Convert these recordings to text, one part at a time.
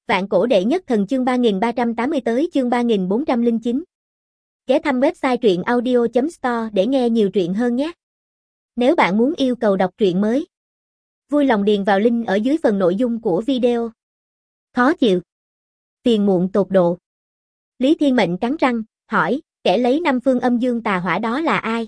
Vạn cổ đệ nhất thần chương 3380 tới chương 3409. Ghé thăm website truyện audio.store để nghe nhiều truyện hơn nhé. Nếu bạn muốn yêu cầu đọc truyện mới, vui lòng điền vào link ở dưới phần nội dung của video. Khó chịu, phiền muộn tột độ. Lý Thiên Mệnh cắn răng, hỏi, kẻ lấy 5 phương âm dương tà hỏa đó là ai?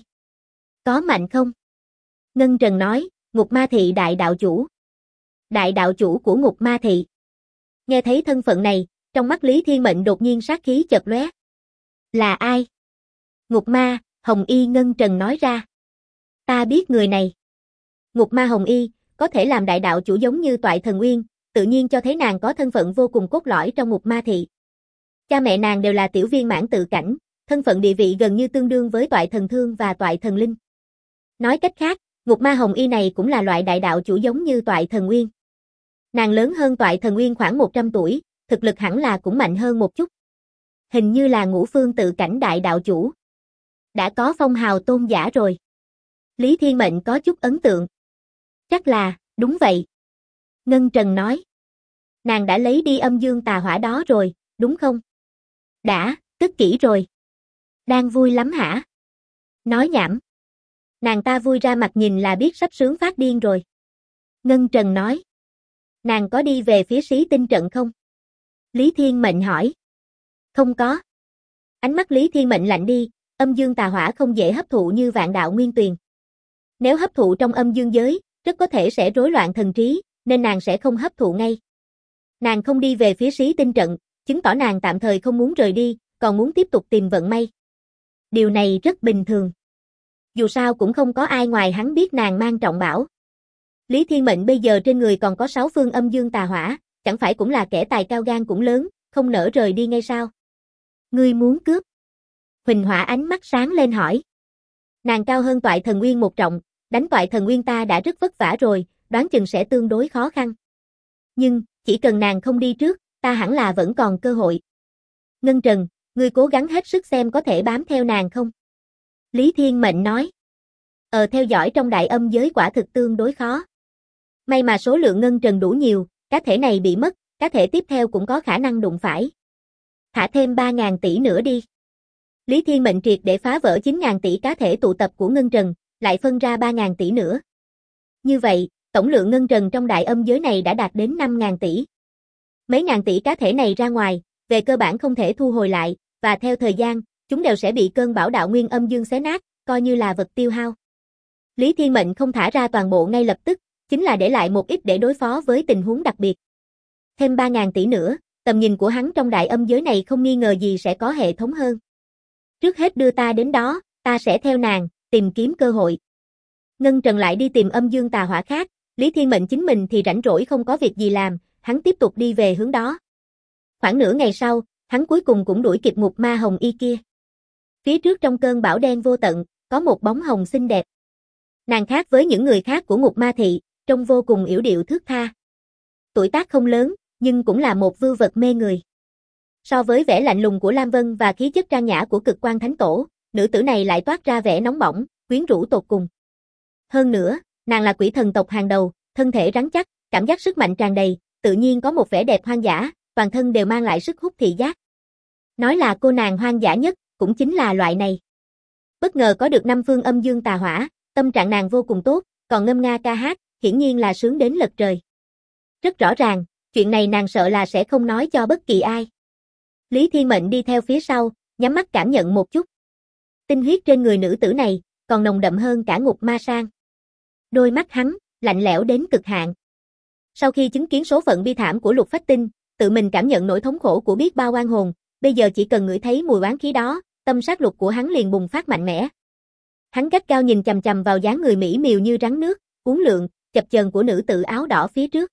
Có mạnh không? Ngân Trần nói, Ngục Ma Thị đại đạo chủ. Đại đạo chủ của Ngục Ma Thị. Nghe thấy thân phận này, trong mắt Lý Thiên Mệnh đột nhiên sát khí chợt lóe. Là ai? Ngục Ma, Hồng Y. Ngân Trần nói ra. Ta biết người này. Ngục Ma Hồng Y, có thể làm đại đạo chủ giống như Toại Thần Uyên, tự nhiên cho thấy nàng có thân phận vô cùng cốt lõi trong Ngục Ma Thị. Cha mẹ nàng đều là tiểu viên mãn tự cảnh, thân phận địa vị gần như tương đương với Toại Thần Thương và Toại Thần Linh. Nói cách khác, Ngục Ma Hồng Y này cũng là loại đại đạo chủ giống như Toại Thần Uyên. Nàng lớn hơn Toại Thần Uyên khoảng 100 tuổi, thực lực hẳn là cũng mạnh hơn một chút. Hình như là Ngũ Phương tự cảnh đại đạo chủ. Đã có phong hào tôn giả rồi. Lý Thiên Mệnh có chút ấn tượng. Chắc là, đúng vậy. Ngân Trần nói. Nàng đã lấy đi âm dương tà hỏa đó rồi, đúng không? Đã, cất kỹ rồi. Đang vui lắm hả? Nói nhảm. Nàng ta vui ra mặt nhìn là biết sắp sướng phát điên rồi. Ngân Trần nói. Nàng có đi về phía Sĩ Tinh trận không? Lý Thiên Mệnh hỏi. Không có. Ánh mắt Lý Thiên Mệnh lạnh đi, âm dương tà hỏa không dễ hấp thụ như Vạn Đạo Nguyên Tuyền. Nếu hấp thụ trong âm dương giới, rất có thể sẽ rối loạn thần trí, nên nàng sẽ không hấp thụ ngay. Nàng không đi về phía Sĩ Tinh trận, chứng tỏ nàng tạm thời không muốn rời đi, còn muốn tiếp tục tìm vận may. Điều này rất bình thường. Dù sao cũng không có ai ngoài hắn biết nàng mang trọng bảo. Lý Thiên Mệnh bây giờ trên người còn có 6 phương âm dương tà hỏa, chẳng phải cũng là kẻ tài cao gan cũng lớn, không nỡ rời đi ngay sao? Ngươi muốn cướp? Huỳnh Hỏa ánh mắt sáng lên hỏi. Nàng cao hơn Toại Thần Uyên một trọng, đánh Toại Thần Uyên ta đã rất vất vả rồi, đoán chừng sẽ tương đối khó khăn. Nhưng, chỉ cần nàng không đi trước, ta hẳn là vẫn còn cơ hội. Ngân Trần, ngươi cố gắng hết sức xem có thể bám theo nàng không? Lý Thiên Mệnh nói. Theo dõi trong đại âm giới quả thực tương đối khó. May mà số lượng Ngân Trần đủ nhiều, cá thể này bị mất, cá thể tiếp theo cũng có khả năng đụng phải. Thả thêm 3.000 tỷ nữa đi. Lý Thiên Mệnh triệt để phá vỡ 9.000 tỷ cá thể tụ tập của Ngân Trần, lại phân ra 3.000 tỷ nữa. Như vậy, tổng lượng Ngân Trần trong đại âm giới này đã đạt đến 5.000 tỷ. Mấy ngàn tỷ cá thể này ra ngoài, về cơ bản không thể thu hồi lại, và theo thời gian, chúng đều sẽ bị cơn bão đạo nguyên âm dương xé nát, coi như là vật tiêu hao. Lý Thiên Mệnh không thả ra toàn bộ ngay lập tức, chính là để lại một ít để đối phó với tình huống đặc biệt. Thêm 3.000 tỷ nữa, tầm nhìn của hắn trong đại âm giới này không nghi ngờ gì sẽ có hệ thống hơn. Trước hết đưa ta đến đó, ta sẽ theo nàng, tìm kiếm cơ hội. Ngân Trần lại đi tìm âm dương tà hỏa khác, Lý Thiên Mệnh chính mình thì rảnh rỗi không có việc gì làm, hắn tiếp tục đi về hướng đó. Khoảng nửa ngày sau, hắn cuối cùng cũng đuổi kịp Ngục Ma Hồng Y kia. Phía trước trong cơn bão đen vô tận, có một bóng hồng xinh đẹp. Nàng khác với những người khác của Ngục Ma Thị, trông vô cùng yểu điệu thướt tha. Tuổi tác không lớn, nhưng cũng là một vưu vật mê người. So với vẻ lạnh lùng của Lam Vân và khí chất trang nhã của Cực Quan Thánh Tổ, nữ tử này lại toát ra vẻ nóng bỏng, quyến rũ tột cùng. Hơn nữa, nàng là quỷ thần tộc hàng đầu, thân thể rắn chắc, cảm giác sức mạnh tràn đầy, tự nhiên có một vẻ đẹp hoang dã, toàn thân đều mang lại sức hút thị giác. Nói là cô nàng hoang dã nhất, cũng chính là loại này. Bất ngờ có được 5 phương âm dương tà hỏa, tâm trạng nàng vô cùng tốt, còn ngâm nga ca hát, hiển nhiên là sướng đến lật trời. Rất rõ ràng, chuyện này nàng sợ là sẽ không nói cho bất kỳ ai. Lý Thiên Mệnh đi theo phía sau, nhắm mắt cảm nhận một chút. Tinh huyết trên người nữ tử này, còn nồng đậm hơn cả Ngục Ma Sang. Đôi mắt hắn, lạnh lẽo đến cực hạn. Sau khi chứng kiến số phận bi thảm của Lục Phách Tinh, tự mình cảm nhận nỗi thống khổ của biết bao oan hồn, bây giờ chỉ cần ngửi thấy mùi oán khí đó, tâm sát lục của hắn liền bùng phát mạnh mẽ. Hắn gắt gao nhìn chằm chằm vào dáng người mỹ miều như rắn nước, uốn lượn, chập chờn của nữ tử áo đỏ phía trước.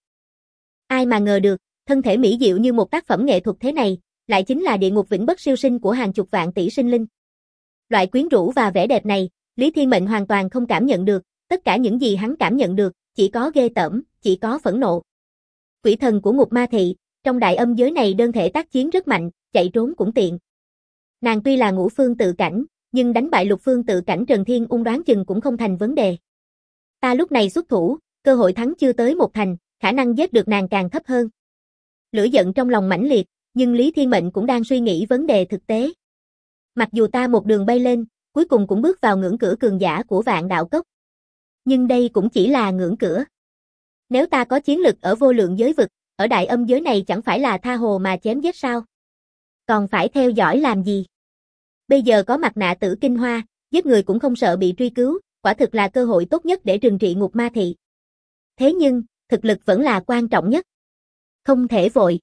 Ai mà ngờ được, thân thể mỹ diệu như một tác phẩm nghệ thuật thế này, lại chính là địa ngục vĩnh bất siêu sinh của hàng chục vạn tỷ sinh linh. Loại quyến rũ và vẻ đẹp này, Lý Thiên Mệnh hoàn toàn không cảm nhận được, tất cả những gì hắn cảm nhận được, chỉ có ghê tởm, chỉ có phẫn nộ. Quỷ thần của Ngục Ma Thị, trong đại âm giới này đơn thể tác chiến rất mạnh, chạy trốn cũng tiện. Nàng tuy là ngũ phương tự cảnh, nhưng đánh bại lục phương tự cảnh Trần Thiên Ung đoán chừng cũng không thành vấn đề. Ta lúc này xuất thủ, cơ hội thắng chưa tới 1 thành, khả năng giết được nàng càng thấp hơn. Lửa giận trong lòng mãnh liệt, nhưng Lý Thiên Mệnh cũng đang suy nghĩ vấn đề thực tế. Mặc dù ta một đường bay lên, cuối cùng cũng bước vào ngưỡng cửa cường giả của Vạn Đạo Cốc. Nhưng đây cũng chỉ là ngưỡng cửa. Nếu ta có chiến lực ở vô lượng giới vực, ở đại âm giới này chẳng phải là tha hồ mà chém giết sao? Còn phải theo dõi làm gì? Bây giờ có mặt nạ Tử Kinh Hoa, giết người cũng không sợ bị truy cứu, quả thực là cơ hội tốt nhất để trừng trị Ngục Ma Thị. Thế nhưng, thực lực vẫn là quan trọng nhất. Không thể vội.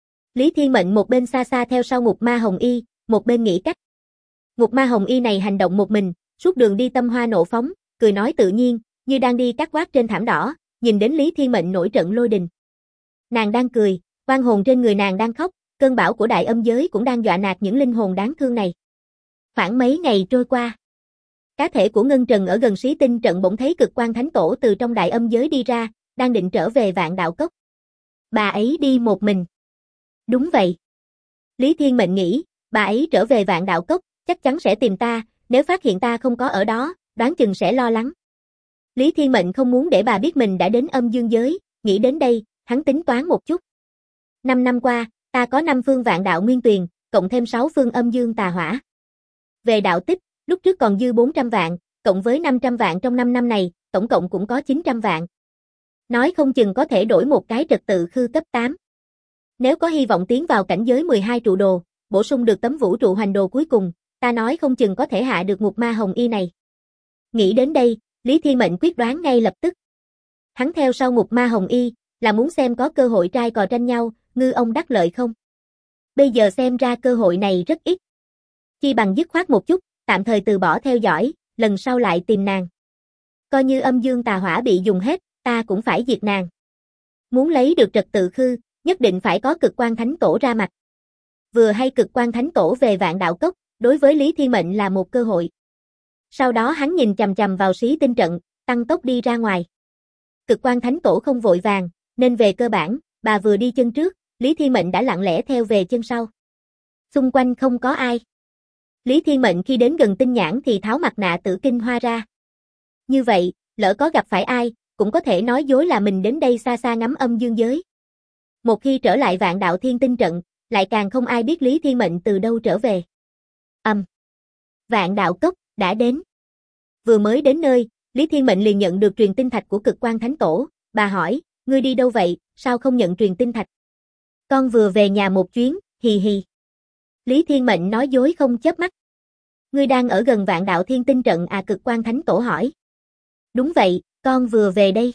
Lý Thiên Mệnh một bên xa xa theo sau Ngục Ma Hồng Y, một bên nghĩ cách. Ngục Ma Hồng Y này hành động một mình, suốt đường đi tâm hoa nộ phóng, cười nói tự nhiên, như đang đi cát quát trên thảm đỏ, nhìn đến Lý Thiên Mệnh nổi trận lôi đình. Nàng đang cười, oan hồn trên người nàng đang khóc, cơn bão của đại âm giới cũng đang dọa nạt những linh hồn đáng thương này. Khoảng mấy ngày trôi qua, cá thể của Ngân Trần ở gần Xí Tinh trận bỗng thấy Cực Quang Thánh Tổ từ trong đại âm giới đi ra, đang định trở về Vạn Đạo Cốc. Bà ấy đi một mình. Đúng vậy. Lý Thiên Mệnh nghĩ, bà ấy trở về Vạn Đạo Cốc, chắc chắn sẽ tìm ta, nếu phát hiện ta không có ở đó, đoán chừng sẽ lo lắng. Lý Thiên Mệnh không muốn để bà biết mình đã đến âm dương giới, nghĩ đến đây, hắn tính toán một chút. 5 năm qua, ta có 5 phương Vạn Đạo Nguyên Tuyền, cộng thêm 6 phương âm dương tà hỏa. Về đạo tích, lúc trước còn dư 400 vạn, cộng với 500 vạn trong 5 năm này, tổng cộng cũng có 900 vạn. Nói không chừng có thể đổi một cái trật tự khư cấp 8. Nếu có hy vọng tiến vào cảnh giới 12 trụ đồ, bổ sung được tấm vũ trụ hoành đồ cuối cùng, ta nói không chừng có thể hạ được Ngục Ma Hồng Y này. Nghĩ đến đây, Lý Thiên Mệnh quyết đoán ngay lập tức. Hắn theo sau Ngục Ma Hồng Y, là muốn xem có cơ hội trai cò tranh nhau, ngư ông đắc lợi không. Bây giờ xem ra cơ hội này rất ít. Chi bằng dứt khoát một chút, tạm thời từ bỏ theo dõi, lần sau lại tìm nàng. Coi như âm dương tà hỏa bị dùng hết, ta cũng phải diệt nàng. Muốn lấy được trật tự khư, nhất định phải có Cực Quang Thánh Tổ ra mặt. Vừa hay Cực Quang Thánh Tổ về Vạn Đạo Cốc, đối với Lý Thiên Mệnh là một cơ hội. Sau đó hắn nhìn chằm chằm vào Xí Tinh trận, tăng tốc đi ra ngoài. Cực Quang Thánh Tổ không vội vàng, nên về cơ bản, bà vừa đi chân trước, Lý Thiên Mệnh đã lặng lẽ theo về chân sau. Xung quanh không có ai. Lý Thiên Mệnh khi đến gần Tinh Nhãn thì tháo mặt nạ Tử Kinh Hoa ra. Như vậy, lỡ có gặp phải ai, cũng có thể nói dối là mình đến đây xa xa ngắm âm dương giới. Một khi trở lại Vạn Đạo Thiên Tinh trận, lại càng không ai biết Lý Thiên Mệnh từ đâu trở về. Vạn Đạo Cốc đã đến. Vừa mới đến nơi, Lý Thiên Mệnh liền nhận được truyền tinh thạch của Cực Quang Thánh Tổ. Bà hỏi, ngươi đi đâu vậy, sao không nhận truyền tinh thạch? Con vừa về nhà một chuyến, hì hì. Lý Thiên Mệnh nói dối không chớp mắt. Ngươi đang ở gần Vạn Đạo Thiên Tinh trận à? Cực Quang Thánh Tổ hỏi. Đúng vậy, con vừa về đây.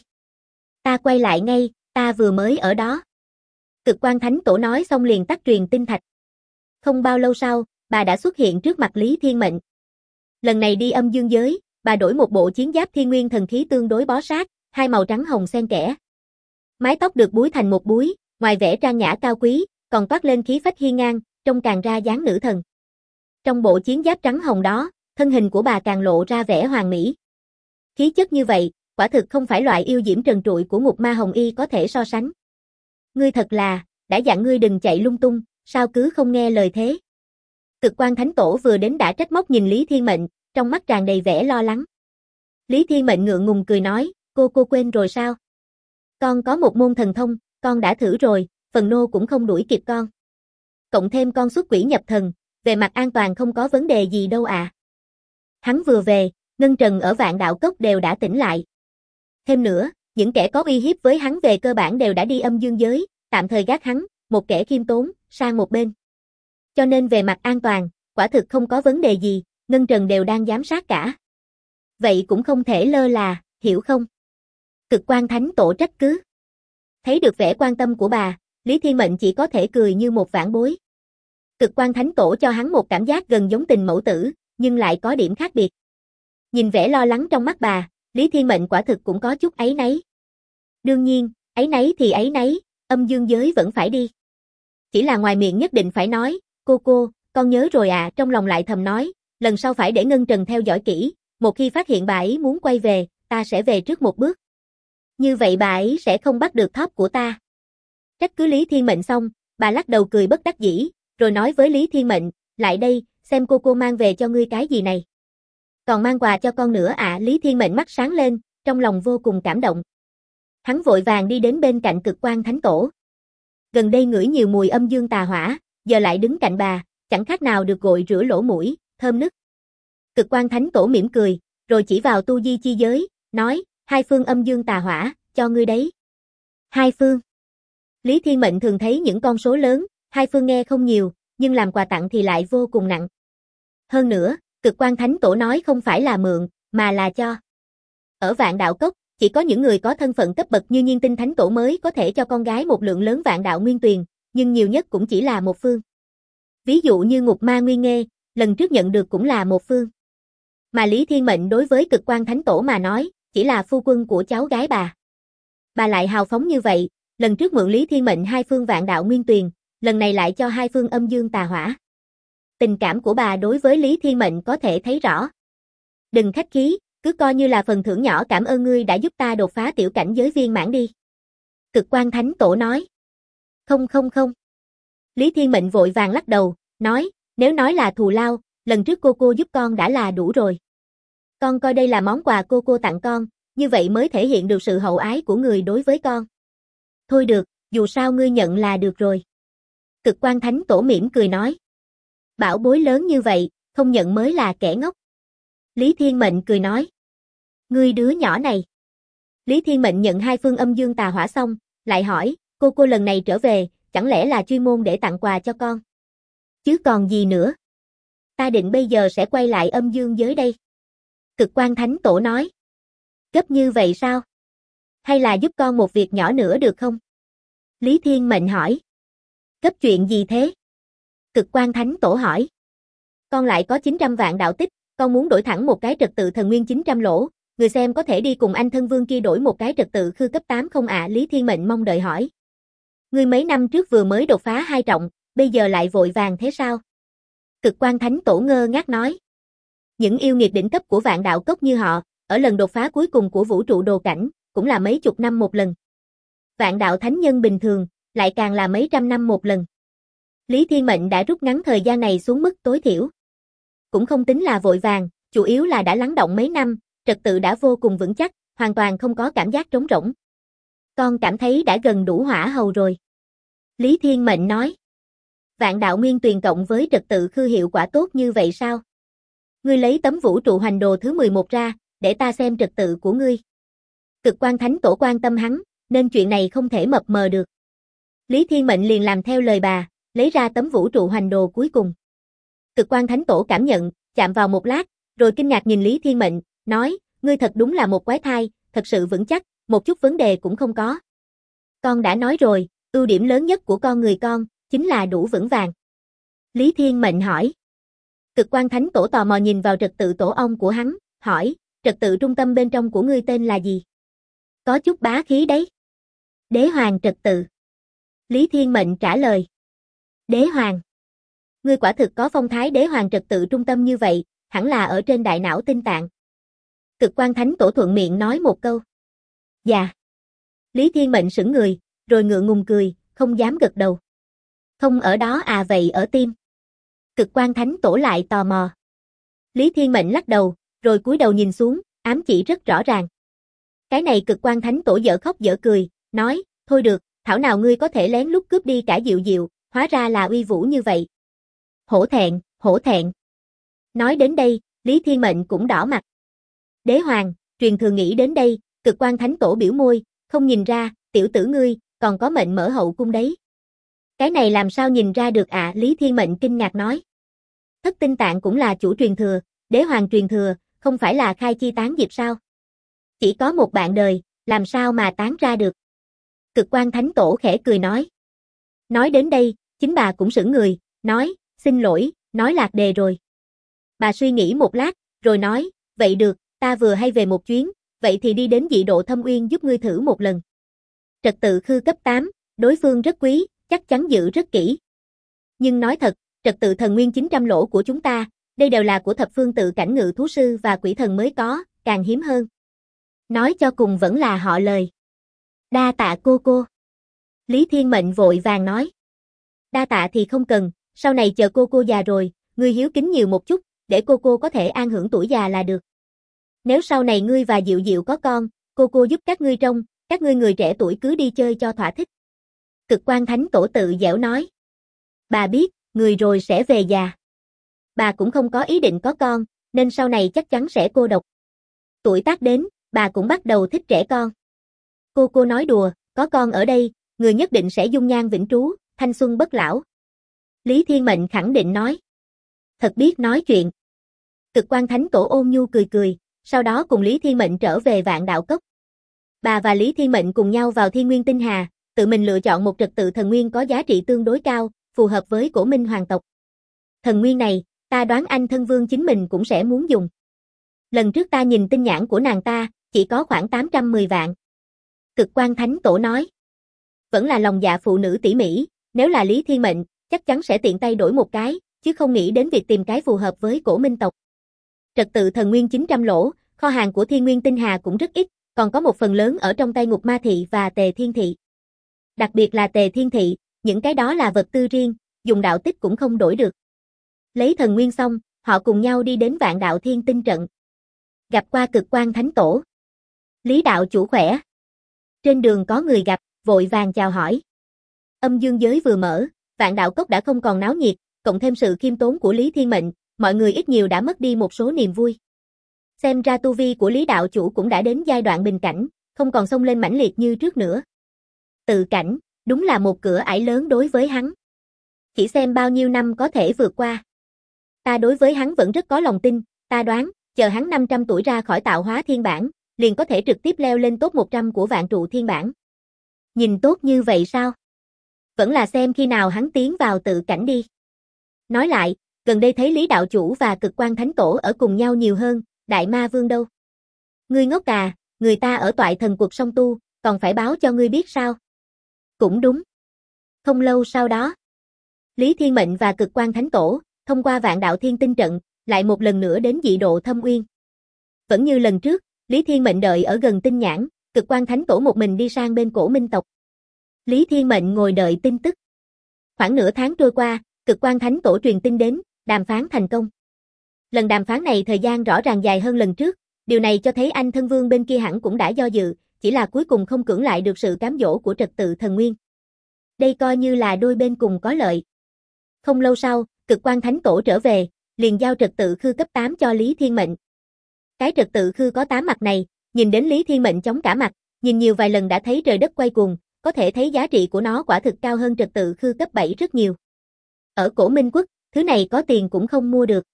Ta quay lại ngay, ta vừa mới ở đó. Cực Quang Thánh Tổ nói xong liền tắt truyền tinh thạch. Không bao lâu sau, bà đã xuất hiện trước mặt Lý Thiên Mệnh. Lần này đi âm dương giới, bà đổi một bộ chiến giáp thiên nguyên thần khí tương đối bó sát, hai màu trắng hồng xen kẽ. Mái tóc được búi thành một búi, ngoài vẻ trang nhã cao quý, còn toát lên khí phách hiên ngang, trông càng ra dáng nữ thần. Trong bộ chiến giáp trắng hồng đó, thân hình của bà càng lộ ra vẻ hoàn mỹ. Khí chất như vậy, quả thực không phải loại yêu diễm trần trụi của Ngục Ma Hồng Y có thể so sánh. Ngươi thật là, đã dặn ngươi đừng chạy lung tung, sao cứ không nghe lời thế? Cực Quang Thánh Tổ vừa đến đã trách móc nhìn Lý Thiên Mệnh, trong mắt tràn đầy vẻ lo lắng. Lý Thiên Mệnh ngượng ngùng cười nói, cô quên rồi sao? Con có một môn thần thông, con đã thử rồi, phần nô cũng không đuổi kịp con. Cộng thêm con xuất quỷ nhập thần, về mặt an toàn không có vấn đề gì đâu à. Hắn vừa về, Ngân Trần ở Vạn Đạo Cốc đều đã tỉnh lại. Thêm nữa, những kẻ có uy hiếp với hắn về cơ bản đều đã đi âm dương giới, tạm thời gác hắn, một kẻ khiêm tốn, sang một bên. Cho nên về mặt an toàn, quả thực không có vấn đề gì, Ngân Trần đều đang giám sát cả. Vậy cũng không thể lơ là, hiểu không? Cực Quang Thánh Tổ trách cứ. Thấy được vẻ quan tâm của bà, Lý Thiên Mệnh chỉ có thể cười như một vãn bối. Cực Quang Thánh Tổ cho hắn một cảm giác gần giống tình mẫu tử, nhưng lại có điểm khác biệt. Nhìn vẻ lo lắng trong mắt bà, Lý Thiên Mệnh quả thực cũng có chút áy náy. Đương nhiên, áy náy thì áy náy, âm dương giới vẫn phải đi. Chỉ là ngoài miệng nhất định phải nói, cô, con nhớ rồi à, trong lòng lại thầm nói, lần sau phải để Ngân Trần theo dõi kỹ, một khi phát hiện bà ấy muốn quay về, ta sẽ về trước một bước. Như vậy bà ấy sẽ không bắt được thóp của ta. Trách cứ Lý Thiên Mệnh xong, bà lắc đầu cười bất đắc dĩ, rồi nói với Lý Thiên Mệnh, lại đây, xem cô mang về cho ngươi cái gì này. Còn mang quà cho con nữa à? Lý Thiên Mệnh mắt sáng lên, trong lòng vô cùng cảm động. Hắn vội vàng đi đến bên cạnh Cực Quang Thánh Tổ. gần đây ngửi nhiều mùi âm dương tà hỏa, giờ lại đứng cạnh bà, chẳng khác nào được gội rửa lỗ mũi, thơm nức. Cực Quan Thánh Tổ mỉm cười, rồi chỉ vào tu di chi giới, nói, 2 phương âm dương tà hỏa, cho ngươi đấy. 2 phương. Lý Thiên Mệnh thường thấy những con số lớn, 2 phương nghe không nhiều, nhưng làm quà tặng thì lại vô cùng nặng. Hơn nữa, Cực Quan Thánh Tổ nói không phải là mượn, mà là cho. Ở Vạn Đạo Cốc, chỉ có những người có thân phận cấp bậc như Nhiên Tinh Thánh Tổ mới có thể cho con gái một lượng lớn vạn đạo nguyên tuyền, nhưng nhiều nhất cũng chỉ là 1 phương. Ví dụ như Ngục Ma Nguyên Nghê, lần trước nhận được cũng là 1 phương. Mà Lý Thiên Mệnh đối với Cực Quan Thánh Tổ mà nói, chỉ là phu quân của cháu gái bà. Bà lại hào phóng như vậy, lần trước mượn Lý Thiên Mệnh 2 phương vạn đạo nguyên tuyền, lần này lại cho 2 phương âm dương tà hỏa. Tình cảm của bà đối với Lý Thiên Mệnh có thể thấy rõ. Đừng khách khí, cứ coi như là phần thưởng nhỏ cảm ơn ngươi đã giúp ta đột phá tiểu cảnh giới viên mãn đi. Cực Quan Thánh Tổ nói. Không. Lý Thiên Mệnh vội vàng lắc đầu, nói, nếu nói là thù lao, lần trước cô giúp con đã là đủ rồi. Con coi đây là món quà cô tặng con, như vậy mới thể hiện được sự hậu ái của người đối với con. Thôi được, dù sao ngươi nhận là được rồi. Cực Quan Thánh Tổ mỉm cười nói. Bảo bối lớn như vậy, không nhận mới là kẻ ngốc. Lý Thiên Mệnh cười nói. Ngươi đứa nhỏ này. Lý Thiên Mệnh nhận 2 phương âm dương tà hỏa xong, lại hỏi, cô lần này trở về, chẳng lẽ là chuyên môn để tặng quà cho con? Chứ còn gì nữa? Ta định bây giờ sẽ quay lại âm dương giới đây. Cực Quan Thánh Tổ nói. Gấp như vậy sao? Hay là giúp con một việc nhỏ nữa được không? Lý Thiên Mệnh hỏi. Gấp chuyện gì thế? Cực Quan Thánh Tổ hỏi. Con lại có 900 vạn đạo tích, con muốn đổi thẳng một cái trật tự thần nguyên 900 lỗ, người xem có thể đi cùng anh thân vương kia đổi một cái trật tự khư cấp 8 không ạ? Lý Thiên Mệnh mong đợi hỏi. Ngươi mấy năm trước vừa mới đột phá 2 trọng, bây giờ lại vội vàng thế sao? Cực Quan Thánh Tổ ngơ ngác nói. Những yêu nghiệt đỉnh cấp của Vạn Đạo Cốc như họ, ở lần đột phá cuối cùng của vũ trụ đồ cảnh, cũng là mấy chục năm một lần. Vạn đạo thánh nhân bình thường, lại càng là mấy trăm năm một lần. Lý Thiên Mệnh đã rút ngắn thời gian này xuống mức tối thiểu. Cũng không tính là vội vàng, chủ yếu là đã lắng động mấy năm, trật tự đã vô cùng vững chắc, hoàn toàn không có cảm giác trống rỗng. Con cảm thấy đã gần đủ hỏa hầu rồi. Lý Thiên Mệnh nói. Vạn đạo nguyên tuyền cộng với trật tự khư hiệu quả tốt như vậy sao? Ngươi lấy tấm vũ trụ hoành đồ thứ 11 ra, để ta xem trật tự của ngươi. Cực Quan Thánh Tổ quan tâm hắn, nên chuyện này không thể mập mờ được. Lý Thiên Mệnh liền làm theo lời bà, lấy ra tấm vũ trụ hoành đồ cuối cùng. Cực Quan Thánh Tổ cảm nhận, chạm vào một lát, rồi kinh ngạc nhìn Lý Thiên Mệnh, nói, ngươi thật đúng là một quái thai, thật sự vững chắc, một chút vấn đề cũng không có. Con đã nói rồi, ưu điểm lớn nhất của con người con, chính là đủ vững vàng. Lý Thiên Mệnh hỏi. Cực Quan Thánh Tổ tò mò nhìn vào trật tự tổ ong của hắn, hỏi, trật tự trung tâm bên trong của ngươi tên là gì? Có chút bá khí đấy. Đế Hoàng trật tự. Lý Thiên Mệnh trả lời. Đế Hoàng. Ngươi quả thực có phong thái Đế Hoàng trật tự trung tâm như vậy, hẳn là ở trên đại não tinh tạng. Cực Quan Thánh Tổ thuận miệng nói một câu. Dạ. Lý Thiên Mệnh sững người, rồi ngượng ngùng cười, không dám gật đầu. Không ở đó à, vậy ở tim. Cực Quan Thánh Tổ lại tò mò. Lý Thiên Mệnh lắc đầu, rồi cúi đầu nhìn xuống, ám chỉ rất rõ ràng. Cái này Cực Quan Thánh Tổ dở khóc dở cười, nói, thôi được, thảo nào ngươi có thể lén lút cướp đi cả Diệu Diệu, hóa ra là uy vũ như vậy. Hổ thẹn, hổ thẹn. Nói đến đây, Lý Thiên Mệnh cũng đỏ mặt. Đế Hoàng, truyền thừa nghĩ đến đây, Cực Quan Thánh Tổ biểu môi, không nhìn ra, tiểu tử ngươi, còn có mệnh mở hậu cung đấy. Cái này làm sao nhìn ra được ạ? Lý Thiên Mệnh kinh ngạc nói. Thất tinh tạng cũng là chủ truyền thừa, Đế Hoàng truyền thừa, không phải là khai chi tán diệp sao? Chỉ có một bạn đời, làm sao mà tán ra được? Cực Quan Thánh Tổ khẽ cười nói. Nói đến đây, chính bà cũng sững người, nói, xin lỗi, nói lạc đề rồi. Bà suy nghĩ một lát, rồi nói, vậy được, ta vừa hay về một chuyến, vậy thì đi đến Dị Độ Thâm Uyên giúp ngươi thử một lần. Trật tự khư cấp 8, đối phương rất quý, chắc chắn giữ rất kỹ. Nhưng nói thật, trật tự thần nguyên 900 lỗ của chúng ta, đây đều là của thập phương tự cảnh ngự thú sư và quỷ thần mới có, càng hiếm hơn. Nói cho cùng vẫn là họ lời. Đa tạ cô. Lý Thiên Mệnh vội vàng nói. Đa tạ thì không cần, sau này chờ cô già rồi, ngươi hiếu kính nhiều một chút, để cô có thể an hưởng tuổi già là được. Nếu sau này ngươi và Diệu Diệu có con, cô giúp các ngươi trông, các ngươi người trẻ tuổi cứ đi chơi cho thỏa thích. Cực Quan Thánh Tổ tự giễu nói. Bà biết, người rồi sẽ về già. Bà cũng không có ý định có con, nên sau này chắc chắn sẽ cô độc. Tuổi tác đến, bà cũng bắt đầu thích trẻ con. Cô nói đùa, có con ở đây, người nhất định sẽ dung nhan vĩnh trú, thanh xuân bất lão. Lý Thiên Mệnh khẳng định nói. Thật biết nói chuyện. Cực Quan Thánh Tổ ôn nhu cười cười, sau đó cùng Lý Thiên Mệnh trở về Vạn Đạo Cốc. Bà và Lý Thiên Mệnh cùng nhau vào Thiên Nguyên Tinh Hà, tự mình lựa chọn một trật tự thần nguyên có giá trị tương đối cao, phù hợp với Cổ Minh hoàng tộc. Thần nguyên này, ta đoán anh thân vương chính mình cũng sẽ muốn dùng. Lần trước ta nhìn tinh nhãn của nàng ta, chỉ có khoảng 810 vạn. Cực Quan Thánh Tổ nói. Vẫn là lòng dạ phụ nữ tỉ mỉ, nếu là Lý Thiên Mệnh, chắc chắn sẽ tiện tay đổi một cái, chứ không nghĩ đến việc tìm cái phù hợp với Cổ Minh tộc. Trật tự thần nguyên 900 lỗ, kho hàng của Thiên Nguyên Tinh Hà cũng rất ít, còn có một phần lớn ở trong tay Ngục Ma Thị và Tề Thiên Thị. Đặc biệt là Tề Thiên Thị, những cái đó là vật tư riêng, dùng đạo tích cũng không đổi được. Lấy thần nguyên xong, họ cùng nhau đi đến Vạn Đạo Thiên Tinh trận. Gặp qua Cực Quan Thánh Tổ. Lý đạo chủ khỏe. Trên đường có người gặp, vội vàng chào hỏi. Âm dương giới vừa mở, Vạn Đạo Cốc đã không còn náo nhiệt, cộng thêm sự khiêm tốn của Lý Thiên Mệnh, mọi người ít nhiều đã mất đi một số niềm vui. Xem ra tu vi của Lý đạo chủ cũng đã đến giai đoạn bình cảnh, không còn xông lên mãnh liệt như trước nữa. Tự cảnh, đúng là một cửa ải lớn đối với hắn. Chỉ xem bao nhiêu năm có thể vượt qua. Ta đối với hắn vẫn rất có lòng tin, ta đoán, chờ hắn 500 tuổi ra khỏi tạo hóa thiên bản, liền có thể trực tiếp leo lên top 100 của vạn trụ thiên bản. Nhìn tốt như vậy sao? Vẫn là xem khi nào hắn tiến vào tự cảnh đi. Nói lại, gần đây thấy Lý đạo chủ và Cực Quan Thánh Tổ ở cùng nhau nhiều hơn, Đại Ma Vương đâu? Ngươi ngốc à, người ta ở toại thần cuộc song tu, còn phải báo cho ngươi biết sao? Cũng đúng. Không lâu sau đó, Lý Thiên Mệnh và Cực Quan Thánh Tổ, thông qua Vạn Đạo Thiên Tinh trận, lại một lần nữa đến dị độ Thâm Uyên. Vẫn như lần trước, Lý Thiên Mệnh đợi ở gần tinh nhãn, Cực Quan Thánh Tổ một mình đi sang bên Cổ Minh tộc. Lý Thiên Mệnh ngồi đợi tin tức. Khoảng nửa tháng trôi qua, Cực Quan Thánh Tổ truyền tin đến, đàm phán thành công. Lần đàm phán này thời gian rõ ràng dài hơn lần trước, điều này cho thấy anh thân vương bên kia hẳn cũng đã do dự, chỉ là cuối cùng không cưỡng lại được sự cám dỗ của trật tự thần nguyên. Đây coi như là đôi bên cùng có lợi. Không lâu sau, Cực Quan Thánh Tổ trở về, liền giao trật tự khư cấp 8 cho Lý Thiên Mệnh. Cái trật tự khư có 8 mặt này, nhìn đến Lý Thiên Mệnh chóng cả mặt, nhìn nhiều vài lần đã thấy trời đất quay cuồng, có thể thấy giá trị của nó quả thực cao hơn trật tự khư cấp 7 rất nhiều. Ở Cổ Minh Quốc, thứ này có tiền cũng không mua được.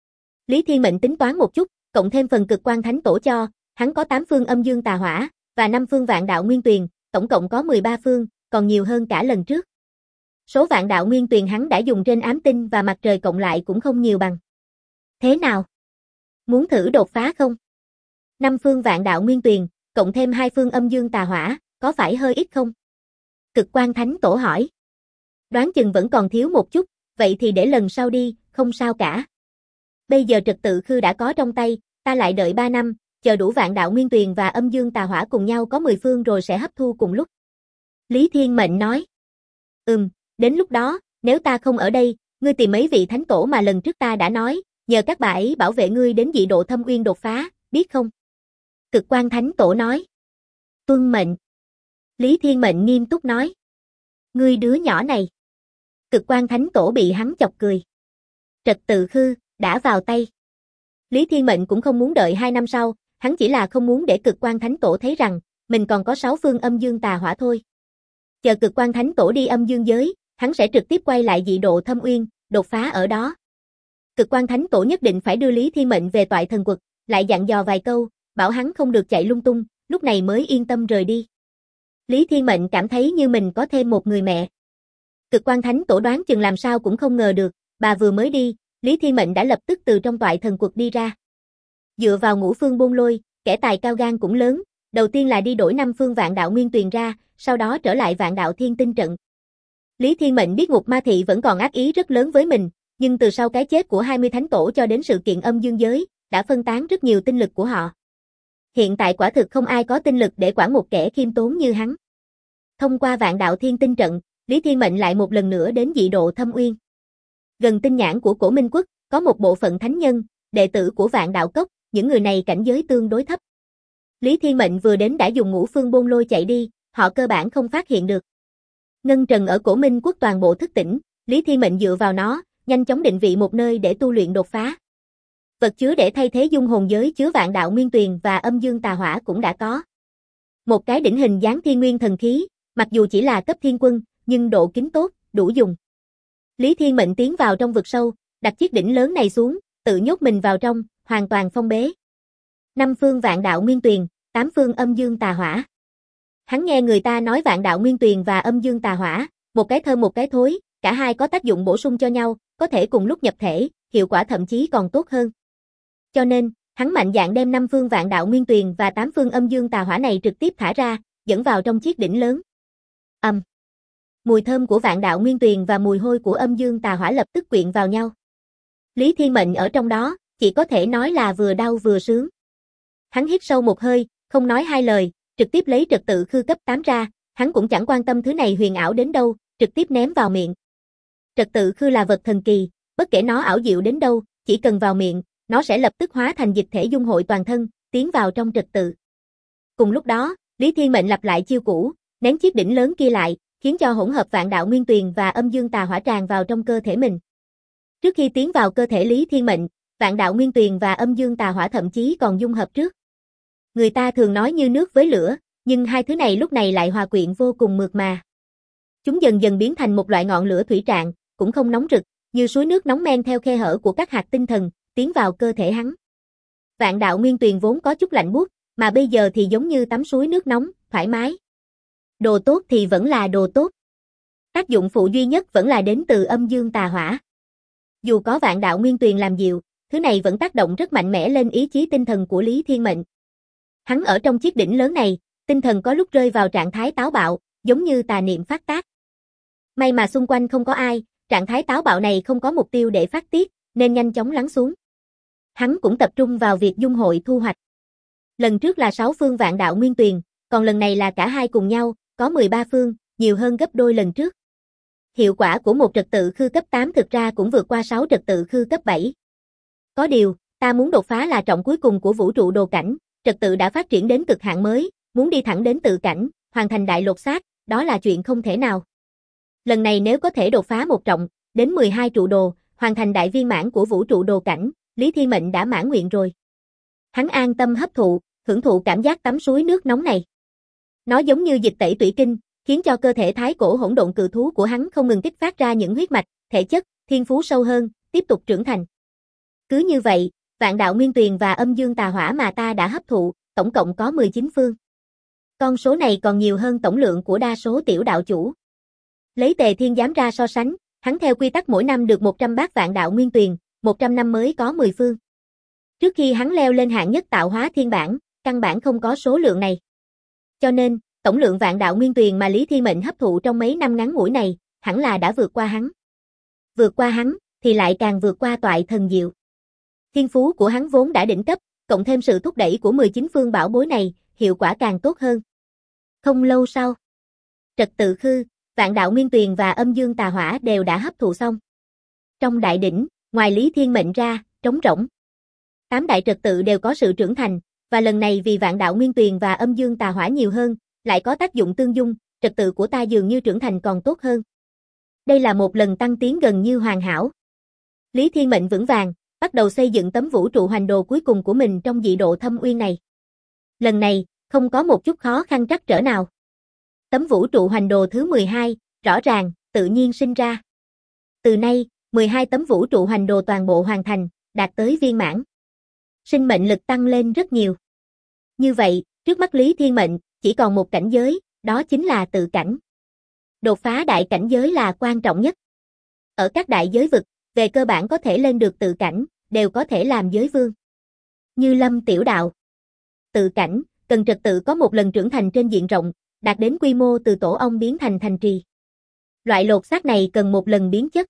Lý Thiên Mệnh tính toán một chút, cộng thêm phần Cực Quan Thánh Tổ cho, hắn có 8 phương âm dương tà hỏa, và 5 phương vạn đạo nguyên tuyền, tổng cộng có 13 phương, còn nhiều hơn cả lần trước. Số vạn đạo nguyên tuyền hắn đã dùng trên ám tinh và mặt trời cộng lại cũng không nhiều bằng. Thế nào? Muốn thử đột phá không? 5 phương vạn đạo nguyên tuyền, cộng thêm 2 phương âm dương tà hỏa, có phải hơi ít không? Cực Quan Thánh Tổ hỏi. Đoán chừng vẫn còn thiếu một chút, vậy thì để lần sau đi, không sao cả. Bây giờ trật tự khư đã có trong tay, ta lại đợi 3 năm, chờ đủ vạn đạo nguyên tuyền và âm dương tà hỏa cùng nhau có 10 phương rồi sẽ hấp thu cùng lúc. Lý Thiên Mệnh nói. Đến lúc đó, nếu ta không ở đây, ngươi tìm mấy vị thánh tổ mà lần trước ta đã nói, nhờ các bà ấy bảo vệ ngươi đến dị độ Thâm Uyên đột phá, biết không? Cực Quan Thánh Tổ nói. Tuân mệnh. Lý Thiên Mệnh nghiêm túc nói. Ngươi đứa nhỏ này. Cực Quan Thánh Tổ bị hắn chọc cười. Trật tự khư, đã vào tay. Lý Thiên Mệnh cũng không muốn đợi 2 năm sau, hắn chỉ là không muốn để Cực Quan Thánh Tổ thấy rằng, mình còn có 6 phương âm dương tà hỏa thôi. Chờ Cực Quan Thánh Tổ đi âm dương giới, hắn sẽ trực tiếp quay lại dị độ Thâm Uyên, đột phá ở đó. Cực Quan Thánh Tổ nhất định phải đưa Lý Thiên Mệnh về toại thần quật, lại dặn dò vài câu, bảo hắn không được chạy lung tung, lúc này mới yên tâm rời đi. Lý Thiên Mệnh cảm thấy như mình có thêm một người mẹ. Cực Quan Thánh Tổ đoán chừng làm sao cũng không ngờ được, bà vừa mới đi, Lý Thiên Mệnh đã lập tức từ trong toại thần quật đi ra. Dựa vào ngũ phương bôn lôi, kẻ tài cao gan cũng lớn, đầu tiên là đi đổi 5 phương vạn đạo nguyên tuyền ra, sau đó trở lại Vạn Đạo Thiên Tinh trận. Lý Thiên Mệnh biết Ngục Ma Thị vẫn còn ác ý rất lớn với mình, nhưng từ sau cái chết của 20 thánh tổ cho đến sự kiện âm dương giới, đã phân tán rất nhiều tinh lực của họ. Hiện tại quả thực không ai có tinh lực để quản một kẻ khiêm tốn như hắn. Thông qua Vạn Đạo Thiên Tinh trận, Lý Thiên Mệnh lại một lần nữa đến dị độ Thâm Uyên. Gần tinh nhãn của Cổ Minh Quốc, có một bộ phận thánh nhân, đệ tử của Vạn Đạo Cốc, những người này cảnh giới tương đối thấp. Lý Thiên Mệnh vừa đến đã dùng ngũ phương bôn lôi chạy đi, họ cơ bản không phát hiện được. Ngân trần ở Cổ Minh Quốc toàn bộ thức tỉnh, Lý Thiên Mệnh dựa vào nó, nhanh chóng định vị một nơi để tu luyện đột phá. Vật chứa để thay thế dung hồn giới chứa vạn đạo nguyên tuyền và âm dương tà hỏa cũng đã có. Một cái đỉnh hình dáng thiên nguyên thần khí, mặc dù chỉ là cấp thiên quân, nhưng độ kính tốt, đủ dùng. Lý Thiên Mệnh tiến vào trong vực sâu, đặt chiếc đỉnh lớn này xuống, tự nhốt mình vào trong, hoàn toàn phong bế. 5 phương vạn đạo nguyên tuyền, 8 phương âm dương tà hỏa. Hắn nghe người ta nói vạn đạo nguyên tuyền và âm dương tà hỏa, một cái thơm một cái thối, cả hai có tác dụng bổ sung cho nhau, có thể cùng lúc nhập thể, hiệu quả thậm chí còn tốt hơn. Cho nên, hắn mạnh dạn đem 5 phương vạn đạo nguyên tuyền và 8 phương âm dương tà hỏa này trực tiếp thả ra, dẫn vào trong chiếc đỉnh lớn. Mùi thơm của vạn đạo nguyên tuyền và mùi hôi của âm dương tà hỏa lập tức quyện vào nhau. Lý Thiên Mệnh ở trong đó, chỉ có thể nói là vừa đau vừa sướng. Hắn hít sâu một hơi, không nói hai lời, trực tiếp lấy trật tự khư cấp 8 ra, hắn cũng chẳng quan tâm thứ này huyền ảo đến đâu, trực tiếp ném vào miệng. Trật tự khư là vật thần kỳ, bất kể nó ảo diệu đến đâu, chỉ cần vào miệng, nó sẽ lập tức hóa thành dịch thể dung hội toàn thân, tiến vào trong trật tự. Cùng lúc đó, Lý Thiên Mệnh lặp lại chiêu cũ, ném chiếc đỉnh lớn kia lại, khiến cho hỗn hợp vạn đạo nguyên tuyền và âm dương tà hỏa tràn vào trong cơ thể mình. Trước khi tiến vào cơ thể Lý Thiên Mệnh, vạn đạo nguyên tuyền và âm dương tà hỏa thậm chí còn dung hợp trước. Người ta thường nói như nước với lửa, nhưng hai thứ này lúc này lại hòa quyện vô cùng mượt mà. Chúng dần dần biến thành một loại ngọn lửa thủy trạng, cũng không nóng rực, như suối nước nóng men theo khe hở của các hạt tinh thần, tiến vào cơ thể hắn. Vạn đạo nguyên tuyền vốn có chút lạnh buốt, mà bây giờ thì giống như tắm suối nước nóng, thoải mái. Đồ tốt thì vẫn là đồ tốt. Tác dụng phụ duy nhất vẫn là đến từ âm dương tà hỏa. Dù có vạn đạo nguyên tuyền làm dịu, thứ này vẫn tác động rất mạnh mẽ lên ý chí tinh thần của Lý Thiên Mệnh. Hắn ở trong chiếc đỉnh lớn này, tinh thần có lúc rơi vào trạng thái táo bạo, giống như tà niệm phát tác. May mà xung quanh không có ai, trạng thái táo bạo này không có mục tiêu để phát tiết, nên nhanh chóng lắng xuống. Hắn cũng tập trung vào việc dung hội thu hoạch. Lần trước là 6 phương vạn đạo nguyên tuyền, còn lần này là cả hai cùng nhau, có 13 phương, nhiều hơn gấp đôi lần trước. Hiệu quả của một trật tự khư cấp 8 thực ra cũng vượt qua 6 trật tự khư cấp 7. Có điều, ta muốn đột phá là trọng cuối cùng của vũ trụ đồ cảnh, trật tự đã phát triển đến cực hạn mới, muốn đi thẳng đến tự cảnh, hoàn thành đại lột xác, đó là chuyện không thể nào. Lần này nếu có thể đột phá một trọng, đến 12 trụ đồ, hoàn thành đại viên mãn của vũ trụ đồ cảnh, Lý Thiên Mệnh đã mãn nguyện rồi. Hắn an tâm hấp thụ, hưởng thụ cảm giác tắm suối nước nóng này. Nó giống như dịch tẩy tủy kinh, khiến cho cơ thể thái cổ hỗn độn cự thú của hắn không ngừng kích phát ra những huyết mạch, thể chất, thiên phú sâu hơn, tiếp tục trưởng thành. Cứ như vậy, vạn đạo nguyên tuyền và âm dương tà hỏa mà ta đã hấp thụ, tổng cộng có 19 phương. Con số này còn nhiều hơn tổng lượng của đa số tiểu đạo chủ. Lấy Tề Thiên Giám ra so sánh, hắn theo quy tắc mỗi năm được 100 bát vạn đạo nguyên tuyền, 100 năm mới có 10 phương. Trước khi hắn leo lên hạng nhất tạo hóa thiên bản, căn bản không có số lượng này. Cho nên, tổng lượng vạn đạo nguyên tuyền mà Lý Thiên Mệnh hấp thụ trong mấy năm ngắn ngủi này, hẳn là đã vượt qua hắn. Vượt qua hắn, thì lại càng vượt qua toại thần diệu. Thiên phú của hắn vốn đã đỉnh cấp, cộng thêm sự thúc đẩy của 19 phương bảo bối này, hiệu quả càng tốt hơn. Không lâu sau, trật tự khư, vạn đạo nguyên tuyền và âm dương tà hỏa đều đã hấp thụ xong. Trong đại đỉnh, ngoài Lý Thiên Mệnh ra, trống rỗng. 8 đại trật tự đều có sự trưởng thành, và lần này vì vạn đạo nguyên tuyền và âm dương tà hỏa nhiều hơn, lại có tác dụng tương dung, trật tự của ta dường như trưởng thành còn tốt hơn. Đây là một lần tăng tiến gần như hoàn hảo. Lý Thiên Mệnh vững vàng, bắt đầu xây dựng tấm vũ trụ hoành đồ cuối cùng của mình trong dị độ thâm uyên này. Lần này, không có một chút khó khăn trắc trở nào. Tấm vũ trụ hoành đồ thứ 12, rõ ràng, tự nhiên sinh ra. Từ nay, 12 tấm vũ trụ hoành đồ toàn bộ hoàn thành, đạt tới viên mãn. Sinh mệnh lực tăng lên rất nhiều. Như vậy, trước mắt Lý Thiên Mệnh, chỉ còn một cảnh giới, đó chính là tự cảnh. Đột phá đại cảnh giới là quan trọng nhất. Ở các đại giới vực, về cơ bản có thể lên được tự cảnh, đều có thể làm giới vương. Như Lâm Tiểu Đạo. Tự cảnh, cần trật tự có một lần trưởng thành trên diện rộng, đạt đến quy mô từ tổ ong biến thành thành trì. Loại lột xác này cần một lần biến chất.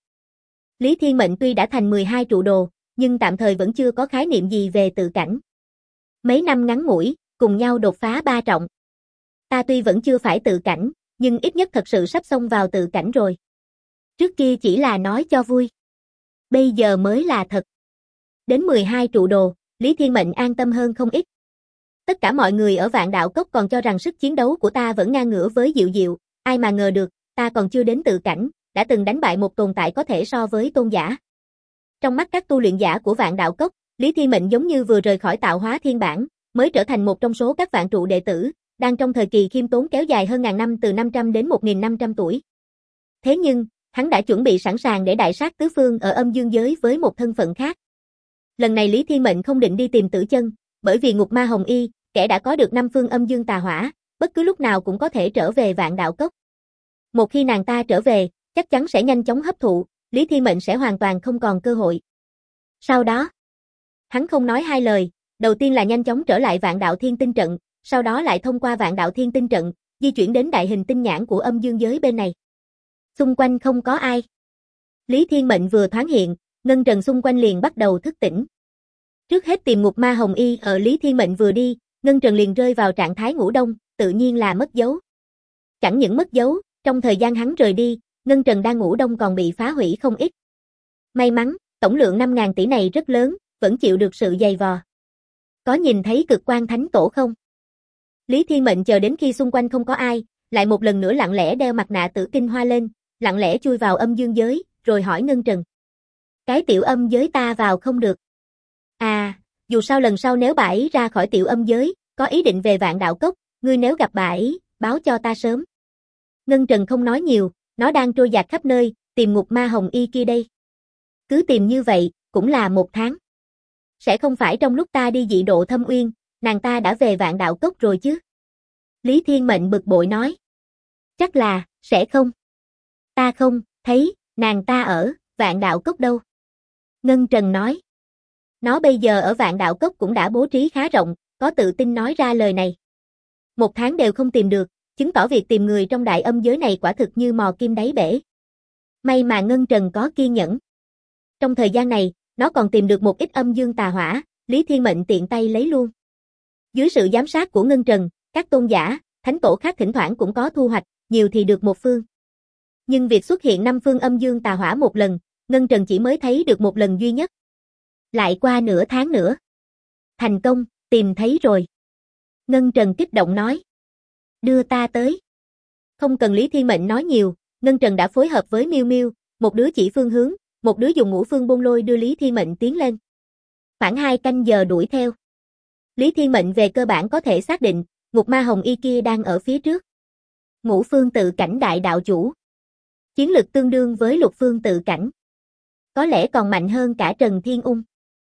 Lý Thiên Mệnh tuy đã thành 12 trụ đồ, nhưng tạm thời vẫn chưa có khái niệm gì về tự cảnh. Mấy năm ngắn ngủi, cùng nhau đột phá 3 trọng. Ta tuy vẫn chưa phải tự cảnh, nhưng ít nhất thật sự sắp xông vào tự cảnh rồi. Trước kia chỉ là nói cho vui. Bây giờ mới là thật. Đến 12 trụ đồ, Lý Thiên Mệnh an tâm hơn không ít. Tất cả mọi người ở Vạn Đạo Cốc còn cho rằng sức chiến đấu của ta vẫn ngang ngửa với Diệu Diệu, ai mà ngờ được, ta còn chưa đến tự cảnh, đã từng đánh bại một tồn tại có thể so với tôn giả. Trong mắt các tu luyện giả của Vạn Đạo Cốc, Lý Thiên Mệnh giống như vừa rời khỏi tạo hóa thiên bản, mới trở thành một trong số các vạn trụ đệ tử, đang trong thời kỳ khiêm tốn kéo dài hơn ngàn năm từ 500 đến 1.500 tuổi. Thế nhưng, hắn đã chuẩn bị sẵn sàng để đại sát tứ phương ở âm dương giới với một thân phận khác. Lần này Lý Thiên Mệnh không định đi tìm Tử Chân, bởi vì Ngục Ma Hồng Y, kẻ đã có được 5 phương âm dương tà hỏa, bất cứ lúc nào cũng có thể trở về Vạn Đạo Cốc. Một khi nàng ta trở về, chắc chắn sẽ nhanh chóng hấp thụ, Lý Thiên Mệnh sẽ hoàn toàn không còn cơ hội. Sau đó, hắn không nói hai lời, đầu tiên là nhanh chóng trở lại Vạn Đạo Thiên Tinh Trận, sau đó lại thông qua Vạn Đạo Thiên Tinh Trận, di chuyển đến đại hình tinh nhãn của âm dương giới bên này. Xung quanh không có ai. Lý Thiên Mệnh vừa thoáng hiện, ngân trần xung quanh liền bắt đầu thức tỉnh. Trước hết tìm Ngục Ma Hồng Y ở Lý Thiên Mệnh vừa đi, ngân trần liền rơi vào trạng thái ngủ đông, tự nhiên là mất dấu. Chẳng những mất dấu, trong thời gian hắn rời đi, ngân trần đang ngủ đông còn bị phá hủy không ít. May mắn, tổng lượng 5.000 tỷ này rất lớn, vẫn chịu được sự dày vò. Có nhìn thấy Cực Quang Thánh Tổ không? Lý Thiên Mệnh chờ đến khi xung quanh không có ai, lại một lần nữa lặng lẽ đeo mặt nạ Tử Kinh Hoa lên, lặng lẽ chui vào âm dương giới, rồi hỏi Ngân Trần. Cái tiểu âm giới ta vào không được. À, dù sao lần sau nếu bà ấy ra khỏi tiểu âm giới, có ý định về Vạn Đạo Cốc, ngươi nếu gặp bà ấy, báo cho ta sớm. Ngân Trần không nói nhiều, nó đang trôi dạt khắp nơi, tìm Ngục Ma Hồng Y kia đây. Cứ tìm như vậy, cũng là 1 tháng. Sẽ không phải trong lúc ta đi dị độ Thâm Uyên, nàng ta đã về Vạn Đạo Cốc rồi chứ? Lý Thiên Mệnh bực bội nói. Chắc là, sẽ không. Ta không, thấy, nàng ta ở, Vạn Đạo Cốc đâu. Ngân Trần nói. Nó bây giờ ở Vạn Đạo Cốc cũng đã bố trí khá rộng, có tự tin nói ra lời này. 1 tháng đều không tìm được, chứng tỏ việc tìm người trong đại âm giới này quả thực như mò kim đáy bể. May mà Ngân Trần có kiên nhẫn. Trong thời gian này, nó còn tìm được một ít âm dương tà hỏa, Lý Thiên Mệnh tiện tay lấy luôn. Dưới sự giám sát của Ngân Trần, các tôn giả, thánh tổ khác thỉnh thoảng cũng có thu hoạch, nhiều thì được 1 phương. Nhưng việc xuất hiện 5 phương âm dương tà hỏa một lần, Ngân Trần chỉ mới thấy được 1 lần duy nhất. Lại qua nửa tháng nữa. Thành công, tìm thấy rồi. Ngân Trần kích động nói. Đưa ta tới. Không cần Lý Thiên Mệnh nói nhiều, Ngân Trần đã phối hợp với Miêu Miêu, một đứa chỉ phương hướng, một đứa dùng ngũ phương bôn lôi đưa Lý Thiên Mệnh tiến lên. Khoảng 2 canh giờ đuổi theo. Lý Thiên Mệnh về cơ bản có thể xác định, Ngục Ma Hồng Y kia đang ở phía trước. Ngũ phương tự cảnh đại đạo chủ. Chiến lực tương đương với lục phương tự cảnh. Có lẽ còn mạnh hơn cả Trần Thiên Ung.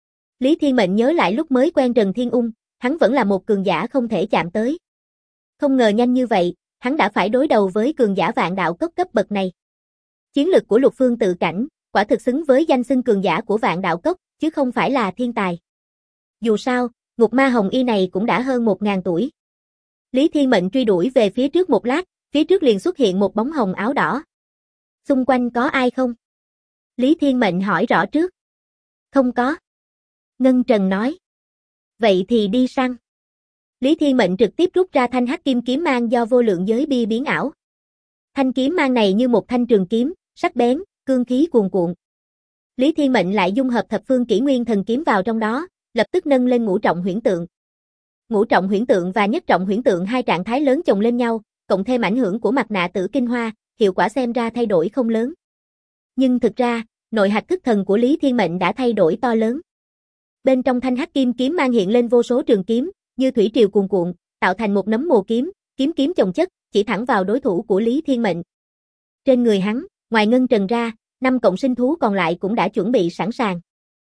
Lý Thiên Mệnh nhớ lại lúc mới quen Trần Thiên Ung, hắn vẫn là một cường giả không thể chạm tới. Không ngờ nhanh như vậy, hắn đã phải đối đầu với cường giả Vạn Đạo Cốc cấp bậc này. Chiến lực của lục phương tự cảnh, quả thực xứng với danh xưng cường giả của Vạn Đạo Cốc, chứ không phải là thiên tài. Dù sao, Ngục Ma Hồng Y này cũng đã hơn 1.000 tuổi. Lý Thiên Mệnh truy đuổi về phía trước một lát, phía trước liền xuất hiện một bóng hồng áo đỏ. Xung quanh có ai không? Lý Thiên Mệnh hỏi rõ trước. Không có. Ngân Trần nói. Vậy thì đi săn. Lý Thiên Mệnh trực tiếp rút ra thanh hắc kim kiếm mang do vô lượng giới bi biến ảo. Thanh kiếm mang này như một thanh trường kiếm, sắc bén, cương khí cuồn cuộn. Lý Thiên Mệnh lại dung hợp thập phương kỷ nguyên thần kiếm vào trong đó, lập tức nâng lên ngũ trọng huyễn tượng. Ngũ trọng huyễn tượng và nhất trọng huyễn tượng hai trạng thái lớn chồng lên nhau, cộng thêm ảnh hưởng của mặt nạ Tử Kinh Hoa, hiệu quả xem ra thay đổi không lớn. Nhưng thực ra, nội hạch thức thần của Lý Thiên Mệnh đã thay đổi to lớn. Bên trong thanh hắc kim kiếm mang hiện lên vô số trường kiếm, như thủy triều cuồn cuộn, tạo thành một nấm mồ kiếm, kiếm chồng chất, chỉ thẳng vào đối thủ của Lý Thiên Mệnh. Trên người hắn, ngoài Ngân Trần ra, 5 cộng sinh thú còn lại cũng đã chuẩn bị sẵn sàng.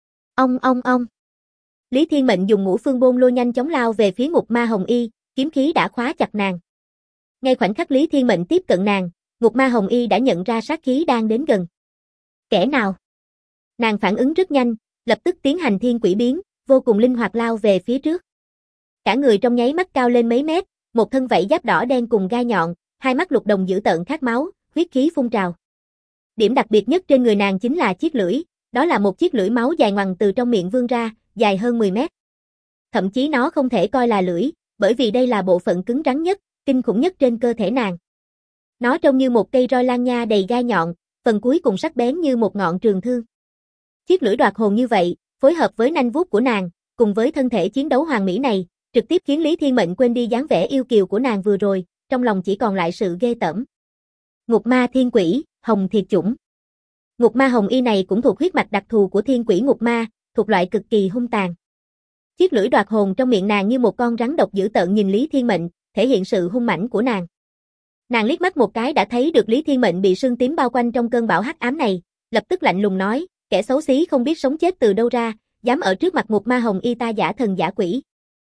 Ong. Lý Thiên Mệnh dùng ngũ phương bôn lôi nhanh chóng lao về phía Ngục Ma Hồng Y, kiếm khí đã khóa chặt nàng. Ngay khoảnh khắc Lý Thiên Mệnh tiếp cận nàng, Ngục Ma Hồng Y đã nhận ra sát khí đang đến gần. Kẻ nào? Nàng phản ứng rất nhanh, lập tức tiến hành thiên quỷ biến, vô cùng linh hoạt lao về phía trước. Cả người trong nháy mắt cao lên mấy mét, một thân vảy giáp đỏ đen cùng gai nhọn, hai mắt lục đồng dữ tợn khát máu, huyết khí phun trào. Điểm đặc biệt nhất trên người nàng chính là chiếc lưỡi, đó là một chiếc lưỡi máu dài ngoằng từ trong miệng vươn ra, dài hơn 10 mét. Thậm chí nó không thể coi là lưỡi, bởi vì đây là bộ phận cứng rắn nhất, kinh khủng nhất trên cơ thể nàng. Nó trông như một cây roi lang nha đầy gai nhọn, phần cuối cùng sắc bén như một ngọn trường thương. Chiếc lưỡi đoạt hồn như vậy, phối hợp với nanh vuốt của nàng, cùng với thân thể chiến đấu hoàn mỹ này, trực tiếp khiến Lý Thiên Mệnh quên đi dáng vẻ yêu kiều của nàng vừa rồi, trong lòng chỉ còn lại sự ghê tởm. Ngục ma thiên quỷ, hồng thiệt chủng. Ngục ma hồng y này cũng thuộc huyết mạch đặc thù của thiên quỷ ngục ma, thuộc loại cực kỳ hung tàn. Chiếc lưỡi đoạt hồn trong miệng nàng như một con rắn độc dữ tợn nhìn Lý Thiên Mệnh, thể hiện sự hung mãnh của nàng. Nàng liếc mắt một cái đã thấy được Lý Thiên Mệnh bị sương tím bao quanh trong cơn bão hắc ám này, lập tức lạnh lùng nói, kẻ xấu xí không biết sống chết từ đâu ra, dám ở trước mặt ngục ma hồng y ta giả thần giả quỷ.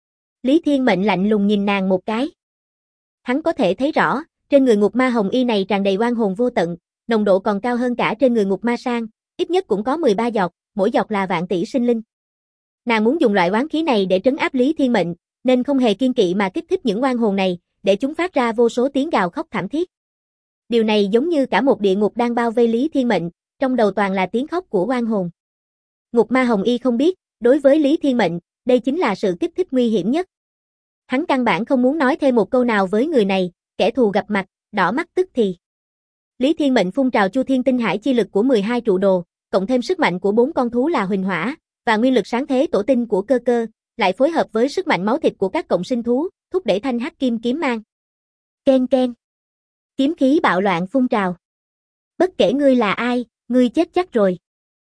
Lý Thiên Mệnh lạnh lùng nhìn nàng một cái. Hắn có thể thấy rõ, trên người ngục ma hồng y này tràn đầy oan hồn vô tận, nồng độ còn cao hơn cả trên người ngục ma sang, ít nhất cũng có 13 giọt, mỗi giọt là vạn tỷ sinh linh. Nàng muốn dùng loại oán khí này để trấn áp Lý Thiên Mệnh, nên không hề kiêng kỵ mà kích thích những oan hồn này, để chúng phát ra vô số tiếng gào khóc thảm thiết. Điều này giống như cả một địa ngục đang bao vây Lý Thiên Mệnh, trong đầu toàn là tiếng khóc của oan hồn. Ngục ma hồng y không biết, đối với Lý Thiên Mệnh, đây chính là sự kích thích nguy hiểm nhất. Hắn căn bản không muốn nói thêm một câu nào với người này, kẻ thù gặp mặt, đỏ mắt tức thì. Lý Thiên Mệnh phun trào Chu Thiên Tinh Hải chi lực của 12 trụ đồ, cộng thêm sức mạnh của 4 con thú là Huỳnh Hỏa và nguyên lực sáng thế tổ tinh của Cơ Cơ, lại phối hợp với sức mạnh máu thịt của các cộng sinh thú, thúc đẩy thanh hắc kim kiếm mang. Ken ken. Kiếm khí bạo loạn phun trào. Bất kể ngươi là ai, ngươi chết chắc rồi.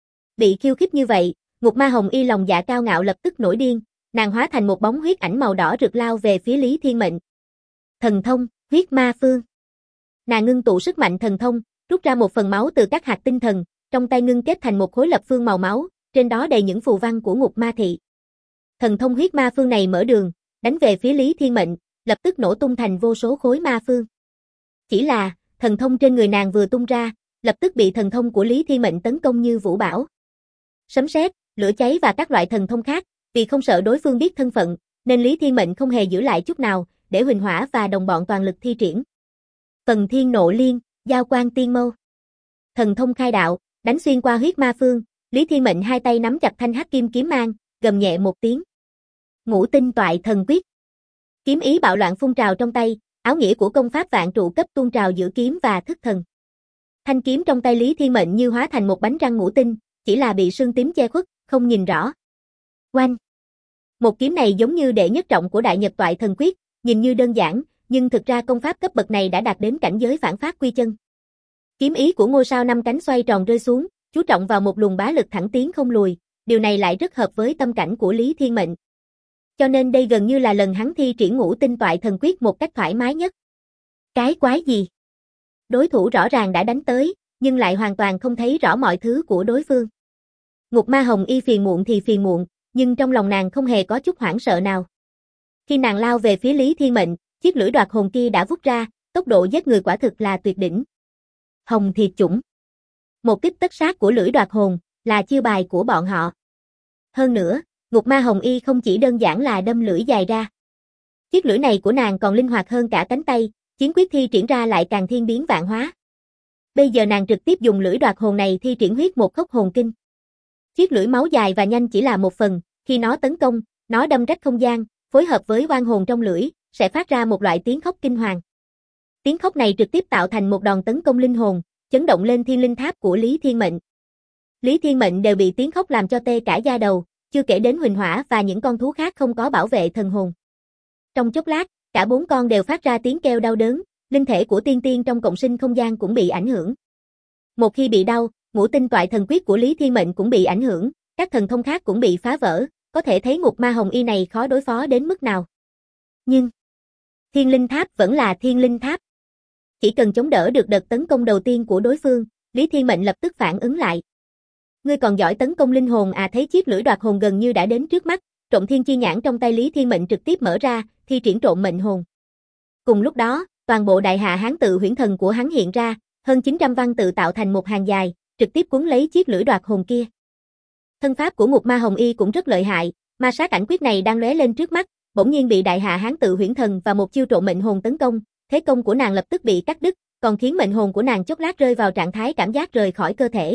Bị khiêu khích như vậy, ngục ma hồng y lòng dạ cao ngạo lập tức nổi điên, nàng hóa thành một bóng huyết ảnh màu đỏ rực lao về phía Lý Thiên Mệnh. Thần thông, huyết ma phương. Nàng ngưng tụ sức mạnh thần thông, rút ra một phần máu từ các hạt tinh thần, trong tay ngưng kết thành một khối lập phương màu máu, trên đó đầy những phù văn của ngục ma thị. Thần thông huyết ma phương này mở đường, đánh về phía Lý Thiên Mệnh, lập tức nổ tung thành vô số khối ma phương. Chỉ là, thần thông trên người nàng vừa tung ra, lập tức bị thần thông của Lý Thiên Mệnh tấn công như vũ bão. Sấm sét, lửa cháy và các loại thần thông khác, vì không sợ đối phương biết thân phận, nên Lý Thiên Mệnh không hề giữ lại chút nào, để Huỳnh Hỏa và đồng bọn toàn lực thi triển. Phần thiên nộ liên, giao quang tiên mâu. Thần thông khai đạo, đánh xuyên qua huyết ma phương, Lý Thiên Mệnh hai tay nắm chặt thanh hắc kim kiếm mang, gầm nhẹ một tiếng. Ngũ tinh toại thần quyết. Kiếm ý bạo loạn phun trào trong tay, áo nghĩa của công pháp vạn trụ cấp tuôn trào giữa kiếm và thức thần. Thanh kiếm trong tay Lý Thiên Mệnh như hóa thành một bánh răng ngũ tinh, chỉ là bị sương tím che khuất, không nhìn rõ. Oanh! Một kiếm này giống như đệ nhất trọng của Đại Nhật Toại Thần Quyết, nhìn như đơn giản, nhưng thực ra công pháp cấp bậc này đã đạt đến cảnh giới phản phát quy chân. Kiếm ý của ngôi sao năm cánh xoay tròn rơi xuống, chú trọng vào một luồng bá lực thẳng tiến không lùi, điều này lại rất hợp với tâm cảnh của Lý Thiên Mệnh. Cho nên đây gần như là lần hắn thi triển Ngũ Tinh Toại Thần Quyết một cách thoải mái nhất. Cái quái gì? Đối thủ rõ ràng đã đánh tới, nhưng lại hoàn toàn không thấy rõ mọi thứ của đối phương. Ngục ma hồng y phiền muộn thì phiền muộn, nhưng trong lòng nàng không hề có chút hoảng sợ nào. Khi nàng lao về phía Lý Thiên Mệnh, chiếc lưỡi đoạt hồn kia đã vút ra, tốc độ giết người quả thực là tuyệt đỉnh. Hồng thiệt chủng. Một kích tất sát của lưỡi đoạt hồn, là chiêu bài của bọn họ. Hơn nữa, ngục ma hồng y không chỉ đơn giản là đâm lưỡi dài ra. Chiếc lưỡi này của nàng còn linh hoạt hơn cả cánh tay, chiến quyết thi triển ra lại càng thiên biến vạn hóa. Bây giờ nàng trực tiếp dùng lưỡi đoạt hồn này thi triển huyết một khốc hồn kinh. Chiếc lưỡi máu dài và nhanh chỉ là một phần, khi nó tấn công, nó đâm rách không gian, phối hợp với oan hồn trong lưỡi, sẽ phát ra một loại tiếng khóc kinh hoàng. Tiếng khóc này trực tiếp tạo thành một đòn tấn công linh hồn, chấn động lên thiên linh tháp của Lý Thiên Mệnh. Lý Thiên Mệnh đều bị tiếng khóc làm cho tê cả da đầu, chưa kể đến Huỳnh Hỏa và những con thú khác không có bảo vệ thần hồn. Trong chốc lát, cả 4 con đều phát ra tiếng kêu đau đớn, linh thể của tiên tiên trong cộng sinh không gian cũng bị ảnh hưởng. Một khi bị đau, Ngũ Tinh Toại Thần Quyết của Lý Thiên Mệnh cũng bị ảnh hưởng, các thần thông khác cũng bị phá vỡ, có thể thấy ngục ma hồng y này khó đối phó đến mức nào. Nhưng, Thiên Linh Tháp vẫn là Thiên Linh Tháp. Chỉ cần chống đỡ được đợt tấn công đầu tiên của đối phương, Lý Thiên Mệnh lập tức phản ứng lại. Ngươi còn giỏi tấn công linh hồn à? Thấy chiếc lưỡi đoạt hồn gần như đã đến trước mắt, Trộm Thiên Chi Nhãn trong tay Lý Thiên Mệnh trực tiếp mở ra, thi triển trộm mệnh hồn. Cùng lúc đó, toàn bộ đại hạ hán tự huyễn thần của hắn hiện ra, hơn 900 văn tự tạo thành một hàng dài, trực tiếp cuốn lấy chiếc lưỡi đoạt hồn kia. Thân pháp của ngục ma hồng y cũng rất lợi hại, ma sát ảnh quyết này đang lóe lên trước mắt, bỗng nhiên bị đại hạ hán tự huyễn thần và một chiêu trộm mệnh hồn tấn công, thế công của nàng lập tức bị cắt đứt, còn khiến mệnh hồn của nàng chốc lát rơi vào trạng thái cảm giác rời khỏi cơ thể.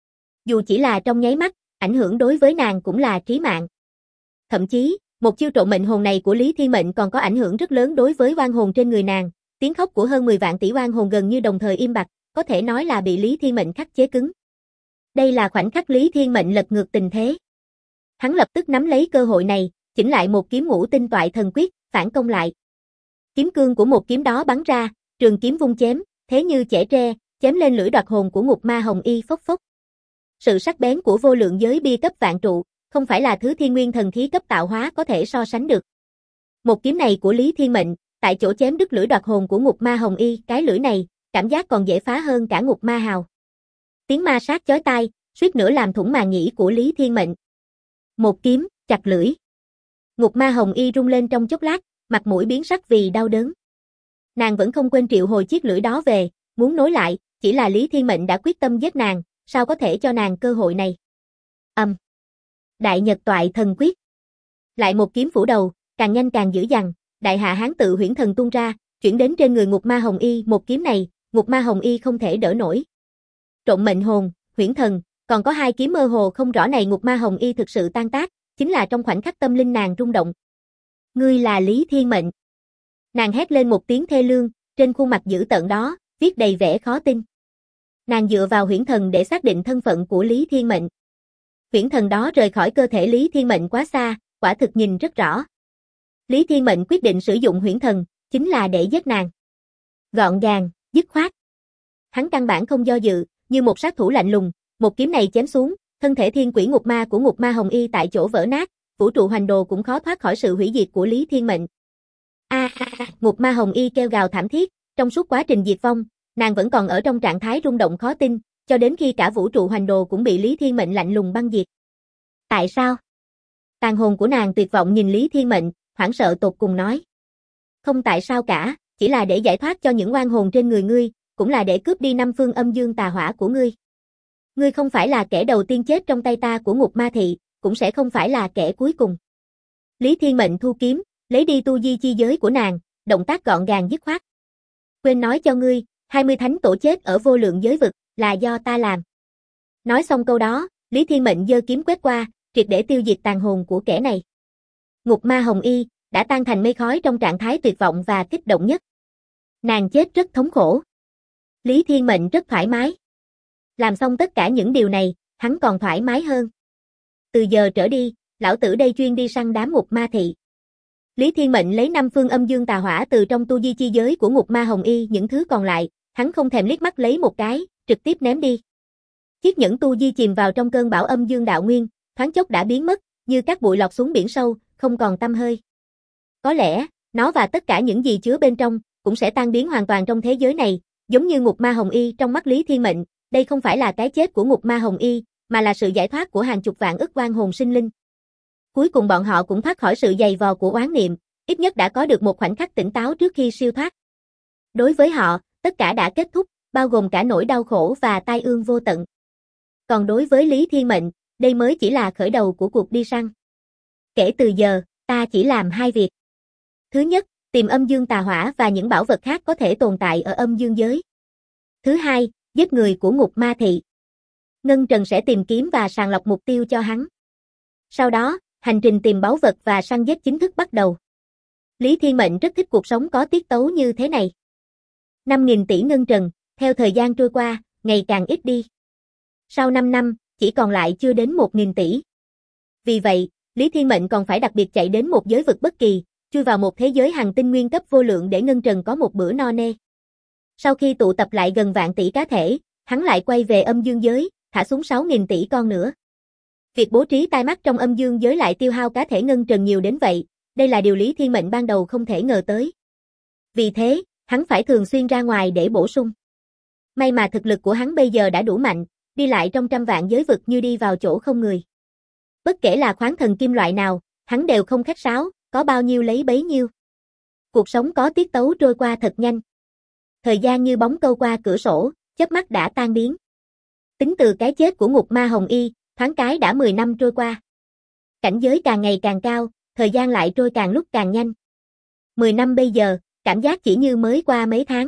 Dù chỉ là trong nháy mắt, ảnh hưởng đối với nàng cũng là chí mạng. Thậm chí, một chiêu trộm mệnh hồn này của Lý Thiên Mệnh còn có ảnh hưởng rất lớn đối với oan hồn trên người nàng, tiếng khóc của hơn 10 vạn tỷ oan hồn gần như đồng thời im bặt, có thể nói là bị Lý Thiên Mệnh khắc chế cứng. Đây là khoảnh khắc Lý Thiên Mệnh lật ngược tình thế. Hắn lập tức nắm lấy cơ hội này, chỉnh lại một kiếm Ngũ Tinh Toại Thần Quyết, phản công lại. Kiếm cương của một kiếm đó bắn ra, trường kiếm vung chém, thế như chẻ tre, chém lên lưỡi đoạt hồn của ngục ma hồng y phốc phốc. Sự sắc bén của vô lượng giới bia cấp vạn trụ, không phải là thứ thiên nguyên thần khí cấp tạo hóa có thể so sánh được. Một kiếm này của Lý Thiên Mệnh, tại chỗ chém đứt lưỡi đoạt hồn của ngục ma hồng y, cái lưỡi này, cảm giác còn dễ phá hơn cả ngục ma hào. Tiếng ma sát chói tai, suýt nữa làm thủng màng nhĩ của Lý Thiên Mệnh. Một kiếm, chặt lưỡi. Ngục ma hồng y rung lên trong chốc lát, mặt mũi biến sắc vì đau đớn. Nàng vẫn không quên triệu hồi chiếc lưỡi đó về, muốn nối lại, chỉ là Lý Thiên Mệnh đã quyết tâm giết nàng, sao có thể cho nàng cơ hội này. Đại Nhật Toại Thần Quyết. Lại một kiếm phủ đầu, càng nhanh càng dữ dằn, đại hạ hán tự huyễn thần tung ra, chuyển đến trên người ngục ma hồng y, một kiếm này, ngục ma hồng y không thể đỡ nổi. Trộm mệnh hồn, huyễn thần, còn có hai kiếm mơ hồ không rõ này ngục ma hồng y thực sự tan tác, chính là trong khoảnh khắc tâm linh nàng rung động. Ngươi là Lý Thiên Mệnh. Nàng hét lên một tiếng thê lương, trên khuôn mặt dữ tợn đó, viết đầy vẻ khó tin. Nàng dựa vào huyễn thần để xác định thân phận của Lý Thiên Mệnh. Huyễn thần đó rời khỏi cơ thể Lý Thiên Mệnh quá xa, quả thực nhìn rất rõ. Lý Thiên Mệnh quyết định sử dụng huyễn thần, chính là để giết nàng. Gọn gàng, dứt khoát. Hắn căn bản không do dự, như một sát thủ lạnh lùng, một kiếm này chém xuống, thân thể thiên quỷ ngục ma của ngục ma hồng y tại chỗ vỡ nát, vũ trụ hoành đồ cũng khó thoát khỏi sự hủy diệt của Lý Thiên Mệnh. Ngục ma hồng y kêu gào thảm thiết, trong suốt quá trình diệt vong, nàng vẫn còn ở trong trạng thái rung động khó tin, cho đến khi cả vũ trụ hoành đồ cũng bị Lý Thiên Mệnh lạnh lùng băng diệt. Tại sao? Tàn hồn của nàng tuyệt vọng nhìn Lý Thiên Mệnh, hoảng sợ tột cùng nói. Không tại sao cả, chỉ là để giải thoát cho những oan hồn trên người ngươi, cũng là để cướp đi năm phương âm dương tà hỏa của ngươi. Ngươi không phải là kẻ đầu tiên chết trong tay ta của ngục ma thị, cũng sẽ không phải là kẻ cuối cùng. Lý Thiên Mệnh thu kiếm, lấy đi tu di chi giới của nàng, động tác gọn gàng dứt khoát. Quên nói cho ngươi, 20 thánh tổ chết ở vô lượng giới vực, là do ta làm. Nói xong câu đó, Lý Thiên Mệnh giơ kiếm quét qua, triệt để tiêu diệt tàn hồn của kẻ này. Ngục ma hồng y, đã tan thành mây khói trong trạng thái tuyệt vọng và kích động nhất. Nàng chết rất thống khổ. Lý Thiên Mệnh rất thoải mái. Làm xong tất cả những điều này, hắn còn thoải mái hơn. Từ giờ trở đi, lão tử đây chuyên đi săn đám ngục ma thị. Lý Thiên Mệnh lấy 5 phương âm dương tà hỏa từ trong tu di chi giới của ngục ma hồng y, những thứ còn lại, hắn không thèm liếc mắt lấy một cái, trực tiếp ném đi. Chiếc nhẫn tu di chìm vào trong cơn bão âm dương đạo nguyên, thoáng chốc đã biến mất, như cát bụi lọt xuống biển sâu, không còn tăm hơi. Có lẽ, nó và tất cả những gì chứa bên trong, cũng sẽ tan biến hoàn toàn trong thế giới này, giống như ngục ma hồng y trong mắt Lý Thiên Mệnh, đây không phải là cái chết của ngục ma hồng y, mà là sự giải thoát của hàng chục vạn ức oan hồn sinh linh. Cuối cùng bọn họ cũng thoát khỏi sự dày vò của oán niệm, ít nhất đã có được một khoảnh khắc tỉnh táo trước khi siêu thoát. Đối với họ, tất cả đã kết thúc, bao gồm cả nỗi đau khổ và tai ương vô tận. Còn đối với Lý Thiên Mệnh, đây mới chỉ là khởi đầu của cuộc đi săn. Kể từ giờ, ta chỉ làm 2 việc. Thứ nhất, tìm âm dương tà hỏa và những bảo vật khác có thể tồn tại ở âm dương giới. Thứ hai, giết người của ngục ma thị. Ngân Trần sẽ tìm kiếm và sàng lọc mục tiêu cho hắn. Sau đó, hành trình tìm báu vật và săn giết chính thức bắt đầu. Lý Thiên Mệnh rất thích cuộc sống có tiết tấu như thế này. 5.000 tỷ ngân trần, theo thời gian trôi qua, ngày càng ít đi. Sau 5 năm, chỉ còn lại chưa đến 1.000 tỷ. Vì vậy, Lý Thiên Mệnh còn phải đặc biệt chạy đến một giới vực bất kỳ, chui vào một thế giới hành tinh nguyên cấp vô lượng để ngân trần có một bữa no nê. Sau khi tụ tập lại gần vạn tỷ cá thể, hắn lại quay về âm dương giới, thả xuống 6.000 tỷ con nữa. Việc bố trí tai mắt trong âm dương giới lại tiêu hao cá thể ngân trần nhiều đến vậy, đây là điều Lý Thiên Mệnh ban đầu không thể ngờ tới. Vì thế, hắn phải thường xuyên ra ngoài để bổ sung. May mà thực lực của hắn bây giờ đã đủ mạnh, đi lại trong trăm vạn giới vực như đi vào chỗ không người. Bất kể là khoáng thần kim loại nào, hắn đều không khách sáo, có bao nhiêu lấy bấy nhiêu. Cuộc sống có tiết tấu trôi qua thật nhanh. Thời gian như bóng câu qua cửa sổ, chớp mắt đã tan biến. Tính từ cái chết của ngục ma hồng y, thoáng cái đã 10 năm trôi qua. Cảnh giới càng ngày càng cao, thời gian lại trôi càng lúc càng nhanh. 10 năm bây giờ, cảm giác chỉ như mới qua mấy tháng.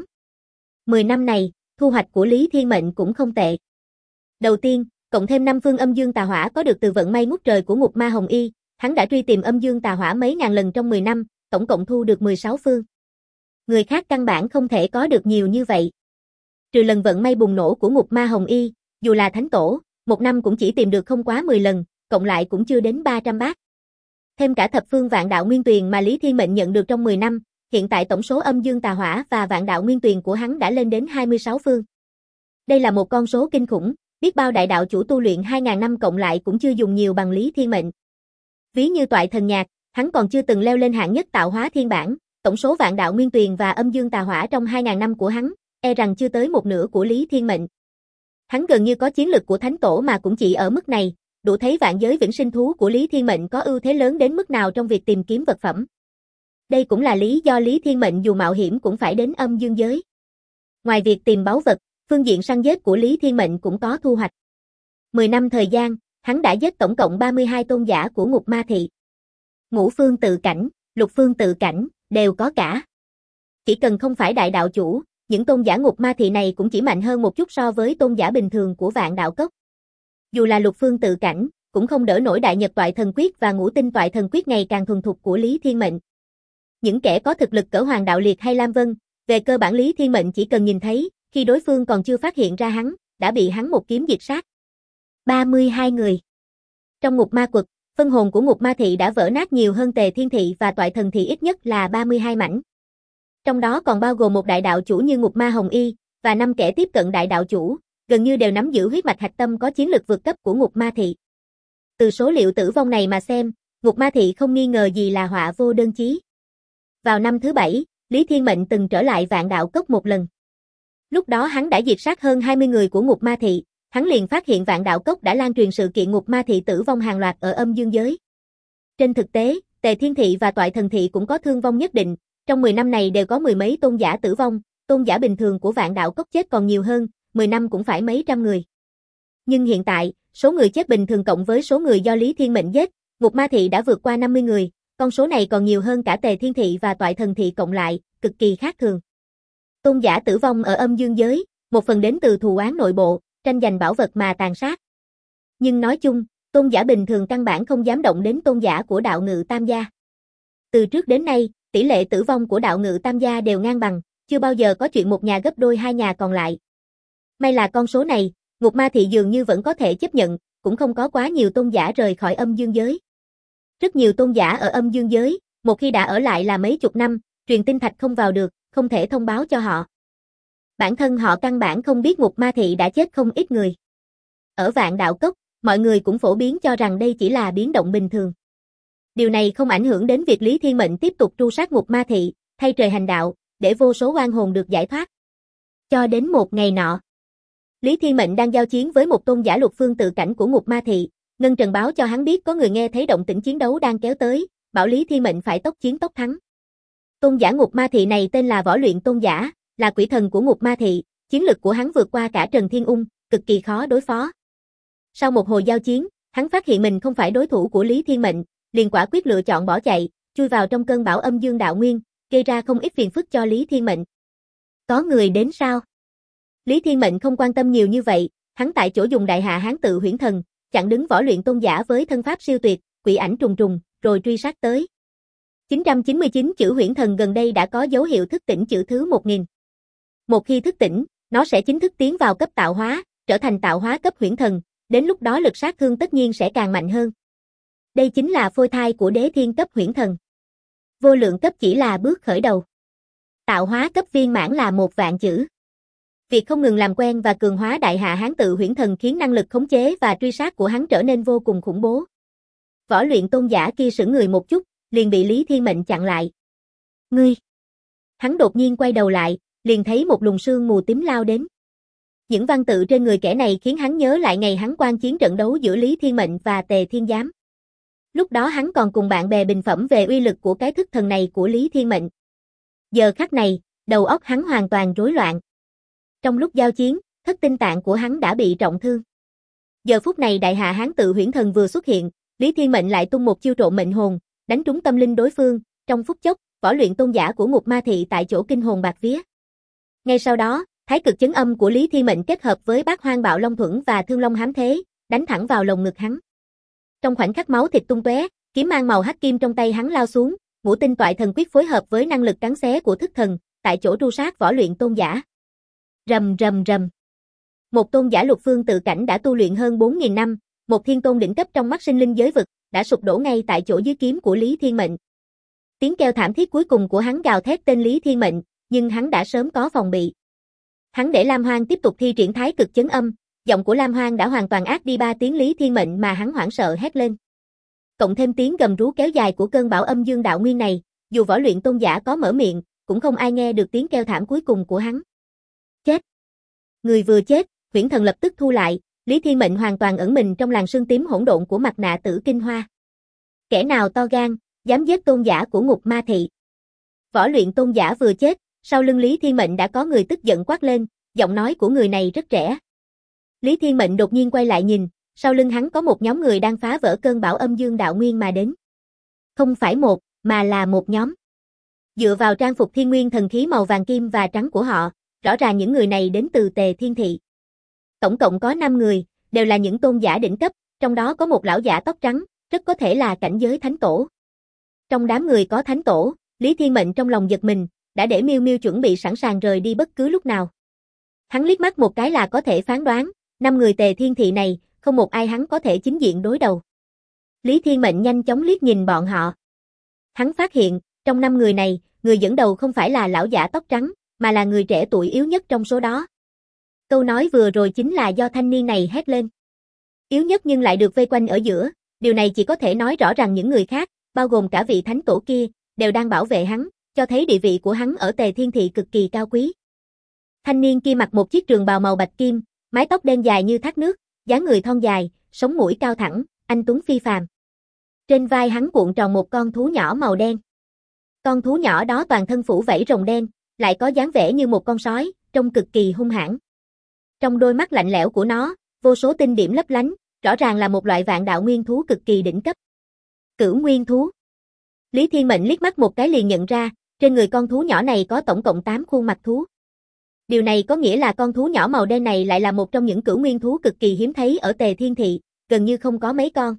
10 năm này, thu hoạch của Lý Thiên Mệnh cũng không tệ. Đầu tiên, cộng thêm 5 phương âm dương tà hỏa có được từ vận may ngút trời của ngục ma hồng y, hắn đã truy tìm âm dương tà hỏa mấy ngàn lần trong 10 năm, tổng cộng thu được 16 phương. Người khác căn bản không thể có được nhiều như vậy. Trừ lần vận may bùng nổ của ngục ma hồng y, dù là thánh tổ, một năm cũng chỉ tìm được không quá 10 lần, cộng lại cũng chưa đến 300 bát. Thêm cả thập phương vạn đạo nguyên tuyền mà Lý Thiên Mệnh nhận được trong 10 năm, hiện tại tổng số âm dương tà hỏa và vạn đạo nguyên tuyền của hắn đã lên đến 26 phương. Đây là một con số kinh khủng, biết bao đại đạo chủ tu luyện 2.000 năm cộng lại cũng chưa dùng nhiều bằng Lý Thiên Mệnh. Ví như toại thần nhạc, hắn còn chưa từng leo lên hạng nhất tạo hóa thiên bản, tổng số vạn đạo nguyên tuyền và âm dương tà hỏa trong 2.000 năm của hắn, e rằng chưa tới một nửa của Lý Thiên Mệnh. Hắn gần như có chiến lực của thánh tổ mà cũng chỉ ở mức này, đủ thấy vạn giới vĩnh sinh thú của Lý Thiên Mệnh có ưu thế lớn đến mức nào trong việc tìm kiếm vật phẩm. Đây cũng là lý do Lý Thiên Mệnh dù mạo hiểm cũng phải đến âm dương giới. Ngoài việc tìm báu vật, phương diện săn giết của Lý Thiên Mệnh cũng có thu hoạch. 10 năm thời gian, hắn đã giết tổng cộng 32 tôn giả của Ngục Ma Thị. Ngũ phương tự cảnh, lục phương tự cảnh, đều có cả. Chỉ cần không phải đại đạo chủ, những tôn giả Ngục Ma Thị này cũng chỉ mạnh hơn một chút so với tôn giả bình thường của Vạn Đạo Cốc. Dù là lục phương tự cảnh, cũng không đỡ nổi Đại Nhật Toại Thần Quyết và Ngũ Tinh Toại Thần Quyết ngày càng thuần thục của Lý Thiên Mệnh. Những kẻ có thực lực cỡ Hoàng Đạo Liệt hay Lam Vân, về cơ bản Lý Thiên Mệnh chỉ cần nhìn thấy, khi đối phương còn chưa phát hiện ra hắn, đã bị hắn một kiếm diệt sát. 32 người. Trong Ngục Ma Quật, phân hồn của Ngục Ma Thị đã vỡ nát nhiều hơn Tề Thiên Thị và Toại Thần Thị ít nhất là 32 mảnh. Trong đó còn bao gồm một đại đạo chủ như Ngục Ma Hồng Y, và 5 kẻ tiếp cận đại đạo chủ, gần như đều nắm giữ huyết mạch hạch tâm có chiến lực vượt cấp của Ngục Ma Thị. Từ số liệu tử vong này mà xem, Ngục Ma Thị không nghi ngờ gì là họa vô đơn chí. Vào năm thứ 7, Lý Thiên Mệnh từng trở lại Vạn Đạo Cốc một lần. Lúc đó hắn đã diệt sát hơn 20 người của Ngục Ma Thị, hắn liền phát hiện Vạn Đạo Cốc đã lan truyền sự kiện Ngục Ma Thị tử vong hàng loạt ở âm dương giới. Trên thực tế, Tề Thiên Thị và Toại Thần Thị cũng có thương vong nhất định, trong 10 năm này đều có mười mấy tôn giả tử vong, tôn giả bình thường của Vạn Đạo Cốc chết còn nhiều hơn, 10 năm cũng phải mấy trăm người. Nhưng hiện tại, số người chết bình thường cộng với số người do Lý Thiên Mệnh giết, Ngục Ma Thị đã vượt qua 50 người, con số này còn nhiều hơn cả Tề Thiên Thị và Toại Thần Thị cộng lại, cực kỳ khác thường. Tôn giả tử vong ở âm dương giới, một phần đến từ thù oán nội bộ, tranh giành bảo vật mà tàn sát. Nhưng nói chung, tôn giả bình thường căn bản không dám động đến tôn giả của Đạo Ngự Tam Gia. Từ trước đến nay, tỷ lệ tử vong của Đạo Ngự Tam Gia đều ngang bằng, chưa bao giờ có chuyện một nhà gấp đôi hai nhà còn lại. May là con số này, Ngục Ma Thị dường như vẫn có thể chấp nhận, cũng không có quá nhiều tôn giả rời khỏi âm dương giới. Rất nhiều tôn giả ở âm dương giới, một khi đã ở lại là mấy chục năm, truyền tinh thạch không vào được, không thể thông báo cho họ. Bản thân họ căn bản không biết Ngục Ma Thị đã chết không ít người. Ở Vạn Đạo Cốc, mọi người cũng phổ biến cho rằng đây chỉ là biến động bình thường. Điều này không ảnh hưởng đến việc Lý Thiên Mệnh tiếp tục tru sát Ngục Ma Thị, thay trời hành đạo, để vô số oan hồn được giải thoát. Cho đến một ngày nọ, Lý Thiên Mệnh đang giao chiến với một tôn giả lục phương tự cảnh của Ngục Ma Thị, Ngân Trần báo cho hắn biết có người nghe thấy động tĩnh chiến đấu đang kéo tới, bảo Lý Thiên Mệnh phải tốc chiến tốc thắng. Tôn giả Ngục Ma Thị này tên là Võ Luyện Tôn giả, là quỷ thần của Ngục Ma Thị, chiến lực của hắn vượt qua cả Trần Thiên Ung, cực kỳ khó đối phó. Sau một hồi giao chiến, hắn phát hiện mình không phải đối thủ của Lý Thiên Mệnh, liền quả quyết lựa chọn bỏ chạy, chui vào trong cơn bão âm dương đạo nguyên, gây ra không ít phiền phức cho Lý Thiên Mệnh. Có người đến sao? Lý Thiên Mệnh không quan tâm nhiều như vậy, hắn tại chỗ dùng Đại Hạ Hán Tự Huyễn Thần, chặn đứng Võ Luyện Tôn giả với thân pháp siêu tuyệt, quỷ ảnh trùng trùng, rồi truy sát tới. 999 chữ Huyễn Thần gần đây đã có dấu hiệu thức tỉnh chữ thứ 1000. Một khi thức tỉnh, nó sẽ chính thức tiến vào cấp tạo hóa, trở thành tạo hóa cấp Huyễn Thần, đến lúc đó lực sát thương tất nhiên sẽ càng mạnh hơn. Đây chính là phôi thai của Đế Thiên cấp Huyễn Thần. Vô lượng cấp chỉ là bước khởi đầu. Tạo hóa cấp viên mãn là 1.000 chữ. Việc không ngừng làm quen và cường hóa Đại Hạ Hán Tự Huyễn Thần khiến năng lực khống chế và truy sát của hắn trở nên vô cùng khủng bố. Võ Luyện Tôn giả kia sững người một chút, liền bị Lý Thiên Mệnh chặn lại. Ngươi! Hắn đột nhiên quay đầu lại, liền thấy một luồng sương mù tím lao đến. Những văn tự trên người kẻ này khiến hắn nhớ lại ngày hắn quan chiến trận đấu giữa Lý Thiên Mệnh và Tề Thiên Giám. Lúc đó hắn còn cùng bạn bè bình phẩm về uy lực của cái thức thần này của Lý Thiên Mệnh. Giờ khắc này, đầu óc hắn hoàn toàn rối loạn. Trong lúc giao chiến, thất tinh tạng của hắn đã bị trọng thương. Giờ phút này Đại Hạ Hán Tự Huyễn Thần vừa xuất hiện, Lý Thiên Mệnh lại tung một chiêu trộm mệnh hồn, đánh trúng tâm linh đối phương, trong phút chốc, Võ Luyện Tôn giả của Ngục Ma Thị tại chỗ kinh hồn bạt vía. Ngay sau đó, Thái Cực Chấn Âm của Lý Thiên Mệnh kết hợp với Bát Hoang Bạo Long Thuẫn và Thương Long Hám Thế, đánh thẳng vào lồng ngực hắn. Trong khoảnh khắc máu thịt tung tóe, kiếm mang màu hắc kim trong tay hắn lao xuống, Ngũ Tinh Toại Thần Quyết phối hợp với năng lực cắn xé của thức thần, tại chỗ tru sát Võ Luyện Tôn giả. Rầm rầm rầm. Một tôn giả lục phương tự cảnh đã tu luyện hơn 4000 năm, một thiên tôn đỉnh cấp trong mắt sinh linh giới vực, đã sụp đổ ngay tại chỗ dưới kiếm của Lý Thiên Mệnh. Tiếng kêu thảm thiết cuối cùng của hắn gào thét tên Lý Thiên Mệnh, nhưng hắn đã sớm có phòng bị. Hắn để Lam Hoang tiếp tục thi triển thái cực chấn âm, giọng của Lam Hoang đã hoàn toàn át đi 3 tiếng Lý Thiên Mệnh mà hắn hoảng sợ hét lên. Cộng thêm tiếng gầm rú kéo dài của cơn bão âm dương đạo nguyên này, dù võ luyện tôn giả có mở miệng, cũng không ai nghe được tiếng kêu thảm cuối cùng của hắn. Chết! Người vừa chết, huyễn thần lập tức thu lại, Lý Thiên Mệnh hoàn toàn ẩn mình trong làn sương tím hỗn độn của mặt nạ Tử Kinh Hoa. Kẻ nào to gan, dám giết tôn giả của Ngục Ma Thị? Võ luyện tôn giả vừa chết, sau lưng Lý Thiên Mệnh đã có người tức giận quát lên, giọng nói của người này rất trẻ. Lý Thiên Mệnh đột nhiên quay lại nhìn, sau lưng hắn có một nhóm người đang phá vỡ cơn bão âm dương đạo nguyên mà đến. Không phải một, mà là một nhóm. Dựa vào trang phục thiên nguyên thần khí màu vàng kim và trắng của họ, rõ ràng những người này đến từ Tề Thiên Thị. Tổng cộng có 5 người, đều là những tôn giả đỉnh cấp, trong đó có một lão giả tóc trắng, rất có thể là cảnh giới thánh tổ. Trong đám người có thánh tổ, Lý Thiên Mệnh trong lòng giật mình, đã để Miêu Miêu chuẩn bị sẵn sàng rời đi bất cứ lúc nào. Hắn liếc mắt một cái là có thể phán đoán, 5 người Tề Thiên Thị này, không một ai hắn có thể chính diện đối đầu. Lý Thiên Mệnh nhanh chóng liếc nhìn bọn họ. Hắn phát hiện, trong 5 người này, người dẫn đầu không phải là lão giả tóc trắng, mà là người trẻ tuổi yếu nhất trong số đó. Câu nói vừa rồi chính là do thanh niên này hét lên. Yếu nhất nhưng lại được vây quanh ở giữa, điều này chỉ có thể nói rõ rằng những người khác, bao gồm cả vị thánh tổ kia, đều đang bảo vệ hắn, cho thấy địa vị của hắn ở Tề Thiên Thị cực kỳ cao quý. Thanh niên kia mặc một chiếc trường bào màu bạch kim, mái tóc đen dài như thác nước, dáng người thon dài, sống mũi cao thẳng, anh tuấn phi phàm. Trên vai hắn cuộn tròn một con thú nhỏ màu đen. Con thú nhỏ đó toàn thân phủ vảy rồng đen, lại có dáng vẻ như một con sói, trông cực kỳ hung hãn. Trong đôi mắt lạnh lẽo của nó, vô số tinh điểm lấp lánh, rõ ràng là một loại vạn đạo nguyên thú cực kỳ đỉnh cấp. Cửu nguyên thú. Lý Thiên Mệnh liếc mắt một cái liền nhận ra, trên người con thú nhỏ này có tổng cộng 8 khuôn mặt thú. Điều này có nghĩa là con thú nhỏ màu đen này lại là một trong những cửu nguyên thú cực kỳ hiếm thấy ở Tề Thiên Thị, gần như không có mấy con.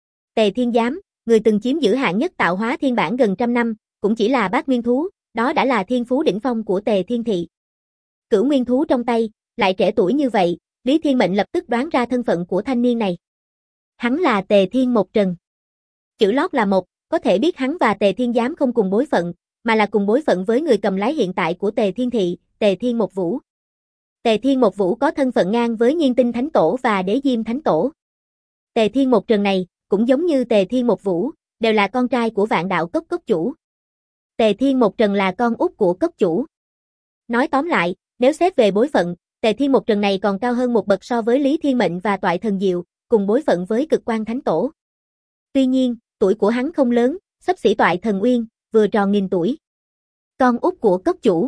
Tề Thiên Giám, người từng chiếm giữ hạng nhất tạo hóa thiên bản gần trăm năm, cũng chỉ là bát nguyên thú, đó đã là thiên phú đỉnh phong của Tề Thiên Thị. Cửu nguyên thú trong tay, lại trẻ tuổi như vậy, Lý Thiên Mệnh lập tức đoán ra thân phận của thanh niên này. Hắn là Tề Thiên Một Trần. Chữ lót là một, có thể biết hắn và Tề Thiên Giám không cùng bối phận, mà là cùng bối phận với người cầm lái hiện tại của Tề Thiên Thị, Tề Thiên Một Vũ. Tề Thiên Một Vũ có thân phận ngang với Nhiên Tinh Thánh Tổ và Đế Diêm Thánh Tổ. Tề Thiên Một Trần này, cũng giống như Tề Thiên Một Vũ, đều là con trai của Vạn Đạo Cốc Cốc chủ. Tề Thiên Một Trần là con út của Cốc chủ. Nói tóm lại, nếu xét về bối phận, Tề Thiên Một Trần này còn cao hơn một bậc so với Lý Thiên Mệnh và Toại Thần Diệu, cùng bối phận với Cực Quang Thánh Tổ. Tuy nhiên, tuổi của hắn không lớn, xấp xỉ Toại Thần Uyên, vừa tròn 1000 tuổi. Con út của Cốc chủ.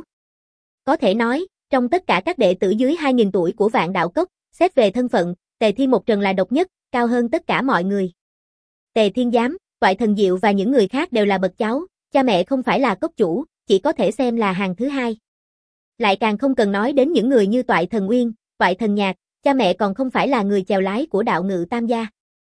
Có thể nói, trong tất cả các đệ tử dưới 2000 tuổi của Vạn Đạo Cốc, xét về thân phận, Tề Thiên Một Trần là độc nhất, cao hơn tất cả mọi người. Tề Thiên Giám, Toại Thần Diệu và những người khác đều là bậc cháu, cha mẹ không phải là Cốc chủ, chỉ có thể xem là hàng thứ hai. Lại càng không cần nói đến những người như Toại Thần Uyên, Toại Thần Nhạc, cha mẹ còn không phải là người chèo lái của đạo ngự tam gia.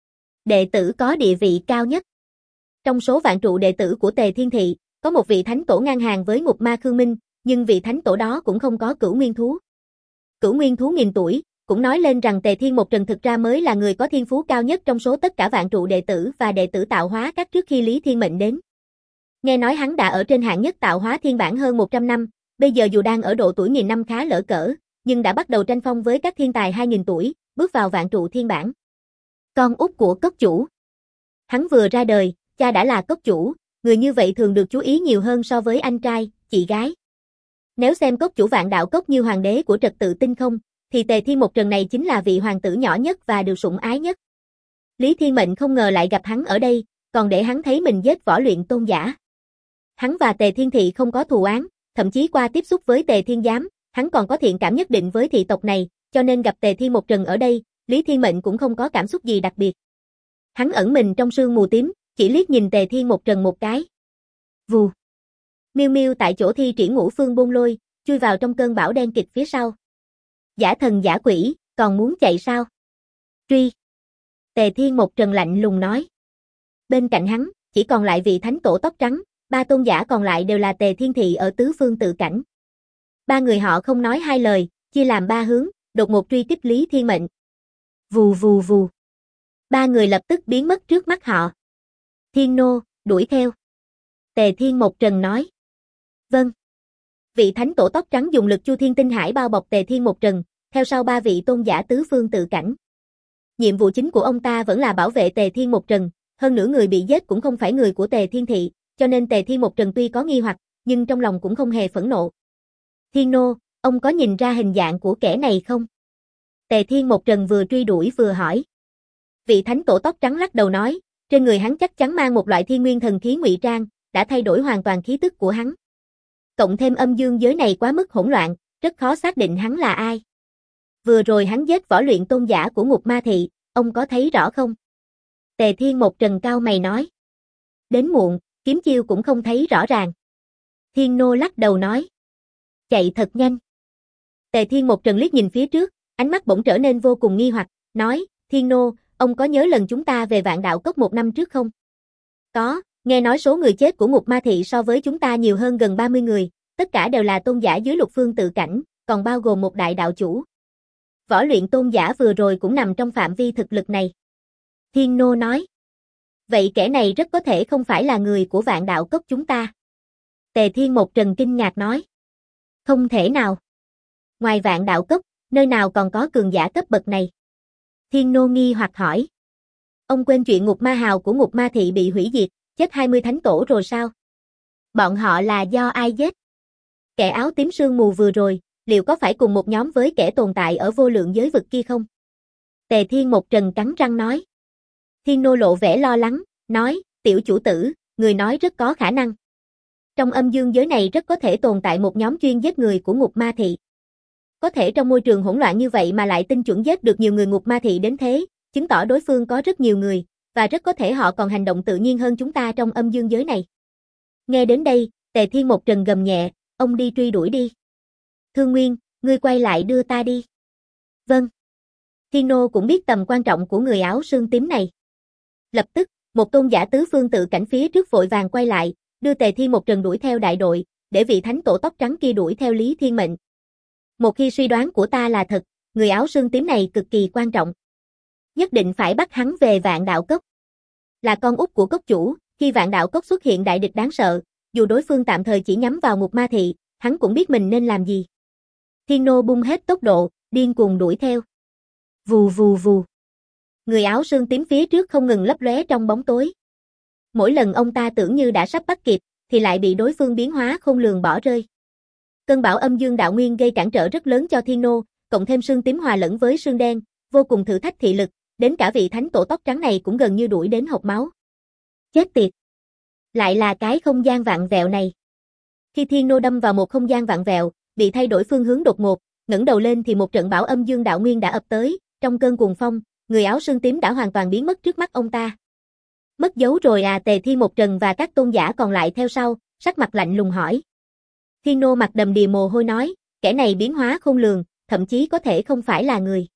Đệ tử có địa vị cao nhất. Trong số vạn trụ đệ tử của Tề Thiên Thị, có một vị thánh tổ ngang hàng với Ngục Ma Khương Minh, nhưng vị thánh tổ đó cũng không có cửu nguyên thú. Cửu nguyên thú 1000 tuổi, cũng nói lên rằng Tề Thiên Một Trần thực ra mới là người có thiên phú cao nhất trong số tất cả vạn trụ đệ tử và đệ tử tạo hóa các trước khi Lý Thiên Mệnh đến. Nghe nói hắn đã ở trên hạng nhất tạo hóa thiên bản hơn 100 năm, bây giờ dù đang ở độ tuổi 1000 năm khá lỡ cỡ, nhưng đã bắt đầu tranh phong với các thiên tài 2000 tuổi, bước vào vạn trụ thiên bản. Con út của Cốc chủ. Hắn vừa ra đời, cha đã là Cốc chủ, người như vậy thường được chú ý nhiều hơn so với anh trai, chị gái. Nếu xem Cốc chủ Vạn Đạo Cốc như hoàng đế của trật tự tinh không, thì Tề Thiên Một Trần này chính là vị hoàng tử nhỏ nhất và được sủng ái nhất. Lý Thiên Mệnh không ngờ lại gặp hắn ở đây, còn để hắn thấy mình giết võ luyện tôn giả. Hắn và Tề Thiên Thị không có thù oán, thậm chí qua tiếp xúc với Tề Thiên Giám, hắn còn có thiện cảm nhất định với thị tộc này, cho nên gặp Tề Thiên Một Trần ở đây, Lý Thiên Mệnh cũng không có cảm xúc gì đặc biệt. Hắn ẩn mình trong sương mù tím, chỉ liếc nhìn Tề Thiên Một Trần một cái. Vù. Miêu Miêu tại chỗ thi triển Ngũ Phương Bôn Lôi, chui vào trong cơn bão đen kịt phía sau. Giả thần giả quỷ, còn muốn chạy sao? Truy. Tề Thiên Một Trần lạnh lùng nói. Bên cạnh hắn, chỉ còn lại vị thánh tổ tóc trắng, 3 tôn giả còn lại đều là Tề Thiên Thị ở tứ phương tự cảnh. 3 người họ không nói hai lời, chia làm 3 hướng, đột ngột truy kích Lý Thiên Mệnh. Vù vù vù. 3 người lập tức biến mất trước mắt họ. Thiên Nô, đuổi theo. Tề Thiên Một Trần nói. Vâng. Vị thánh tổ tóc trắng dùng lực Chu Thiên Tinh Hải bao bọc Tề Thiên Một Trần, theo sau 3 vị tôn giả tứ phương tự cảnh. Nhiệm vụ chính của ông ta vẫn là bảo vệ Tề Thiên Một Trần, hơn nữa người bị giết cũng không phải người của Tề Thiên Thị, cho nên Tề Thiên Một Trần tuy có nghi hoặc, nhưng trong lòng cũng không hề phẫn nộ. Thiên Nô, ông có nhìn ra hình dạng của kẻ này không? Tề Thiên Một Trần vừa truy đuổi vừa hỏi. Vị thánh tổ tóc trắng lắc đầu nói, trên người hắn chắc chắn mang một loại thiên nguyên thần khí ngụy trang, đã thay đổi hoàn toàn khí tức của hắn. Cộng thêm âm dương giới này quá mức hỗn loạn, rất khó xác định hắn là ai. Vừa rồi hắn giết võ luyện tôn giả của Ngục Ma Thị, ông có thấy rõ không? Tề Thiên Một Trần cau mày nói. Đến muộn, kiếm chiêu cũng không thấy rõ ràng. Thiên Nô lắc đầu nói. Chạy thật nhanh. Tề Thiên Một Trần liếc nhìn phía trước, ánh mắt bỗng trở nên vô cùng nghi hoặc, nói, Thiên Nô, ông có nhớ lần chúng ta về Vạn Đạo Cốc 1 năm trước không? Có, nghe nói số người chết của Ngục Ma Thị so với chúng ta nhiều hơn gần 30 người, tất cả đều là tôn giả dưới lục phương tự cảnh, còn bao gồm một đại đạo chủ. Võ luyện tôn giả vừa rồi cũng nằm trong phạm vi thực lực này. Thiên Nô nói. Vậy kẻ này rất có thể không phải là người của Vạn Đạo Cốc chúng ta. Tề Thiên Một Trần kinh ngạc nói. Không thể nào. Ngoài Vạn Đạo Cốc, nơi nào còn có cường giả cấp bậc này? Thiên Nô nghi hoặc hỏi. Ông quên chuyện Ngục Ma Hào của Ngục Ma Thị bị hủy diệt, chết 20 thánh tổ rồi sao? Bọn họ là do ai giết? Kẻ áo tím sương mù vừa rồi, liệu có phải cùng một nhóm với kẻ tồn tại ở vô lượng giới vực kia không? Tề Thiên Một Trần cắn răng nói. Thiên Nô lộ vẻ lo lắng, nói, tiểu chủ tử, người nói rất có khả năng. Trong âm dương giới này rất có thể tồn tại một nhóm chuyên giết người của Ngục Ma Thị. Có thể trong môi trường hỗn loạn như vậy mà lại tinh chuẩn giết được nhiều người Ngục Ma Thị đến thế, chứng tỏ đối phương có rất nhiều người, và rất có thể họ còn hành động tự nhiên hơn chúng ta trong âm dương giới này. Nghe đến đây, Tề Thiên Một Trần gầm nhẹ, ông đi truy đuổi đi. Thương Nguyên, ngươi quay lại đưa ta đi. Vâng. Thiên Nô cũng biết tầm quan trọng của người áo sương tím này. Lập tức, một tôn giả tứ phương tự cảnh phía trước vội vàng quay lại, đưa Tề Thiên Một Trần đuổi theo đại đội, để vị thánh tổ tóc trắng kia đuổi theo Lý Thiên Mệnh. Một khi suy đoán của ta là thật, người áo sương tím này cực kỳ quan trọng. Nhất định phải bắt hắn về Vạn Đạo Cốc. Là con út của cốc chủ, khi Vạn Đạo Cốc xuất hiện đại địch đáng sợ, dù đối phương tạm thời chỉ nhắm vào Ngục Ma Thị, hắn cũng biết mình nên làm gì. Thiên Nô bung hết tốc độ, điên cuồng đuổi theo. Vù vù vù. Người áo sương tím phía trước không ngừng lấp lóe trong bóng tối. Mỗi lần ông ta tưởng như đã sắp bắt kịp, thì lại bị đối phương biến hóa khôn lường bỏ rơi. Cơn bão âm dương đạo nguyên gây cản trở rất lớn cho Thiên Nô, cộng thêm sương tím hòa lẫn với sương đen, vô cùng thử thách thị lực, đến cả vị thánh tổ tóc trắng này cũng gần như đuổi đến hộc máu. Chết tiệt! Lại là cái không gian vặn vẹo này. Khi Thiên Nô đâm vào một không gian vặn vẹo, bị thay đổi phương hướng đột ngột, ngẩng đầu lên thì một trận bão âm dương đạo nguyên đã ập tới, trong cơn cuồng phong, người áo sương tím đã hoàn toàn biến mất trước mắt ông ta. Mất dấu rồi à? Tề Thiên Một Trần và các tôn giả còn lại theo sau, sắc mặt lạnh lùng hỏi. Thiên Nô mặt đầm đìa mồ hôi nói, kẻ này biến hóa khôn lường, thậm chí có thể không phải là người,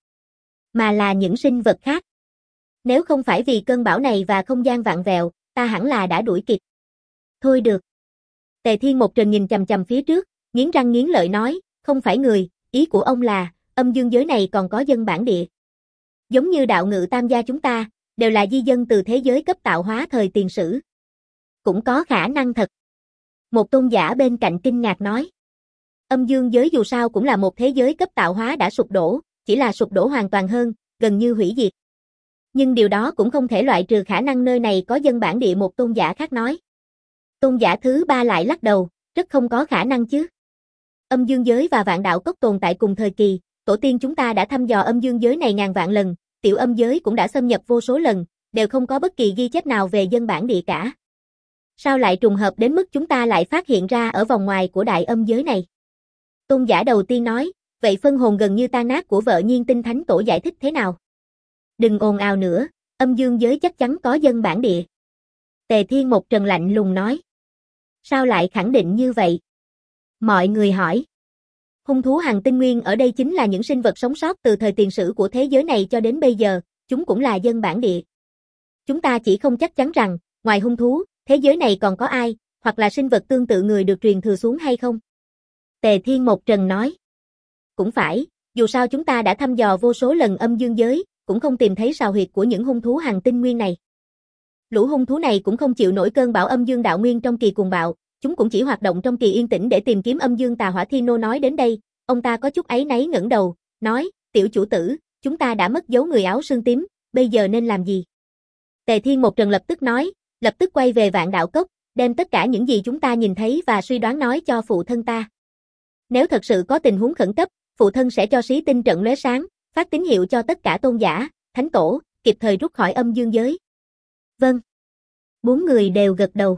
mà là những sinh vật khác. Nếu không phải vì cơn bão này và không gian vặn vẹo, ta hẳn là đã đuổi kịp. Thôi được. Tề Thiên Một Trần nhìn chằm chằm phía trước, nghiến răng nghiến lợi nói, không phải người, ý của ông là, âm dương giới này còn có dân bản địa. Giống như đạo ngự tam gia chúng ta, đều là di dân từ thế giới cấp tạo hóa thời tiền sử. Cũng có khả năng thật. Một tôn giả bên cạnh kinh ngạc nói. Âm dương giới dù sao cũng là một thế giới cấp tạo hóa đã sụp đổ, chỉ là sụp đổ hoàn toàn hơn, gần như hủy diệt. Nhưng điều đó cũng không thể loại trừ khả năng nơi này có dân bản địa, một tôn giả khác nói. Tôn giả thứ ba lại lắc đầu, rất không có khả năng chứ. Âm dương giới và Vạn Đạo Cốc tồn tại cùng thời kỳ, tổ tiên chúng ta đã thăm dò âm dương giới này ngàn vạn lần, tiểu âm giới cũng đã xâm nhập vô số lần, đều không có bất kỳ ghi chép nào về dân bản địa cả. Sao lại trùng hợp đến mức chúng ta lại phát hiện ra ở vòng ngoài của đại âm giới này? Tôn giả đầu tiên nói, vậy phân hồn gần như tan nát của vợ Nhiên Tinh Thánh Tổ giải thích thế nào? Đừng ồn ào nữa, âm dương giới chắc chắn có dân bản địa. Tề Thiên Một Trần lạnh lùng nói. Sao lại khẳng định như vậy? Mọi người hỏi. Hung thú hằng tinh nguyên ở đây chính là những sinh vật sống sót từ thời tiền sử của thế giới này cho đến bây giờ, chúng cũng là dân bản địa. Chúng ta chỉ không chắc chắn rằng, ngoài hung thú, thế giới này còn có ai, hoặc là sinh vật tương tự người được truyền thừa xuống hay không? Tề Thiên Một Trần nói. Cũng phải, dù sao chúng ta đã thăm dò vô số lần âm dương giới, cũng không tìm thấy sào huyệt của những hung thú hằng tinh nguyên này. Lũ hung thú này cũng không chịu nổi cơn bão âm dương đạo nguyên trong kỳ cuồng bạo, chúng cũng chỉ hoạt động trong kỳ yên tĩnh để tìm kiếm âm dương tà hỏa. Thino nói đến đây, ông ta có chút áy náy ngẩng đầu, nói, tiểu chủ tử, chúng ta đã mất dấu người áo sương tím, bây giờ nên làm gì? Tề Thiên Một Trần lập tức nói, lập tức quay về Vạn Đạo Cốc, đem tất cả những gì chúng ta nhìn thấy và suy đoán nói cho phụ thân ta. Nếu thật sự có tình huống khẩn cấp, phụ thân sẽ cho Xí Tinh trận lóe sáng, phát tín hiệu cho tất cả tôn giả, thánh tổ, kịp thời rút khỏi âm dương giới. Vâng. 4 người đều gật đầu.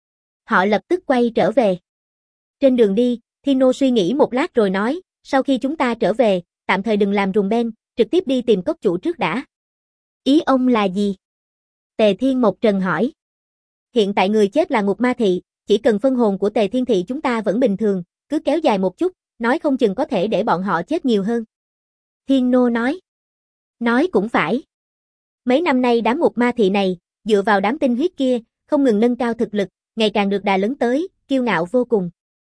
Họ lập tức quay trở về. Trên đường đi, Thino suy nghĩ một lát rồi nói, sau khi chúng ta trở về, tạm thời đừng làm rùm beng, trực tiếp đi tìm cốc chủ trước đã. Ý ông là gì? Tề Thiên Một Trần hỏi. Hiện tại người chết là Ngục Ma Thị, chỉ cần phân hồn của Tề Thiên Thị chúng ta vẫn bình thường, cứ kéo dài một chút, nói không chừng có thể để bọn họ chết nhiều hơn. Thino nói. Nói cũng phải. Mấy năm nay đám Ngục Ma Thị này, dựa vào đám tinh huyết kia, không ngừng nâng cao thực lực, ngày càng được đà lớn tới, kiêu ngạo vô cùng.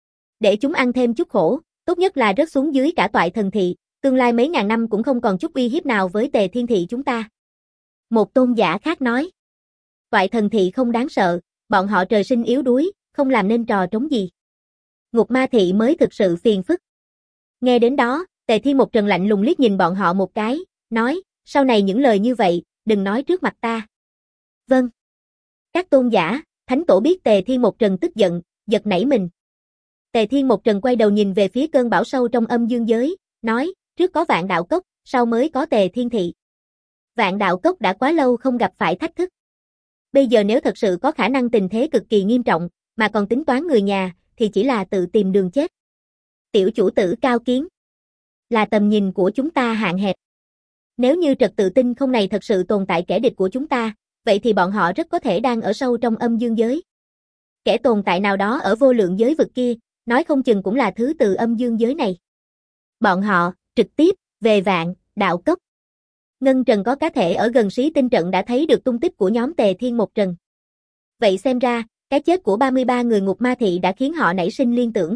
Để chúng ăn thêm chút khổ, tốt nhất là rớt xuống dưới cả Toại Thần Thị, tương lai mấy ngàn năm cũng không còn chút uy hiếp nào với Tề Thiên Thị chúng ta. Một tôn giả khác nói. Toại Thần Thị không đáng sợ, bọn họ trời sinh yếu đuối, không làm nên trò trống gì. Ngục Ma Thị mới thực sự phiền phức. Nghe đến đó, Tề Thiên Một Trần lạnh lùng liếc nhìn bọn họ một cái, nói, sau này những lời như vậy, đừng nói trước mặt ta. Vâng. Các tôn giả, thánh tổ biết Tề Thiên Một Trần tức giận, giật nảy mình. Tề Thiên Một Trần quay đầu nhìn về phía cơn bão sâu trong âm dương giới, nói, trước có Vạn Đạo Cốc, sau mới có Tề Thiên Thị. Vạn Đạo Cốc đã quá lâu không gặp phải thách thức. Bây giờ nếu thật sự có khả năng tình thế cực kỳ nghiêm trọng, mà còn tính toán người nhà, thì chỉ là tự tìm đường chết. Tiểu chủ tử cao kiến. Là tầm nhìn của chúng ta hạn hẹp. Nếu như trật tự tinh không này thật sự tồn tại kẻ địch của chúng ta, vậy thì bọn họ rất có thể đang ở sâu trong âm dương giới. Kẻ tồn tại nào đó ở vô lượng giới vực kia, nói không chừng cũng là thứ từ âm dương giới này. Bọn họ, trực tiếp, về Vạn Đạo Cốc. Ngân Trần có cá thể ở gần Xí Tinh trận đã thấy được tung tích của nhóm Tề Thiên Một Trần. Vậy xem ra, cái chết của 33 người Ngục Ma Thị đã khiến họ nảy sinh liên tưởng.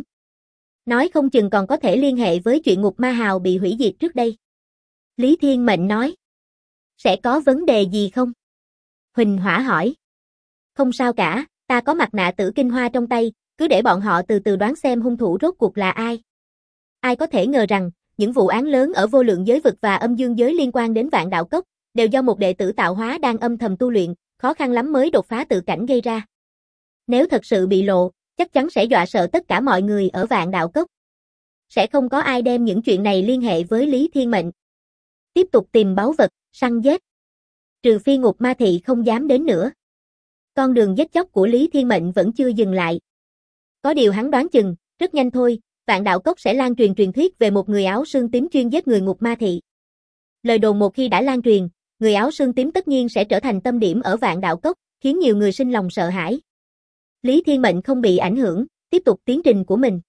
Nói không chừng còn có thể liên hệ với chuyện Ngục Ma Hào bị hủy diệt trước đây. Lý Thiên Mệnh nói. Sẽ có vấn đề gì không? Huỳnh Hỏa hỏi. Không sao cả, ta có mặt nạ tử kinh hoa trong tay, cứ để bọn họ từ từ đoán xem hung thủ rốt cuộc là ai. Ai có thể ngờ rằng, những vụ án lớn ở vô lượng giới vực và âm dương giới liên quan đến Vạn Đạo Cốc, đều do một đệ tử tạo hóa đang âm thầm tu luyện, khó khăn lắm mới đột phá tự cảnh gây ra. Nếu thật sự bị lộ, chắc chắn sẽ dọa sợ tất cả mọi người ở Vạn Đạo Cốc. Sẽ không có ai đem những chuyện này liên hệ với Lý Thiên Mệnh. Tiếp tục tìm báu vật, săn giết. Trừ phi Ngục Ma Thị không dám đến nữa. Con đường giết chóc của Lý Thiên Mệnh vẫn chưa dừng lại. Có điều hắn đoán chừng, rất nhanh thôi, Vạn Đạo Cốc sẽ lan truyền truyền thuyết về một người áo sương tím chuyên giết người Ngục Ma Thị. Lời đồn một khi đã lan truyền, người áo sương tím tất nhiên sẽ trở thành tâm điểm ở Vạn Đạo Cốc, khiến nhiều người sinh lòng sợ hãi. Lý Thiên Mệnh không bị ảnh hưởng, tiếp tục tiến trình của mình.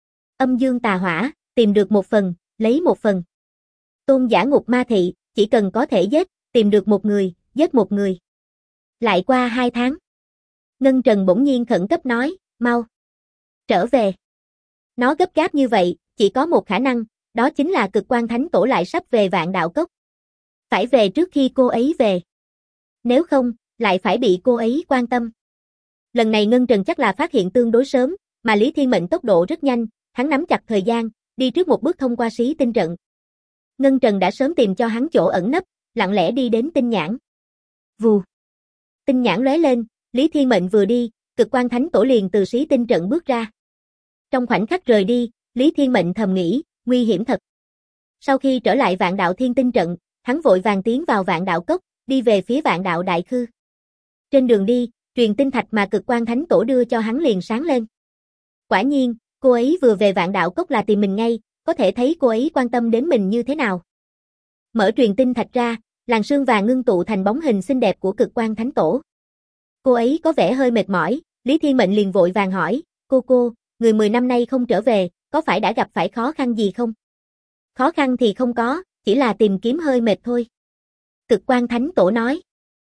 Âm dương tà hỏa, tìm được một phần, lấy một phần. Tôn giả Ngục Ma Thị, chỉ cần có thể giết, tìm được một người, giết một người. Lại qua 2 tháng. Ngân Trần bỗng nhiên khẩn cấp nói, mau. Trở về. Nó gấp gáp như vậy, chỉ có một khả năng, đó chính là Cực Quan Thánh Tổ lại sắp về Vạn Đạo Cốc. Phải về trước khi cô ấy về. Nếu không, lại phải bị cô ấy quan tâm. Lần này Ngân Trần chắc là phát hiện tương đối sớm, mà Lý Thiên Mệnh tốc độ rất nhanh, hắn nắm chặt thời gian, đi trước một bước thông qua Xí Tinh trận. Ngân Trần đã sớm tìm cho hắn chỗ ẩn nấp, lặng lẽ đi đến tinh nhãn. Vù. Tinh nhãn lóe lên, Lý Thiên Mệnh vừa đi, Cực Quan Thánh Tổ liền từ Xí Tinh trận bước ra. Trong khoảnh khắc rời đi, Lý Thiên Mệnh thầm nghĩ, nguy hiểm thật. Sau khi trở lại Vạn Đạo Thiên Tinh trận, hắn vội vàng tiến vào Vạn Đạo Cốc, đi về phía Vạn Đạo Đại Khư. Trên đường đi, truyền tinh thạch mà Cực Quan Thánh Tổ đưa cho hắn liền sáng lên. Quả nhiên, cô ấy vừa về Vạn Đạo Cốc là tìm mình ngay, có thể thấy cô ấy quan tâm đến mình như thế nào. Mở truyền tinh thạch ra, làn sương vàng ngưng tụ thành bóng hình xinh đẹp của Cực Quan Thánh Tổ. Cô ấy có vẻ hơi mệt mỏi, Lý Thiên Mệnh liền vội vàng hỏi, cô, người 10 năm nay không trở về, có phải đã gặp phải khó khăn gì không? Khó khăn thì không có, chỉ là tìm kiếm hơi mệt thôi. Cực Quan Thánh Tổ nói.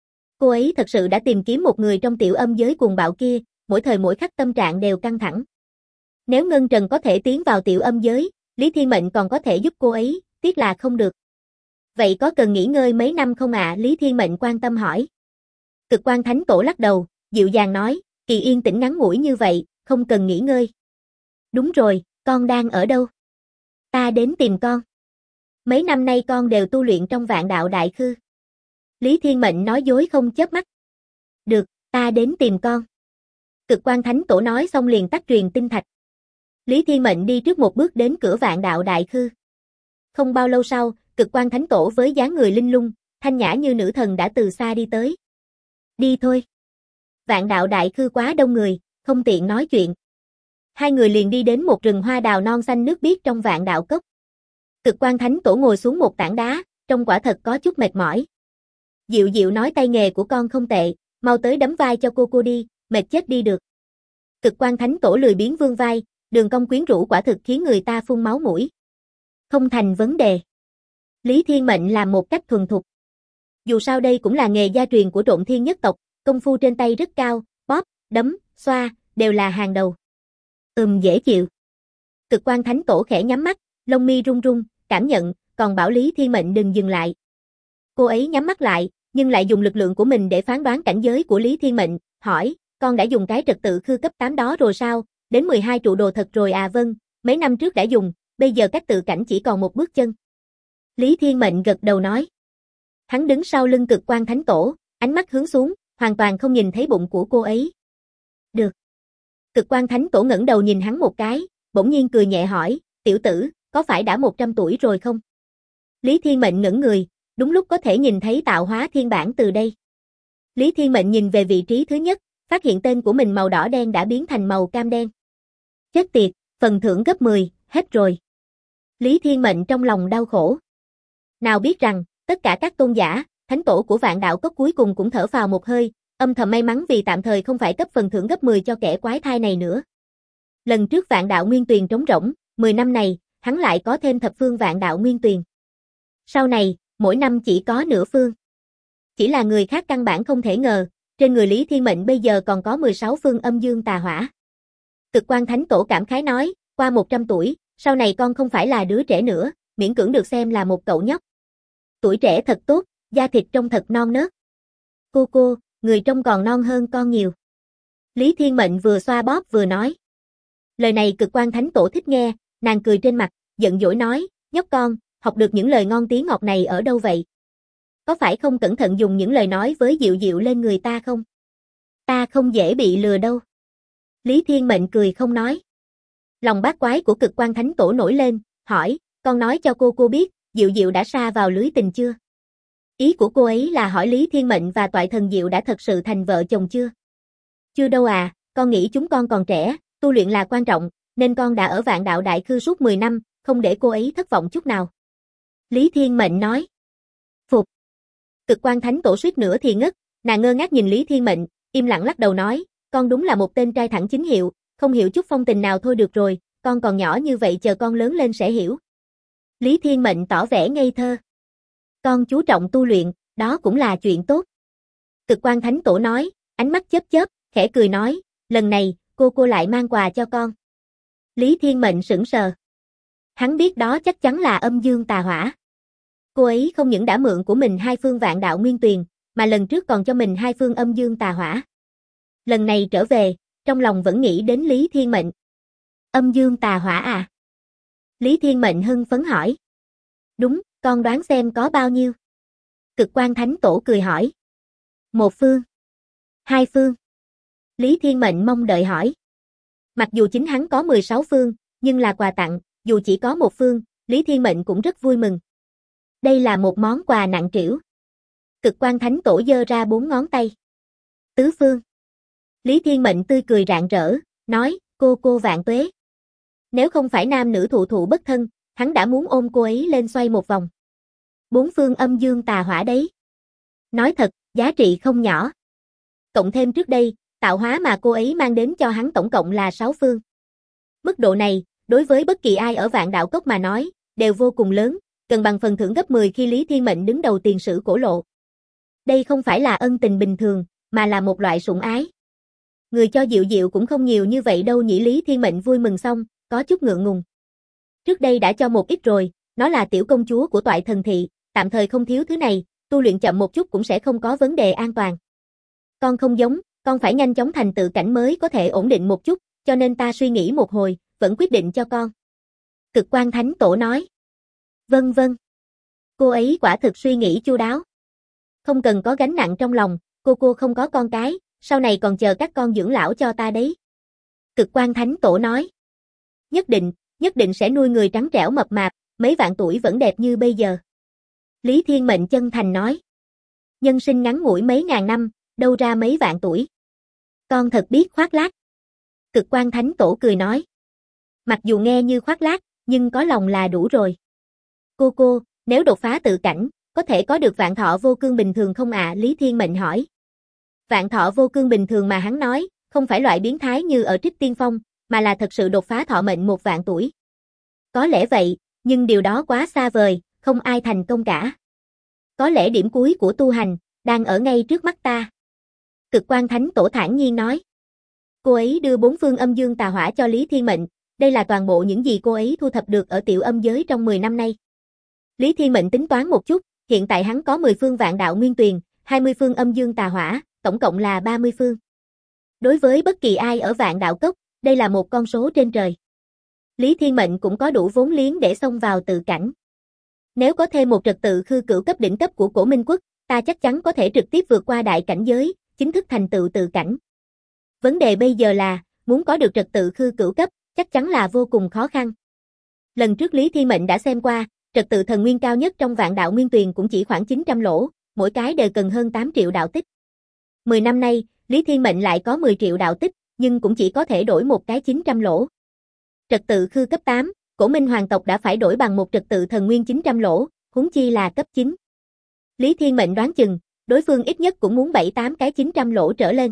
Cô ấy thật sự đã tìm kiếm một người trong tiểu âm giới cuồng bạo kia, mỗi thời mỗi khắc tâm trạng đều căng thẳng. Nếu Ngân Trần có thể tiến vào tiểu âm giới, Lý Thiên Mệnh còn có thể giúp cô ấy, tiếc là không được. Vậy có cần nghỉ ngơi mấy năm không ạ? Lý Thiên Mệnh quan tâm hỏi. Cực Quan Thánh Tổ lắc đầu, dịu dàng nói, kỳ yên tĩnh ngắn ngủi như vậy, không cần nghỉ ngơi. Đúng rồi, con đang ở đâu? Ta đến tìm con. Mấy năm nay con đều tu luyện trong Vạn Đạo Đại Khư. Lý Thiên Mệnh nói dối không chớp mắt. Được, ta đến tìm con. Cực Quan Thánh Tổ nói xong liền tắt truyền tinh thạch. Lý Thiên Mệnh đi trước một bước đến cửa Vạn Đạo Đại Khư. Không bao lâu sau, Cực Quan Thánh Tổ với dáng người linh lung, thanh nhã như nữ thần đã từ xa đi tới. Đi thôi. Vạn Đạo Đại Khư quá đông người, không tiện nói chuyện. Hai người liền đi đến một rừng hoa đào non xanh nước biếc trong Vạn Đạo Cốc. Cực Quan Thánh Tổ ngồi xuống một tảng đá, trông quả thật có chút mệt mỏi. Dịu dịu nói tay nghề của con không tệ, mau tới đấm vai cho cô đi, mệt chết đi được. Cực Quan Thánh Tổ lười biếng vươn vai, đường cong quyến rũ quả thực khiến người ta phun máu mũi. Không thành vấn đề. Lý Thiên Mệnh làm một cách thuần thục. Dù sao đây cũng là nghề gia truyền của Trộn Thiên nhất tộc, công phu trên tay rất cao, bóp, đấm, xoa, đều là hàng đầu. Dễ chịu. Cực Quan Thánh Tổ khẽ nhắm mắt, lông mi run run, cảm nhận, còn bảo Lý Thiên Mệnh đừng dừng lại. Cô ấy nhắm mắt lại, nhưng lại dùng lực lượng của mình để phán đoán cảnh giới của Lý Thiên Mệnh, hỏi, con đã dùng cái trật tự khư cấp 8 đó rồi sao, đến 12 trụ đồ thật rồi à? Vâng, mấy năm trước đã dùng, bây giờ cách tự cảnh chỉ còn một bước chân. Lý Thiên Mệnh gật đầu nói. Hắn đứng sau lưng Cực Quan Thánh Tổ, ánh mắt hướng xuống, hoàn toàn không nhìn thấy bụng của cô ấy. Được. Cực Quan Thánh Tổ ngẩng đầu nhìn hắn một cái, bỗng nhiên cười nhẹ hỏi, tiểu tử, có phải đã 100 tuổi rồi không? Lý Thiên Mệnh ngẩng người, đúng lúc có thể nhìn thấy tạo hóa thiên bản từ đây. Lý Thiên Mệnh nhìn về vị trí thứ nhất, phát hiện tên của mình màu đỏ đen đã biến thành màu cam đen. Chết tiệt, phần thưởng gấp 10, hết rồi. Lý Thiên Mệnh trong lòng đau khổ. Nào biết rằng, tất cả các tôn giả, thánh tổ của Vạn Đạo Cốc cuối cùng cũng thở phào một hơi, âm thầm may mắn vì tạm thời không phải cấp phần thưởng gấp 10 cho kẻ quái thai này nữa. Lần trước Vạn Đạo Nguyên Tuyền trống rỗng, 10 năm này, hắn lại có thêm thập phương Vạn Đạo Nguyên Tuyền. Sau này, mỗi năm chỉ có nửa phương. Chỉ là người khác căn bản không thể ngờ, trên người Lý Thiên Mệnh bây giờ còn có 16 phương âm dương tà hỏa. Cực Quan Thánh Tổ cảm khái nói, qua 100 tuổi, sau này con không phải là đứa trẻ nữa, miễn cưỡng được xem là một cậu nhóc. Tuổi trẻ thật tốt, da thịt trông thật non nớt. Cô, người trông còn non hơn con nhiều. Lý Thiên Mệnh vừa xoa bóp vừa nói. Lời này Cực Quan Thánh Tổ thích nghe, nàng cười trên mặt, giận dỗi nói, nhóc con, học được những lời ngon tiếng ngọt này ở đâu vậy? Có phải không cẩn thận dùng những lời nói với dịu dịu lên người ta không? Ta không dễ bị lừa đâu. Lý Thiên Mệnh cười không nói. Lòng bát quái của Cực Quan Thánh Tổ nổi lên, hỏi, con nói cho cô biết, Diệu Diệu đã sa vào lưới tình chưa? Ý của cô ấy là hỏi Lý Thiên Mệnh và Toại Thần Diệu đã thật sự thành vợ chồng chưa? Chưa đâu à, con nghĩ chúng con còn trẻ, tu luyện là quan trọng, nên con đã ở Vạn Đạo Đại Khư suốt 10 năm, không để cô ấy thất vọng chút nào. Lý Thiên Mệnh nói. Phục. Cực Quan Thánh Tổ suýt nữa thì ngất, nàng ngơ ngác nhìn Lý Thiên Mệnh, im lặng lắc đầu nói, con đúng là một tên trai thẳng chính hiệu, không hiểu chút phong tình nào thôi được rồi, con còn nhỏ như vậy chờ con lớn lên sẽ hiểu. Lý Thiên Mệnh tỏ vẻ ngây thơ. Con chú trọng tu luyện, đó cũng là chuyện tốt. Cực Quan Thánh Tổ nói, ánh mắt chớp chớp, khẽ cười nói, lần này, cô lại mang quà cho con. Lý Thiên Mệnh sững sờ. Hắn biết đó chắc chắn là âm dương tà hỏa. Cô ấy không những đã mượn của mình 2 phương Vạn Đạo Nguyên Tuyền, mà lần trước còn cho mình 2 phương âm dương tà hỏa. Lần này trở về, trong lòng vẫn nghĩ đến Lý Thiên Mệnh. Âm dương tà hỏa à? Lý Thiên Mệnh hưng phấn hỏi. Đúng, con đoán xem có bao nhiêu? Cực Quan Thánh Tổ cười hỏi. 1 phương. 2 phương. Lý Thiên Mệnh mong đợi hỏi. Mặc dù chính hắn có 16 phương, nhưng là quà tặng, dù chỉ có 1 phương, Lý Thiên Mệnh cũng rất vui mừng. Đây là một món quà nặng trĩu. Cực Quan Thánh Tổ giơ ra 4 ngón tay. 4 phương. Lý Thiên Mệnh tươi cười rạng rỡ, nói, cô vạn tuế. Nếu không phải nam nữ thụ thụ bất thân, hắn đã muốn ôm cô ấy lên xoay một vòng. 4 phương âm dương tà hỏa đấy. Nói thật, giá trị không nhỏ. Cộng thêm trước đây, tạo hóa mà cô ấy mang đến cho hắn tổng cộng là 6 phương. Mức độ này, đối với bất kỳ ai ở Vạn Đạo Cốc mà nói, đều vô cùng lớn, cần bằng phần thưởng gấp 10 khi Lý Thiên Mệnh đứng đầu tiền sử cổ lộ. Đây không phải là ân tình bình thường, mà là một loại sủng ái. Người cho Diệu Diệu cũng không nhiều như vậy đâu nhỉ. Lý Thiên Mệnh vui mừng xong, có chút ngượng ngùng. Trước đây đã cho một ít rồi, nó là tiểu công chúa của Toại Thần Thị, tạm thời không thiếu thứ này, tu luyện chậm một chút cũng sẽ không có vấn đề an toàn. Con không giống, con phải nhanh chóng thành tự cảnh mới có thể ổn định một chút, cho nên ta suy nghĩ một hồi, vẫn quyết định cho con. Cực Quan Thánh Tổ nói. Vâng vâng. Cô ấy quả thực suy nghĩ chu đáo. Không cần có gánh nặng trong lòng, cô không có con cái, sau này còn chờ các con dưỡng lão cho ta đấy. Cực Quan Thánh Tổ nói. Nhất định sẽ nuôi người trắng trẻo mập mạp, mấy vạn tuổi vẫn đẹp như bây giờ. Lý Thiên Mệnh chân thành nói. Nhân sinh ngắn ngủi mấy ngàn năm, đâu ra mấy vạn tuổi. Con thật biết khoác lác. Cực Quan Thánh Tổ cười nói. Mặc dù nghe như khoác lác, nhưng có lòng là đủ rồi. Cô, nếu đột phá tự cảnh, có thể có được vạn thọ vô cương bình thường không ạ? Lý Thiên Mệnh hỏi. Vạn thọ vô cương bình thường mà hắn nói, không phải loại biến thái như ở Trích Tiên Phong, mà là thật sự đột phá thọ mệnh 1 vạn tuổi. Có lẽ vậy, nhưng điều đó quá xa vời, không ai thành công cả. Có lẽ điểm cuối của tu hành, đang ở ngay trước mắt ta. Cực Quan Thánh Tổ thản nhiên nói. Cô ấy đưa 4 phương âm dương tà hỏa cho Lý Thiên Mệnh, đây là toàn bộ những gì cô ấy thu thập được ở tiểu âm giới trong 10 năm nay. Lý Thiên Mệnh tính toán một chút, hiện tại hắn có 10 phương vạn đạo nguyên tuyền, 20 phương âm dương tà hỏa, tổng cộng là 30 phương. Đối với bất kỳ ai ở vạn đạo cốc, đây là một con số trên trời. Lý Thiên Mệnh cũng có đủ vốn liếng để xông vào tự cảnh. Nếu có thêm một trật tự khư cửu cấp đỉnh cấp của Cổ Minh Quốc, ta chắc chắn có thể trực tiếp vượt qua đại cảnh giới, chính thức thành tựu tự cảnh. Vấn đề bây giờ là, muốn có được trật tự khư cửu cấp, chắc chắn là vô cùng khó khăn. Lần trước Lý Thiên Mệnh đã xem qua, trật tự thần nguyên cao nhất trong vạn đạo nguyên tuyền cũng chỉ khoảng 900 lỗ, mỗi cái đều cần hơn 8 triệu đạo tích. 10 năm nay, Lý Thiên Mệnh lại có 10 triệu đạo tích, nhưng cũng chỉ có thể đổi một cái 900 lỗ. Trật tự khư cấp 8, Cổ Minh hoàng tộc đã phải đổi bằng một trật tự thần nguyên 900 lỗ, huống chi là cấp 9. Lý Thiên Mệnh đoán chừng, đối phương ít nhất cũng muốn 7-8 cái 900 lỗ trở lên.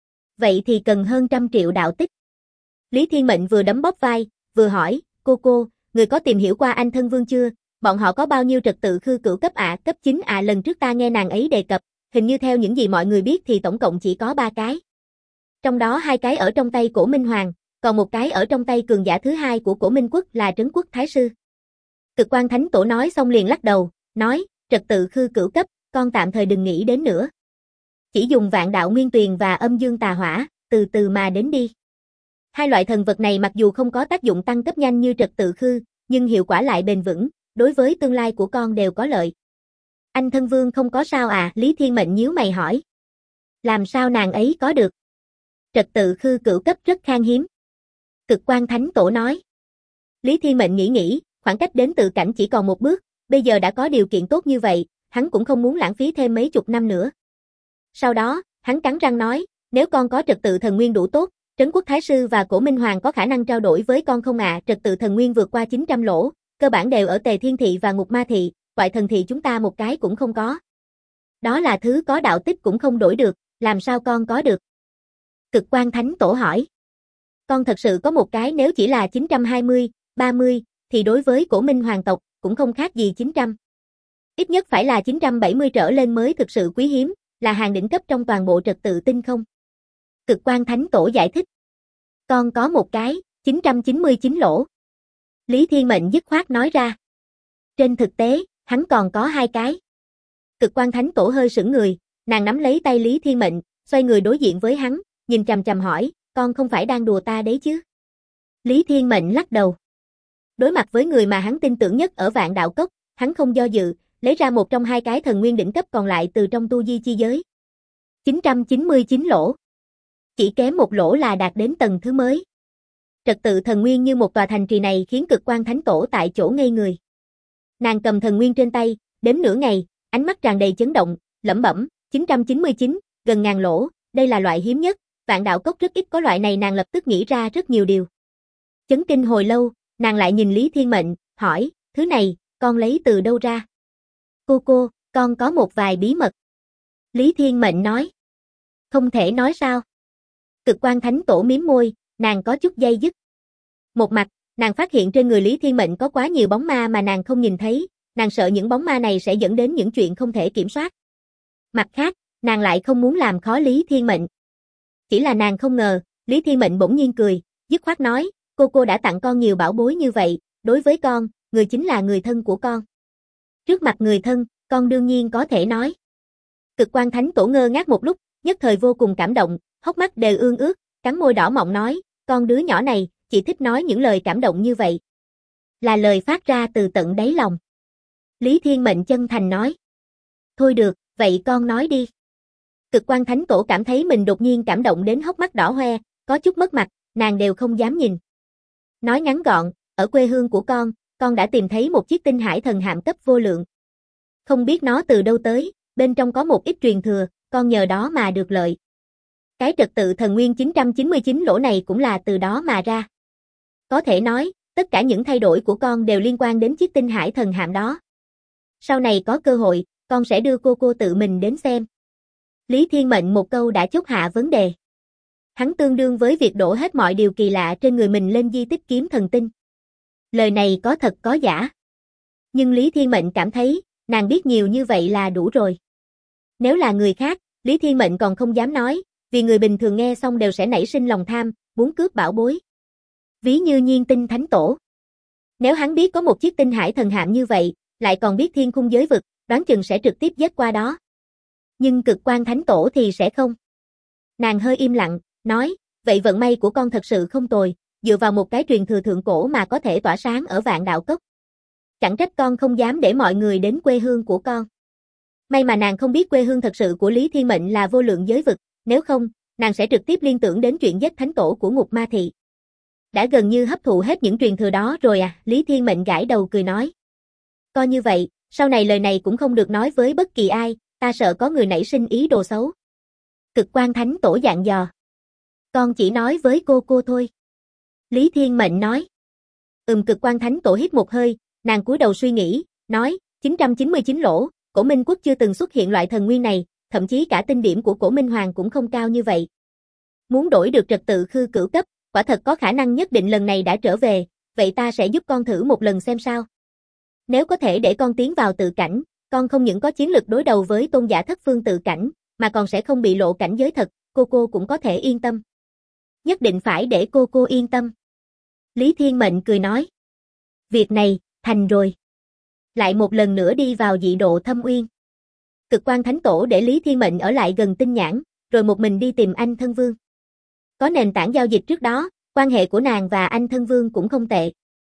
Vậy thì cần hơn 100 triệu đạo tích. Lý Thiên Mệnh vừa đấm bóp vai, vừa hỏi, cô, người có tìm hiểu qua Anh Thân Vương chưa? Bọn họ có bao nhiêu trật tự khư cửu cấp ạ? Cấp 9 ạ? Lần trước ta nghe nàng ấy đề cập, hình như theo những gì mọi người biết thì tổng cộng chỉ có 3 cái. Trong đó 2 cái ở trong tay Cổ Minh Hoàng, còn một cái ở trong tay cường giả thứ hai của Cổ Minh Quốc là Trấn Quốc Thái Sư. Cực Quan Thánh Tổ nói xong liền lắc đầu, nói, trật tự khư cửu cấp, con tạm thời đừng nghĩ đến nữa. Chỉ dùng vạn đạo nguyên tuyền và âm dương tà hỏa, từ từ mà đến đi. Hai loại thần vật này mặc dù không có tác dụng tăng cấp nhanh như trật tự khư, nhưng hiệu quả lại bền vững, đối với tương lai của con đều có lợi. Anh Thân Vương không có sao à? Lý Thiên Mệnh nhíu mày hỏi. Làm sao nàng ấy có được? Trật tự khư cửu cấp rất khan hiếm. Cực Quan Thánh Tổ nói. Lý Thiên Mệnh nghĩ, khoảng cách đến tự cảnh chỉ còn một bước, bây giờ đã có điều kiện tốt như vậy, hắn cũng không muốn lãng phí thêm mấy chục năm nữa. Sau đó, hắn cắn răng nói, nếu con có trật tự thần nguyên đủ tốt, Trấn Quốc Thái Sư và Cổ Minh Hoàng có khả năng trao đổi với con không ạ? Trật tự thần nguyên vượt qua 900 lỗ, cơ bản đều ở Tề Thiên Thị và Ngục Ma Thị, Ngoại Thần Thị chúng ta một cái cũng không có. Đó là thứ có đạo tích cũng không đổi được, làm sao con có được? Cực Quan Thánh Tổ hỏi. Con thật sự có một cái, nếu chỉ là 920, 30, thì đối với Cổ Minh Hoàng tộc, cũng không khác gì 900. Ít nhất phải là 970 trở lên mới thực sự quý hiếm, là hàng đỉnh cấp trong toàn bộ trật tự tinh không. Cực Quan Thánh Tổ giải thích. Con có một cái, 999 lỗ. Lý Thiên Mệnh dứt khoát nói ra. Trên thực tế, hắn còn có 2 cái. Cực Quan Thánh Tổ hơi sững người, nàng nắm lấy tay Lý Thiên Mệnh, xoay người đối diện với hắn, nhìn chằm chằm hỏi, con không phải đang đùa ta đấy chứ? Lý Thiên Mệnh lắc đầu. Đối mặt với người mà hắn tin tưởng nhất ở vạn đạo cốc, hắn không do dự, lấy ra một trong 2 cái thần nguyên đỉnh cấp còn lại từ trong tu di chi giới. 999 lỗ. Chỉ kém một lỗ là đạt đến tầng thứ mới. Trật tự thần nguyên như một tòa thành trì này khiến Cực Quan Thánh Tổ tại chỗ ngây người. Nàng cầm thần nguyên trên tay, đếm nửa ngày, ánh mắt tràn đầy chấn động, lẩm bẩm, 999, gần ngàn lỗ, đây là loại hiếm nhất, vạn đạo cốc rất ít có loại này. Nàng lập tức nghĩ ra rất nhiều điều. Chấn kinh hồi lâu, nàng lại nhìn Lý Thiên Mệnh, hỏi, thứ này, con lấy từ đâu ra? Cô, con có một vài bí mật. Lý Thiên Mệnh nói. Không thể nói sao? Cực Quan Thánh Tổ mím môi, nàng có chút day dứt. Một mặt, nàng phát hiện trên người Lý Thiên Mệnh có quá nhiều bóng ma mà nàng không nhìn thấy, nàng sợ những bóng ma này sẽ dẫn đến những chuyện không thể kiểm soát. Mặt khác, nàng lại không muốn làm khó Lý Thiên Mệnh. Chỉ là nàng không ngờ, Lý Thiên Mệnh bỗng nhiên cười, dứt khoát nói, cô đã tặng con nhiều bảo bối như vậy, đối với con, người chính là người thân của con. Trước mặt người thân, con đương nhiên có thể nói. Cực Quan Thánh Tổ ngơ ngác một lúc, nhất thời vô cùng cảm động, hốc mắt đều ương ướt, cắn môi đỏ mọng nói, con đứa nhỏ này, chỉ thích nói những lời cảm động như vậy. Là lời phát ra từ tận đáy lòng. Lý Thiên Mệnh chân thành nói. Thôi được, vậy con nói đi. Cực Quan Thánh Tổ cảm thấy mình đột nhiên cảm động đến hốc mắt đỏ hoe, có chút mất mặt, nàng đều không dám nhìn. Nói ngắn gọn, ở quê hương của con đã tìm thấy một chiếc tinh hải thần hạm cấp vô lượng. Không biết nó từ đâu tới, bên trong có một ít truyền thừa, con nhờ đó mà được lợi. Cái trật tự thần nguyên 999 lỗ này cũng là từ đó mà ra. Có thể nói, tất cả những thay đổi của con đều liên quan đến chiếc tinh hải thần hạm đó. Sau này có cơ hội, con sẽ đưa cô tự mình đến xem. Lý Thiên Mệnh một câu đã chốt hạ vấn đề. Hắn tương đương với việc đổ hết mọi điều kỳ lạ trên người mình lên di tích kiếm thần tinh. Lời này có thật có giả. Nhưng Lý Thiên Mệnh cảm thấy, nàng biết nhiều như vậy là đủ rồi. Nếu là người khác, Lý Thiên Mệnh còn không dám nói, vì người bình thường nghe xong đều sẽ nảy sinh lòng tham, muốn cướp bảo bối. Ví như Nhiên Tinh Thánh Tổ. Nếu hắn biết có một chiếc tinh hải thần hạm như vậy, lại còn biết thiên khung giới vực, đoán chừng sẽ trực tiếp giết qua đó. Nhưng Cực Quan Thánh Tổ thì sẽ không. Nàng hơi im lặng, nói, vậy vận may của con thật sự không tồi, dựa vào một cái truyền thừa thượng cổ mà có thể tỏa sáng ở Vạn Đạo Cốc. Chẳng trách con không dám để mọi người đến quê hương của con. May mà nàng không biết quê hương thật sự của Lý Thiên Mệnh là vô lượng giới vực, nếu không, nàng sẽ trực tiếp liên tưởng đến chuyện giết thánh tổ của Ngục Ma Thị. Đã gần như hấp thụ hết những truyền thừa đó rồi à, Lý Thiên Mệnh gãi đầu cười nói. Coi như vậy, sau này lời này cũng không được nói với bất kỳ ai, ta sợ có người nảy sinh ý đồ xấu. Cực Quan Thánh Tổ dặn dò. Con chỉ nói với cô thôi. Lý Thiên Mệnh nói. Cực Quan Thánh Tổ hít một hơi, nàng cúi đầu suy nghĩ, nói, 999 lỗ, Cổ Minh Quốc chưa từng xuất hiện loại thần nguyên này, thậm chí cả tinh điểm của Cổ Minh Hoàng cũng không cao như vậy. Muốn đổi được trật tự khư cửu cấp, quả thật có khả năng nhất định lần này đã trở về, vậy ta sẽ giúp con thử một lần xem sao. Nếu có thể để con tiến vào tự cảnh, con không những có chiến lực đối đầu với tôn giả thất phương tự cảnh, mà còn sẽ không bị lộ cảnh giới thật, cô cũng có thể yên tâm. Nhất định phải để cô yên tâm. Lý Thiên Mệnh cười nói. Việc này, thành rồi. Lại một lần nữa đi vào dị độ Thâm Uyên. Cực Quan Thánh Tổ để Lý Thiên Mệnh ở lại gần Tinh Nhãn, rồi một mình đi tìm Anh Thân Vương. Có nền tảng giao dịch trước đó, quan hệ của nàng và Anh Thân Vương cũng không tệ.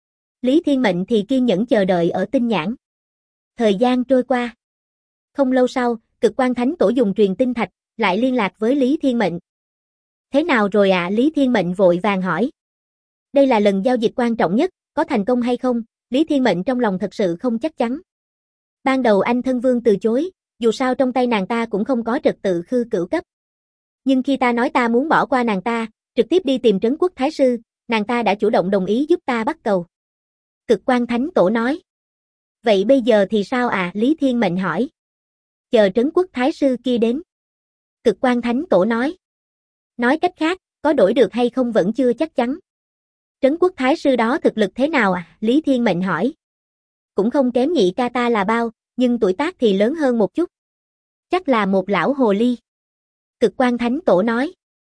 Lý Thiên Mệnh thì kiên nhẫn chờ đợi ở Tinh Nhãn. Thời gian trôi qua. Không lâu sau, Cực Quan Thánh Tổ dùng truyền tinh thạch, lại liên lạc với Lý Thiên Mệnh. Thế nào rồi ạ? Lý Thiên Mệnh vội vàng hỏi. Đây là lần giao dịch quan trọng nhất, có thành công hay không? Lý Thiên Mệnh trong lòng thật sự không chắc chắn. Ban đầu Anh Thân Vương từ chối, dù sao trong tay nàng ta cũng không có trật tự khư cửu cấp. Nhưng khi ta nói ta muốn bỏ qua nàng ta, trực tiếp đi tìm Trấn Quốc Thái Sư, nàng ta đã chủ động đồng ý giúp ta bắt cầu. Cực Quan Thánh Tổ nói. Vậy bây giờ thì sao ạ? Lý Thiên Mệnh hỏi. Chờ Trấn Quốc Thái Sư kia đến. Cực Quan Thánh Tổ nói. Nói cách khác, có đổi được hay không vẫn chưa chắc chắn. Trấn Quốc Thái Sư đó thực lực thế nào à? Lý Thiên Mệnh hỏi. Cũng không kém nhị ca ta là bao, nhưng tuổi tác thì lớn hơn một chút. Chắc là một lão hồ ly. Cực Quan Thánh Tổ nói.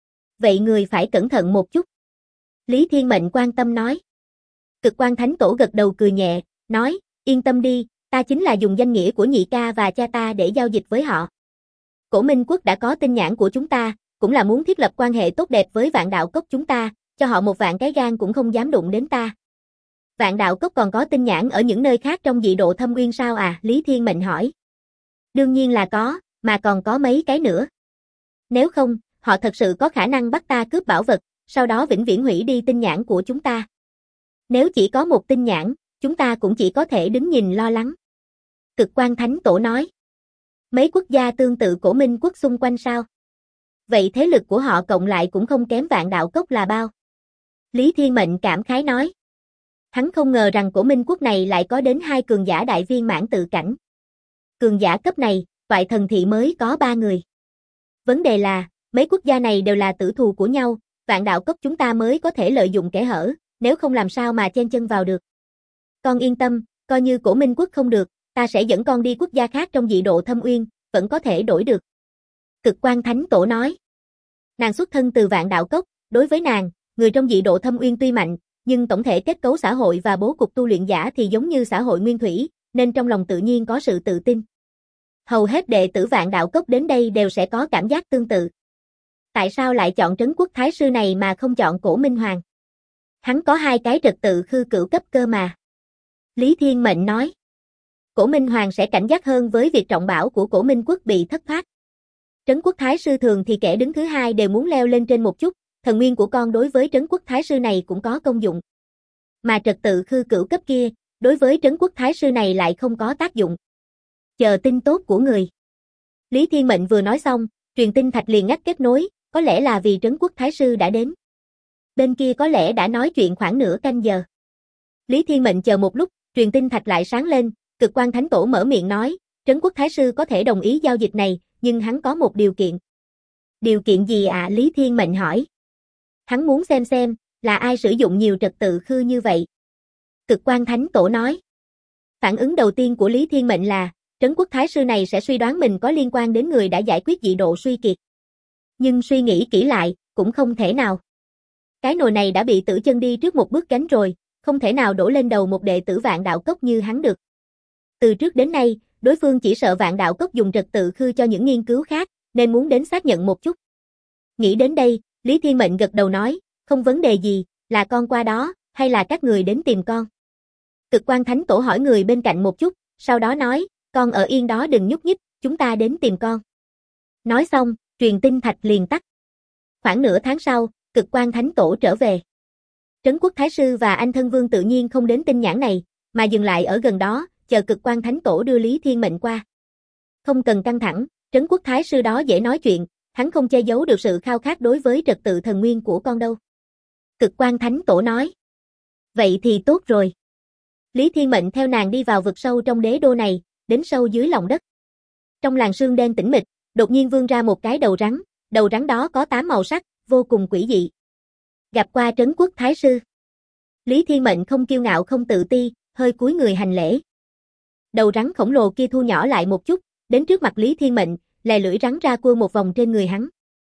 Vậy người phải cẩn thận một chút. Lý Thiên Mệnh quan tâm nói. Cực Quan Thánh Tổ gật đầu cười nhẹ, nói, yên tâm đi, ta chính là dùng danh nghĩa của nhị ca và cha ta để giao dịch với họ. Cổ Minh Quốc đã có tinh nhãn của chúng ta, cũng là muốn thiết lập quan hệ tốt đẹp với Vạn Đạo Cốc chúng ta, cho họ một vạn cái gan cũng không dám đụng đến ta. Vạn Đạo Cốc còn có tinh nhãn ở những nơi khác trong dị độ Thâm Uyên sao à? Lý Thiên Mệnh hỏi. Đương nhiên là có, mà còn có mấy cái nữa. Nếu không, họ thật sự có khả năng bắt ta cướp bảo vật, sau đó vĩnh viễn hủy đi tinh nhãn của chúng ta. Nếu chỉ có một tinh nhãn, chúng ta cũng chỉ có thể đứng nhìn lo lắng. Cực Quan Thánh Tổ nói. Mấy quốc gia tương tự Cổ Minh Quốc xung quanh sao? Vậy thế lực của họ cộng lại cũng không kém Vạn Đạo Cốc là bao. Lý Thiên Mệnh cảm khái nói. Hắn không ngờ rằng Cổ Minh Quốc này lại có đến 2 cường giả đại viên mãn tự cảnh. Cường giả cấp này, Toại Thần Thị mới có 3 người. Vấn đề là, mấy quốc gia này đều là tử thù của nhau, Vạn Đạo Cốc chúng ta mới có thể lợi dụng kẽ hở, nếu không làm sao mà chen chân vào được. Con yên tâm, coi như Cổ Minh Quốc không được, ta sẽ dẫn con đi quốc gia khác trong dị độ Thâm Uyên, vẫn có thể đổi được. Cực Quan Thánh Tổ nói. Nàng xuất thân từ Vạn Đạo Cốc, đối với nàng, người trong dị độ Thâm Uyên tuy mạnh, nhưng tổng thể kết cấu xã hội và bố cục tu luyện giả thì giống như xã hội nguyên thủy, nên trong lòng tự nhiên có sự tự tin. Hầu hết đệ tử Vạn Đạo Cốc đến đây đều sẽ có cảm giác tương tự. Tại sao lại chọn Trấn Quốc Thái Sư này mà không chọn Cổ Minh Hoàng? Hắn có 2 cái trật tự khư cửu cấp cơ mà. Lý Thiên Mệnh nói. Cổ Minh Hoàng sẽ cảnh giác hơn với việc trọng bảo của Cổ Minh Quốc bị thất thoát. Trấn Quốc Thái Sư thường thì kẻ đứng thứ 2 đều muốn leo lên trên một chút, thần nguyên của con đối với Trấn Quốc Thái Sư này cũng có công dụng. Mà trật tự khư cửu cấp kia, đối với Trấn Quốc Thái Sư này lại không có tác dụng. Chờ tin tốt của người. Lý Thiên Mệnh vừa nói xong, truyền tin thạch liền ngắt kết nối, có lẽ là vì Trấn Quốc Thái Sư đã đến. Bên kia có lẽ đã nói chuyện khoảng nửa canh giờ. Lý Thiên Mệnh chờ một lúc, truyền tin thạch lại sáng lên, Cực Quan Thánh Tổ mở miệng nói, Trấn Quốc Thái Sư có thể đồng ý giao dịch này, nhưng hắn có một điều kiện. Điều kiện gì ạ? Lý Thiên Mệnh hỏi. Hắn muốn xem, là ai sử dụng nhiều trật tự khư như vậy. Cực Quan Thánh Tổ nói. Phản ứng đầu tiên của Lý Thiên Mệnh là, Trấn Quốc Thái Sư này sẽ suy đoán mình có liên quan đến người đã giải quyết dị độ suy kiệt. Nhưng suy nghĩ kỹ lại, cũng không thể nào. Cái nồi này đã bị Tử Chân đi trước một bước gánh rồi, không thể nào đổ lên đầu một đệ tử Vạn Đạo Cốc như hắn được. Từ trước đến nay, đối phương chỉ sợ Vạn Đạo Cốc dùng trật tự khư cho những nghiên cứu khác, nên muốn đến xác nhận một chút. Nghĩ đến đây, Lý Thiên Mệnh gật đầu nói, không vấn đề gì, là con qua đó, hay là các người đến tìm con? Cực Quan Thánh Tổ hỏi người bên cạnh một chút, sau đó nói, con ở yên đó đừng nhúc nhích, chúng ta đến tìm con. Nói xong, truyền tin thạch liền tắt. Khoảng nửa tháng sau, Cực Quan Thánh Tổ trở về. Trấn Quốc Thái Sư và Anh Thân Vương tự nhiên không đến tin nhắn này, mà dừng lại ở gần đó, chờ Cực Quan Thánh Tổ đưa Lý Thiên Mệnh qua. Không cần căng thẳng, Trấn Quốc Thái Sư đó dễ nói chuyện, hắn không che giấu được sự khao khát đối với trật tự thần nguyên của con đâu. Cực Quan Thánh Tổ nói. Vậy thì tốt rồi. Lý Thiên Mệnh theo nàng đi vào vực sâu trong đế đô này, đến sâu dưới lòng đất. Trong làn sương đen tĩnh mịch, đột nhiên vươn ra một cái đầu rắn đó có 8 màu sắc, vô cùng quỷ dị. Gặp qua Trấn Quốc Thái Sư. Lý Thiên Mệnh không kiêu ngạo không tự ti, hơi cúi người hành lễ. Đầu rắn khổng lồ kia thu nhỏ lại một chút, đến trước mặt Lý Thiên Mệnh, lè lưỡi rắn ra cua một vòng trên người hắn.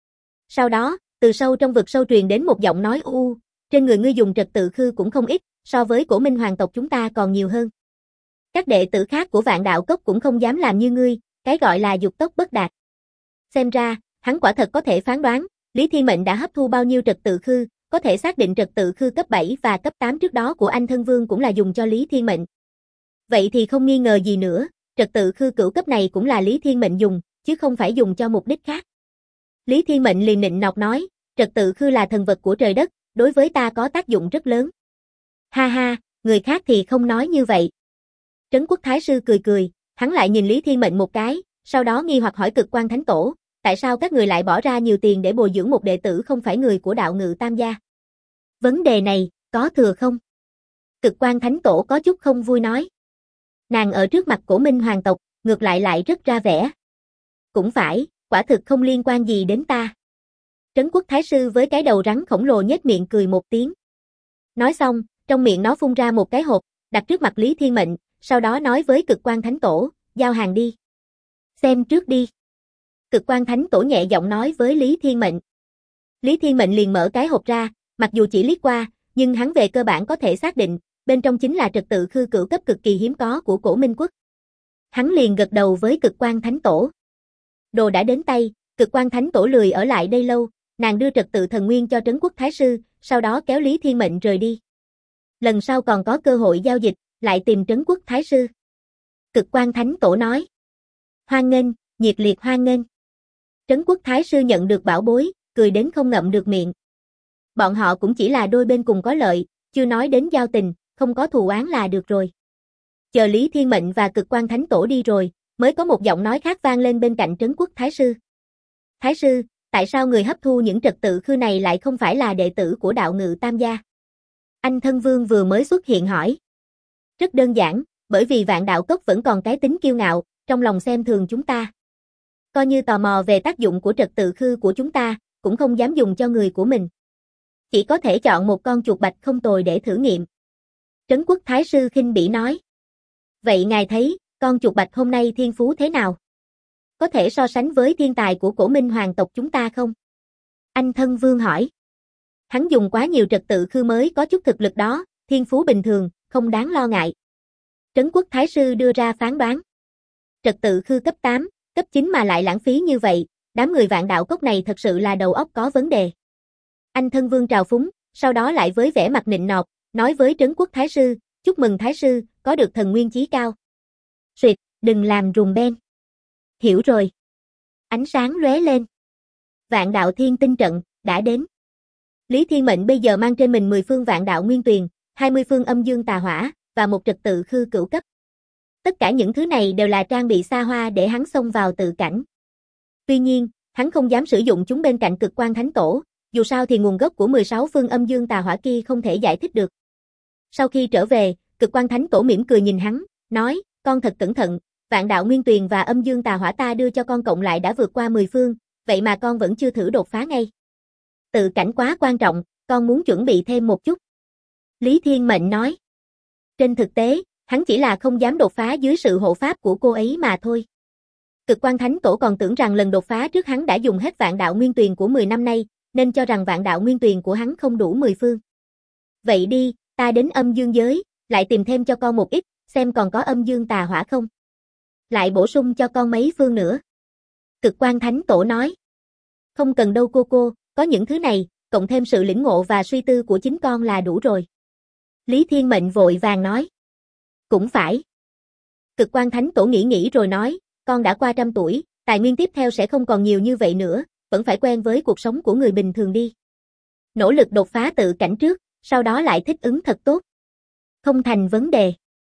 Sau đó, từ sâu trong vực sâu truyền đến một giọng nói u, trên người ngươi dùng trật tự khư cũng không ít, so với Cổ Minh Hoàng tộc chúng ta còn nhiều hơn. Các đệ tử khác của Vạn Đạo Cốc cũng không dám làm như ngươi, cái gọi là dục tốc bất đạt. Xem ra, hắn quả thật có thể phán đoán, Lý Thiên Mệnh đã hấp thu bao nhiêu trật tự khư, có thể xác định trật tự khư cấp 7 và cấp 8 trước đó của Anh Thân Vương cũng là dùng cho Lý Thiên Mệnh. Vậy thì không nghi ngờ gì nữa, trật tự khư cửu cấp này cũng là Lý Thiên Mệnh dùng, chứ không phải dùng cho mục đích khác. Lý Thiên Mệnh liền nịnh nọt nói, trật tự khư là thần vật của trời đất, đối với ta có tác dụng rất lớn. Ha ha, người khác thì không nói như vậy. Trấn Quốc Thái Sư cười cười, hắn lại nhìn Lý Thiên Mệnh một cái, sau đó nghi hoặc hỏi Cực Quan Thánh Tổ, tại sao các người lại bỏ ra nhiều tiền để bồi dưỡng một đệ tử không phải người của Đạo Ngự Tam gia? Vấn đề này, có thừa không? Cực Quan Thánh Tổ có chút không vui nói. Nàng ở trước mặt Cổ Minh Hoàng tộc, ngược lại rất ra vẻ. Cũng phải, quả thực không liên quan gì đến ta. Trấn Quốc Thái Sư với cái đầu rắn khổng lồ nhếch miệng cười một tiếng. Nói xong, trong miệng nó phun ra một cái hộp, đặt trước mặt Lý Thiên Mệnh, sau đó nói với Cực Quan Thánh Tổ, giao hàng đi. Xem trước đi. Cực Quan Thánh Tổ nhẹ giọng nói với Lý Thiên Mệnh. Lý Thiên Mệnh liền mở cái hộp ra, mặc dù chỉ liếc qua, nhưng hắn về cơ bản có thể xác định, bên trong chính là trật tự khư cửu cấp cực kỳ hiếm có của Cổ Minh Quốc. Hắn liền gật đầu với Cực Quan Thánh Tổ. Đồ đã đến tay, Cực Quan Thánh Tổ lười ở lại đây lâu, nàng đưa trật tự thần nguyên cho Trấn Quốc Thái Sư, sau đó kéo Lý Thiên Mệnh rời đi. Lần sau còn có cơ hội giao dịch, lại tìm Trấn Quốc Thái Sư. Cực Quan Thánh Tổ nói. Hoan nghênh, nhiệt liệt hoan nghênh. Trấn Quốc Thái Sư nhận được bảo bối, cười đến không ngậm được miệng. Bọn họ cũng chỉ là đôi bên cùng có lợi, chưa nói đến giao tình, không có thù oán là được rồi. Chờ Lý Thiên Mệnh và Cực Quan Thánh Tổ đi rồi, mới có một giọng nói khác vang lên bên cạnh Trấn Quốc Thái Sư. Thái Sư, tại sao người hấp thu những trật tự khư này lại không phải là đệ tử của Đạo Ngự Tam gia? Anh Thân Vương vừa mới xuất hiện hỏi. Rất đơn giản, bởi vì Vạn Đạo Cốc vẫn còn cái tính kiêu ngạo, trong lòng xem thường chúng ta. Coi như tò mò về tác dụng của trật tự khư của chúng ta, cũng không dám dùng cho người của mình. Chỉ có thể chọn một con chuột bạch không tồi để thử nghiệm. Trấn Quốc Thái Sư khinh bỉ nói. Vậy ngài thấy, con chuột bạch hôm nay thiên phú thế nào? Có thể so sánh với thiên tài của Cổ Minh Hoàng tộc chúng ta không? Anh Thân Vương hỏi. Hắn dùng quá nhiều trật tự khư mới có chút thực lực đó, thiên phú bình thường, không đáng lo ngại. Trấn Quốc Thái Sư đưa ra phán đoán. Trật tự khư cấp 8, Cấp 9 mà lại lãng phí như vậy, đám người Vạn Đạo Cốc này thật sự là đầu óc có vấn đề. Anh thân vương trào phúng, sau đó lại với vẻ mặt nịnh nọt, nói với Trấn Quốc Thái Sư, chúc mừng Thái Sư, có được thần nguyên chí cao. Suyệt, đừng làm rùm beng. Hiểu rồi. Ánh sáng lóe lên. Vạn Đạo Thiên Tinh trận, đã đến. Lý Thiên Mệnh bây giờ mang trên mình 10 phương Vạn Đạo Nguyên Tuyền, 20 phương Âm Dương Tà Hỏa, và một trật tự khư cửu cấp. Tất cả những thứ này đều là trang bị xa hoa để hắn xông vào tự cảnh. Tuy nhiên, hắn không dám sử dụng chúng bên cạnh Cực Quang Thánh Tổ, dù sao thì nguồn gốc của 16 phương Âm Dương Tà Hỏa kia không thể giải thích được. Sau khi trở về, Cực Quang Thánh Tổ mỉm cười nhìn hắn, nói, con thật cẩn thận, Vạn Đạo Nguyên Tuyền và Âm Dương Tà Hỏa ta đưa cho con cộng lại đã vượt qua 10 phương, vậy mà con vẫn chưa thử đột phá ngay. Tự cảnh quá quan trọng, con muốn chuẩn bị thêm một chút. Lý Thiên Mệnh nói. Trên thực tế, hắn chỉ là không dám đột phá dưới sự hộ pháp của cô ấy mà thôi. Cực Quang Thánh Tổ còn tưởng rằng lần đột phá trước hắn đã dùng hết Vạn Đạo Nguyên Tuyền của 10 năm nay, nên cho rằng Vạn Đạo Nguyên Tuyền của hắn không đủ 10 phương. Vậy đi, ta đến Âm Dương giới, lại tìm thêm cho con một ít, xem còn có Âm Dương Tà Hỏa không. Lại bổ sung cho con mấy phương nữa. Cực Quang Thánh Tổ nói. Không cần đâu cô, có những thứ này, cộng thêm sự lĩnh ngộ và suy tư của chính con là đủ rồi. Lý Thiên Mệnh vội vàng nói. Cũng phải. Cực Quang Thánh Tổ nghĩ rồi nói, con đã qua 100 tuổi, tài nguyên tiếp theo sẽ không còn nhiều như vậy nữa, vẫn phải quen với cuộc sống của người bình thường đi. Nỗ lực đột phá tự cảnh trước, sau đó lại thích ứng thật tốt. Không thành vấn đề.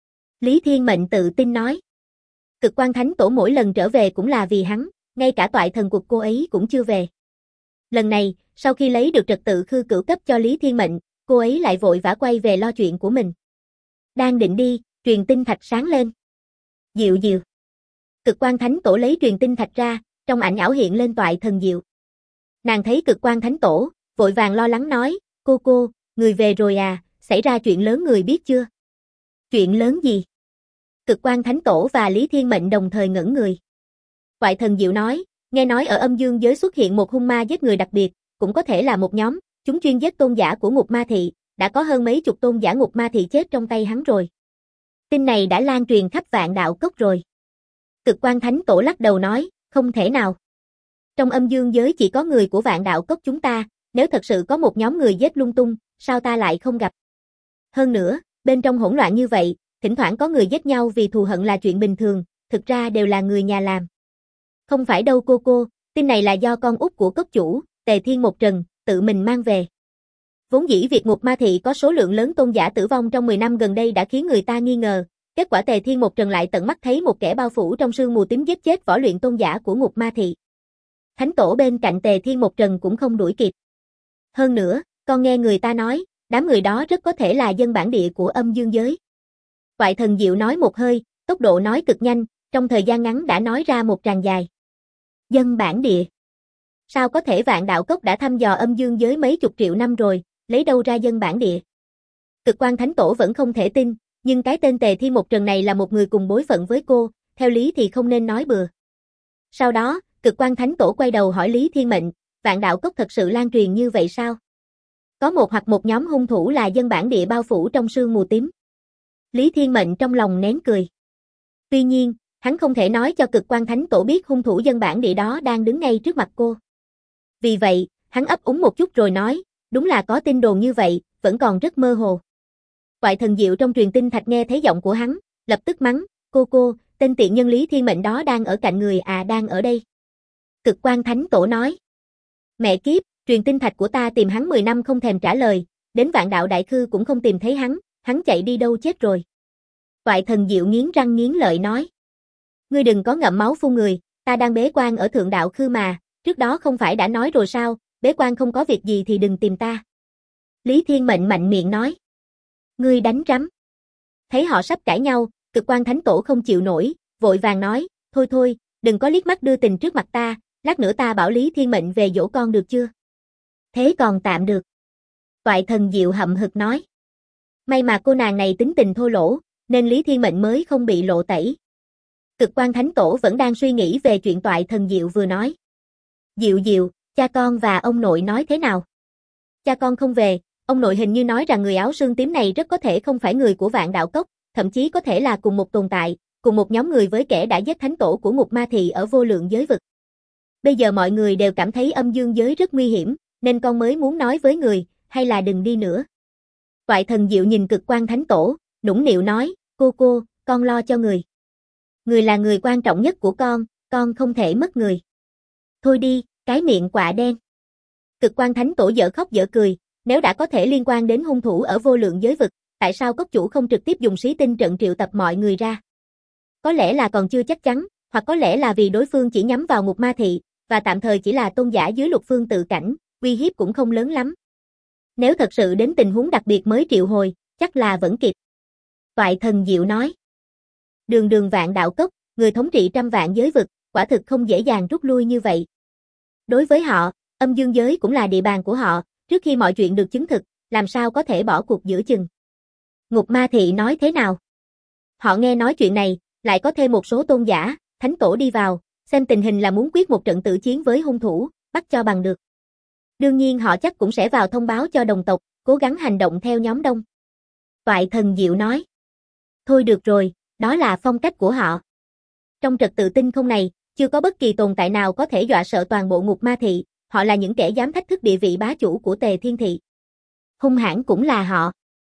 Lý Thiên Mệnh tự tin nói. Cực Quang Thánh Tổ mỗi lần trở về cũng là vì hắn, ngay cả toại thần cuộc cô ấy cũng chưa về. Lần này, sau khi lấy được trật tự khư cửu cấp cho Lý Thiên Mệnh, cô ấy lại vội vã quay về lo chuyện của mình. Đang định đi, truyền tinh thạch sáng lên. Diệu diệu. Cực Quang Thánh Tổ lấy truyền tinh thạch ra, trong ảnh ảo hiện lên toại thần diệu. Nàng thấy Cực Quang Thánh Tổ, vội vàng lo lắng nói, cô, người về rồi à, xảy ra chuyện lớn người biết chưa? Chuyện lớn gì? Cực Quang Thánh Tổ và Lý Thiên Mệnh đồng thời ngẩn người. Toại thần diệu nói, nghe nói ở Âm Dương giới xuất hiện một hung ma giết người đặc biệt, cũng có thể là một nhóm, chúng chuyên giết tôn giả của Ngục Ma Thị, đã có hơn mấy chục tôn giả Ngục Ma Thị chết trong tay hắn rồi. Tin này đã lan truyền khắp Vạn Đạo Cốc rồi. Cực Quang Thánh Tổ lắc đầu nói, không thể nào. Trong Âm Dương giới chỉ có người của Vạn Đạo Cốc chúng ta, nếu thật sự có một nhóm người giết lung tung, sao ta lại không gặp? Hơn nữa, bên trong hỗn loạn như vậy, thỉnh thoảng có người giết nhau vì thù hận là chuyện bình thường, thực ra đều là người nhà làm. Không phải đâu cô, tin này là do con út của cốc chủ, Tề Thiên Một Trần, tự mình mang về. Vốn dĩ việc Ngục Ma Thị có số lượng lớn tôn giả tử vong trong 10 năm gần đây đã khiến người ta nghi ngờ, kết quả Tề Thiên Một Trần lại tận mắt thấy một kẻ bao phủ trong sương mù tím giết chết võ luyện tôn giả của Ngục Ma Thị. Thánh Tổ bên cạnh Tề Thiên Một Trần cũng không đuổi kịp. Hơn nữa, con nghe người ta nói, đám người đó rất có thể là dân bản địa của Âm Dương giới. Toại thần diệu nói một hơi, tốc độ nói cực nhanh, trong thời gian ngắn đã nói ra một tràng dài. Dân bản địa. Sao có thể Vạn Đạo Cốc đã thăm dò Âm Dương giới mấy chục triệu năm rồi, lấy đâu ra dân bản địa? Cực Quang Thánh Tổ vẫn không thể tin, nhưng cái tên Tề Thiên Một Trần này là một người cùng bối phận với cô, theo lý thì không nên nói bừa. Sau đó, Cực Quang Thánh Tổ quay đầu hỏi Lý Thiên Mệnh, Vạn Đạo Cốc thật sự lan truyền như vậy sao? Có một hoặc một nhóm hung thủ là dân bản địa bao phủ trong sương mù tím. Lý Thiên Mệnh trong lòng nén cười. Tuy nhiên, hắn không thể nói cho Cực Quang Thánh Tổ biết hung thủ dân bản địa đó đang đứng ngay trước mặt cô. Vì vậy, hắn ấp úng một chút rồi nói, đúng là có tin đồn như vậy, vẫn còn rất mơ hồ. Toại thần diệu trong truyền tinh thạch nghe thấy giọng của hắn, lập tức mắng, cô, tên tiện nhân Lý Thiên Mệnh đó đang ở cạnh người à, đang ở đây. Cực Quang Thánh Tổ nói, mẹ kiếp, truyền tinh thạch của ta tìm hắn 10 năm không thèm trả lời, đến Vạn Đạo Đại Khư cũng không tìm thấy hắn chạy đi đâu chết rồi. Toại thần diệu nghiến răng nghiến lợi nói, ngươi đừng có ngậm máu phun người, ta đang bế quan ở Thượng Đạo Khư mà, trước đó không phải đã nói rồi sao, bế quan không có việc gì thì đừng tìm ta. Lý Thiên Mệnh mạnh miệng nói, ngươi đánh rắm. Thấy họ sắp cãi nhau, Cực Quang Thánh Tổ không chịu nổi, vội vàng nói, thôi, đừng có liếc mắt đưa tình trước mặt ta, lát nữa ta bảo Lý Thiên Mệnh về dỗ con được chưa? Thế còn tạm được. Toại thần diệu hậm hực nói. May mà cô nàng này tính tình thô lỗ, nên Lý Thiên Mệnh mới không bị lộ tẩy. Cực Quang Thánh Tổ vẫn đang suy nghĩ về chuyện toại thần diệu vừa nói. Diệu, cha con và ông nội nói thế nào? Cha con không về, ông nội hình như nói rằng người áo sương tím này rất có thể không phải người của Vạn Đạo Cốc, thậm chí có thể là cùng một tồn tại, cùng một nhóm người với kẻ đã giết thánh tổ của Ngục Ma Thị ở vô lượng giới vực. Bây giờ mọi người đều cảm thấy âm dương giới rất nguy hiểm, nên con mới muốn nói với người, hay là đừng đi nữa. Toại Thần Diệu nhìn Cực Quan Thánh Tổ, nũng nịu nói, cô, con lo cho người. Người là người quan trọng nhất của con không thể mất người. Thôi đi, cái miệng quạ đen. Cực Quan Thánh Tổ dở khóc dở cười, nếu đã có thể liên quan đến hung thủ ở vô lượng giới vực, tại sao cốc chủ không trực tiếp dùng xí tinh trận triệu tập mọi người ra? Có lẽ là còn chưa chắc chắn, hoặc có lẽ là vì đối phương chỉ nhắm vào Ngục Ma Thị, và tạm thời chỉ là tôn giả dưới lục phương tự cảnh, uy hiếp cũng không lớn lắm. Nếu thật sự đến tình huống đặc biệt mới triệu hồi, chắc là vẫn kịp. Toại Thần Diệu nói. Đường vạn đạo cốc, người thống trị trăm vạn giới vực, quả thực không dễ dàng rút lui như vậy. Đối với họ, âm dương giới cũng là địa bàn của họ, trước khi mọi chuyện được chứng thực, làm sao có thể bỏ cuộc giữa chừng. Ngục Ma Thị nói thế nào? Họ nghe nói chuyện này, lại có thêm một số tôn giả, thánh tổ đi vào, xem tình hình là muốn quyết một trận tử chiến với hung thủ, bắt cho bằng được. Đương nhiên họ chắc cũng sẽ vào thông báo cho đồng tộc, cố gắng hành động theo nhóm đông. Toại Thần Diệu nói. Thôi được rồi, đó là phong cách của họ. Trong trật tự tinh không này, chưa có bất kỳ tồn tại nào có thể dọa sợ toàn bộ Ngục Ma Thị, họ là những kẻ dám thách thức địa vị bá chủ của Tề Thiên Thị. Hung hãn cũng là họ.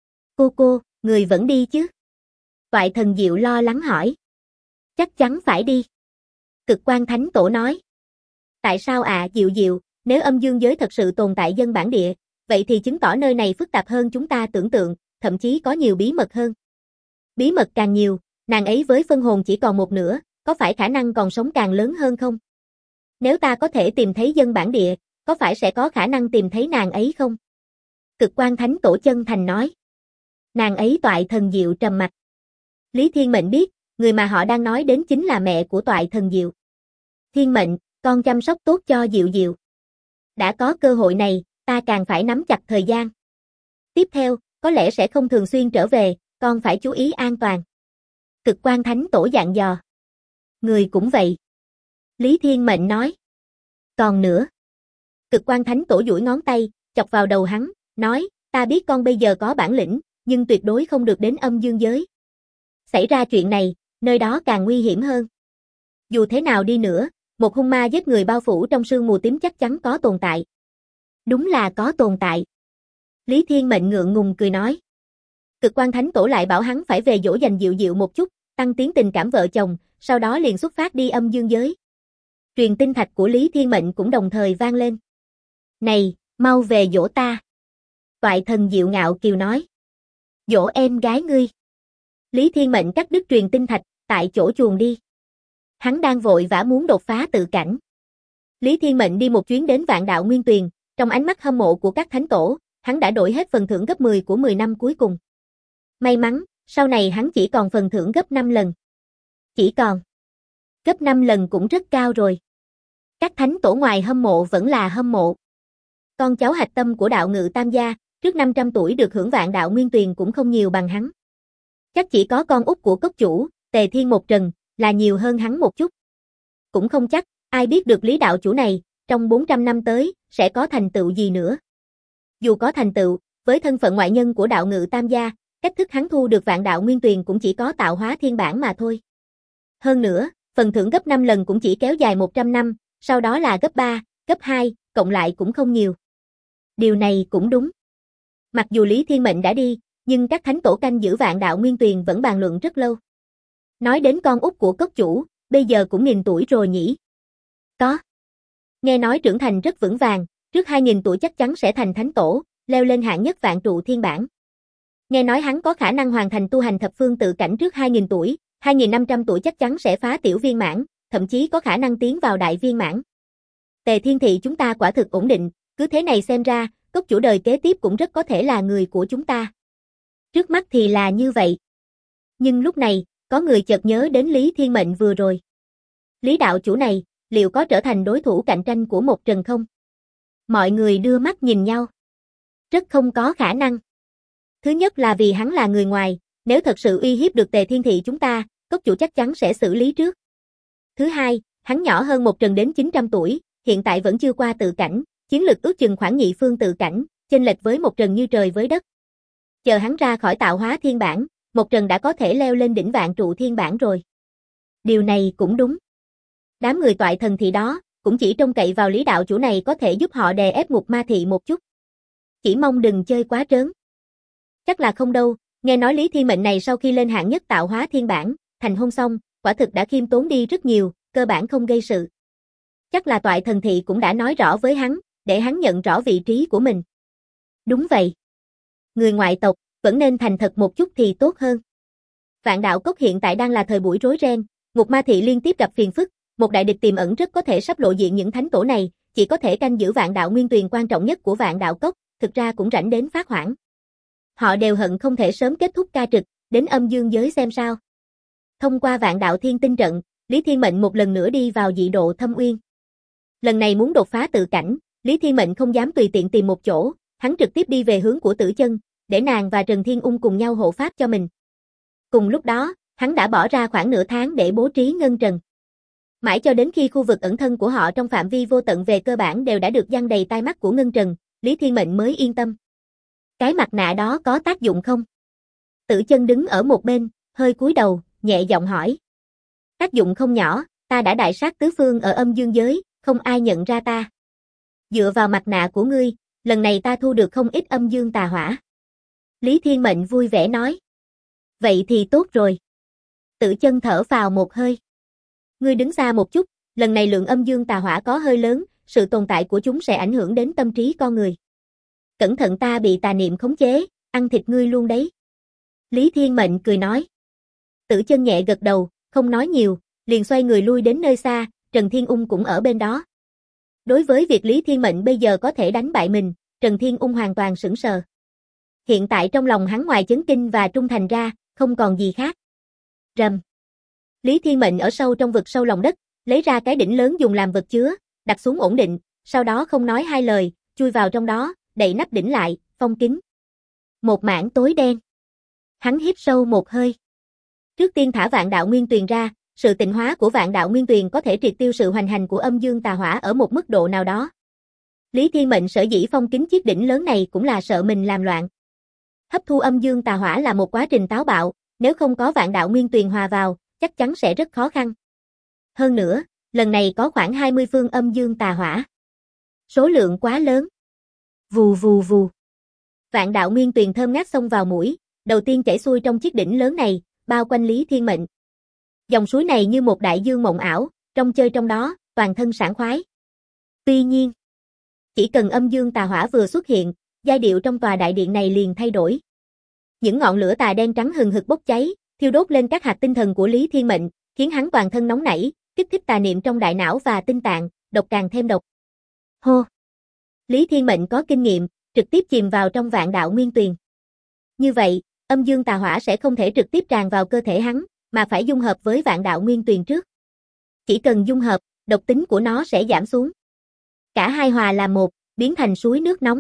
Cô, người vẫn đi chứ? Toại Thần Diệu lo lắng hỏi. Chắc chắn phải đi. Cực Quan Thánh Tổ nói. Tại sao ạ Diệu, nếu âm dương giới thật sự tồn tại dân bản địa, vậy thì chứng tỏ nơi này phức tạp hơn chúng ta tưởng tượng, thậm chí có nhiều bí mật hơn. Bí mật càng nhiều, nàng ấy với phân hồn chỉ còn một nửa, có phải khả năng còn sống càng lớn hơn không? Nếu ta có thể tìm thấy dân bản địa, có phải sẽ có khả năng tìm thấy nàng ấy không? Cực Quan Thánh Tổ chân thành nói. Nàng ấy Toại Thần Diệu trầm mặt. Lý Thiên Mệnh biết, người mà họ đang nói đến chính là mẹ của Toại Thần Diệu. Thiên Mệnh, con chăm sóc tốt cho Diệu. Đã có cơ hội này, ta càng phải nắm chặt thời gian. Tiếp theo, có lẽ sẽ không thường xuyên trở về, con phải chú ý an toàn. Cực Quan Thánh Tổ dặn dò. Người cũng vậy. Lý Thiên Mệnh nói. Còn nữa. Cực Quan Thánh Tổ duỗi ngón tay, chọc vào đầu hắn, nói, ta biết con bây giờ có bản lĩnh, nhưng tuyệt đối không được đến âm dương giới. Xảy ra chuyện này, nơi đó càng nguy hiểm hơn. Dù thế nào đi nữa, một hung ma giết người bao phủ trong sương mù tím chắc chắn có tồn tại. Đúng là có tồn tại. Lý Thiên Mệnh ngượng ngùng cười nói. Cực Quan Thánh Tổ lại bảo hắn phải về dỗ dành Diệu một chút, tăng tiến tình cảm vợ chồng, sau đó liền xuất phát đi âm dương giới. Truyền tinh thạch của Lý Thiên Mệnh cũng đồng thời vang lên. Này, mau về dỗ ta. Toại Thần Diệu ngạo kiều nói. Dỗ em gái ngươi. Lý Thiên Mệnh cắt đứt truyền tinh thạch, tại chỗ chuồn đi. Hắn đang vội vã muốn đột phá tự cảnh. Lý Thiên Mệnh đi một chuyến đến Vạn Đạo Nguyên Tuyền, trong ánh mắt hâm mộ của các thánh tổ, hắn đã đổi hết phần thưởng gấp 10 của 10 năm cuối cùng. May mắn, sau này hắn chỉ còn phần thưởng gấp 5 lần. Chỉ còn. Gấp 5 lần cũng rất cao rồi. Các thánh tổ ngoài hâm mộ vẫn là hâm mộ. Con cháu hạch tâm của đạo ngự Tam gia, trước 500 tuổi được hưởng Vạn Đạo Nguyên Tuyền cũng không nhiều bằng hắn. Chắc chỉ có con út của cốc chủ, Tề Thiên Một Trần, là nhiều hơn hắn một chút. Cũng không chắc, ai biết được Lý đạo chủ này, trong 400 năm tới, sẽ có thành tựu gì nữa. Dù có thành tựu, với thân phận ngoại nhân của đạo ngự Tam gia, cách thức hắn thu được Vạn Đạo Nguyên Tuyền cũng chỉ có tạo hóa thiên bản mà thôi. Hơn nữa, phần thưởng gấp 5 lần cũng chỉ kéo dài 100 năm, sau đó là gấp 3, gấp 2, cộng lại cũng không nhiều. Điều này cũng đúng. Mặc dù Lý Thiên Mệnh đã đi, nhưng các thánh tổ canh giữ Vạn Đạo Nguyên Tuyền vẫn bàn luận rất lâu. Nói đến con út của cốc chủ, bây giờ cũng 1000 tuổi rồi nhỉ? Có. Nghe nói trưởng thành rất vững vàng, trước 2000 tuổi chắc chắn sẽ thành thánh tổ, leo lên hạng nhất vạn trụ thiên bản. Nghe nói hắn có khả năng hoàn thành tu hành thập phương tự cảnh trước 2000 tuổi, 2500 tuổi chắc chắn sẽ phá tiểu viên mãn, thậm chí có khả năng tiến vào đại viên mãn. Tề Thiên Thị chúng ta quả thực ổn định, cứ thế này xem ra, cốc chủ đời kế tiếp cũng rất có thể là người của chúng ta. Trước mắt thì là như vậy. Nhưng lúc này, có người chợt nhớ đến Lý Thiên Mệnh vừa rồi. Lý đạo chủ này, liệu có trở thành đối thủ cạnh tranh của Một Trần không? Mọi người đưa mắt nhìn nhau. Rất không có khả năng. Thứ nhất là vì hắn là người ngoài, nếu thật sự uy hiếp được Tề Thiên Thị chúng ta, cốc chủ chắc chắn sẽ xử lý trước. Thứ hai, hắn nhỏ hơn Một Trần đến 900 tuổi, hiện tại vẫn chưa qua tự cảnh, chiến lực ước chừng khoảng nhị phương tự cảnh, chênh lệch với Một Trần như trời với đất. Chờ hắn ra khỏi tạo hóa thiên bản, Một Trần đã có thể leo lên đỉnh vạn trụ thiên bản rồi. Điều này cũng đúng. Đám người toại thần thị đó, cũng chỉ trông cậy vào Lý đạo chủ này có thể giúp họ đè ép Ngục Ma thị một chút. Chỉ mong đừng chơi quá trớn. Chắc là không đâu, nghe nói Lý Thiên Mệnh này sau khi lên hạng nhất tạo hóa thiên bản, thành hôn xong, quả thực đã khiêm tốn đi rất nhiều, cơ bản không gây sự. Chắc là toại thần thị cũng đã nói rõ với hắn, để hắn nhận rõ vị trí của mình. Đúng vậy. Người ngoại tộc, vẫn nên thành thật một chút thì tốt hơn. Vạn Đạo Cốc hiện tại đang là thời buổi rối ren, Ngục Ma thị liên tiếp gặp phiền phức, một đại địch tiềm ẩn rất có thể sắp lộ diện những thánh tổ này, chỉ có thể canh giữ Vạn Đạo Nguyên Tuyền quan trọng nhất của Vạn Đạo Cốc, thực ra cũng rảnh đến phát hoảng. Họ đều hận không thể sớm kết thúc ca trực, đến âm dương giới xem sao. Thông qua Vạn Đạo Thiên Tinh trận, Lý Thiên Mệnh một lần nữa đi vào dị độ Thâm Uyên. Lần này muốn đột phá tự cảnh, Lý Thiên Mệnh không dám tùy tiện tìm một chỗ, hắn trực tiếp đi về hướng của Tử Chân, để nàng và Trần Thiên Ung cùng nhau hộ pháp cho mình. Cùng lúc đó, hắn đã bỏ ra khoảng nửa tháng để bố trí ngân trần. Mãi cho đến khi khu vực ẩn thân của họ trong phạm vi vô tận về cơ bản đều đã được giăng đầy tai mắt của ngân trần, Lý Thiên Mệnh mới yên tâm. Cái mặt nạ đó có tác dụng không? Tử Chân đứng ở một bên, hơi cúi đầu, nhẹ giọng hỏi. Tác dụng không nhỏ, ta đã đại sát tứ phương ở âm dương giới, không ai nhận ra ta. Dựa vào mặt nạ của ngươi, lần này ta thu được không ít âm dương tà hỏa. Lý Thiên Mệnh vui vẻ nói. Vậy thì tốt rồi. Tử Chân thở vào một hơi. Ngươi đứng xa một chút, lần này lượng âm dương tà hỏa có hơi lớn, sự tồn tại của chúng sẽ ảnh hưởng đến tâm trí con người. Cẩn thận ta bị tà niệm khống chế, ăn thịt ngươi luôn đấy. Lý Thiên Mệnh cười nói. Tử Chân nhẹ gật đầu, không nói nhiều, liền xoay người lui đến nơi xa, Trần Thiên Ung cũng ở bên đó. Đối với việc Lý Thiên Mệnh bây giờ có thể đánh bại mình, Trần Thiên Ung hoàn toàn sững sờ. Hiện tại trong lòng hắn ngoài chấn kinh và trung thành ra, không còn gì khác. Rầm. Lý Thiên Mệnh ở sâu trong vực sâu lòng đất, lấy ra cái đỉnh lớn dùng làm vật chứa, đặt xuống ổn định, sau đó không nói hai lời, chui vào trong đó, đậy nắp đỉnh lại, phong kín. Một mảng tối đen. Hắn hít sâu một hơi. Trước tiên thả Vạn Đạo Nguyên Tuyền ra, sự tịnh hóa của Vạn Đạo Nguyên Tuyền có thể triệt tiêu sự hoành hành của âm dương tà hỏa ở một mức độ nào đó. Lý Thiên Mệnh sở dĩ phong kín chiếc đỉnh lớn này cũng là sợ mình làm loạn. Hấp thu âm dương tà hỏa là một quá trình táo bạo, nếu không có Vạn Đạo Nguyên Tuyền hòa vào, chắc chắn sẽ rất khó khăn. Hơn nữa, lần này có khoảng 20 phương âm dương tà hỏa. Số lượng quá lớn. Vù vù vù. Vạn Đạo Nguyên Tuyền thơm ngát xông vào mũi, đầu tiên chảy xuôi trong chiếc đỉnh lớn này, bao quanh Lý Thiên Mệnh. Dòng suối này như một đại dương mộng ảo, trong chơi trong đó, toàn thân sảng khoái. Tuy nhiên, chỉ cần âm dương tà hỏa vừa xuất hiện, giai điệu trong tòa đại điện này liền thay đổi. Những ngọn lửa tà đen trắng hừng hực bốc cháy, thiêu đốt lên các hạt tinh thần của Lý Thiên Mệnh, khiến hắn toàn thân nóng nảy, kích thích tà niệm trong đại não và tinh tạng, độc càng thêm độc. Hô! Lý Thiên Mệnh có kinh nghiệm, trực tiếp chìm vào trong Vạn Đạo Nguyên Tuyền. Như vậy, âm dương tà hỏa sẽ không thể trực tiếp tràn vào cơ thể hắn, mà phải dung hợp với Vạn Đạo Nguyên Tuyền trước. Chỉ cần dung hợp, độc tính của nó sẽ giảm xuống. Cả hai hòa làm một, biến thành suối nước nóng.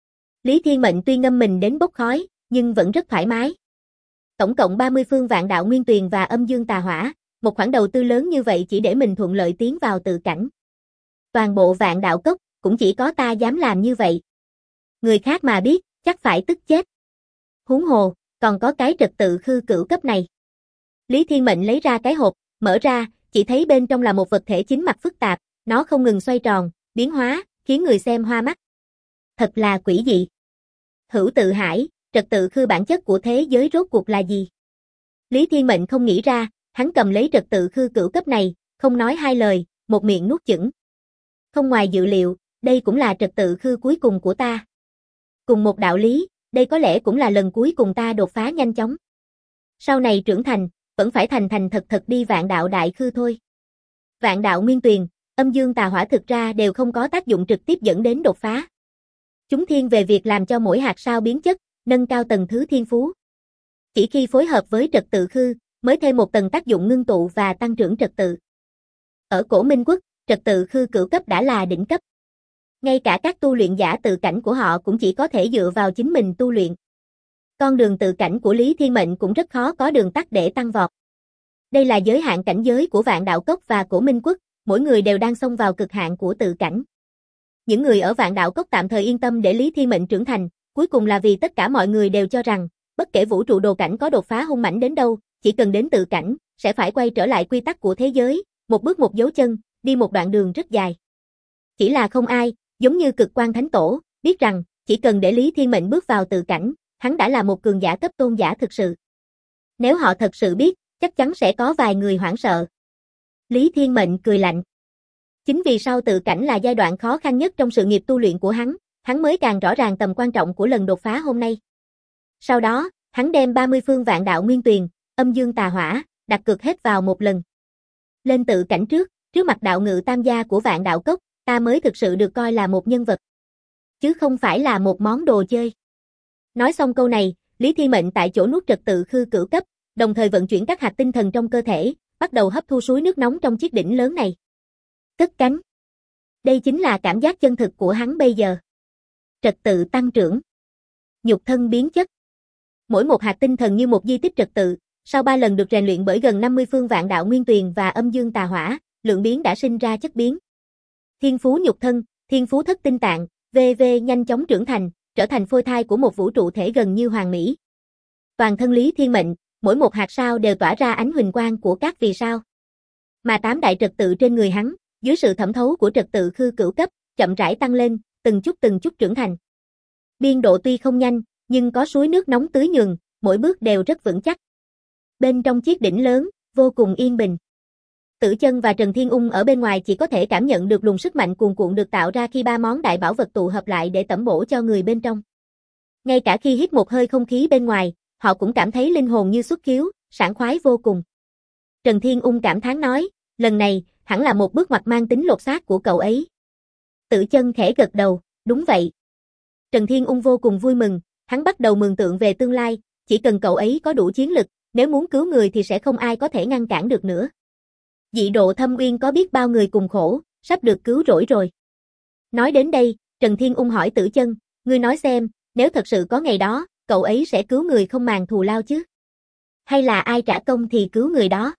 Lý Thiên Mệnh tuy ngâm mình đến bốc khói, nhưng vẫn rất thoải mái. Tổng cộng 30 phương Vạn Đạo Nguyên Tuyền và âm dương tà hỏa, một khoản đầu tư lớn như vậy chỉ để mình thuận lợi tiến vào tự cảnh. Toàn bộ Vạn Đạo Cốc, cũng chỉ có ta dám làm như vậy. Người khác mà biết, chắc phải tức chết. Huống hồ, còn có cái trật tự khư cửu cấp này. Lý Thiên Mệnh lấy ra cái hộp, mở ra, chỉ thấy bên trong là một vật thể chính mặt phức tạp, nó không ngừng xoay tròn, biến hóa, khiến người xem hoa mắt. Thật là quỷ dị. Hữu Tự Hải, trật tự khư bản chất của thế giới rốt cuộc là gì? Lý Thiên Mệnh không nghĩ ra, hắn cầm lấy trật tự khư cửu cấp này, không nói hai lời, một miệng nuốt chửng. Không ngoài dự liệu, đây cũng là trật tự khư cuối cùng của ta. Cùng một đạo lý, đây có lẽ cũng là lần cuối cùng ta đột phá nhanh chóng. Sau này trưởng thành, vẫn phải thành thành thật thật đi Vạn Đạo Đại Khư thôi. Vạn Đạo Nguyên Tuyền, âm dương tà hỏa thực ra đều không có tác dụng trực tiếp dẫn đến đột phá. Chúng thiên về việc làm cho mỗi hạt sao biến chất, nâng cao tầng thứ thiên phú. Chỉ khi phối hợp với trật tự khư, mới thêm một tầng tác dụng ngưng tụ và tăng trưởng trật tự. Ở Cổ Minh Quốc, trật tự khư cửu cấp đã là đỉnh cấp. Ngay cả các tu luyện giả tự cảnh của họ cũng chỉ có thể dựa vào chính mình tu luyện. Con đường tự cảnh của Lý Thiên Mệnh cũng rất khó có đường tắt để tăng vọt. Đây là giới hạn cảnh giới của Vạn Đạo Cốc và Cổ Minh Quốc, mỗi người đều đang xông vào cực hạn của tự cảnh. Những người ở Vạn Đạo Cốc tạm thời yên tâm để Lý Thiên Mệnh trưởng thành, cuối cùng là vì tất cả mọi người đều cho rằng, bất kể vũ trụ đồ cảnh có đột phá hung mãnh đến đâu, chỉ cần đến tự cảnh, sẽ phải quay trở lại quy tắc của thế giới, một bước một dấu chân, đi một đoạn đường rất dài. Chỉ là không ai, giống như Cực Quan Thánh Tổ, biết rằng, chỉ cần để Lý Thiên Mệnh bước vào tự cảnh, hắn đã là một cường giả cấp tôn giả thực sự. Nếu họ thật sự biết, chắc chắn sẽ có vài người hoảng sợ. Lý Thiên Mệnh cười lạnh. Chính vì sau tự cảnh là giai đoạn khó khăn nhất trong sự nghiệp tu luyện của hắn mới càng rõ ràng tầm quan trọng của lần đột phá hôm nay. Sau đó, hắn đem 30 phương vạn đạo nguyên tuyền, âm dương tà hỏa, đặt cược hết vào một lần. Lên tự cảnh trước mặt đạo ngự tam gia của vạn đạo cốc, ta mới thực sự được coi là một nhân vật. Chứ không phải là một món đồ chơi. Nói xong câu này, Lý Thiên Mệnh tại chỗ nuốt trật tự khư cửu cấp, đồng thời vận chuyển các hạt tinh thần trong cơ thể, bắt đầu hấp thu suối nước nóng trong chiếc đỉnh lớn này. Cất cánh. Đây chính là cảm giác chân thực của hắn bây giờ. Trật tự tăng trưởng. Nhục thân biến chất. Mỗi một hạt tinh thần như một di tích trật tự, sau 3 lần được rèn luyện bởi gần 50 phương vạn đạo nguyên tuyền và âm dương tà hỏa, lượng biến đã sinh ra chất biến. Thiên phú nhục thân, thiên phú thất tinh tạng, VV nhanh chóng trưởng thành, trở thành phôi thai của một vũ trụ thể gần như hoàn mỹ. Toàn thân Lý Thiên Mệnh, mỗi một hạt sao đều tỏa ra ánh huỳnh quang của các vì sao. Mà 8 đại trật tự trên người hắn, dưới sự thẩm thấu của trật tự khư cửu cấp, chậm rãi tăng lên, từng chút trưởng thành. Biên độ tuy không nhanh, nhưng có suối nước nóng tưới nhường, mỗi bước đều rất vững chắc. Bên trong chiếc đỉnh lớn, vô cùng yên bình. Tử Chân và Trần Thiên Ung ở bên ngoài chỉ có thể cảm nhận được luồng sức mạnh cuồn cuộn được tạo ra khi 3 món đại bảo vật tụ hợp lại để tẩm bổ cho người bên trong. Ngay cả khi hít một hơi không khí bên ngoài, họ cũng cảm thấy linh hồn như xuất khiếu, sảng khoái vô cùng. Trần Thiên Ung cảm thán nói, lần này, hẳn là một bước ngoặt mang tính lột xác của cậu ấy. Tử Chân khẽ gật đầu, đúng vậy. Trần Thiên Ung vô cùng vui mừng, hắn bắt đầu mường tượng về tương lai, chỉ cần cậu ấy có đủ chiến lực, nếu muốn cứu người thì sẽ không ai có thể ngăn cản được nữa. Dị độ thâm uyên có biết bao người cùng khổ, sắp được cứu rỗi rồi. Nói đến đây, Trần Thiên Ung hỏi Tử Chân, ngươi nói xem, nếu thật sự có ngày đó, cậu ấy sẽ cứu người không màng thù lao chứ? Hay là ai trả công thì cứu người đó?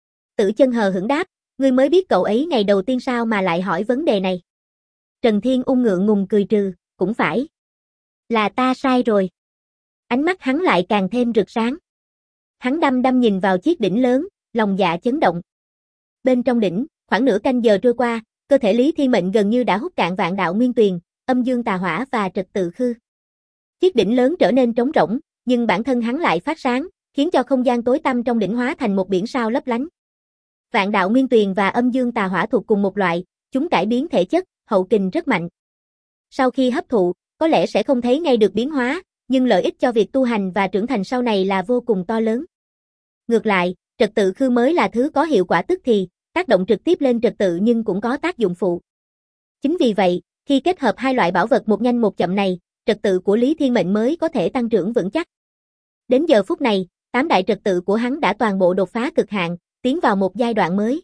Tử Chân hờ hững đáp, ngươi mới biết cậu ấy ngày đầu tiên sao mà lại hỏi vấn đề này. Trần Thiên Ung ngượng ngùng cười trừ, cũng phải. Là ta sai rồi. Ánh mắt hắn lại càng thêm rực sáng. Hắn đăm đăm nhìn vào chiếc đỉnh lớn, lòng dạ chấn động. Bên trong đỉnh, khoảng nửa canh giờ trôi qua, cơ thể Lý Thiên Mệnh gần như đã hút cạn vạn đạo nguyên tuyền, âm dương tà hỏa và trật tự khư. Chiếc đỉnh lớn trở nên trống rỗng, nhưng bản thân hắn lại phát sáng, khiến cho không gian tối tăm trong đỉnh hóa thành một biển sao lấp lánh. Vạn đạo nguyên tuyền và âm dương tà hỏa thuộc cùng một loại, chúng cải biến thể chất, hậu kình rất mạnh. Sau khi hấp thụ, có lẽ sẽ không thấy ngay được biến hóa, nhưng lợi ích cho việc tu hành và trưởng thành sau này là vô cùng to lớn. Ngược lại, trật tự khư mới là thứ có hiệu quả tức thì, tác động trực tiếp lên trật tự nhưng cũng có tác dụng phụ. Chính vì vậy, khi kết hợp hai loại bảo vật một nhanh một chậm này, trật tự của Lý Thiên Mệnh mới có thể tăng trưởng vững chắc. Đến giờ phút này, 8 đại trật tự của hắn đã toàn bộ đột phá cực hạn, tiến vào một giai đoạn mới.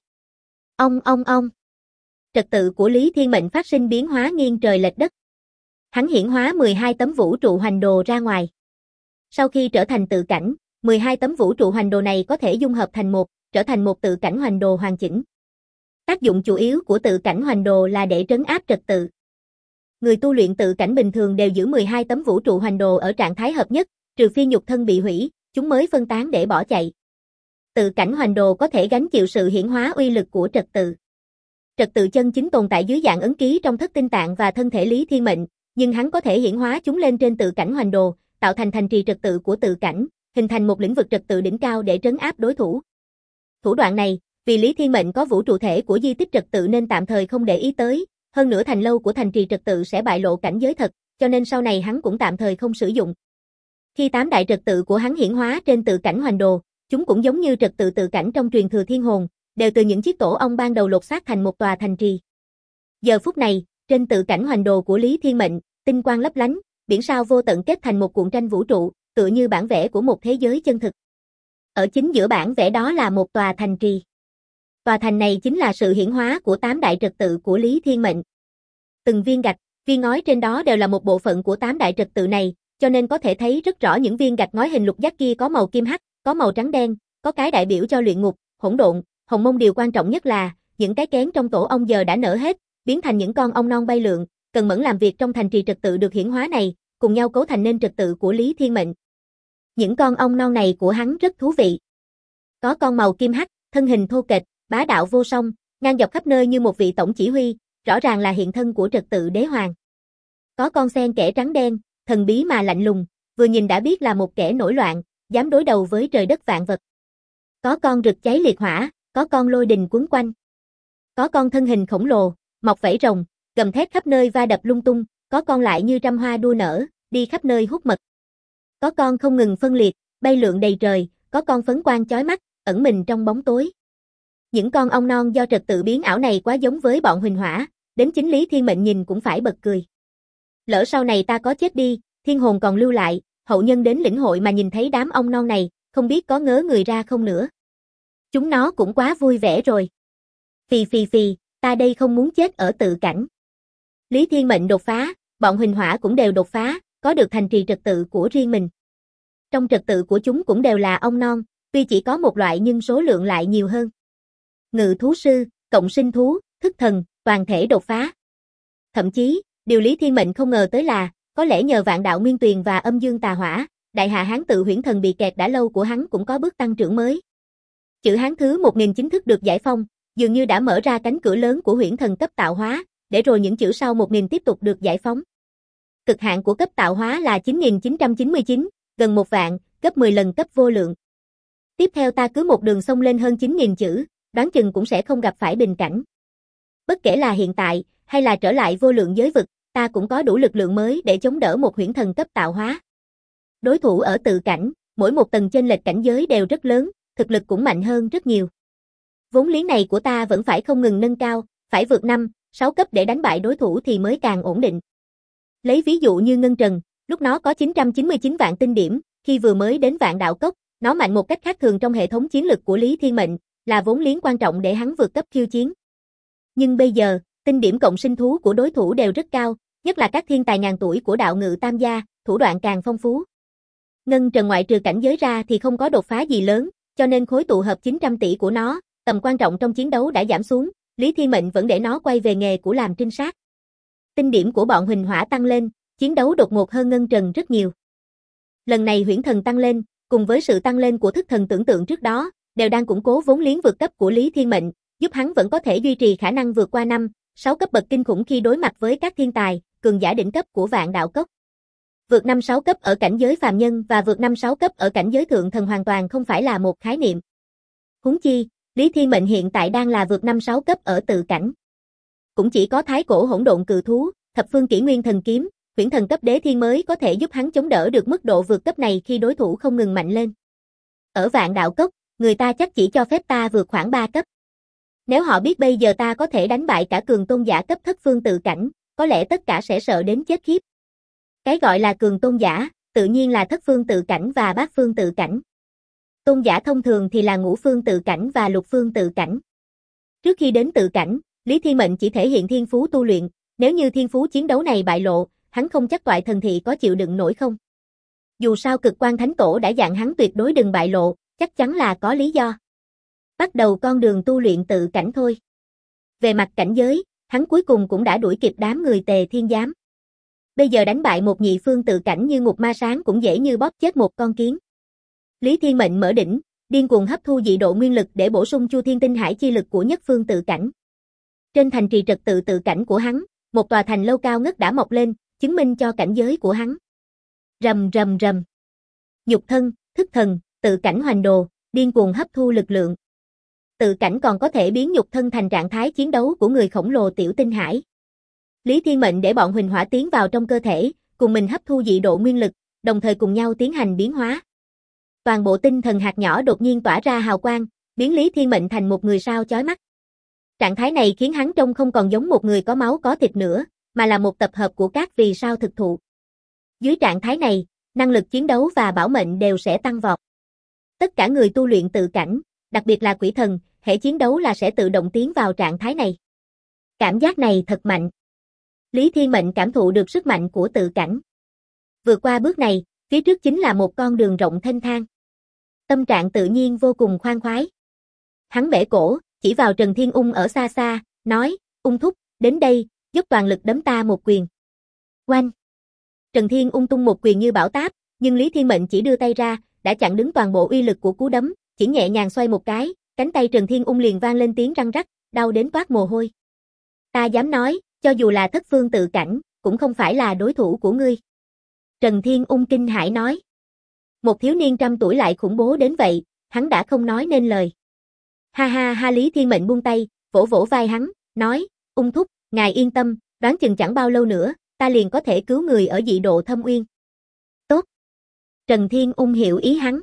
Ông. Trật tự của Lý Thiên Mệnh phát sinh biến hóa nghiêng trời lệch đất. Hắn hiển hóa 12 tấm vũ trụ hoành đồ ra ngoài. Sau khi trở thành tự cảnh, 12 tấm vũ trụ hoành đồ này có thể dung hợp thành một, trở thành một tự cảnh hoành đồ hoàn chỉnh. Tác dụng chủ yếu của tự cảnh hoành đồ là để trấn áp trật tự. Người tu luyện tự cảnh bình thường đều giữ 12 tấm vũ trụ hoành đồ ở trạng thái hợp nhất, trừ phi nhục thân bị hủy, chúng mới phân tán để bỏ chạy. Tự cảnh hoành đồ có thể gánh chịu sự hiển hóa uy lực của trật tự. Trật tự chân chính tồn tại dưới dạng ấn ký trong thất tinh tạng và thân thể Lý Thiên Mệnh, nhưng hắn có thể hiển hóa chúng lên trên tự cảnh hoành đồ, tạo thành thành trì trật tự của tự cảnh, hình thành một lĩnh vực trật tự đỉnh cao để trấn áp đối thủ. Thủ đoạn này, vì Lý Thiên Mệnh có vũ trụ thể của di tích trật tự nên tạm thời không để ý tới, hơn nữa thành lâu của thành trì trật tự sẽ bại lộ cảnh giới thật, cho nên sau này hắn cũng tạm thời không sử dụng. Khi 8 đại trật tự của hắn hiển hóa trên tự cảnh hoành đồ, chúng cũng giống như trật tự tự cảnh trong truyền thừa thiên hồn, đều từ những chiếc tổ ong ban đầu lột xác thành một tòa thành trì. Giờ phút này, trên tự cảnh hoành đồ của Lý Thiên Mệnh, tinh quang lấp lánh, biển sao vô tận kết thành một cuộn tranh vũ trụ, tựa như bản vẽ của một thế giới chân thực. Ở chính giữa bản vẽ đó là một tòa thành trì. Tòa thành này chính là sự hiển hóa của 8 đại trật tự của Lý Thiên Mệnh. Từng viên gạch, viên ngói trên đó đều là một bộ phận của 8 đại trật tự này, cho nên có thể thấy rất rõ những viên gạch ngói hình lục giác kia có màu kim hắc, có màu trắng đen, có cái đại biểu cho luyện ngục, hỗn độn, hồng mông. Điều quan trọng nhất là, những cái kén trong tổ ong giờ đã nở hết, biến thành những con ong non bay lượn, cần mẫn làm việc trong thành trì trật tự được hiển hóa này, cùng nhau cấu thành nên trật tự của Lý Thiên Mệnh. Những con ong non này của hắn rất thú vị. Có con màu kim hắc, thân hình thô kệch, bá đạo vô song, ngang dọc khắp nơi như một vị tổng chỉ huy, rõ ràng là hiện thân của trật tự đế hoàng. Có con sen kẽ trắng đen, thần bí mà lạnh lùng, vừa nhìn đã biết là một kẻ nổi loạn, dám đối đầu với trời đất vạn vật. Có con rực cháy liệt hỏa, có con lôi đình cuốn quanh. Có con thân hình khổng lồ, mọc vảy rồng, gầm thét khắp nơi va đập lung tung, có con lại như trăm hoa đua nở, đi khắp nơi hút mật. Có con không ngừng phân liệt, bay lượn đầy trời, có con phấn quang chói mắt, ẩn mình trong bóng tối. Những con ong non do trật tự biến ảo này quá giống với bọn Huỳnh Hỏa, đến chính Lý Thiên Mệnh nhìn cũng phải bật cười. Lỡ sau này ta có chết đi, thiên hồn còn lưu lại, hậu nhân đến lĩnh hội mà nhìn thấy đám ong non này, không biết có ngớ người ra không nữa. Chúng nó cũng quá vui vẻ rồi. Phì phì phì, ta đây không muốn chết ở tự cảnh. Lý Thiên Mệnh đột phá, bọn Huỳnh Hỏa cũng đều đột phá, có được thành trì trật tự của riêng mình. Trong trật tự của chúng cũng đều là ong non, tuy chỉ có một loại nhưng số lượng lại nhiều hơn. Ngự thú sư, cộng sinh thú, thức thần, toàn thể đột phá. Thậm chí, điều Lý Thiên Mệnh không ngờ tới là, có lẽ nhờ Vạn Đạo Nguyên Tuyền và Âm Dương Tà Hỏa, đại hạ Hán tự huyễn thần bị kẹt đã lâu của hắn cũng có bước tăng trưởng mới. Chữ Hán thứ 1000 chính thức được giải phong, dường như đã mở ra cánh cửa lớn của huyễn thần cấp tạo hóa, để rồi những chữ sau 1000 tiếp tục được giải phóng. Cực hạn của cấp tạo hóa là 9999, gần 1 vạn, gấp 10 lần cấp vô lượng. Tiếp theo ta cứ một đường sông lên hơn 9000 chữ, đoán chừng cũng sẽ không gặp phải bình cảnh. Bất kể là hiện tại, hay là trở lại vô lượng giới vực, ta cũng có đủ lực lượng mới để chống đỡ một huyễn thần cấp tạo hóa. Đối thủ ở tự cảnh, mỗi một tầng chênh lệch cảnh giới đều rất lớn, thực lực cũng mạnh hơn rất nhiều. Vốn liếng này của ta vẫn phải không ngừng nâng cao, phải vượt 5, 6 cấp để đánh bại đối thủ thì mới càng ổn định. Lấy ví dụ như Ngân Trần, lúc nó có 999 vạn tinh điểm, khi vừa mới đến Vạn Đạo Cốc, nó mạnh một cách khác thường trong hệ thống chiến lực của Lý Thiên Mệnh, là vốn liếng quan trọng để hắn vượt cấp khiêu chiến. Nhưng bây giờ, tinh điểm cộng sinh thú của đối thủ đều rất cao, nhất là các thiên tài ngàn tuổi của đạo ngự tam gia, thủ đoạn càng phong phú. Ngân Trần ngoại trừ cảnh giới ra thì không có đột phá gì lớn, cho nên khối tụ hợp 900 tỷ của nó, tầm quan trọng trong chiến đấu đã giảm xuống, Lý Thiên Mệnh vẫn để nó quay về nghề của làm trinh sát. Tinh điểm của bọn Huỳnh Hỏa tăng lên, chiến đấu đột ngột hơn Ngân Trần rất nhiều. Lần này huyễn thần tăng lên, cùng với sự tăng lên của thức thần tưởng tượng trước đó, đều đang củng cố vốn liếng vượt cấp của Lý Thiên Mệnh, giúp hắn vẫn có thể duy trì khả năng vượt qua 5, 6 cấp bậc kinh khủng khi đối mặt với các thiên tài, cường giả đỉnh cấp của Vạn Đạo Cốc. Vượt 5, 6 cấp ở cảnh giới phàm nhân và vượt 5, 6 cấp ở cảnh giới thượng thần hoàn toàn không phải là một khái niệm. Huống chi, Lý Thiên Mệnh hiện tại đang là vượt 5, 6 cấp ở tự cảnh. Cũng chỉ có thái cổ hỗn độn cự thú, thập phương kỷ nguyên thần kiếm, huyễn thần cấp đế thiên mới có thể giúp hắn chống đỡ được mức độ vượt cấp này khi đối thủ không ngừng mạnh lên. Ở Vạn Đạo Cốc, người ta chắc chỉ cho phép ta vượt khoảng 3 cấp. Nếu họ biết bây giờ ta có thể đánh bại cả cường tôn giả cấp thất phương tự cảnh, có lẽ tất cả sẽ sợ đến chết khiếp. Cái gọi là cường tôn giả, tự nhiên là thất phương tự cảnh và bát phương tự cảnh. Tôn giả thông thường thì là ngũ phương tự cảnh và lục phương tự cảnh. Trước khi đến tự cảnh, Lý Thiên Mệnh chỉ thể hiện thiên phú tu luyện, nếu như thiên phú chiến đấu này bại lộ, hắn không chắc toại thần thị có chịu đựng nổi không. Dù sao Cực Quan Thánh Tổ đã dặn hắn tuyệt đối đừng bại lộ, chắc chắn là có lý do. Bắt đầu con đường tu luyện tự cảnh thôi. Về mặt cảnh giới, hắn cuối cùng cũng đã đuổi kịp đám người Tề Thiên Giám. Bây giờ đánh bại một nhị phương tự cảnh như Ngục Ma Sáng cũng dễ như bóp chết một con kiến. Lý Thiên Mệnh mở đỉnh, điên cuồng hấp thu dị độ nguyên lực để bổ sung Chu Thiên Tinh Hải chi lực của nhất phương tự cảnh. Trên thành trì trật tự tự cảnh của hắn, một tòa thành lâu cao ngất đã mọc lên, chứng minh cho cảnh giới của hắn. Rầm rầm rầm. Nhục thân, thức thần, tự cảnh hoành đồ, điên cuồng hấp thu lực lượng. Tự cảnh còn có thể biến nhục thân thành trạng thái chiến đấu của người khổng lồ tiểu tinh hải. Lý Thiên Mệnh để bọn Huỳnh Hỏa tiến vào trong cơ thể, cùng mình hấp thu dị độ nguyên lực, đồng thời cùng nhau tiến hành biến hóa. Toàn bộ tinh thần hạt nhỏ đột nhiên tỏa ra hào quang, biến Lý Thiên Mệnh thành một người sao chói mắt. Trạng thái này khiến hắn trông không còn giống một người có máu có thịt nữa, mà là một tập hợp của các vì sao thực thụ. Dưới trạng thái này, năng lực chiến đấu và bảo mệnh đều sẽ tăng vọt. Tất cả người tu luyện tự cảnh, đặc biệt là quỷ thần, hễ chiến đấu là sẽ tự động tiến vào trạng thái này. Cảm giác này thật mạnh. Lý Thiên Mệnh cảm thụ được sức mạnh của tự cảnh. Vượt qua bước này, phía trước chính là một con đường rộng thênh thang. Tâm trạng tự nhiên vô cùng khoan khoái. Hắn bẻ cổ, chỉ vào Trần Thiên Ung ở xa xa, nói, Ung thúc, đến đây, dốc toàn lực đấm ta một quyền. Oanh! Trần Thiên Ung tung một quyền như bão táp, nhưng Lý Thiên Mệnh chỉ đưa tay ra, đã chặn đứng toàn bộ uy lực của cú đấm, chỉ nhẹ nhàng xoay một cái, cánh tay Trần Thiên Ung liền vang lên tiếng răng rắc, đau đến toát mồ hôi. Ta dám nói, cho dù là thất phương tự cảnh, cũng không phải là đối thủ của ngươi. Trần Thiên Ung kinh hãi nói. Một thiếu niên trăm tuổi lại khủng bố đến vậy, hắn đã không nói nên lời. Ha ha ha, Lý Thiên Mệnh buông tay, vỗ vỗ vai hắn, nói, Ung thúc, ngài yên tâm, đoán chừng chẳng bao lâu nữa, ta liền có thể cứu người ở dị độ Thâm Uyên. Tốt. Trần Thiên Ung hiểu ý hắn.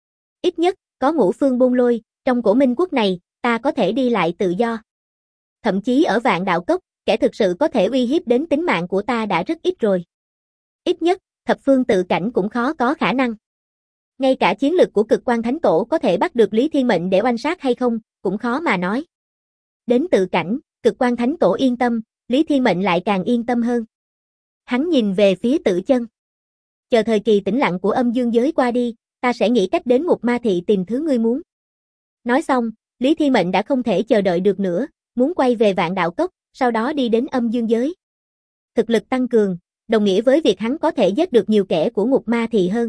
Ít nhất, có Ngũ Phương Bôn Lôi, trong cổ Minh Quốc này, ta có thể đi lại tự do. Thậm chí ở Vạn Đạo Cốc, kẻ thực sự có thể uy hiếp đến tính mạng của ta đã rất ít rồi. Ít nhất, thập phương tự cảnh cũng khó có khả năng. Ngay cả chiến lực của Cực Quan Thánh Tổ có thể bắt được Lý Thiên Mệnh để oanh sát hay không, cũng khó mà nói. Đến tự cảnh, Cực Quan Thánh Tổ yên tâm, Lý Thiên Mệnh lại càng yên tâm hơn. Hắn nhìn về phía Tử Chân. Chờ thời kỳ tĩnh lặng của âm dương giới qua đi, ta sẽ nghĩ cách đến Ngục Ma Thị tìm thứ ngươi muốn. Nói xong, Lý Thiên Mệnh đã không thể chờ đợi được nữa, muốn quay về Vạn Đạo Cốc, sau đó đi đến âm dương giới. Thực lực tăng cường, đồng nghĩa với việc hắn có thể giết được nhiều kẻ của Ngục Ma Thị hơn.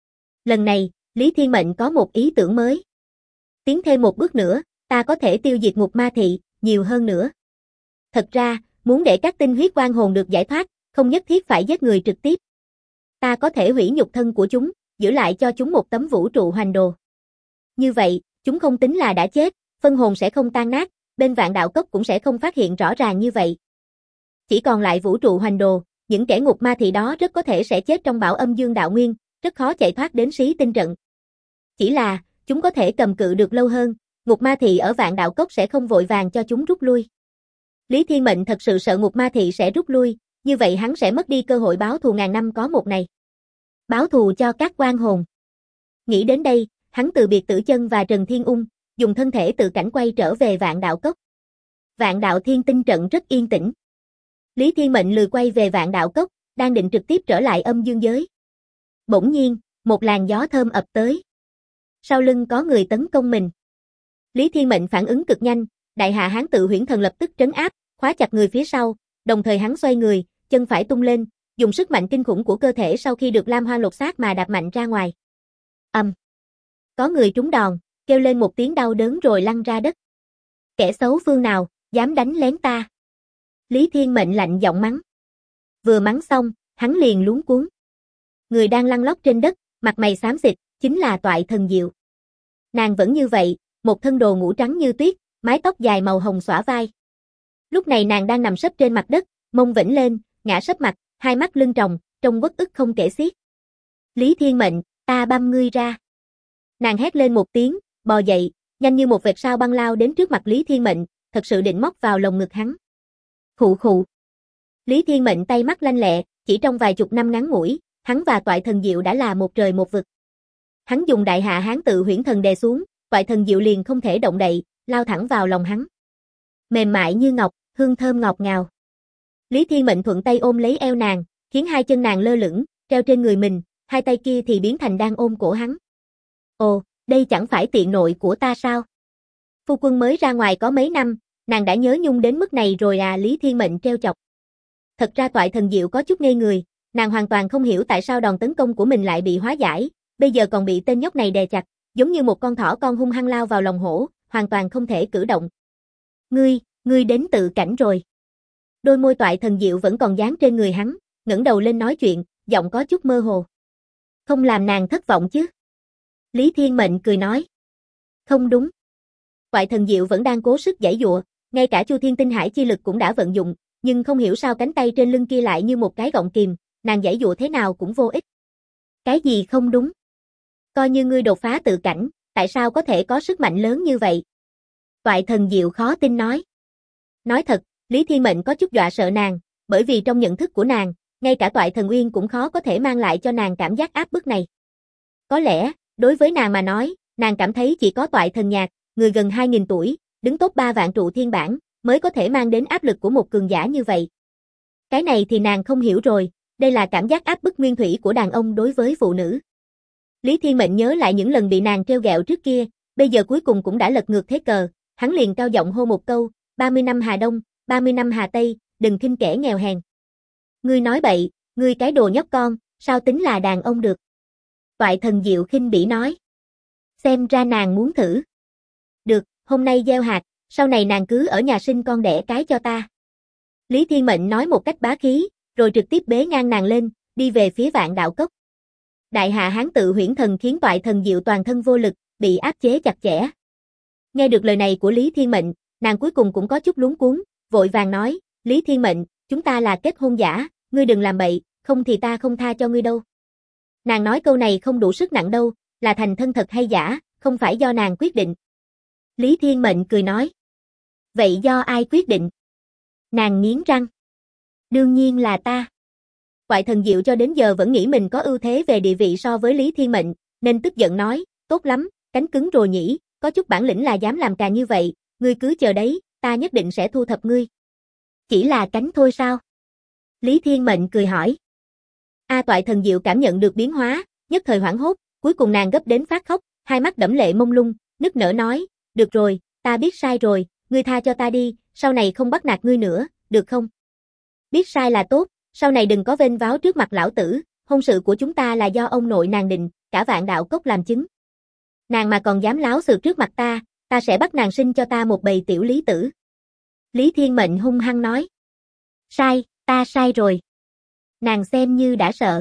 Lần này, Lý Thiên Mệnh có một ý tưởng mới. Tiến thêm một bước nữa, ta có thể tiêu diệt Ngục Ma Thị, nhiều hơn nữa. Thật ra, muốn để các tinh huyết oan hồn được giải thoát, không nhất thiết phải giết người trực tiếp. Ta có thể hủy nhục thân của chúng, giữ lại cho chúng một tấm vũ trụ hoành đồ. Như vậy, chúng không tính là đã chết, phân hồn sẽ không tan nát, bên Vạn Đạo Cốc cũng sẽ không phát hiện rõ ràng như vậy. Chỉ còn lại vũ trụ hoành đồ, những kẻ Ngục Ma Thị đó rất có thể sẽ chết trong bão âm dương đạo nguyên, rất khó chạy thoát đến Xí Tinh trận. Chỉ là, chúng có thể cầm cự được lâu hơn, Ngục Ma Thị ở Vạn Đạo Cốc sẽ không vội vàng cho chúng rút lui. Lý Thiên Mệnh thật sự sợ Ngục Ma Thị sẽ rút lui, như vậy hắn sẽ mất đi cơ hội báo thù ngàn năm có một này. Báo thù cho các oan hồn. Nghĩ đến đây, hắn từ biệt Tử Chân và Trần Thiên Ung, dùng thân thể tự cảnh quay trở về Vạn Đạo Cốc. Vạn Đạo Thiên Tinh trận rất yên tĩnh. Lý Thiên Mệnh lười quay về Vạn Đạo Cốc, đang định trực tiếp trở lại âm dương giới. Bỗng nhiên, một làn gió thơm ập tới. Sau lưng có người tấn công mình. Lý Thiên Mệnh phản ứng cực nhanh, Đại Hạ Hán Tự Huyễn Thần lập tức trấn áp, khóa chặt người phía sau, đồng thời hắn xoay người, chân phải tung lên, dùng sức mạnh kinh khủng của cơ thể sau khi được Lam Hoang lột xác mà đạp mạnh ra ngoài. Có người trúng đòn, kêu lên một tiếng đau đớn rồi lăn ra đất. Kẻ xấu phương nào, dám đánh lén ta? Lý Thiên Mệnh lạnh giọng mắng. Vừa mắng xong, hắn liền luống cuống. Người đang lăn lóc trên đất, mặt mày xám xịt, chính là Toại Thần Diệu. Nàng vẫn như vậy, một thân đồ ngủ trắng như tuyết, mái tóc dài màu hồng xõa vai. Lúc này nàng đang nằm sấp trên mặt đất, mông vĩnh lên, ngã sấp mặt, hai mắt lưng tròng, trông uất ức không kể xiết. Lý Thiên Mệnh, ta băm ngươi ra. Nàng hét lên một tiếng, bò dậy, nhanh như một vệt sao băng lao đến trước mặt Lý Thiên Mệnh, thật sự định móc vào lồng ngực hắn. Khụ khụ. Lý Thiên Mệnh tay mắt lanh lẹ, chỉ trong vài chục năm ngắn ngủi, hắn và Toại Thần Diệu đã là một trời một vực. Hắn dùng Đại Hạ Hán Tự Huyễn Thần đè xuống, Toại Thần Diệu liền không thể động đậy, lao thẳng vào lòng hắn. Mềm mại như ngọc, hương thơm ngọt ngào. Lý Thiên Mệnh thuận tay ôm lấy eo nàng, khiến hai chân nàng lơ lửng, treo trên người mình, hai tay kia thì biến thành đang ôm cổ hắn. Ồ, đây chẳng phải tiện nội của ta sao? Phu quân mới ra ngoài có mấy năm, nàng đã nhớ nhung đến mức này rồi à? Lý Thiên Mệnh treo chọc. Thật ra Toại Thần Diệu có chút ngây người, nàng hoàn toàn không hiểu tại sao đòn tấn công của mình lại bị hóa giải, bây giờ còn bị tên nhóc này đè chặt, giống như một con thỏ con hung hăng lao vào lòng hổ, hoàn toàn không thể cử động. Ngươi đến tự cảnh rồi. Đôi môi Toại Thần Diệu vẫn còn dán trên người hắn, ngẩng đầu lên nói chuyện, giọng có chút mơ hồ. Không làm nàng thất vọng chứ? Lý Thiên Mệnh cười nói. Không đúng. Toại Thần Diệu vẫn đang cố sức giãy giụa, ngay cả Chu Thiên Tinh Hải chi lực cũng đã vận dụng, nhưng không hiểu sao cánh tay trên lưng kia lại như một cái gọng kìm, nàng giãy giụa thế nào cũng vô ích. Cái gì không đúng? Coi như ngươi đột phá tự cảnh, tại sao có thể có sức mạnh lớn như vậy? Toại Thần Diệu khó tin nói. Nói thật, Lý Thiên Mệnh có chút dọa sợ nàng, bởi vì trong nhận thức của nàng, ngay cả Toại Thần Uyên cũng khó có thể mang lại cho nàng cảm giác áp bức này. Có lẽ, đối với nàng mà nói, nàng cảm thấy chỉ có Toại Thần Nhạc, người gần 2000 tuổi, đứng top 3 vạn trụ thiên bản, mới có thể mang đến áp lực của một cường giả như vậy. Cái này thì nàng không hiểu rồi, đây là cảm giác áp bức nguyên thủy của đàn ông đối với phụ nữ. Lý Thiên Mệnh nhớ lại những lần bị nàng trêu ghẹo trước kia, bây giờ cuối cùng cũng đã lật ngược thế cờ, hắn liền cao giọng hô một câu, 30 năm Hà Đông, 30 năm Hà Tây, đừng khinh kẻ nghèo hèn. Ngươi nói bậy, ngươi cái đồ nhóc con, sao tính là đàn ông được? Toại Thần Diệu khinh bỉ nói. Xem ra nàng muốn thử. Được, hôm nay gieo hạt, sau này nàng cứ ở nhà sinh con đẻ cái cho ta. Lý Thiên Mệnh nói một cách bá khí, rồi trực tiếp bế ngang nàng lên, đi về phía Vạn Đạo Cốc. Đại hạ hán tự huyễn thần khiến Toại Thần Diệu toàn thân vô lực, bị áp chế chặt chẽ. Nghe được lời này của Lý Thiên Mệnh, nàng cuối cùng cũng có chút luống cuống, vội vàng nói, Lý Thiên Mệnh, chúng ta là kết hôn giả, ngươi đừng làm bậy, không thì ta không tha cho ngươi đâu. Nàng nói câu này không đủ sức nặng đâu, là thành thân thật hay giả, không phải do nàng quyết định. Lý Thiên Mệnh cười nói. Vậy do ai quyết định? Nàng nghiến răng. Đương nhiên là ta. Toại Thần Diệu cho đến giờ vẫn nghĩ mình có ưu thế về địa vị so với Lý Thiên Mệnh, nên tức giận nói, tốt lắm, cánh cứng rồi nhỉ, có chút bản lĩnh là dám làm càn như vậy, ngươi cứ chờ đấy, ta nhất định sẽ thu thập ngươi. Chỉ là cánh thôi sao? Lý Thiên Mệnh cười hỏi. Toại Thần Diệu cảm nhận được biến hóa, nhất thời hoảng hốt, cuối cùng nàng gấp đến phát khóc, hai mắt đẫm lệ mông lung, nức nở nói, được rồi, ta biết sai rồi, ngươi tha cho ta đi, sau này không bắt nạt ngươi nữa, được không? Biết sai là tốt, sau này đừng có vênh váo trước mặt lão tử, hôn sự của chúng ta là do ông nội nàng định, cả Vạn Đạo Cốc làm chứng. Nàng mà còn dám láo xược trước mặt ta sẽ bắt nàng sinh cho ta một bầy tiểu lý tử. Lý Thiên Mệnh hung hăng nói. Sai, ta sai rồi. Nàng xem như đã sợ.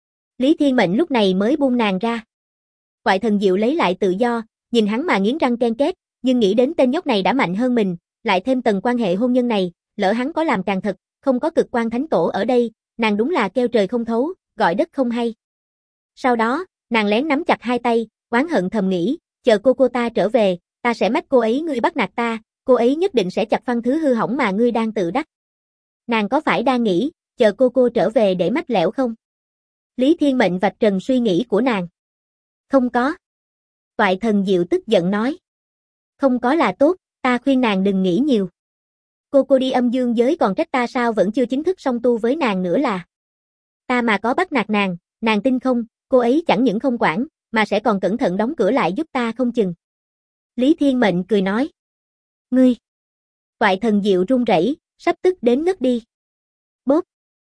Lý Thiên Mệnh lúc này mới buông nàng ra. Toại Thần Diệu lấy lại tự do, nhìn hắn mà nghiến răng ken két, nhưng nghĩ đến tên nhóc này đã mạnh hơn mình, lại thêm tầng quan hệ hôn nhân này, lỡ hắn có làm càng thật, không có Cực Quan Thánh Tổ ở đây, nàng đúng là kêu trời không thấu, gọi đất không hay. Sau đó, nàng lén nắm chặt hai tay, oán hận thầm nghĩ, chờ cô ta trở về, ta sẽ mách cô ấy ngươi bắt nạt ta, cô ấy nhất định sẽ chặt phăng thứ hư hỏng mà ngươi đang tự đắc. Nàng có phải đang nghĩ, chờ cô trở về để mách lẻo không? Lý Thiên Mệnh vạch trần suy nghĩ của nàng. Không có. Toại Thần Diệu tức giận nói. Không có là tốt, ta khuyên nàng đừng nghĩ nhiều. Cô đi âm dương giới còn trách ta sao vẫn chưa chính thức song tu với nàng nữa là. Ta mà có bắt nạt nàng tin không, cô ấy chẳng những không quản, mà sẽ còn cẩn thận đóng cửa lại giúp ta không chừng. Lý Thiên Mệnh cười nói. Ngươi. Toại Thần Diệu run rẩy, sắp tức đến ngất đi. Bốp.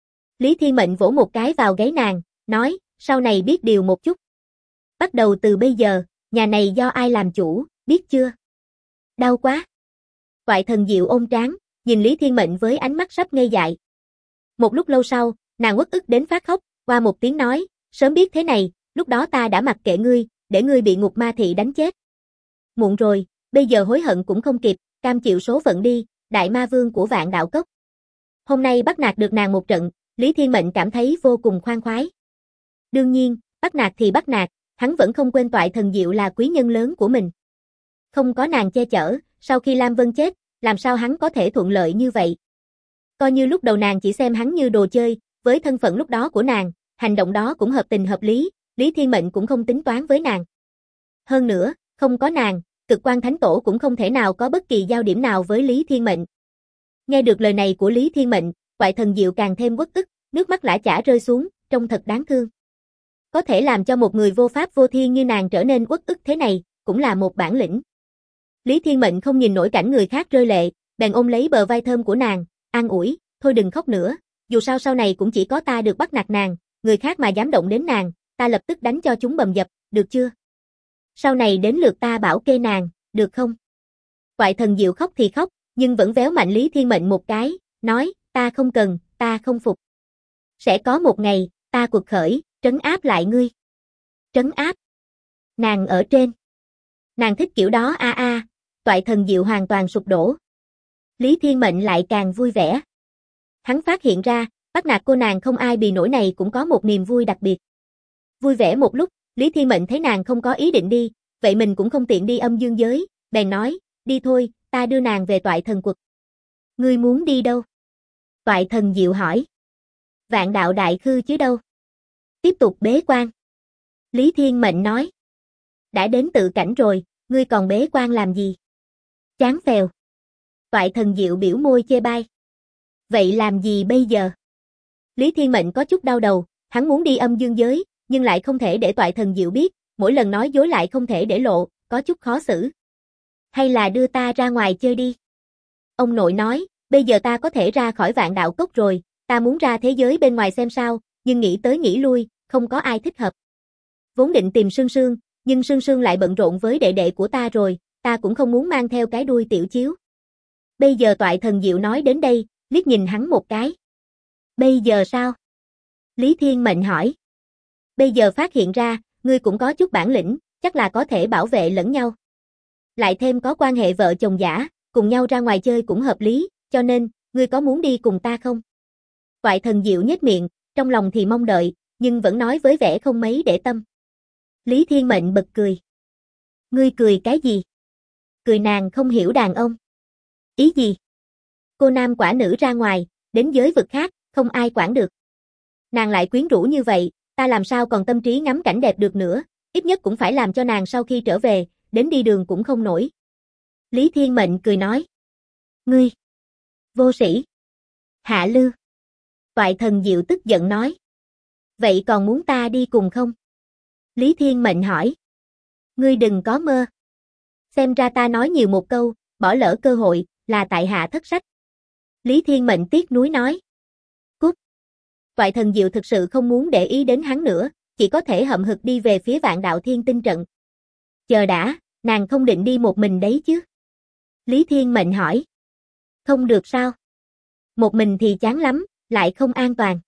Lý Thiên Mệnh vỗ một cái vào gáy nàng, nói, sau này biết điều một chút. Bắt đầu từ bây giờ, nhà này do ai làm chủ, biết chưa? Đau quá. Toại Thần Diệu ôm trán, nhìn Lý Thiên Mệnh với ánh mắt sắp ngây dại. Một lúc lâu sau, nàng uất ức đến phát khóc, qua một tiếng nói, sớm biết thế này, lúc đó ta đã mặc kệ ngươi, để ngươi bị Ngục Ma Thị đánh chết. Muộn rồi, bây giờ hối hận cũng không kịp, cam chịu số phận đi, đại ma vương của Vạn Đạo Cốc. Hôm nay bắt nạt được nàng một trận, Lý Thiên Mệnh cảm thấy vô cùng khoan khoái. Đương nhiên, bắt nạt thì bắt nạt, hắn vẫn không quên Toại Thần Diệu là quý nhân lớn của mình. Không có nàng che chở, sau khi Lam Vân chết, làm sao hắn có thể thuận lợi như vậy? Coi như lúc đầu nàng chỉ xem hắn như đồ chơi, với thân phận lúc đó của nàng, hành động đó cũng hợp tình hợp lý, Lý Thiên Mệnh cũng không tính toán với nàng. Hơn nữa, không có nàng, Cực Quan Thánh Tổ cũng không thể nào có bất kỳ giao điểm nào với Lý Thiên Mệnh. Nghe được lời này của Lý Thiên Mệnh, Toại Thần Diệu càng thêm uất ức, nước mắt lã chã rơi xuống, trông thật đáng thương. Có thể làm cho một người vô pháp vô thiên như nàng trở nên uất ức thế này, cũng là một bản lĩnh. Lý Thiên Mệnh không nhìn nổi cảnh người khác rơi lệ, bèn ôm lấy bờ vai thơm của nàng, an ủi, thôi đừng khóc nữa, dù sao sau này cũng chỉ có ta được bắt nạt nàng, người khác mà dám động đến nàng, ta lập tức đánh cho chúng bầm dập, được chưa? Sau này đến lượt ta bảo kê nàng, được không? Toại Thần Diệu khóc thì khóc, nhưng vẫn véo mạnh Lý Thiên Mệnh một cái, nói, ta không cần, ta không phục. Sẽ có một ngày, ta cuộc khởi, trấn áp lại ngươi. Trấn áp? Nàng ở trên. Nàng thích kiểu đó Toại Thần Diệu hoàn toàn sụp đổ. Lý Thiên Mệnh lại càng vui vẻ. Hắn phát hiện ra, bắt nạt cô nàng không ai bì nổi này cũng có một niềm vui đặc biệt. Vui vẻ một lúc, Lý Thiên Mệnh thấy nàng không có ý định đi, vậy mình cũng không tiện đi âm dương giới, bèn nói, đi thôi, ta đưa nàng về Toại Thần Quật. Ngươi muốn đi đâu? Toại Thần Diệu hỏi. Vạn Đạo Đại Khư chứ đâu? Tiếp tục bế quan. Lý Thiên Mệnh nói. Đã đến tự cảnh rồi, ngươi còn bế quan làm gì? Chán phèo. Toại Thần Diệu biểu môi chê bai. Vậy làm gì bây giờ? Lý Thiên Mệnh có chút đau đầu, hắn muốn đi âm dương giới, nhưng lại không thể để Toại Thần Diệu biết, mỗi lần nói dối lại không thể để lộ, có chút khó xử. Hay là đưa ta ra ngoài chơi đi? Ông nội nói, bây giờ ta có thể ra khỏi Vạn Đạo Cốc rồi, ta muốn ra thế giới bên ngoài xem sao, nhưng nghĩ tới nghĩ lui, không có ai thích hợp. Vốn định tìm Sương Sương, nhưng Sương Sương lại bận rộn với đệ đệ của ta rồi, ta cũng không muốn mang theo cái đuôi tiểu chiếu. Bây giờ Toại Thần Diệu nói đến đây, liếc nhìn hắn một cái. Bây giờ sao? Lý Thiên Mệnh hỏi. Bây giờ phát hiện ra, ngươi cũng có chút bản lĩnh, chắc là có thể bảo vệ lẫn nhau. Lại thêm có quan hệ vợ chồng giả, cùng nhau ra ngoài chơi cũng hợp lý, cho nên, ngươi có muốn đi cùng ta không? Toại Thần Diệu nhếch miệng, trong lòng thì mong đợi, nhưng vẫn nói với vẻ không mấy để tâm. Lý Thiên Mệnh bật cười. Ngươi cười cái gì? Cười nàng không hiểu đàn ông. Ý gì? Cô nam quả nữ ra ngoài, đến giới vực khác, không ai quản được. Nàng lại quyến rũ như vậy, ta làm sao còn tâm trí ngắm cảnh đẹp được nữa, ít nhất cũng phải làm cho nàng sau khi trở về, đến đi đường cũng không nổi. Lý Thiên Mệnh cười nói. Ngươi! Vô sĩ! Hạ lưu! Toại Thần Diệu tức giận nói. Vậy còn muốn ta đi cùng không? Lý Thiên Mệnh hỏi. Ngươi đừng có mơ. Xem ra ta nói nhiều một câu, bỏ lỡ cơ hội, là tại hạ thất sách. Lý Thiên Mệnh tiếc nuối nói. Cút. Toại Thần Diệu thực sự không muốn để ý đến hắn nữa, chỉ có thể hậm hực đi về phía Vạn Đạo Thiên Tinh trận. Chờ đã, nàng không định đi một mình đấy chứ? Lý Thiên Mệnh hỏi. Không được sao? Một mình thì chán lắm, lại không an toàn.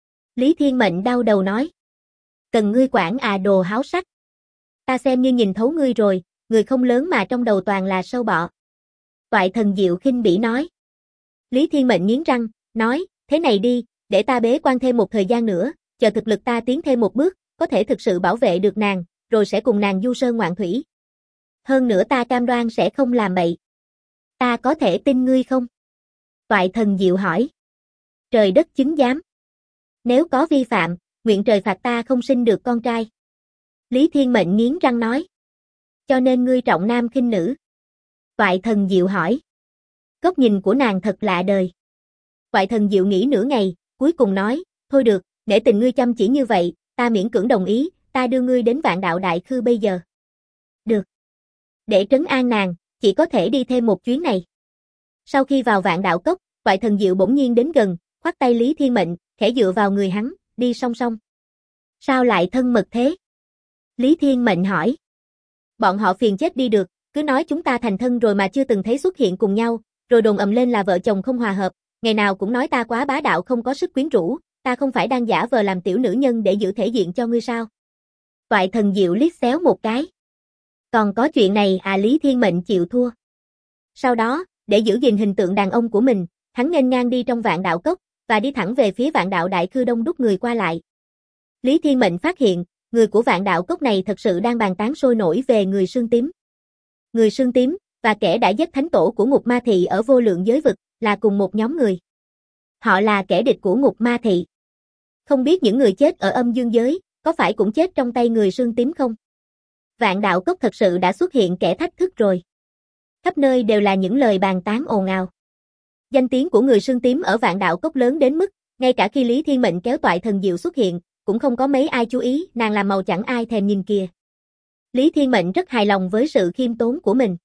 Lý Thiên Mệnh đau đầu nói. Cần ngươi quản à đồ háo sắc. Ta xem như nhìn thấu ngươi rồi, người không lớn mà trong đầu toàn là sâu bọ. Toại Thần Diệu khinh bỉ nói. Lý Thiên Mệnh nghiến răng, nói, thế này đi, để ta bế quan thêm một thời gian nữa, chờ thực lực ta tiến thêm một bước, có thể thực sự bảo vệ được nàng, rồi sẽ cùng nàng du sơn ngoạn thủy. Hơn nữa ta cam đoan sẽ không làm bậy. Ta có thể tin ngươi không? Toại Thần Diệu hỏi. Trời đất chứng giám. Nếu có vi phạm, nguyện trời phạt ta không sinh được con trai. Lý Thiên Mệnh nghiến răng nói. Cho nên ngươi trọng nam khinh nữ. Toại Thần Diệu hỏi. Góc nhìn của nàng thật lạ đời. Toại Thần Diệu nghĩ nửa ngày, cuối cùng nói, thôi được, để tình ngươi chăm chỉ như vậy, ta miễn cưỡng đồng ý, ta đưa ngươi đến Vạn Đạo Đại Khư bây giờ. Được. Để trấn an nàng, chỉ có thể đi thêm một chuyến này. Sau khi vào Vạn Đạo Cốc, Toại Thần Diệu bỗng nhiên đến gần, khoác tay Lý Thiên Mệnh, khẽ dựa vào người hắn, đi song song. Sao lại thân mật thế? Lý Thiên Mệnh hỏi. Bọn họ phiền chết đi được, cứ nói chúng ta thành thân rồi mà chưa từng thấy xuất hiện cùng nhau, rồi đồn ầm lên là vợ chồng không hòa hợp, ngày nào cũng nói ta quá bá đạo không có sức quyến rũ, ta không phải đang giả vờ làm tiểu nữ nhân để giữ thể diện cho ngươi sao? Toại Thần Diệu liếc xéo một cái. Còn có chuyện này à? Lý Thiên Mệnh chịu thua. Sau đó, để giữ gìn hình tượng đàn ông của mình, hắn nghênh ngang đi trong Vạn Đạo Cốc, và đi thẳng về phía Vạn Đạo Đại Khư đông đúc người qua lại. Lý Thiên Mệnh phát hiện, người của Vạn Đạo Cốc này thật sự đang bàn tán sôi nổi về người Sương Tím. Người Sương Tím, và kẻ đã giết thánh tổ của Ngục Ma Thị ở vô lượng giới vực, là cùng một nhóm người. Họ là kẻ địch của Ngục Ma Thị. Không biết những người chết ở âm dương giới, có phải cũng chết trong tay người Sương Tím không? Vạn Đạo Cốc thật sự đã xuất hiện kẻ thách thức rồi. Khắp nơi đều là những lời bàn tán ồn ào. Danh tiếng của người Sương Tím ở Vạn Đạo Cốc lớn đến mức, ngay cả khi Lý Thiên Mệnh kéo Toại Thần Diệu xuất hiện, cũng không có mấy ai chú ý, nàng làm màu chẳng ai thèm nhìn kìa. Lý Thiên Mệnh rất hài lòng với sự khiêm tốn của mình.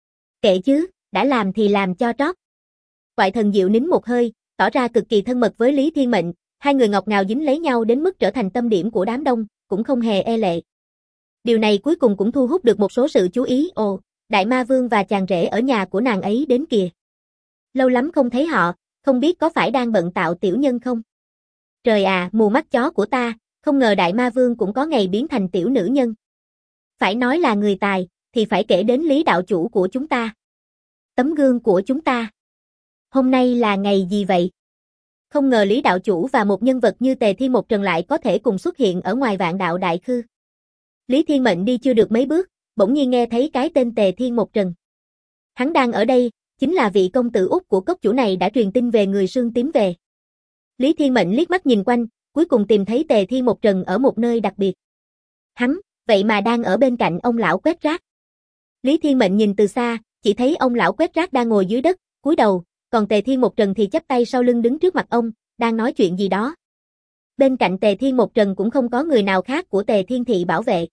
Kệ chứ, đã làm thì làm cho trót. Toại Thần Diệu nín một hơi, tỏ ra cực kỳ thân mật với Lý Thiên Mệnh, hai người ngọt ngào dính lấy nhau đến mức trở thành tâm điểm của đám đông, cũng không hề e lệ. Điều này cuối cùng cũng thu hút được một số sự chú ý. Ồ, Đại Ma Vương và chàng rể ở nhà của nàng ấy đến kìa. Lâu lắm không thấy họ, không biết có phải đang bận tạo tiểu nhân không? Trời à, mù mắt chó của ta, không ngờ Đại Ma Vương cũng có ngày biến thành tiểu nữ nhân. Phải nói là người tài, thì phải kể đến Lý đạo chủ của chúng ta. Tấm gương của chúng ta. Hôm nay là ngày gì vậy? Không ngờ Lý đạo chủ và một nhân vật như Tề Thiên Một Trần lại có thể cùng xuất hiện ở ngoài Vạn Đạo Đại Khư. Lý Thiên Mệnh đi chưa được mấy bước, bỗng nhiên nghe thấy cái tên Tề Thiên Một Trần. Hắn đang ở đây, chính là vị công tử út của cốc chủ này đã truyền tin về người Sương Tím về. Lý Thiên Mệnh liếc mắt nhìn quanh, cuối cùng tìm thấy Tề Thiên Một Trần ở một nơi đặc biệt. Hắn, vậy mà đang ở bên cạnh ông lão quét rác. Lý Thiên Mệnh nhìn từ xa, chỉ thấy ông lão quét rác đang ngồi dưới đất, cúi đầu, còn Tề Thiên Một Trần thì chắp tay sau lưng đứng trước mặt ông, đang nói chuyện gì đó. Bên cạnh Tề Thiên Một Trần cũng không có người nào khác của Tề Thiên Thị bảo vệ.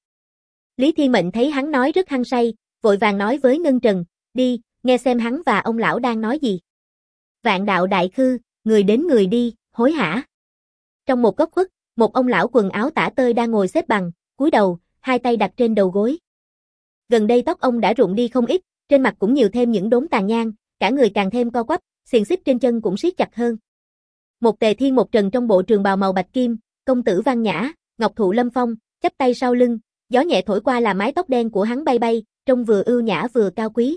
Lý Thiên Mệnh thấy hắn nói rất hăng say, vội vàng nói với Ngân Trần, đi, nghe xem hắn và ông lão đang nói gì. Vạn Đạo Đại Khư, người đến người đi, hối hả. Trong một góc khuất, một ông lão quần áo tả tơi đang ngồi xếp bằng, cúi đầu, hai tay đặt trên đầu gối. Gần đây tóc ông đã rụng đi không ít, trên mặt cũng nhiều thêm những đốm tàn nhang, cả người càng thêm co quắp, xiềng xích trên chân cũng siết chặt hơn. Một Tề Thiên một Trần trong bộ trường bào màu bạch kim, công tử văn nhã, ngọc thụ lâm phong, chắp tay sau lưng, gió nhẹ thổi qua là mái tóc đen của hắn bay bay, trông vừa ưu nhã vừa cao quý.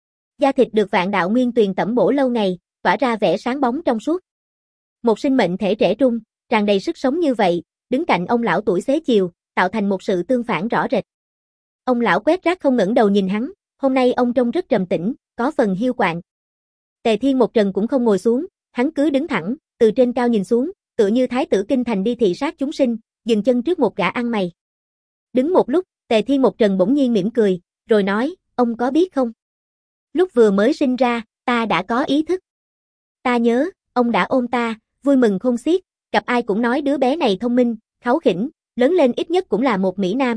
Da thịt được vạn đạo nguyên tuyền tẩm bổ lâu ngày, tỏa ra vẻ sáng bóng trong suốt. Một sinh mệnh thể trẻ trung, tràn đầy sức sống như vậy, đứng cạnh ông lão tuổi xế chiều, tạo thành một sự tương phản rõ rệt. Ông lão quét rác không ngẩng đầu nhìn hắn, hôm nay ông trông rất trầm tĩnh, có phần hiu quạnh. Tề Thiên một Trần cũng không ngồi xuống, hắn cứ đứng thẳng, từ trên cao nhìn xuống, tựa như thái tử kinh thành đi thị sát chúng sinh, dừng chân trước một gã ăn mày. Đứng một lúc, Tề Thiên một Trần bỗng nhiên mỉm cười, rồi nói, ông có biết không? Lúc vừa mới sinh ra, ta đã có ý thức. Ta nhớ, ông đã ôm ta, vui mừng khôn xiết, gặp ai cũng nói đứa bé này thông minh, kháu khỉnh, lớn lên ít nhất cũng là một mỹ nam.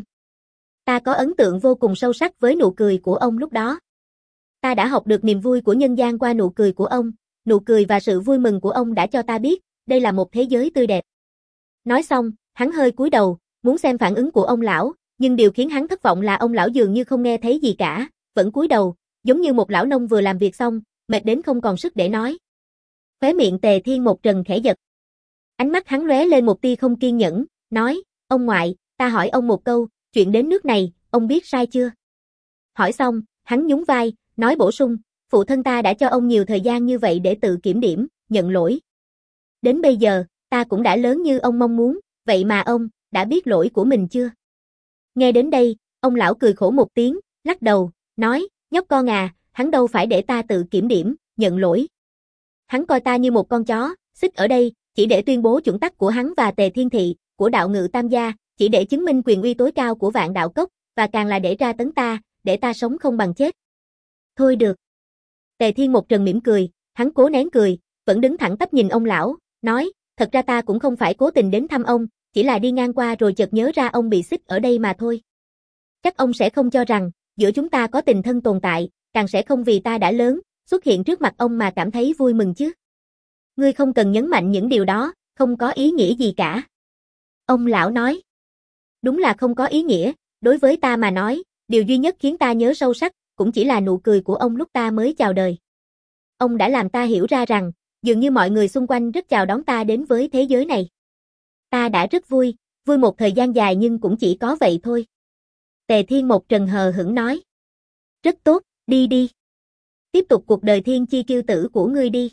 Ta có ấn tượng vô cùng sâu sắc với nụ cười của ông lúc đó. Ta đã học được niềm vui của nhân gian qua nụ cười của ông, nụ cười và sự vui mừng của ông đã cho ta biết, đây là một thế giới tươi đẹp. Nói xong, hắn hơi cúi đầu, muốn xem phản ứng của ông lão, nhưng điều khiến hắn thất vọng là ông lão dường như không nghe thấy gì cả, vẫn cúi đầu, giống như một lão nông vừa làm việc xong, mệt đến không còn sức để nói. Khóe miệng Tề Thiên một Trần khẽ giật. Ánh mắt hắn lóe lên một tia không kiên nhẫn, nói, ông ngoại, ta hỏi ông một câu, chuyện đến nước này, ông biết sai chưa? Hỏi xong, hắn nhún vai, nói bổ sung, phụ thân ta đã cho ông nhiều thời gian như vậy để tự kiểm điểm, nhận lỗi. Đến bây giờ, ta cũng đã lớn như ông mong muốn, vậy mà ông, đã biết lỗi của mình chưa? Nghe đến đây, ông lão cười khổ một tiếng, lắc đầu, nói, nhóc con à, hắn đâu phải để ta tự kiểm điểm, nhận lỗi. Hắn coi ta như một con chó, xích ở đây, chỉ để tuyên bố chuẩn tắc của hắn và Tề Thiên Thị, của đạo ngự tam gia, chỉ để chứng minh quyền uy tối cao của Vạn Đạo Cốc, và càng là để tra tấn ta, để ta sống không bằng chết. Thôi được. Tề Thiên một Trần mỉm cười, hắn cố nén cười, vẫn đứng thẳng tắp nhìn ông lão, nói, thật ra ta cũng không phải cố tình đến thăm ông, chỉ là đi ngang qua rồi chợt nhớ ra ông bị xích ở đây mà thôi. Chắc ông sẽ không cho rằng, giữa chúng ta có tình thân tồn tại, càng sẽ không vì ta đã lớn, xuất hiện trước mặt ông mà cảm thấy vui mừng chứ. Ngươi không cần nhấn mạnh những điều đó, không có ý nghĩa gì cả. Ông lão nói. Đúng là không có ý nghĩa, đối với ta mà nói, điều duy nhất khiến ta nhớ sâu sắc, cũng chỉ là nụ cười của ông lúc ta mới chào đời. Ông đã làm ta hiểu ra rằng, dường như mọi người xung quanh rất chào đón ta đến với thế giới này. Ta đã rất vui, vui một thời gian dài nhưng cũng chỉ có vậy thôi. Tề Thiên một Trần hờ hững nói. Rất tốt, đi đi. Tiếp tục cuộc đời thiên chi kiêu tử của ngươi đi.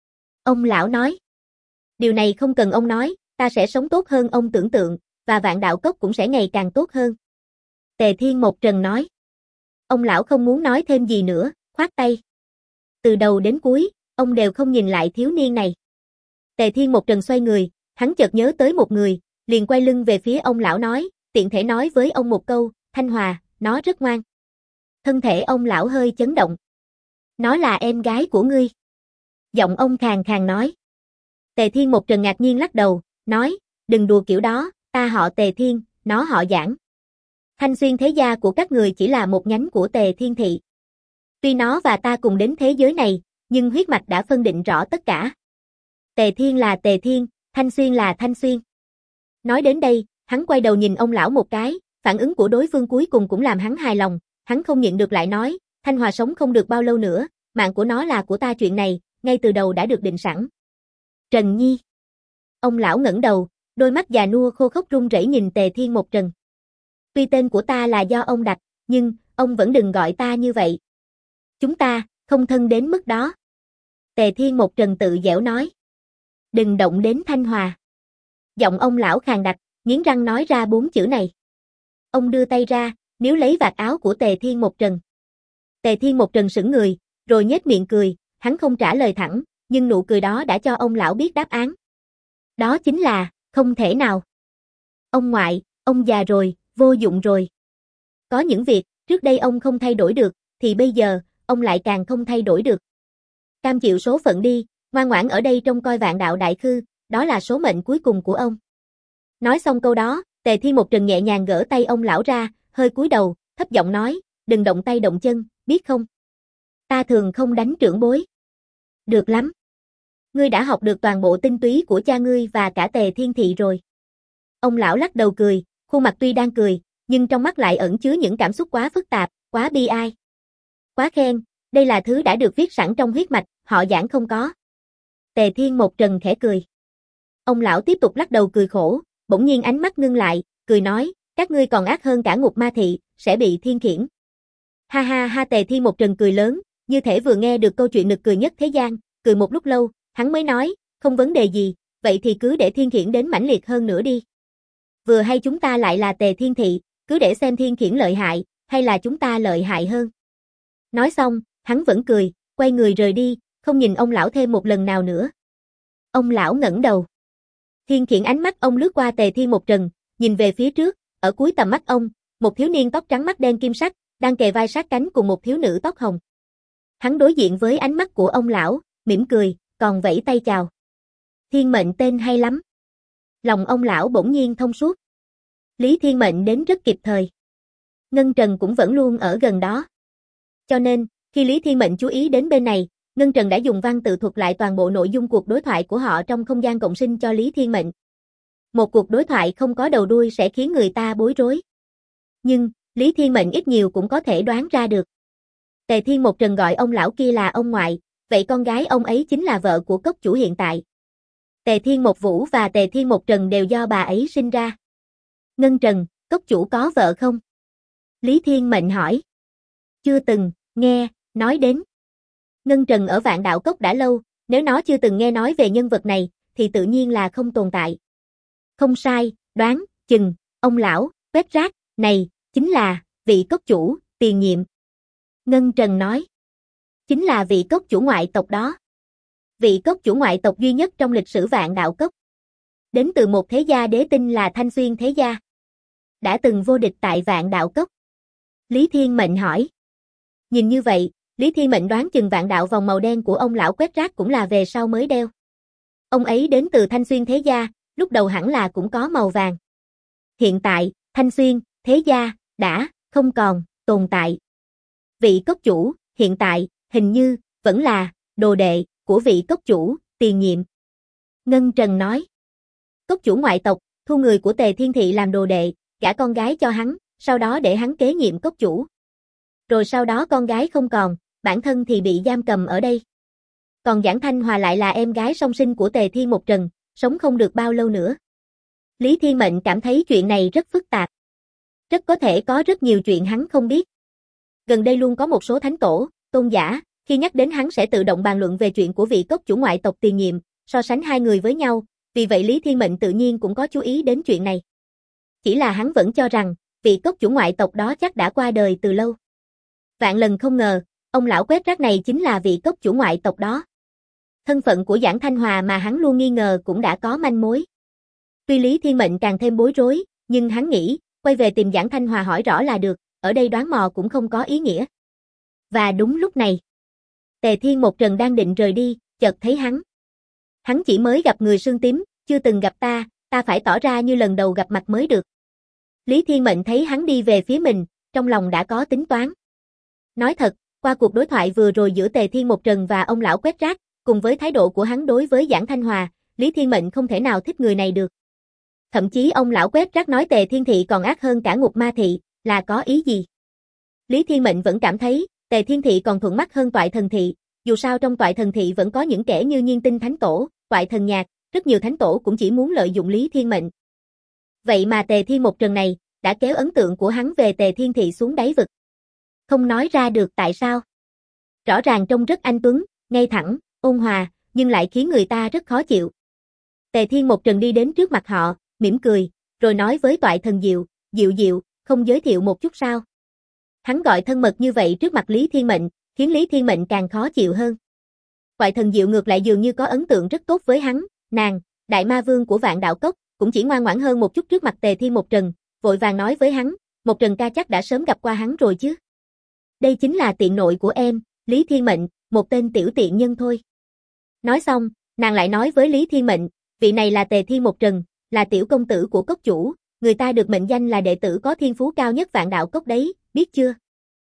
Ông lão nói. Điều này không cần ông nói, ta sẽ sống tốt hơn ông tưởng tượng, và Vạn Đạo Cốc cũng sẽ ngày càng tốt hơn. Tề Thiên một Trần nói. Ông lão không muốn nói thêm gì nữa, khoát tay. Từ đầu đến cuối, ông đều không nhìn lại thiếu niên này. Tề Thiên một Trần xoay người, hắn chợt nhớ tới một người, liền quay lưng về phía ông lão nói, tiện thể nói với ông một câu, Thanh Hòa, nó rất ngoan. Thân thể ông lão hơi chấn động. Nó là em gái của ngươi. Giọng ông khàn khàn nói. Tề Thiên một Trần ngạc nhiên lắc đầu, nói, đừng đùa kiểu đó, ta họ Tề Thiên, nó họ Giảng. Thanh Xuyên thế gia của các người chỉ là một nhánh của Tề Thiên Thị. Tuy nó và ta cùng đến thế giới này, nhưng huyết mạch đã phân định rõ tất cả. Tề Thiên là Tề Thiên, Thanh Xuyên là Thanh Xuyên. Nói đến đây, hắn quay đầu nhìn ông lão một cái, phản ứng của đối phương cuối cùng cũng làm hắn hài lòng, hắn không nhịn được lại nói, Thanh Hòa sống không được bao lâu nữa, mạng của nó là của ta, chuyện này, ngay từ đầu đã được định sẵn. Trần Nhi. Ông lão ngẩng đầu, đôi mắt già nua khô khốc run rẩy nhìn Tề Thiên một Trần. Tuy tên của ta là do ông đặt, nhưng, ông vẫn đừng gọi ta như vậy. Chúng ta, không thân đến mức đó. Tề Thiên một Trần tự dẻo nói. Đừng động đến Thanh Hòa. Giọng ông lão khàn đặc, nghiến răng nói ra 4 chữ này. Ông đưa tay ra, níu lấy vạt áo của Tề Thiên một Trần. Tề Thiên một Trần sững người, rồi nhếch miệng cười, hắn không trả lời thẳng, nhưng nụ cười đó đã cho ông lão biết đáp án. Đó chính là, không thể nào. Ông ngoại, ông già rồi, vô dụng rồi. Có những việc, trước đây ông không thay đổi được, thì bây giờ, ông lại càng không thay đổi được. Cam chịu số phận đi, ngoan ngoãn ở đây trông coi Vạn Đạo Đại Khư, đó là số mệnh cuối cùng của ông. Nói xong câu đó, Tề Thiên một Trần nhẹ nhàng gỡ tay ông lão ra, hơi cúi đầu, thấp giọng nói, đừng động tay động chân, biết không? Ta thường không đánh trưởng bối. Được lắm. Ngươi đã học được toàn bộ tinh túy của cha ngươi và cả Tề Thiên Thị rồi. Ông lão lắc đầu cười, khuôn mặt tuy đang cười, nhưng trong mắt lại ẩn chứa những cảm xúc quá phức tạp, quá bi ai. Quá khen, đây là thứ đã được viết sẵn trong huyết mạch, họ giảng không có. Tề Thiên Một Trần khẽ cười. Ông lão tiếp tục lắc đầu cười khổ, bỗng nhiên ánh mắt ngưng lại, cười nói, các ngươi còn ác hơn cả ngục ma thị, sẽ bị thiên khiển. Ha ha ha, Tề Thiên Một Trần cười lớn, như thể vừa nghe được câu chuyện nực cười nhất thế gian, cười một lúc lâu, hắn mới nói, không vấn đề gì, vậy thì cứ để thiên khiển đến mãnh liệt hơn nữa đi. Vừa hay chúng ta lại là Tề Thiên Thị, cứ để xem thiên khiển lợi hại, hay là chúng ta lợi hại hơn. Nói xong, hắn vẫn cười, quay người rời đi, không nhìn ông lão thêm một lần nào nữa. Ông lão ngẩng đầu. Thiên khiển ánh mắt ông lướt qua Tề Thiên Một Trần, nhìn về phía trước, ở cuối tầm mắt ông, một thiếu niên tóc trắng mắt đen kim sắc, đang kề vai sát cánh cùng một thiếu nữ tóc hồng. Hắn đối diện với ánh mắt của ông lão, mỉm cười, còn vẫy tay chào. Thiên Mệnh tên hay lắm. Lòng ông lão bỗng nhiên thông suốt. Lý Thiên Mệnh đến rất kịp thời. Ngân Trần cũng vẫn luôn ở gần đó. Cho nên, khi Lý Thiên Mệnh chú ý đến bên này, Ngân Trần đã dùng văn tự thuật lại toàn bộ nội dung cuộc đối thoại của họ trong không gian cộng sinh cho Lý Thiên Mệnh. Một cuộc đối thoại không có đầu đuôi sẽ khiến người ta bối rối. Nhưng, Lý Thiên Mệnh ít nhiều cũng có thể đoán ra được. Tề Thiên Một Trần gọi ông lão kia là ông ngoại, vậy con gái ông ấy chính là vợ của cốc chủ hiện tại. Tề Thiên Một Vũ và Tề Thiên Một Trần đều do bà ấy sinh ra. Ngân Trần, cốc chủ có vợ không? Lý Thiên Mệnh hỏi. Chưa từng, nghe, nói đến. Ngân Trần ở Vạn Đạo Cốc đã lâu, nếu nó chưa từng nghe nói về nhân vật này, thì tự nhiên là không tồn tại. Không sai, đoán, chừng, ông lão, quét rác, này, chính là, vị cốc chủ, tiền nhiệm. Ngân Trần nói. Chính là vị cốc chủ ngoại tộc đó. Vị cốc chủ ngoại tộc duy nhất trong lịch sử Vạn Đạo Cốc. Đến từ một thế gia đế tinh là Thanh Xuyên Thế Gia. Đã từng vô địch tại Vạn Đạo Cốc. Lý Thiên Mệnh hỏi. Nhìn như vậy, Lý Thiên Mệnh đoán chừng Vạn Đạo vòng màu đen của ông lão quét rác cũng là về sau mới đeo. Ông ấy đến từ Thanh Xuyên Thế Gia, lúc đầu hẳn là cũng có màu vàng. Hiện tại, Thanh Xuyên, Thế Gia, đã, không còn, tồn tại. Vị cốc chủ, hiện tại, hình như, vẫn là, đồ đệ, của vị cốc chủ, tiền nhiệm. Ngân Trần nói. Cốc chủ ngoại tộc, thu người của Tề Thiên Thị làm đồ đệ, gả con gái cho hắn, sau đó để hắn kế nhiệm cốc chủ. Rồi sau đó con gái không còn, bản thân thì bị giam cầm ở đây. Còn Giản Thanh Hòa lại là em gái song sinh của Tề Thiên Một Trần, sống không được bao lâu nữa. Lý Thiên Mệnh cảm thấy chuyện này rất phức tạp. Rất có thể có rất nhiều chuyện hắn không biết. Gần đây luôn có một số thánh tổ, tôn giả, khi nhắc đến hắn sẽ tự động bàn luận về chuyện của vị cốc chủ ngoại tộc tiền nhiệm, so sánh hai người với nhau, vì vậy Lý Thiên Mệnh tự nhiên cũng có chú ý đến chuyện này. Chỉ là hắn vẫn cho rằng, vị cốc chủ ngoại tộc đó chắc đã qua đời từ lâu. Vạn lần không ngờ, ông lão quét rác này chính là vị cốc chủ ngoại tộc đó. Thân phận của Giản Thanh Hòa mà hắn luôn nghi ngờ cũng đã có manh mối. Tuy Lý Thiên Mệnh càng thêm bối rối, nhưng hắn nghĩ, quay về tìm Giản Thanh Hòa hỏi rõ là được, ở đây đoán mò cũng không có ý nghĩa. Và đúng lúc này, Tề Thiên Một Trần đang định rời đi, chợt thấy hắn. Hắn chỉ mới gặp người xương tím, chưa từng gặp ta phải tỏ ra như lần đầu gặp mặt mới được. Lý Thiên Mệnh thấy hắn đi về phía mình, trong lòng đã có tính toán. Nói thật, qua cuộc đối thoại vừa rồi giữa Tề Thiên Một Trần và ông lão quét rác, cùng với thái độ của hắn đối với Giản Thanh Hòa, Lý Thiên Mệnh không thể nào thích người này được. Thậm chí ông lão quét rác nói Tề Thiên Thị còn ác hơn cả Ngục Ma Thị, là có ý gì? Lý Thiên Mệnh vẫn cảm thấy, Tề Thiên Thị còn thuận mắt hơn Toại Thần Thị, dù sao trong Toại Thần Thị vẫn có những kẻ như Nhiên Tinh Thánh Tổ, Toại Thần Nhạc, rất nhiều thánh tổ cũng chỉ muốn lợi dụng Lý Thiên Mệnh. Vậy mà Tề Thiên Một Trần này, đã kéo ấn tượng của hắn về Tề Thiên Thị xuống đáy vực. Không nói ra được tại sao. Rõ ràng trông rất anh tuấn, ngay thẳng, ôn hòa, nhưng lại khiến người ta rất khó chịu. Tề Thiên Một Trần đi đến trước mặt họ, mỉm cười, rồi nói với Toại Thần Diệu, Diệu Diệu, không giới thiệu một chút sao? Hắn gọi thân mật như vậy trước mặt Lý Thiên Mệnh, khiến Lý Thiên Mệnh càng khó chịu hơn. Toại Thần Diệu ngược lại dường như có ấn tượng rất tốt với hắn, nàng, Đại Ma Vương của Vạn Đạo Cốc, cũng chỉ ngoan ngoãn hơn một chút trước mặt Tề Thiên Một Trần, vội vàng nói với hắn, Một Trần ca chắc đã sớm gặp qua hắn rồi chứ. Đây chính là tiện nội của em, Lý Thiên Mệnh, một tên tiểu tiện nhân thôi. Nói xong, nàng lại nói với Lý Thiên Mệnh, vị này là Tề Thiên Một Trần, là tiểu công tử của cốc chủ, người ta được mệnh danh là đệ tử có thiên phú cao nhất Vạn Đạo Cốc đấy, biết chưa?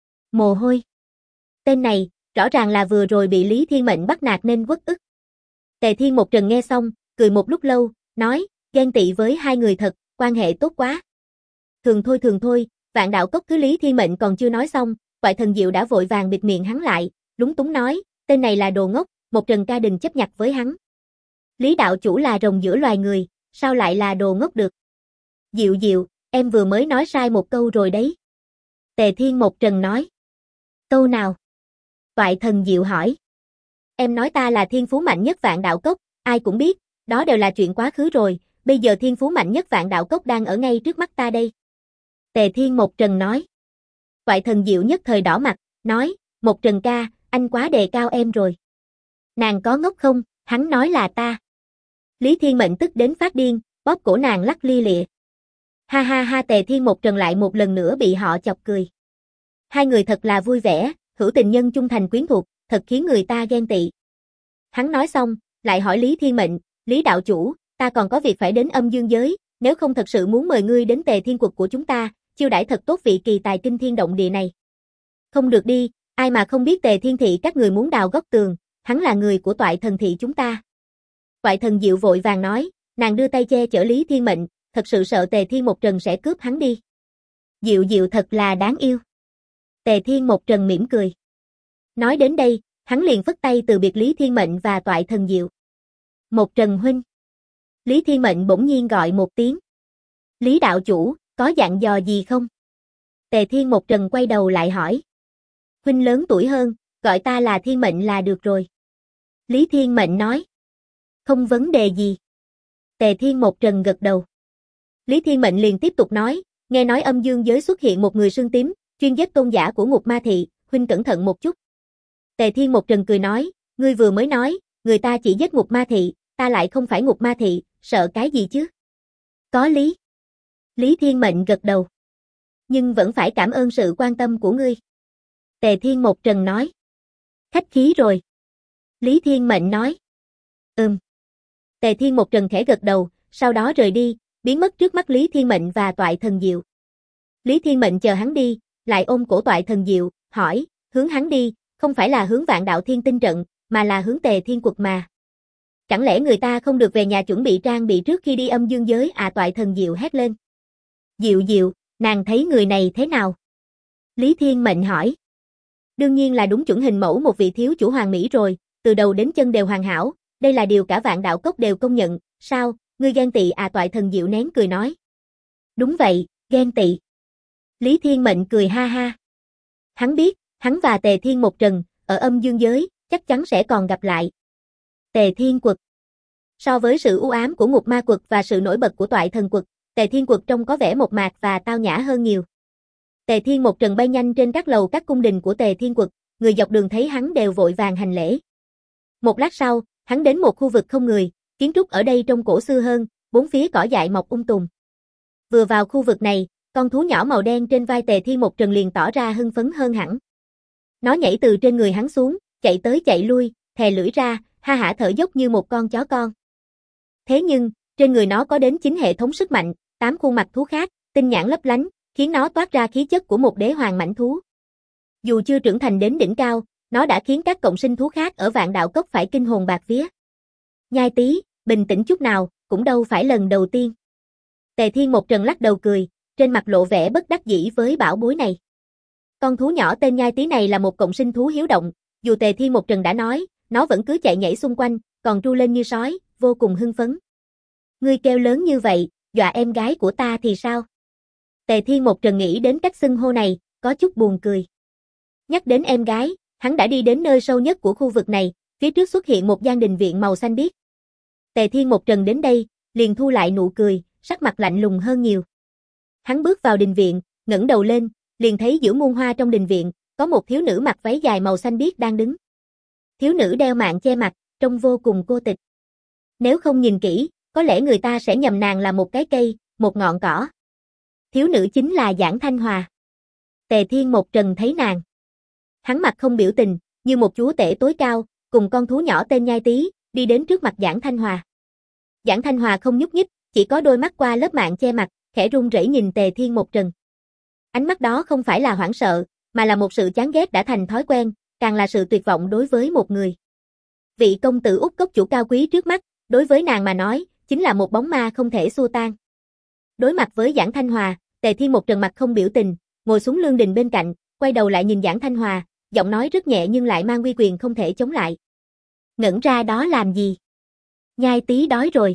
Mồ hôi. Tên này, rõ ràng là vừa rồi bị Lý Thiên Mệnh bắt nạt nên uất ức. Tề Thiên Một Trần nghe xong, cười một lúc lâu, nói, ghen tị với hai người thật, quan hệ tốt quá. thường thôi, Vạn Đạo Cốc thứ Lý Thiên Mệnh còn chưa nói xong, Toại Thần Diệu đã vội vàng bịt miệng hắn lại, lúng túng nói, tên này là đồ ngốc, một Trần ca đừng chấp nhặt với hắn. Lý đạo chủ là rồng giữa loài người, sao lại là đồ ngốc được? Diệu Diệu, em vừa mới nói sai một câu rồi đấy. Tề Thiên Một Trần nói. Câu nào? Toại Thần Diệu hỏi. Em nói ta là thiên phú mạnh nhất Vạn Đạo Cốc, ai cũng biết, đó đều là chuyện quá khứ rồi, bây giờ thiên phú mạnh nhất Vạn Đạo Cốc đang ở ngay trước mắt ta đây. Tề Thiên Một Trần nói. Toại Thần Diệu nhất thời đỏ mặt, nói, Một Trần ca, anh quá đề cao em rồi. Nàng có ngốc không, hắn nói là ta. Lý Thiên Mệnh tức đến phát điên, bóp cổ nàng lắc lia lịa. Ha ha ha, Tề Thiên Một Trần lại một lần nữa bị họ chọc cười. Hai người thật là vui vẻ, hữu tình nhân chung thành quyến thuộc, thật khiến người ta ghen tị. Hắn nói xong, lại hỏi Lý Thiên Mệnh, Lý đạo chủ, ta còn có việc phải đến âm dương giới, nếu không thật sự muốn mời ngươi đến Tề Thiên Quật của chúng ta, chiêu đãi thật tốt vị kỳ tài kinh thiên động địa này. Không được đi, ai mà không biết Tề Thiên thị các người muốn đào góc tường, hắn là người của Toại Thần thị chúng ta. Toại Thần Diệu vội vàng nói, nàng đưa tay che chở Lý Thiên Mệnh, thật sự sợ Tề Thiên Một Trần sẽ cướp hắn đi. Diệu Diệu thật là đáng yêu. Tề Thiên Một Trần mỉm cười. Nói đến đây, hắn liền phất tay từ biệt Lý Thiên Mệnh và Toại Thần Diệu. Một Trần huynh. Lý Thiên Mệnh bỗng nhiên gọi một tiếng. Lý đạo chủ, có dặn dò gì không? Tề Thiên Một Trần quay đầu lại hỏi. Huynh lớn tuổi hơn, gọi ta là Thiên Mệnh là được rồi. Lý Thiên Mệnh nói. Không vấn đề gì. Tề Thiên Một Trần gật đầu. Lý Thiên Mệnh liền tiếp tục nói, nghe nói âm dương giới xuất hiện một người sương tím, chuyên giết tôn giả của Ngục Ma Thị, huynh cẩn thận một chút. Tề Thiên Một Trần cười nói, ngươi vừa mới nói, người ta chỉ giết Ngục Ma Thị, ta lại không phải Ngục Ma Thị, sợ cái gì chứ? Có lý. Lý Thiên Mệnh gật đầu. Nhưng vẫn phải cảm ơn sự quan tâm của ngươi. Tề Thiên Một Trần nói. Khách khí rồi. Lý Thiên Mệnh nói. Tề Thiên Một Trần khẽ gật đầu, sau đó rời đi, biến mất trước mắt Lý Thiên Mệnh và Toại Thần Diệu. Lý Thiên Mệnh chờ hắn đi, lại ôm cổ Toại Thần Diệu, hỏi, hướng hắn đi, không phải là hướng Vạn Đạo Thiên Tinh trận, mà là hướng Tề Thiên Quật mà. Chẳng lẽ người ta không được về nhà chuẩn bị trang bị trước khi đi âm dương giới à? Toại Thần Diệu hét lên. Diệu Diệu, nàng thấy người này thế nào? Lý Thiên Mệnh hỏi. Đương nhiên là đúng chuẩn hình mẫu một vị thiếu chủ hoàng mỹ rồi, từ đầu đến chân đều hoàn hảo, đây là điều cả Vạn Đạo Cốc đều công nhận, sao, ngươi ghen tị à? Toại Thần Diệu nén cười nói. Đúng vậy, ghen tị. Lý Thiên Mệnh cười ha ha. Hắn biết, hắn và Tề Thiên Một Trần, ở âm dương giới, chắc chắn sẽ còn gặp lại. Tề Thiên Quật. So với sự u ám của Ngục Ma Quật và sự nổi bật của Toại Thần Quật, Tề Thiên Quật trông có vẻ mộc mạc và tao nhã hơn nhiều. Tề Thiên Một Trần bay nhanh trên các lầu các cung đình của Tề Thiên Quật, người dọc đường thấy hắn đều vội vàng hành lễ. Một lát sau, hắn đến một khu vực không người, kiến trúc ở đây trông cổ xưa hơn, bốn phía cỏ dại mọc tùm. Vừa vào khu vực này, con thú nhỏ màu đen trên vai Tề Thiên Một Trần liền tỏ ra hưng phấn hơn hẳn. Nó nhảy từ trên người hắn xuống, chạy tới chạy lui, thè lưỡi ra, ha hả thở dốc như một con chó con. Thế nhưng, trên người nó có đến 9 hệ thống sức mạnh, 8 khuôn mặt thú khác, tinh nhãn lấp lánh, khiến nó toát ra khí chất của một đế hoàng mãnh thú. Dù chưa trưởng thành đến đỉnh cao, nó đã khiến các cộng sinh thú khác ở Vạn Đạo Cốc phải kinh hồn bạt vía. Nhai Tý, bình tĩnh chút nào, cũng đâu phải lần đầu tiên. Tề Thiên Một Trần lắc đầu cười, trên mặt lộ vẻ bất đắc dĩ với bảo bối này. Con thú nhỏ tên Nhai Tý này là một cộng sinh thú hiếu động, dù Tề Thiên Một Trần đã nói, nó vẫn cứ chạy nhảy xung quanh, còn tru lên như sói, vô cùng hưng phấn. Ngươi kêu lớn như vậy, dọa em gái của ta thì sao? Tề Thiên Một Trần nghĩ đến cách xưng hô này, có chút buồn cười. Nhắc đến em gái, hắn đã đi đến nơi sâu nhất của khu vực này, phía trước xuất hiện một gian đình viện màu xanh biếc. Tề Thiên Một Trần đến đây, liền thu lại nụ cười, sắc mặt lạnh lùng hơn nhiều. Hắn bước vào đình viện, ngẩng đầu lên, liền thấy giữa muôn hoa trong đình viện, có một thiếu nữ mặc váy dài màu xanh biếc đang đứng. Thiếu nữ đeo mạng che mặt, trông vô cùng cô tịch. Nếu không nhìn kỹ, có lẽ người ta sẽ nhầm nàng là một cái cây, một ngọn cỏ. Thiếu nữ chính là Giản Thanh Hòa. Tề Thiên Một Trần thấy nàng. Hắn mặt không biểu tình, như một chúa tể tối cao, cùng con thú nhỏ tên Nhai Tý, đi đến trước mặt Giản Thanh Hòa. Giản Thanh Hòa không nhúc nhích, chỉ có đôi mắt qua lớp mạng che mặt, khẽ run rẩy nhìn Tề Thiên Một Trần. Ánh mắt đó không phải là hoảng sợ, mà là một sự chán ghét đã thành thói quen, càng là sự tuyệt vọng đối với một người. Vị công tử Úc Cốc chủ cao quý trước mắt, đối với nàng mà nói, chính là một bóng ma không thể xua tan. Đối mặt với Giản Thanh Hòa, Tề Thiên một trần mặt không biểu tình, ngồi xuống lương đình bên cạnh, quay đầu lại nhìn Giảng Thanh Hòa, giọng nói rất nhẹ nhưng lại mang uy quyền không thể chống lại. Ngẩn ra đó làm gì? Nhai tí đói rồi.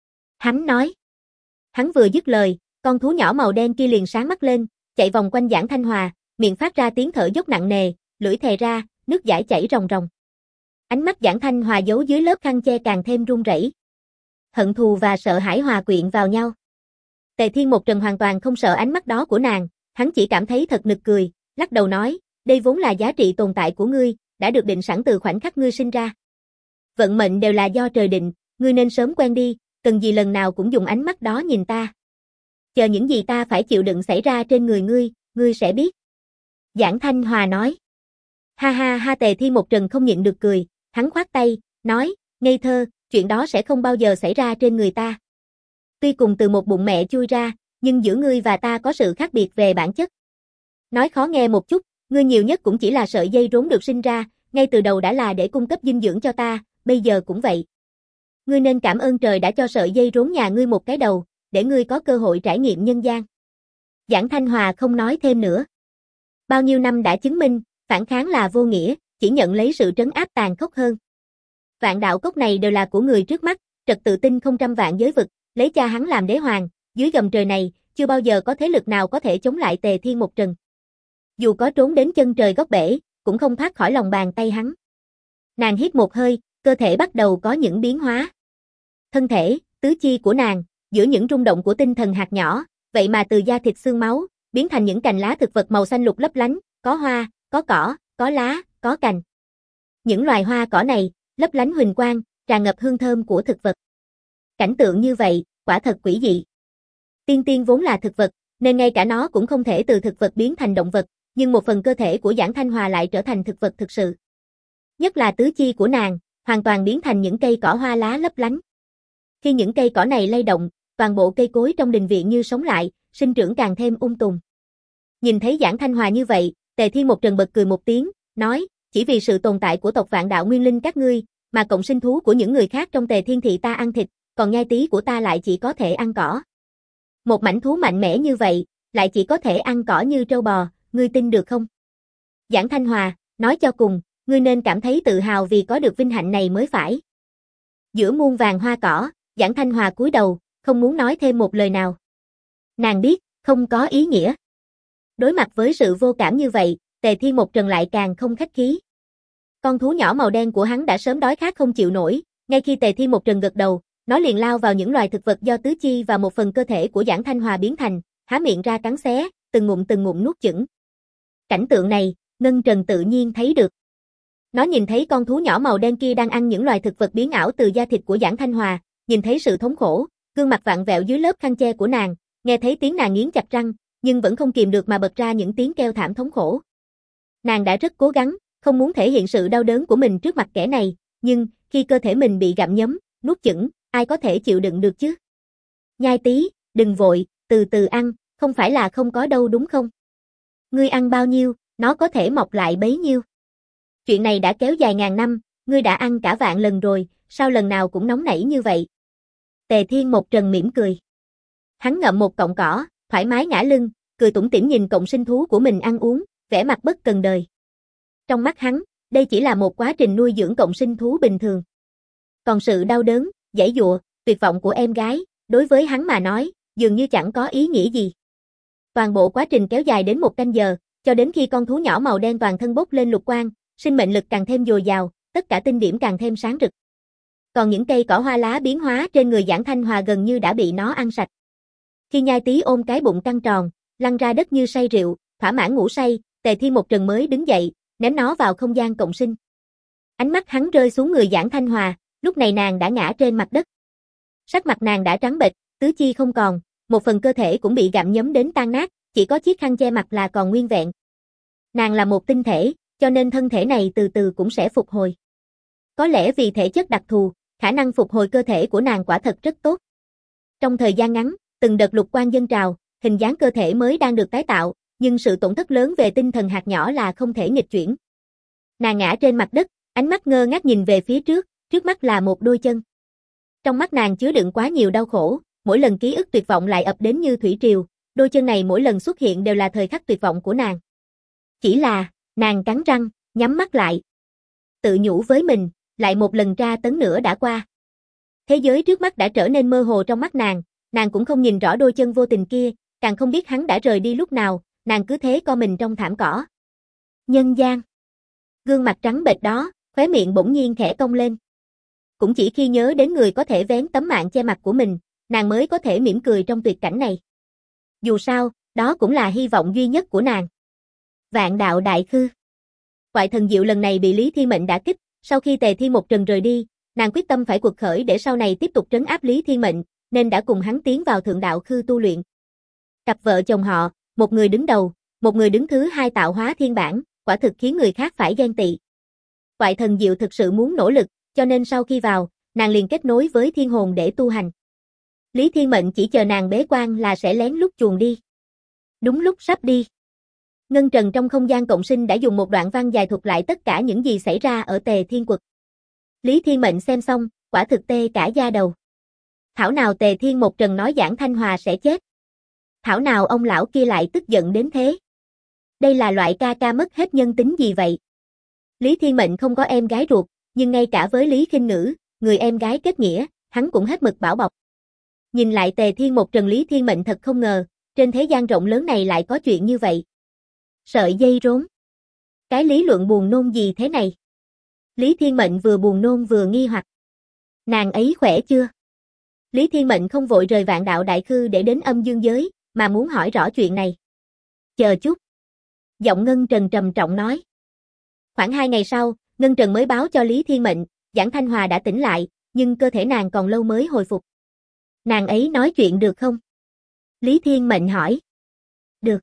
Hắn nói. Hắn vừa dứt lời, con thú nhỏ màu đen kia liền sáng mắt lên, chạy vòng quanh Giảng Thanh Hòa, miệng phát ra tiếng thở dốc nặng nề, lưỡi thè ra, nước dãi chảy ròng ròng. Ánh mắt Giảng Thanh Hòa giấu dưới lớp khăn che càng thêm run rẩy. Hận thù và sợ hãi hòa quyện vào nhau. Tề Thiên một trần hoàn toàn không sợ ánh mắt đó của nàng, hắn chỉ cảm thấy thật nực cười, lắc đầu nói, đây vốn là giá trị tồn tại của ngươi, đã được định sẵn từ khoảnh khắc ngươi sinh ra. Vận mệnh đều là do trời định, ngươi nên sớm quen đi, cần gì lần nào cũng dùng ánh mắt đó nhìn ta. Chờ những gì ta phải chịu đựng xảy ra trên người ngươi sẽ biết. Giảng Thanh Hòa nói. Ha ha ha. Tề Thiên một trần không nhịn được cười, hắn khoát tay, nói, ngây thơ, chuyện đó sẽ không bao giờ xảy ra trên người ta. Tuy cùng từ một bụng mẹ chui ra, nhưng giữa ngươi và ta có sự khác biệt về bản chất. Nói khó nghe một chút, ngươi nhiều nhất cũng chỉ là sợi dây rốn được sinh ra, ngay từ đầu đã là để cung cấp dinh dưỡng cho ta, bây giờ cũng vậy. Ngươi nên cảm ơn trời đã cho sợi dây rốn nhà ngươi một cái đầu, để ngươi có cơ hội trải nghiệm nhân gian. Giảng Thanh Hòa không nói thêm nữa. Bao nhiêu năm đã chứng minh, phản kháng là vô nghĩa, chỉ nhận lấy sự trấn áp tàn khốc hơn. Vạn đạo cốc này đều là của người trước mắt, trật tự tinh không trăm vạn giới vực, lấy cha hắn làm đế hoàng, dưới gầm trời này, chưa bao giờ có thế lực nào có thể chống lại Tề Thiên một trần. Dù có trốn đến chân trời góc bể, cũng không thoát khỏi lòng bàn tay hắn. Nàng hít một hơi, cơ thể bắt đầu có những biến hóa. Thân thể, tứ chi của nàng, giữa những rung động của tinh thần hạt nhỏ, vậy mà từ da thịt xương máu, biến thành những cành lá thực vật màu xanh lục lấp lánh, có hoa, có cỏ, có lá, có cành. Những loài hoa cỏ này, lấp lánh huỳnh quang, tràn ngập hương thơm của thực vật. Cảnh tượng như vậy, quả thật quỷ dị. Tiên tiên vốn là thực vật, nên ngay cả nó cũng không thể từ thực vật biến thành động vật, nhưng một phần cơ thể của Giảng Thanh Hòa lại trở thành thực vật thực sự. Nhất là tứ chi của nàng, hoàn toàn biến thành những cây cỏ hoa lá lấp lánh. Khi những cây cỏ này lay động, toàn bộ cây cối trong đình viện như sống lại, sinh trưởng càng thêm tùng. Nhìn thấy Giảng Thanh Hòa như vậy, Tề Thiên một trần bật cười một tiếng, nói, chỉ vì sự tồn tại của tộc Vạn Đạo Nguyên Linh các ngươi, mà cộng sinh thú của những người khác trong Tề Thiên thị ta ăn thịt, còn nhai tí của ta lại chỉ có thể ăn cỏ. Một mảnh thú mạnh mẽ như vậy, lại chỉ có thể ăn cỏ như trâu bò, ngươi tin được không? Giảng Thanh Hòa, nói cho cùng, ngươi nên cảm thấy tự hào vì có được vinh hạnh này mới phải. Giữa muôn vàng hoa cỏ, Giảng Thanh Hòa cúi đầu, không muốn nói thêm một lời nào. Nàng biết, không có ý nghĩa. Đối mặt với sự vô cảm như vậy, Tề Thiên một trần lại càng không khách khí. Con thú nhỏ màu đen của hắn đã sớm đói khát không chịu nổi, ngay khi Tề Thiên một trần gật đầu, nó liền lao vào những loài thực vật do tứ chi và một phần cơ thể của Giảng Thanh Hòa biến thành, há miệng ra cắn xé, từng ngụm nuốt chửng. Cảnh tượng này, Ngân Trần tự nhiên thấy được. Nó nhìn thấy con thú nhỏ màu đen kia đang ăn những loài thực vật biến ảo từ da thịt của Giảng Thanh Hòa, nhìn thấy sự thống khổ, gương mặt vặn vẹo dưới lớp khăn che của nàng, nghe thấy tiếng nàng nghiến chặt răng, nhưng vẫn không kìm được mà bật ra những tiếng kêu thảm thống khổ. Nàng đã rất cố gắng, không muốn thể hiện sự đau đớn của mình trước mặt kẻ này, nhưng khi cơ thể mình bị gặm nhấm, nuốt chửng, ai có thể chịu đựng được chứ? Nhai tí, đừng vội, từ từ ăn, không phải là không có đâu đúng không? Ngươi ăn bao nhiêu, nó có thể mọc lại bấy nhiêu. Chuyện này đã kéo dài ngàn năm, ngươi đã ăn cả vạn lần rồi, sao lần nào cũng nóng nảy như vậy? Tề Thiên một trần mỉm cười. Hắn ngậm một cọng cỏ, thoải mái ngả lưng, cười tủm tỉm nhìn cộng sinh thú của mình ăn uống, vẻ mặt bất cần đời. Trong mắt hắn, đây chỉ là một quá trình nuôi dưỡng cộng sinh thú bình thường. Còn sự đau đớn, giãy giụa, tuyệt vọng của em gái, đối với hắn mà nói, dường như chẳng có ý nghĩa gì. Toàn bộ quá trình kéo dài đến 1 canh giờ, cho đến khi con thú nhỏ màu đen toàn thân bốc lên lục quang, sinh mệnh lực càng thêm dồi dào, tất cả tinh điểm càng thêm sáng rực. Còn những cây cỏ hoa lá biến hóa trên người Giảng Thanh Hòa gần như đã bị nó ăn sạch. Khi nhai tí ôm cái bụng căng tròn, lăn ra đất như say rượu, thỏa mãn ngủ say, Tề Thiên một trần mới đứng dậy, ném nó vào không gian cộng sinh. Ánh mắt hắn rơi xuống người Giảng Thanh Hòa, lúc này nàng đã ngã trên mặt đất. Sắc mặt nàng đã trắng bệch, tứ chi không còn, một phần cơ thể cũng bị gặm nhấm đến tan nát, chỉ có chiếc khăn che mặt là còn nguyên vẹn. Nàng là một tinh thể, cho nên thân thể này từ từ cũng sẽ phục hồi. Có lẽ vì thể chất đặc thù, khả năng phục hồi cơ thể của nàng quả thật rất tốt. Trong thời gian ngắn, từng đợt lục quang dâng trào, hình dáng cơ thể mới đang được tái tạo, nhưng sự tổn thất lớn về tinh thần hạt nhỏ là không thể nghịch chuyển. Nàng ngã trên mặt đất, ánh mắt ngơ ngác nhìn về phía trước mắt là một đôi chân. Trong mắt nàng chứa đựng quá nhiều đau khổ, mỗi lần ký ức tuyệt vọng lại ập đến như thủy triều, Đôi chân này mỗi lần xuất hiện đều là thời khắc tuyệt vọng của nàng. Chỉ là, nàng cắn răng, nhắm mắt lại. Tự nhủ với mình, lại một lần tra tấn nữa đã qua. Thế giới trước mắt đã trở nên mơ hồ trong mắt nàng cũng không nhìn rõ đôi chân vô tình kia, càng không biết hắn đã rời đi lúc nào, nàng cứ thế co mình trong thảm cỏ. Nhân gian. Gương mặt trắng bệch đó, khóe miệng bỗng nhiên khẽ cong lên. Cũng chỉ khi nhớ đến người có thể vén tấm mạng che mặt của mình, nàng mới có thể mỉm cười trong tuyệt cảnh này. Dù sao, đó cũng là hy vọng duy nhất của nàng. Vạn đạo đại khư. Quại thần diệu lần này bị Lý Thiên Mệnh đả kích, sau khi Tề Thiên một trần rời đi, nàng quyết tâm phải quật khởi để sau này tiếp tục trấn áp Lý Thiên Mệnh, nên đã cùng hắn tiến vào thượng đạo khư tu luyện. Cặp vợ chồng họ, một người đứng đầu, một người đứng thứ hai tạo hóa thiên bản, quả thực khiến người khác phải ghen tị. Quại thần diệu thực sự muốn nỗ lực, cho nên sau khi vào, nàng liền kết nối với thiên hồn để tu hành. Lý Thiên Mệnh chỉ chờ nàng bế quan là sẽ lén lút chuồn đi. Đúng lúc sắp đi, Ngân Trần trong không gian cộng sinh đã dùng một đoạn văn dài thuật lại tất cả những gì xảy ra ở Tề Thiên Quật. Lý Thiên Mệnh xem xong, quả thực tê cả da đầu. Thảo nào Tề Thiên một trần nói Giảng Thanh Hòa sẽ chết. Thảo nào ông lão kia lại tức giận đến thế. Đây là loại ca ca mất hết nhân tính gì vậy? Lý Thiên Mệnh không có em gái ruột, nhưng ngay cả với Lý Khinh Ngữ, người em gái kết nghĩa, hắn cũng hết mực bảo bọc. Nhìn lại Tề Thiên một trần Lý Thiên Mệnh thật không ngờ, trên thế gian rộng lớn này lại có chuyện như vậy. Sợi dây rốn. Cái lý luận buồn nôn gì thế này? Lý Thiên Mệnh vừa buồn nôn vừa nghi hoặc. Nàng ấy khỏe chưa? Lý Thiên Mệnh không vội rời Vạn Đạo Đại Khư để đến âm dương giới, mà muốn hỏi rõ chuyện này. Chờ chút. Giọng Ngân Trần trầm trọng nói. Khoảng 2 ngày sau, Ngân Trần mới báo cho Lý Thiên Mệnh, Giảng Thanh Hòa đã tỉnh lại, nhưng cơ thể nàng còn lâu mới hồi phục. Nàng ấy nói chuyện được không? Lý Thiên Mệnh hỏi. Được.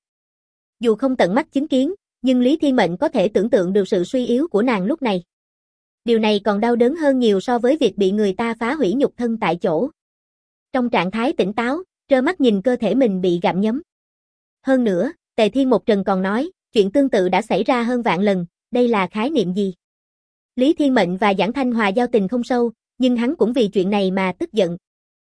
Dù không tận mắt chứng kiến, nhưng Lý Thiên Mệnh có thể tưởng tượng được sự suy yếu của nàng lúc này. Điều này còn đau đớn hơn nhiều so với việc bị người ta phá hủy nhục thân tại chỗ. Trong trạng thái tỉnh táo, trơ mắt nhìn cơ thể mình bị gặm nhấm. Hơn nữa, Tề Thiên một trần còn nói, chuyện tương tự đã xảy ra hơn vạn lần, đây là khái niệm gì? Lý Thiên Mệnh và Giảng Thanh Hòa giao tình không sâu, nhưng hắn cũng vì chuyện này mà tức giận.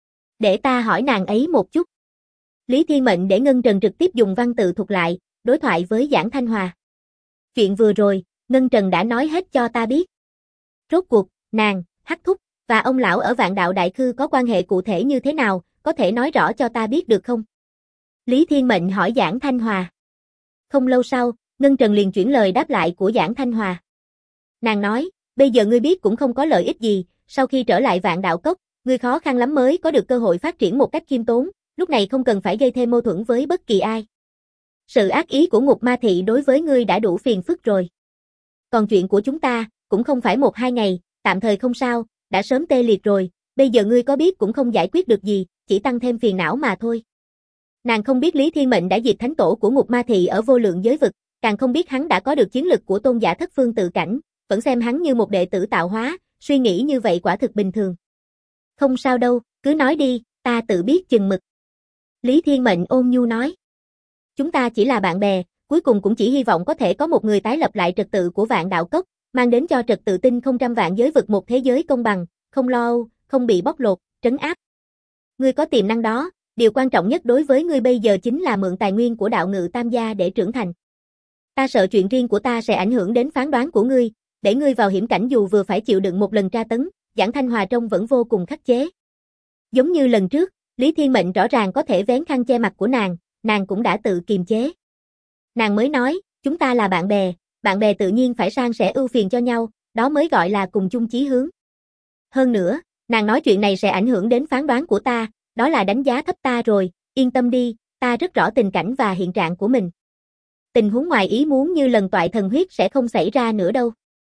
Để ta hỏi nàng ấy một chút. Lý Thiên Mệnh để Ngân Trần trực tiếp dùng văn tự thuật lại, đối thoại với Giảng Thanh Hòa. Chuyện vừa rồi, Ngân Trần đã nói hết cho ta biết. Rốt cuộc, nàng, Hắc Thúc, và ông lão ở Vạn Đạo Đại Khư có quan hệ cụ thể như thế nào, có thể nói rõ cho ta biết được không? Lý Thiên Mệnh hỏi Giảng Thanh Hòa. Không lâu sau, Ngân Trần liền chuyển lời đáp lại của Giảng Thanh Hòa. Nàng nói, bây giờ ngươi biết cũng không có lợi ích gì, sau khi trở lại Vạn Đạo Cốc, ngươi khó khăn lắm mới có được cơ hội phát triển một cách khiêm tốn, lúc này không cần phải gây thêm mâu thuẫn với bất kỳ ai. Sự ác ý của Ngục Ma Thị đối với ngươi đã đủ phiền phức rồi. Còn chuyện của chúng ta, cũng không phải 1-2 ngày, tạm thời không sao, đã sớm tê liệt rồi, bây giờ ngươi có biết cũng không giải quyết được gì, chỉ tăng thêm phiền não mà thôi. Nàng không biết Lý Thiên Mệnh đã diệt thánh tổ của Ngục Ma Thị ở vô lượng giới vực, càng không biết hắn đã có được chiến lực của tôn giả thất phương tự cảnh, vẫn xem hắn như một đệ tử tạo hóa, suy nghĩ như vậy quả thực bình thường. Không sao đâu, cứ nói đi, ta tự biết chừng mực. Lý Thiên Mệnh ôn nhu nói. Chúng ta chỉ là bạn bè, cuối cùng cũng chỉ hy vọng có thể có một người tái lập lại trật tự của Vạn Đạo Cốc, mang đến cho trật tự tinh không trăm vạn giới vực một thế giới công bằng, không lo âu, không bị bóc lột, trấn áp. Ngươi có tiềm năng đó, điều quan trọng nhất đối với ngươi bây giờ chính là mượn tài nguyên của đạo ngự tam gia để trưởng thành. Ta sợ chuyện riêng của ta sẽ ảnh hưởng đến phán đoán của ngươi, để ngươi vào hiểm cảnh dù vừa phải chịu đựng một lần tra tấn, Giảng Thanh Hòa trông vẫn vô cùng khắc chế. Giống như lần trước, Lý Thiên Mệnh rõ ràng có thể vén khăn che mặt của nàng cũng đã tự kiềm chế. Nàng mới nói, chúng ta là bạn bè tự nhiên phải san sẻ ưu phiền cho nhau, đó mới gọi là cùng chung chí hướng. Hơn nữa, nàng nói chuyện này sẽ ảnh hưởng đến phán đoán của ta, đó là đánh giá thấp ta rồi, yên tâm đi, ta rất rõ tình cảnh và hiện trạng của mình. Tình huống ngoài ý muốn như lần toại thần huyết sẽ không xảy ra nữa đâu.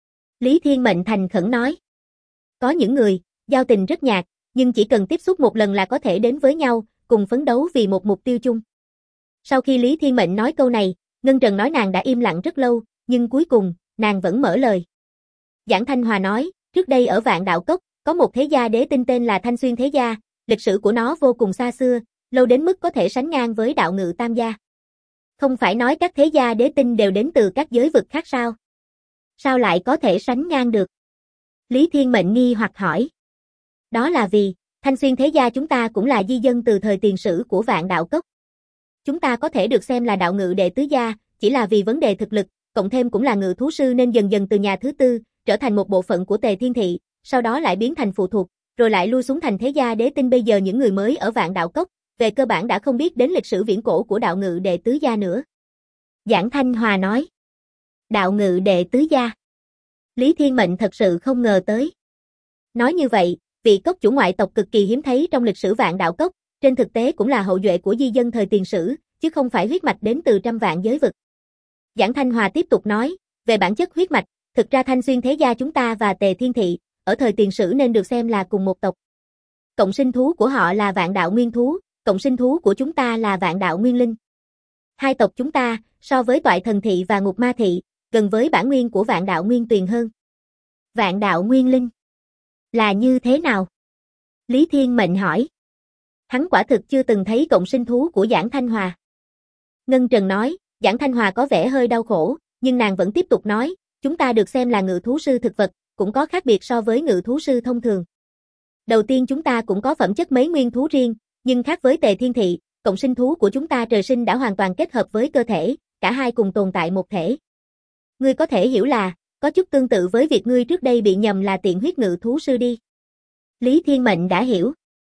Lý Thiên Mệnh thành khẩn nói. Có những người, giao tình rất nhạt, nhưng chỉ cần tiếp xúc một lần là có thể đến với nhau, cùng phấn đấu vì một mục tiêu chung. Sau khi Lý Thiên Mệnh nói câu này, Ngân Trần nói nàng đã im lặng rất lâu, nhưng cuối cùng, nàng vẫn mở lời. Giảng Thanh Hòa nói, trước đây ở Vạn Đạo Cốc, có một thế gia đế tinh tên là Thanh Xuyên Thế Gia, lịch sử của nó vô cùng xa xưa, lâu đến mức có thể sánh ngang với đạo ngự tam gia. Không phải nói các thế gia đế tinh đều đến từ các giới vực khác sao? Sao lại có thể sánh ngang được? Lý Thiên Mệnh nghi hoặc hỏi. Đó là vì, Thanh Xuyên Thế Gia chúng ta cũng là di dân từ thời tiền sử của Vạn Đạo Cốc. Chúng ta có thể được xem là đạo ngự đệ tứ gia, chỉ là vì vấn đề thực lực, cộng thêm cũng là ngự thú sư nên dần dần từ nhà thứ tư, trở thành một bộ phận của Tề Thiên Thị, sau đó lại biến thành phụ thuộc, rồi lại lui xuống thành thế gia đế tinh. Bây giờ những người mới ở Vạn Đạo Cốc, về cơ bản đã không biết đến lịch sử viễn cổ của đạo ngự đệ tứ gia nữa. Giảng Thanh Hòa nói. Đạo ngự đệ tứ gia. Lý Thiên Mệnh thật sự không ngờ tới. Nói như vậy, vị cốc chủ ngoại tộc cực kỳ hiếm thấy trong lịch sử Vạn Đạo Cốc, trên thực tế cũng là hậu duệ của di dân thời tiền sử, chứ không phải huyết mạch đến từ trăm vạn giới vực. Giảng Thanh Hòa tiếp tục nói, về bản chất huyết mạch, thực ra Thanh Xuyên thế gia chúng ta và Tề Thiên Thị, ở thời tiền sử nên được xem là cùng một tộc. Cộng sinh thú của họ là Vạn Đạo Nguyên Thú, cộng sinh thú của chúng ta là Vạn Đạo Nguyên Linh. Hai tộc chúng ta, so với Toại Thần Thị và Ngục Ma Thị, gần với bản nguyên của Vạn Đạo Nguyên Tuyền hơn. Vạn Đạo Nguyên Linh là như thế nào? Lý Thiên Mệnh hỏi. Hắn quả thực chưa từng thấy cộng sinh thú của Giảng Thanh Hòa. Ngân Trần nói, Giảng Thanh Hòa có vẻ hơi đau khổ, nhưng nàng vẫn tiếp tục nói, chúng ta được xem là ngự thú sư thực vật, cũng có khác biệt so với ngự thú sư thông thường. Đầu tiên chúng ta cũng có phẩm chất mấy nguyên thú riêng, nhưng khác với Tề Thiên Thị, cộng sinh thú của chúng ta trời sinh đã hoàn toàn kết hợp với cơ thể, cả hai cùng tồn tại một thể. Ngươi có thể hiểu là, có chút tương tự với việc ngươi trước đây bị nhầm là tiện huyết ngự thú sư đi. Lý Thiên Mệnh đã hiểu.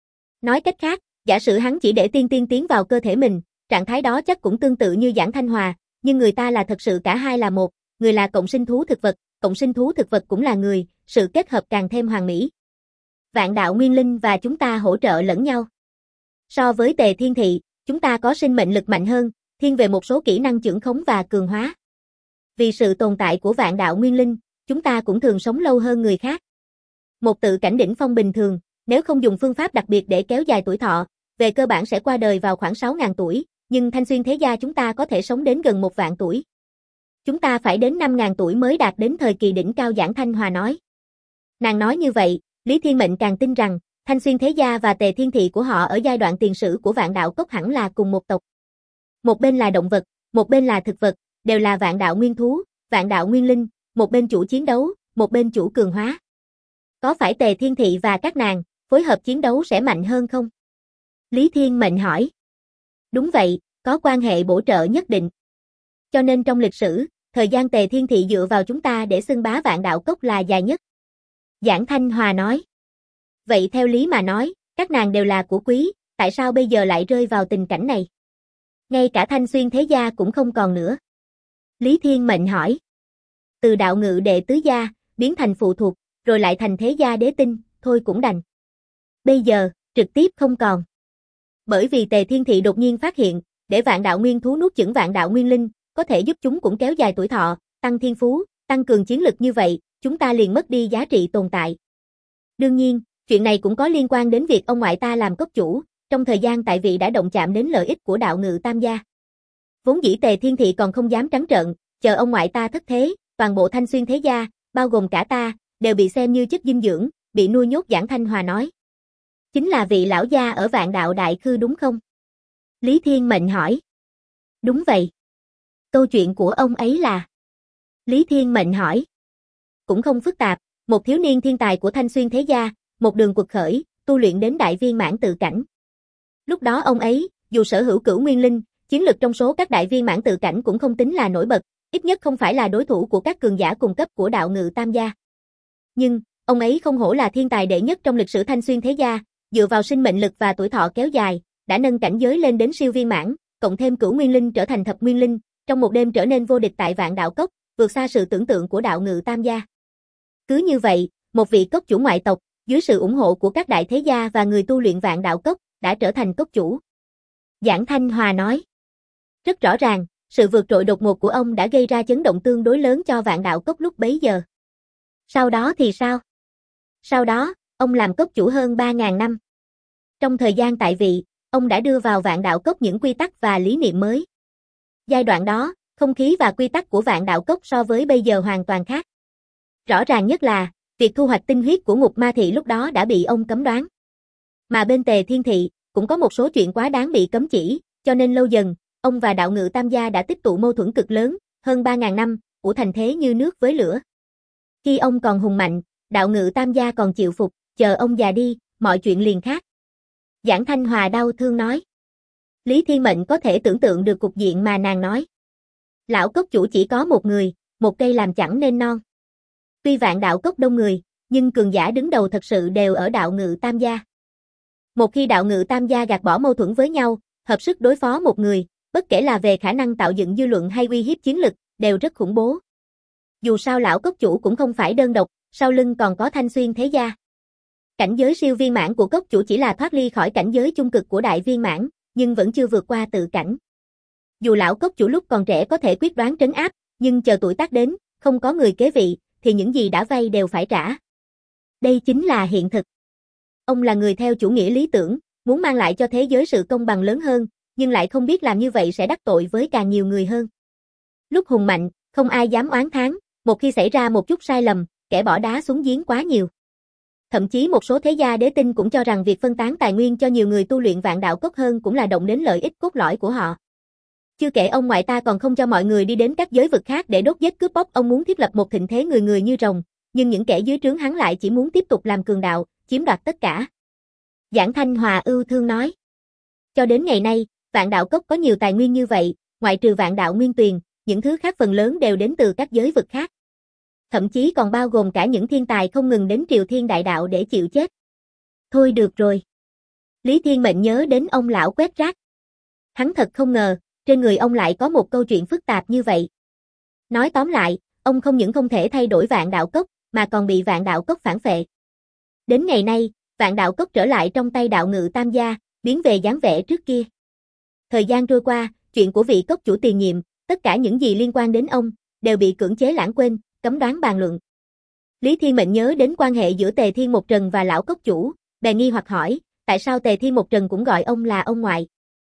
Nói cách khác, giả sử hắn chỉ để tiên tiến vào cơ thể mình, trạng thái đó chắc cũng tương tự như Giảng Thanh Hòa, nhưng người ta là thật sự cả hai là một, người là cộng sinh thú thực vật, cộng sinh thú thực vật cũng là người, sự kết hợp càng thêm hoàn mỹ. Vạn Đạo Nguyên Linh và chúng ta hỗ trợ lẫn nhau. So với Tề Thiên Thị, chúng ta có sinh mệnh lực mạnh hơn, thiên về một số kỹ năng chưởng khống và cường hóa. Vì sự tồn tại của Vạn Đạo Nguyên Linh, chúng ta cũng thường sống lâu hơn người khác. Một tự cảnh đỉnh phong bình thường, nếu không dùng phương pháp đặc biệt để kéo dài tuổi thọ, về cơ bản sẽ qua đời vào khoảng 6.000 tuổi, nhưng Thanh Xuyên thế gia chúng ta có thể sống đến gần 1 vạn tuổi. Chúng ta phải đến 5.000 tuổi mới đạt đến thời kỳ đỉnh cao. Giảng Thanh Hòa nói. Nàng nói như vậy, Lý Thiên Mệnh càng tin rằng, Thanh Xuyên thế gia và Tề Thiên Thị của họ ở giai đoạn tiền sử của Vạn Đạo Cốc hẳn là cùng một tộc. Một bên là động vật, một bên là thực vật, đều là Vạn Đạo Nguyên Thú, Vạn Đạo Nguyên Linh, một bên chủ chiến đấu, một bên chủ cường hóa. Có phải Tề Thiên Thị và các nàng, phối hợp chiến đấu sẽ mạnh hơn không? Lý Thiên Mệnh hỏi. Đúng vậy, có quan hệ bổ trợ nhất định. Cho nên trong lịch sử, thời gian Tề Thiên Thị dựa vào chúng ta để xưng bá Vạn Đạo Cốc là dài nhất. Giảng Thanh Hòa nói. Vậy theo lý mà nói, các nàng đều là của quý, tại sao bây giờ lại rơi vào tình cảnh này? Ngay cả Thanh Xuyên thế gia cũng không còn nữa. Lý Thiên Mệnh hỏi. Từ đạo ngự đệ tứ gia, biến thành phụ thuộc, rồi lại thành thế gia đế tinh, thôi cũng đành. Bây giờ, trực tiếp không còn. Bởi vì Tề Thiên Thị đột nhiên phát hiện, để Vạn Đạo Nguyên Thú nuốt chửng Vạn Đạo Nguyên Linh, có thể giúp chúng cũng kéo dài tuổi thọ, tăng thiên phú, tăng cường chiến lực như vậy, chúng ta liền mất đi giá trị tồn tại. Đương nhiên, chuyện này cũng có liên quan đến việc ông ngoại ta làm cốc chủ, trong thời gian tại vị đã động chạm đến lợi ích của đạo ngự tam gia. Vốn dĩ Tề Thiên Thị còn không dám trắng trợn, chờ ông ngoại ta thất thế, toàn bộ Thanh Xuyên thế gia, bao gồm cả ta, đều bị xem như chất dinh dưỡng, bị nuôi nhốt. Giảng Thanh Hòa nói. Chính là vị lão gia ở Vạn Đạo Đại Khư đúng không? Lý Thiên Mệnh hỏi. Đúng vậy. Câu chuyện của ông ấy là? Lý Thiên Mệnh hỏi. Cũng không phức tạp, một thiếu niên thiên tài của Thanh Xuyên thế gia, một đường quật khởi, tu luyện đến đại viên mãn tự cảnh. Lúc đó ông ấy, dù sở hữu cửu nguyên linh, chiến lực trong số các đại viên mãn tự cảnh cũng không tính là nổi bật, ít nhất không phải là đối thủ của các cường giả cùng cấp của đạo ngự tam gia. Nhưng, ông ấy không hổ là thiên tài đệ nhất trong lịch sử Thanh Xuyên thế gia, dựa vào sinh mệnh lực và tuổi thọ kéo dài, đã nâng cảnh giới lên đến siêu viên mãn, cộng thêm cửu nguyên linh trở thành thập nguyên linh, trong một đêm trở nên vô địch tại Vạn Đạo Cốc, vượt xa sự tưởng tượng của đạo ngự tam gia. Cứ như vậy, một vị cốc chủ ngoại tộc, dưới sự ủng hộ của các đại thế gia và người tu luyện Vạn Đạo Cốc, đã trở thành cốc chủ. Giảng Thanh Hòa nói. Rất rõ ràng, sự vượt trội đột ngột của ông đã gây ra chấn động tương đối lớn cho Vạn Đạo Cốc lúc bấy giờ. Sau đó thì sao? Sau đó, ông làm cốc chủ hơn 3.000 năm. Trong thời gian tại vị, ông đã đưa vào Vạn Đạo Cốc những quy tắc và lý niệm mới. Giai đoạn đó, không khí và quy tắc của Vạn Đạo Cốc so với bây giờ hoàn toàn khác. Rõ ràng nhất là, việc thu hoạch tinh huyết của Ngục Ma Thị lúc đó đã bị ông cấm đoán. Mà bên Tề Thiên Thị, cũng có một số chuyện quá đáng bị cấm chỉ, cho nên lâu dần, ông và đạo ngự tam gia đã tích tụ mâu thuẫn cực lớn, hơn 3.000 năm, ủ thành thế như nước với lửa. Khi ông còn hùng mạnh, đạo ngự tam gia còn chịu phục, chờ ông già đi, mọi chuyện liền khác. Giảng Thanh Hòa đau thương nói. Lý Thiên Mệnh có thể tưởng tượng được cục diện mà nàng nói. Lão cốc chủ chỉ có một người, một cây làm chẳng nên non. Tuy vạn đạo cốc đông người, nhưng cường giả đứng đầu thật sự đều ở đạo ngự tam gia. Một khi đạo ngự tam gia gạt bỏ mâu thuẫn với nhau, hợp sức đối phó một người, bất kể là về khả năng tạo dựng dư luận hay uy hiếp chiến lực, đều rất khủng bố. Dù sao lão cốc chủ cũng không phải đơn độc, sau lưng còn có Thanh Xuyên thế gia. Cảnh giới siêu viên mãn của cốc chủ chỉ là thoát ly khỏi cảnh giới chung cực của đại viên mãn, nhưng vẫn chưa vượt qua tự cảnh. Dù lão cốc chủ lúc còn trẻ có thể quyết đoán trấn áp, nhưng chờ tuổi tác đến, không có người kế vị, thì những gì đã vay đều phải trả. Đây chính là hiện thực. Ông là người theo chủ nghĩa lý tưởng, muốn mang lại cho thế giới sự công bằng lớn hơn, nhưng lại không biết làm như vậy sẽ đắc tội với càng nhiều người hơn. Lúc hùng mạnh, không ai dám oán thán, một khi xảy ra một chút sai lầm, kẻ bỏ đá xuống giếng quá nhiều. Thậm chí một số thế gia đế tinh cũng cho rằng việc phân tán tài nguyên cho nhiều người tu luyện vạn đạo cốc hơn cũng là động đến lợi ích cốt lõi của họ. Chưa kể ông ngoại ta còn không cho mọi người đi đến các giới vực khác để đốt giết cướp bóc, ông muốn thiết lập một thịnh thế người người như rồng, nhưng những kẻ dưới trướng hắn lại chỉ muốn tiếp tục làm cường đạo, chiếm đoạt tất cả. Giảng Thanh Hòa ưu thương nói. Cho đến ngày nay, vạn đạo cốc có nhiều tài nguyên như vậy, ngoại trừ vạn đạo nguyên tuyền, những thứ khác phần lớn đều đến từ các giới vực khác. Thậm chí còn bao gồm cả những thiên tài không ngừng đến Triều Thiên Đại Đạo để chịu chết. Thôi được rồi. Lý Thiên Mệnh nhớ đến ông lão quét rác. Hắn thật không ngờ, trên người ông lại có một câu chuyện phức tạp như vậy. Nói tóm lại, ông không những không thể thay đổi vạn đạo cốc, mà còn bị vạn đạo cốc phản phệ. Đến ngày nay, vạn đạo cốc trở lại trong tay đạo ngự tam gia, biến về dáng vẻ trước kia. Thời gian trôi qua, chuyện của vị cốc chủ tiền nhiệm, tất cả những gì liên quan đến ông, đều bị cưỡng chế lãng quên, cấm đoán bàn luận. Lý Thiên Mệnh nhớ đến quan hệ giữa Tề Thiên Một Trần và lão cốc chủ, bèn nghi hoặc hỏi, tại sao Tề Thiên Một Trần cũng gọi ông là ông ngoại?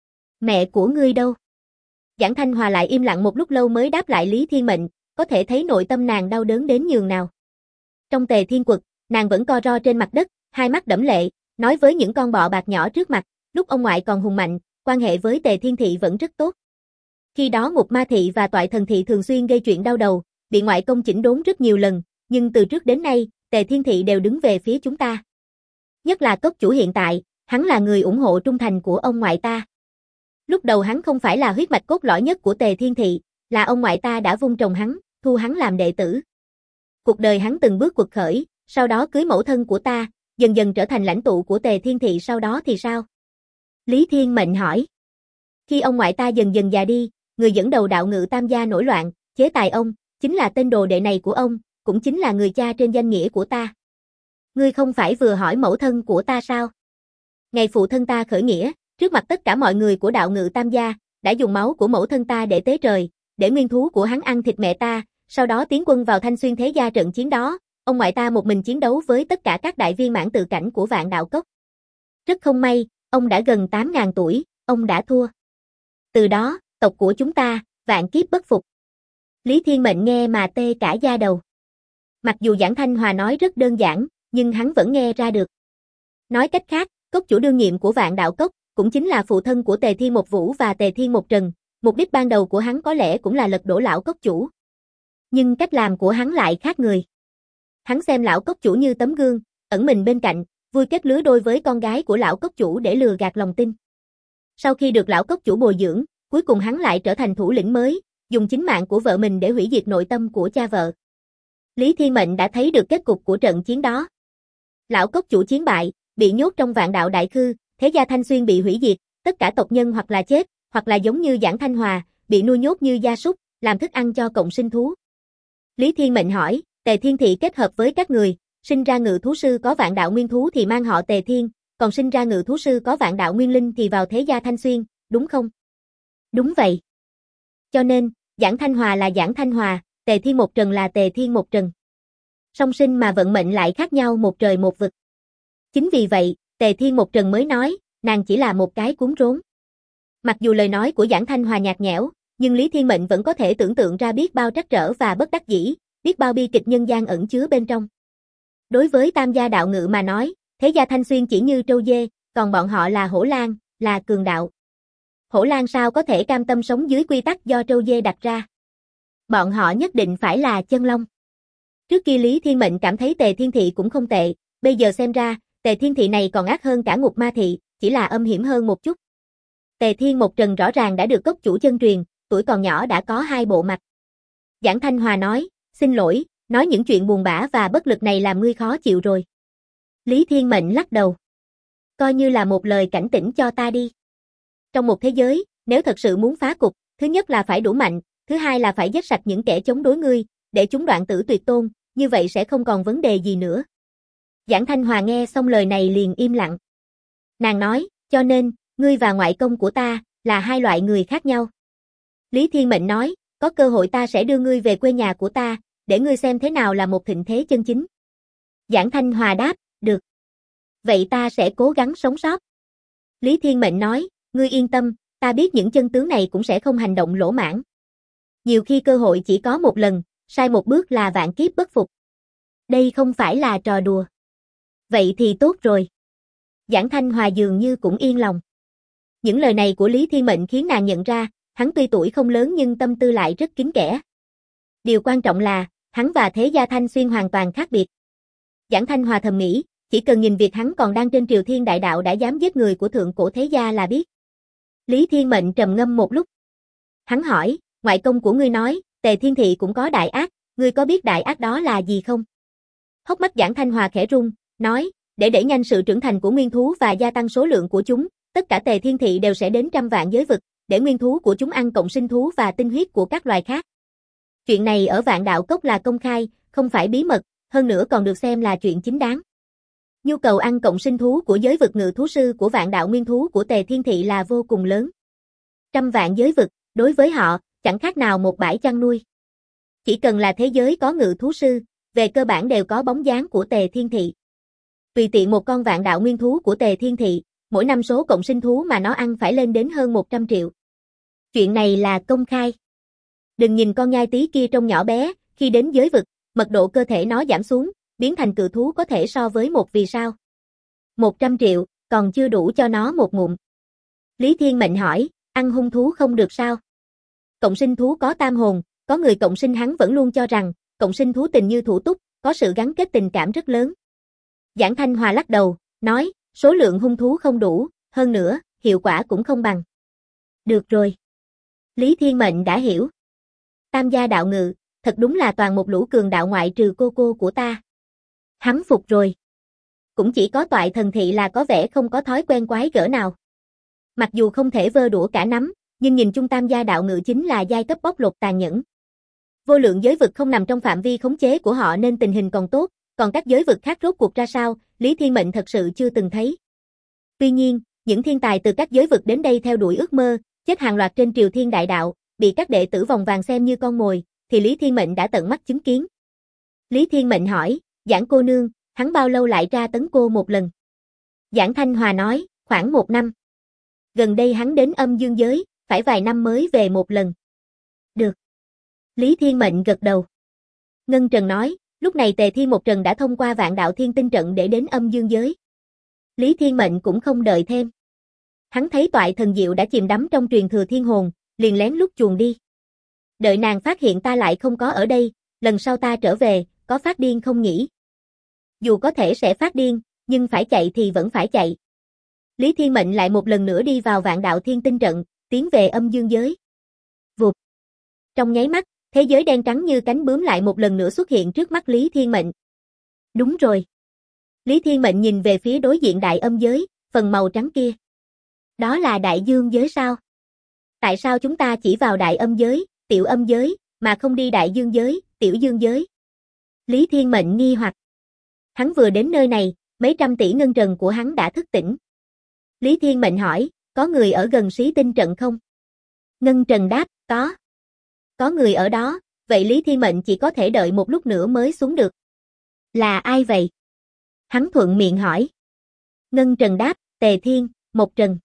Mẹ của ngươi đâu? Giảng Thanh Hòa lại im lặng một lúc lâu mới đáp lại Lý Thiên Mệnh, có thể thấy nội tâm nàng đau đớn đến nhường nào. Trong Tề Thiên Quật, nàng vẫn co ro trên mặt đất, hai mắt đẫm lệ, nói với những con bọ bạc nhỏ trước mặt, lúc ông ngoại còn hùng mạnh, quan hệ với Tề Thiên Thị vẫn rất tốt. Khi đó Ngục Ma Thị và Toại Thần Thị thường xuyên gây chuyện đau đầu, bị ngoại công chỉnh đốn rất nhiều lần, nhưng từ trước đến nay, Tề Thiên Thị đều đứng về phía chúng ta. Nhất là cốc chủ hiện tại, hắn là người ủng hộ trung thành của ông ngoại ta. Lúc đầu hắn không phải là huyết mạch cốt lõi nhất của Tề Thiên Thị, là ông ngoại ta đã vun trồng hắn, thu hắn làm đệ tử. Cuộc đời hắn từng bước quật khởi, sau đó cưới mẫu thân của ta, dần dần trở thành lãnh tụ của Tề Thiên Thị, sau đó thì sao? Lý Thiên Mệnh hỏi. Khi ông ngoại ta dần dần già đi, người dẫn đầu đạo ngự tam gia nổi loạn, chế tài ông, chính là tên đồ đệ này của ông, cũng chính là người cha trên danh nghĩa của ta. Ngươi không phải vừa hỏi mẫu thân của ta sao? Ngày phụ thân ta khởi nghĩa, trước mặt tất cả mọi người của đạo ngự tam gia, đã dùng máu của mẫu thân ta để tế trời, để nguyên thú của hắn ăn thịt mẹ ta, sau đó tiến quân vào Thanh Xuyên thế gia trận chiến đó, ông ngoại ta một mình chiến đấu với tất cả các đại viên mãn tự cảnh của vạn đạo cốc. Rất không may, ông đã gần 8.000 tuổi, ông đã thua. Từ đó, tộc của chúng ta, vạn kiếp bất phục. Lý Thiên Mệnh nghe mà tê cả da đầu. Mặc dù Giảng Thanh Hòa nói rất đơn giản, nhưng hắn vẫn nghe ra được. Nói cách khác, cốc chủ đương nhiệm của vạn đạo cốc, cũng chính là phụ thân của Tề Thiên Một Vũ và Tề Thiên Một Trần, mục đích ban đầu của hắn có lẽ cũng là lật đổ lão cốc chủ. Nhưng cách làm của hắn lại khác người. Hắn xem lão cốc chủ như tấm gương, ẩn mình bên cạnh, vui kết lứa đôi với con gái của lão cốc chủ để lừa gạt lòng tin. Sau khi được lão cốc chủ bồi dưỡng, cuối cùng hắn lại trở thành thủ lĩnh mới, dùng chính mạng của vợ mình để hủy diệt nội tâm của cha vợ. Lý Thiên Mệnh đã thấy được kết cục của trận chiến đó. Lão cốc chủ chiến bại, bị nhốt trong vạn đạo đại khư, thế gia Thanh Xuyên bị hủy diệt, tất cả tộc nhân hoặc là chết, hoặc là giống như Giảng Thanh Hòa, bị nuôi nhốt như gia súc, làm thức ăn cho cộng sinh thú. Lý Thiên Mệnh hỏi, Tề Thiên Thị kết hợp với các người, sinh ra ngự thú sư có vạn đạo nguyên thú thì mang họ Tề Thiên, còn sinh ra ngự thú sư có vạn đạo nguyên linh thì vào thế gia Thanh Xuyên, đúng không? Đúng vậy. Cho nên, Giảng Thanh Hòa là Giảng Thanh Hòa, Tề Thiên Một Trần là Tề Thiên Một Trần. Song sinh mà vận mệnh lại khác nhau một trời một vực. Chính vì vậy, Tề Thiên Một Trần mới nói, nàng chỉ là một cái cuốn rốn. Mặc dù lời nói của Giảng Thanh Hòa nhạt nhẽo, nhưng Lý Thiên Mệnh vẫn có thể tưởng tượng ra biết bao trắc trở và bất đắc dĩ, biết bao bi kịch nhân gian ẩn chứa bên trong. Đối với tam gia đạo ngự mà nói, thế gia Thanh Xuyên chỉ như trâu dê, còn bọn họ là hổ lang, là cường đạo. Hổ lang sao có thể cam tâm sống dưới quy tắc do trâu dê đặt ra? Bọn họ nhất định phải là chân long. Trước kia Lý Thiên Mệnh cảm thấy Tề Thiên Thị cũng không tệ, bây giờ xem ra, Tề Thiên Thị này còn ác hơn cả Ngục Ma Thị, chỉ là âm hiểm hơn một chút. Tề Thiên Một Trần rõ ràng đã được cốc chủ chân truyền, tuổi còn nhỏ đã có 2 bộ mặt. Giảng Thanh Hòa nói, xin lỗi, nói những chuyện buồn bã và bất lực này làm ngươi khó chịu rồi. Lý Thiên Mệnh lắc đầu. Coi như là một lời cảnh tỉnh cho ta đi. Trong một thế giới, nếu thật sự muốn phá cục, thứ nhất là phải đủ mạnh, thứ hai là phải giết sạch những kẻ chống đối ngươi, để chúng đoạn tử tuyệt tôn, như vậy sẽ không còn vấn đề gì nữa. Giảng Thanh Hòa nghe xong lời này liền im lặng. Nàng nói, cho nên, ngươi và ngoại công của ta, là 2 loại người khác nhau. Lý Thiên Mệnh nói, có cơ hội ta sẽ đưa ngươi về quê nhà của ta, để ngươi xem thế nào là một thịnh thế chân chính. Giảng Thanh Hòa đáp, được. Vậy ta sẽ cố gắng sống sót. Lý Thiên Mệnh nói, ngươi yên tâm, ta biết những chân tướng này cũng sẽ không hành động lỗ mãng. Nhiều khi cơ hội chỉ có một lần, sai một bước là vạn kiếp bất phục. Đây không phải là trò đùa. Vậy thì tốt rồi. Giảng Thanh Hòa dường như cũng yên lòng. Những lời này của Lý Thiên Mệnh khiến nàng nhận ra, hắn tuy tuổi không lớn nhưng tâm tư lại rất kín kẽ. Điều quan trọng là, hắn và Thế Gia Thanh Xuyên hoàn toàn khác biệt. Giảng Thanh Hòa thầm nghĩ, chỉ cần nhìn việc hắn còn đang trên triều thiên đại đạo đã dám giết người của thượng cổ Thế Gia là biết. Lý Thiên Mệnh trầm ngâm một lúc. Hắn hỏi, ngoại công của ngươi nói, Tề Thiên Thị cũng có đại ác, ngươi có biết đại ác đó là gì không? Hốc mắt Giảng Thanh Hòa khẽ rung, nói, để đẩy nhanh sự trưởng thành của nguyên thú và gia tăng số lượng của chúng, tất cả Tề Thiên Thị đều sẽ đến trăm vạn giới vực, để nguyên thú của chúng ăn cộng sinh thú và tinh huyết của các loài khác. Chuyện này ở Vạn Đạo Cốc là công khai, không phải bí mật, hơn nữa còn được xem là chuyện chính đáng. Nhu cầu ăn cộng sinh thú của giới vực ngự thú sư của Vạn Đạo Nguyên Thú của Tề Thiên Thị là vô cùng lớn. Trăm vạn giới vực, đối với họ, chẳng khác nào một bãi chăn nuôi. Chỉ cần là thế giới có ngự thú sư, về cơ bản đều có bóng dáng của Tề Thiên Thị. Tùy tiện một con Vạn Đạo Nguyên Thú của Tề Thiên Thị, mỗi năm số cộng sinh thú mà nó ăn phải lên đến hơn 100 triệu. Chuyện này là công khai. Đừng nhìn con nhai tí kia trông nhỏ bé, khi đến giới vực, mật độ cơ thể nó giảm xuống, biến thành cự thú có thể so với một vì sao. 100 triệu, còn chưa đủ cho nó một ngụm. Lý Thiên Mệnh hỏi, ăn hung thú không được sao? Cộng sinh thú có tam hồn, có người cộng sinh hắn vẫn luôn cho rằng, cộng sinh thú tình như thủ túc, có sự gắn kết tình cảm rất lớn. Giảng Thanh Hòa lắc đầu, nói, số lượng hung thú không đủ, hơn nữa, hiệu quả cũng không bằng. Được rồi. Lý Thiên Mệnh đã hiểu. Tam gia đạo ngự, thật đúng là toàn một lũ cường đạo ngoại trừ cô của ta. Hắn phục rồi. Cũng chỉ có Toại Thần Thị là có vẻ không có thói quen quái gở nào. Mặc dù không thể vơ đũa cả nắm, nhưng nhìn chung tam gia đạo ngự chính là giai cấp bóc lột tàn nhẫn. Vô lượng giới vực không nằm trong phạm vi khống chế của họ nên tình hình còn tốt, còn các giới vực khác rốt cuộc ra sao, Lý Thiên Mệnh thật sự chưa từng thấy. Tuy nhiên, những thiên tài từ các giới vực đến đây theo đuổi ước mơ, chết hàng loạt trên triều thiên đại đạo, bị các đệ tử vòng vàng xem như con mồi, thì Lý Thiên Mệnh đã tận mắt chứng kiến. Lý Thiên Mệnh hỏi, Giảng cô nương, hắn bao lâu lại ra tấn cô một lần? Giảng Thanh Hòa nói, khoảng 1 năm. Gần đây hắn đến âm dương giới, phải vài năm mới về một lần. Được. Lý Thiên Mệnh gật đầu. Ngân Trần nói, lúc này Tề Thiên Một Trần đã thông qua Vạn Đạo Thiên Tinh trận để đến âm dương giới. Lý Thiên Mệnh cũng không đợi thêm. Hắn thấy Toại Thần Diệu đã chìm đắm trong truyền thừa thiên hồn, liền lén lút chuồn đi. Đợi nàng phát hiện ta lại không có ở đây, lần sau ta trở về, có phát điên không nhỉ? Dù có thể sẽ phát điên, nhưng phải chạy thì vẫn phải chạy. Lý Thiên Mệnh lại một lần nữa đi vào Vạn Đạo Thiên Tinh trận, tiến về âm dương giới. Vụt. Trong nháy mắt, thế giới đen trắng như cánh bướm lại một lần nữa xuất hiện trước mắt Lý Thiên Mệnh. Đúng rồi. Lý Thiên Mệnh nhìn về phía đối diện đại âm giới, phần màu trắng kia. Đó là đại dương giới sao? Tại sao chúng ta chỉ vào đại âm giới, tiểu âm giới, mà không đi đại dương giới, tiểu dương giới? Lý Thiên Mệnh nghi hoặc. Hắn vừa đến nơi này, mấy trăm tỷ ngân trần của hắn đã thức tỉnh. Lý Thiên Mệnh hỏi, có người ở gần Xí Tinh trận không? Ngân Trần đáp, có. Có người ở đó, vậy Lý Thiên Mệnh chỉ có thể đợi một lúc nữa mới xuống được. Là ai vậy? Hắn thuận miệng hỏi. Ngân Trần đáp, Tề Thiên, Một Trần.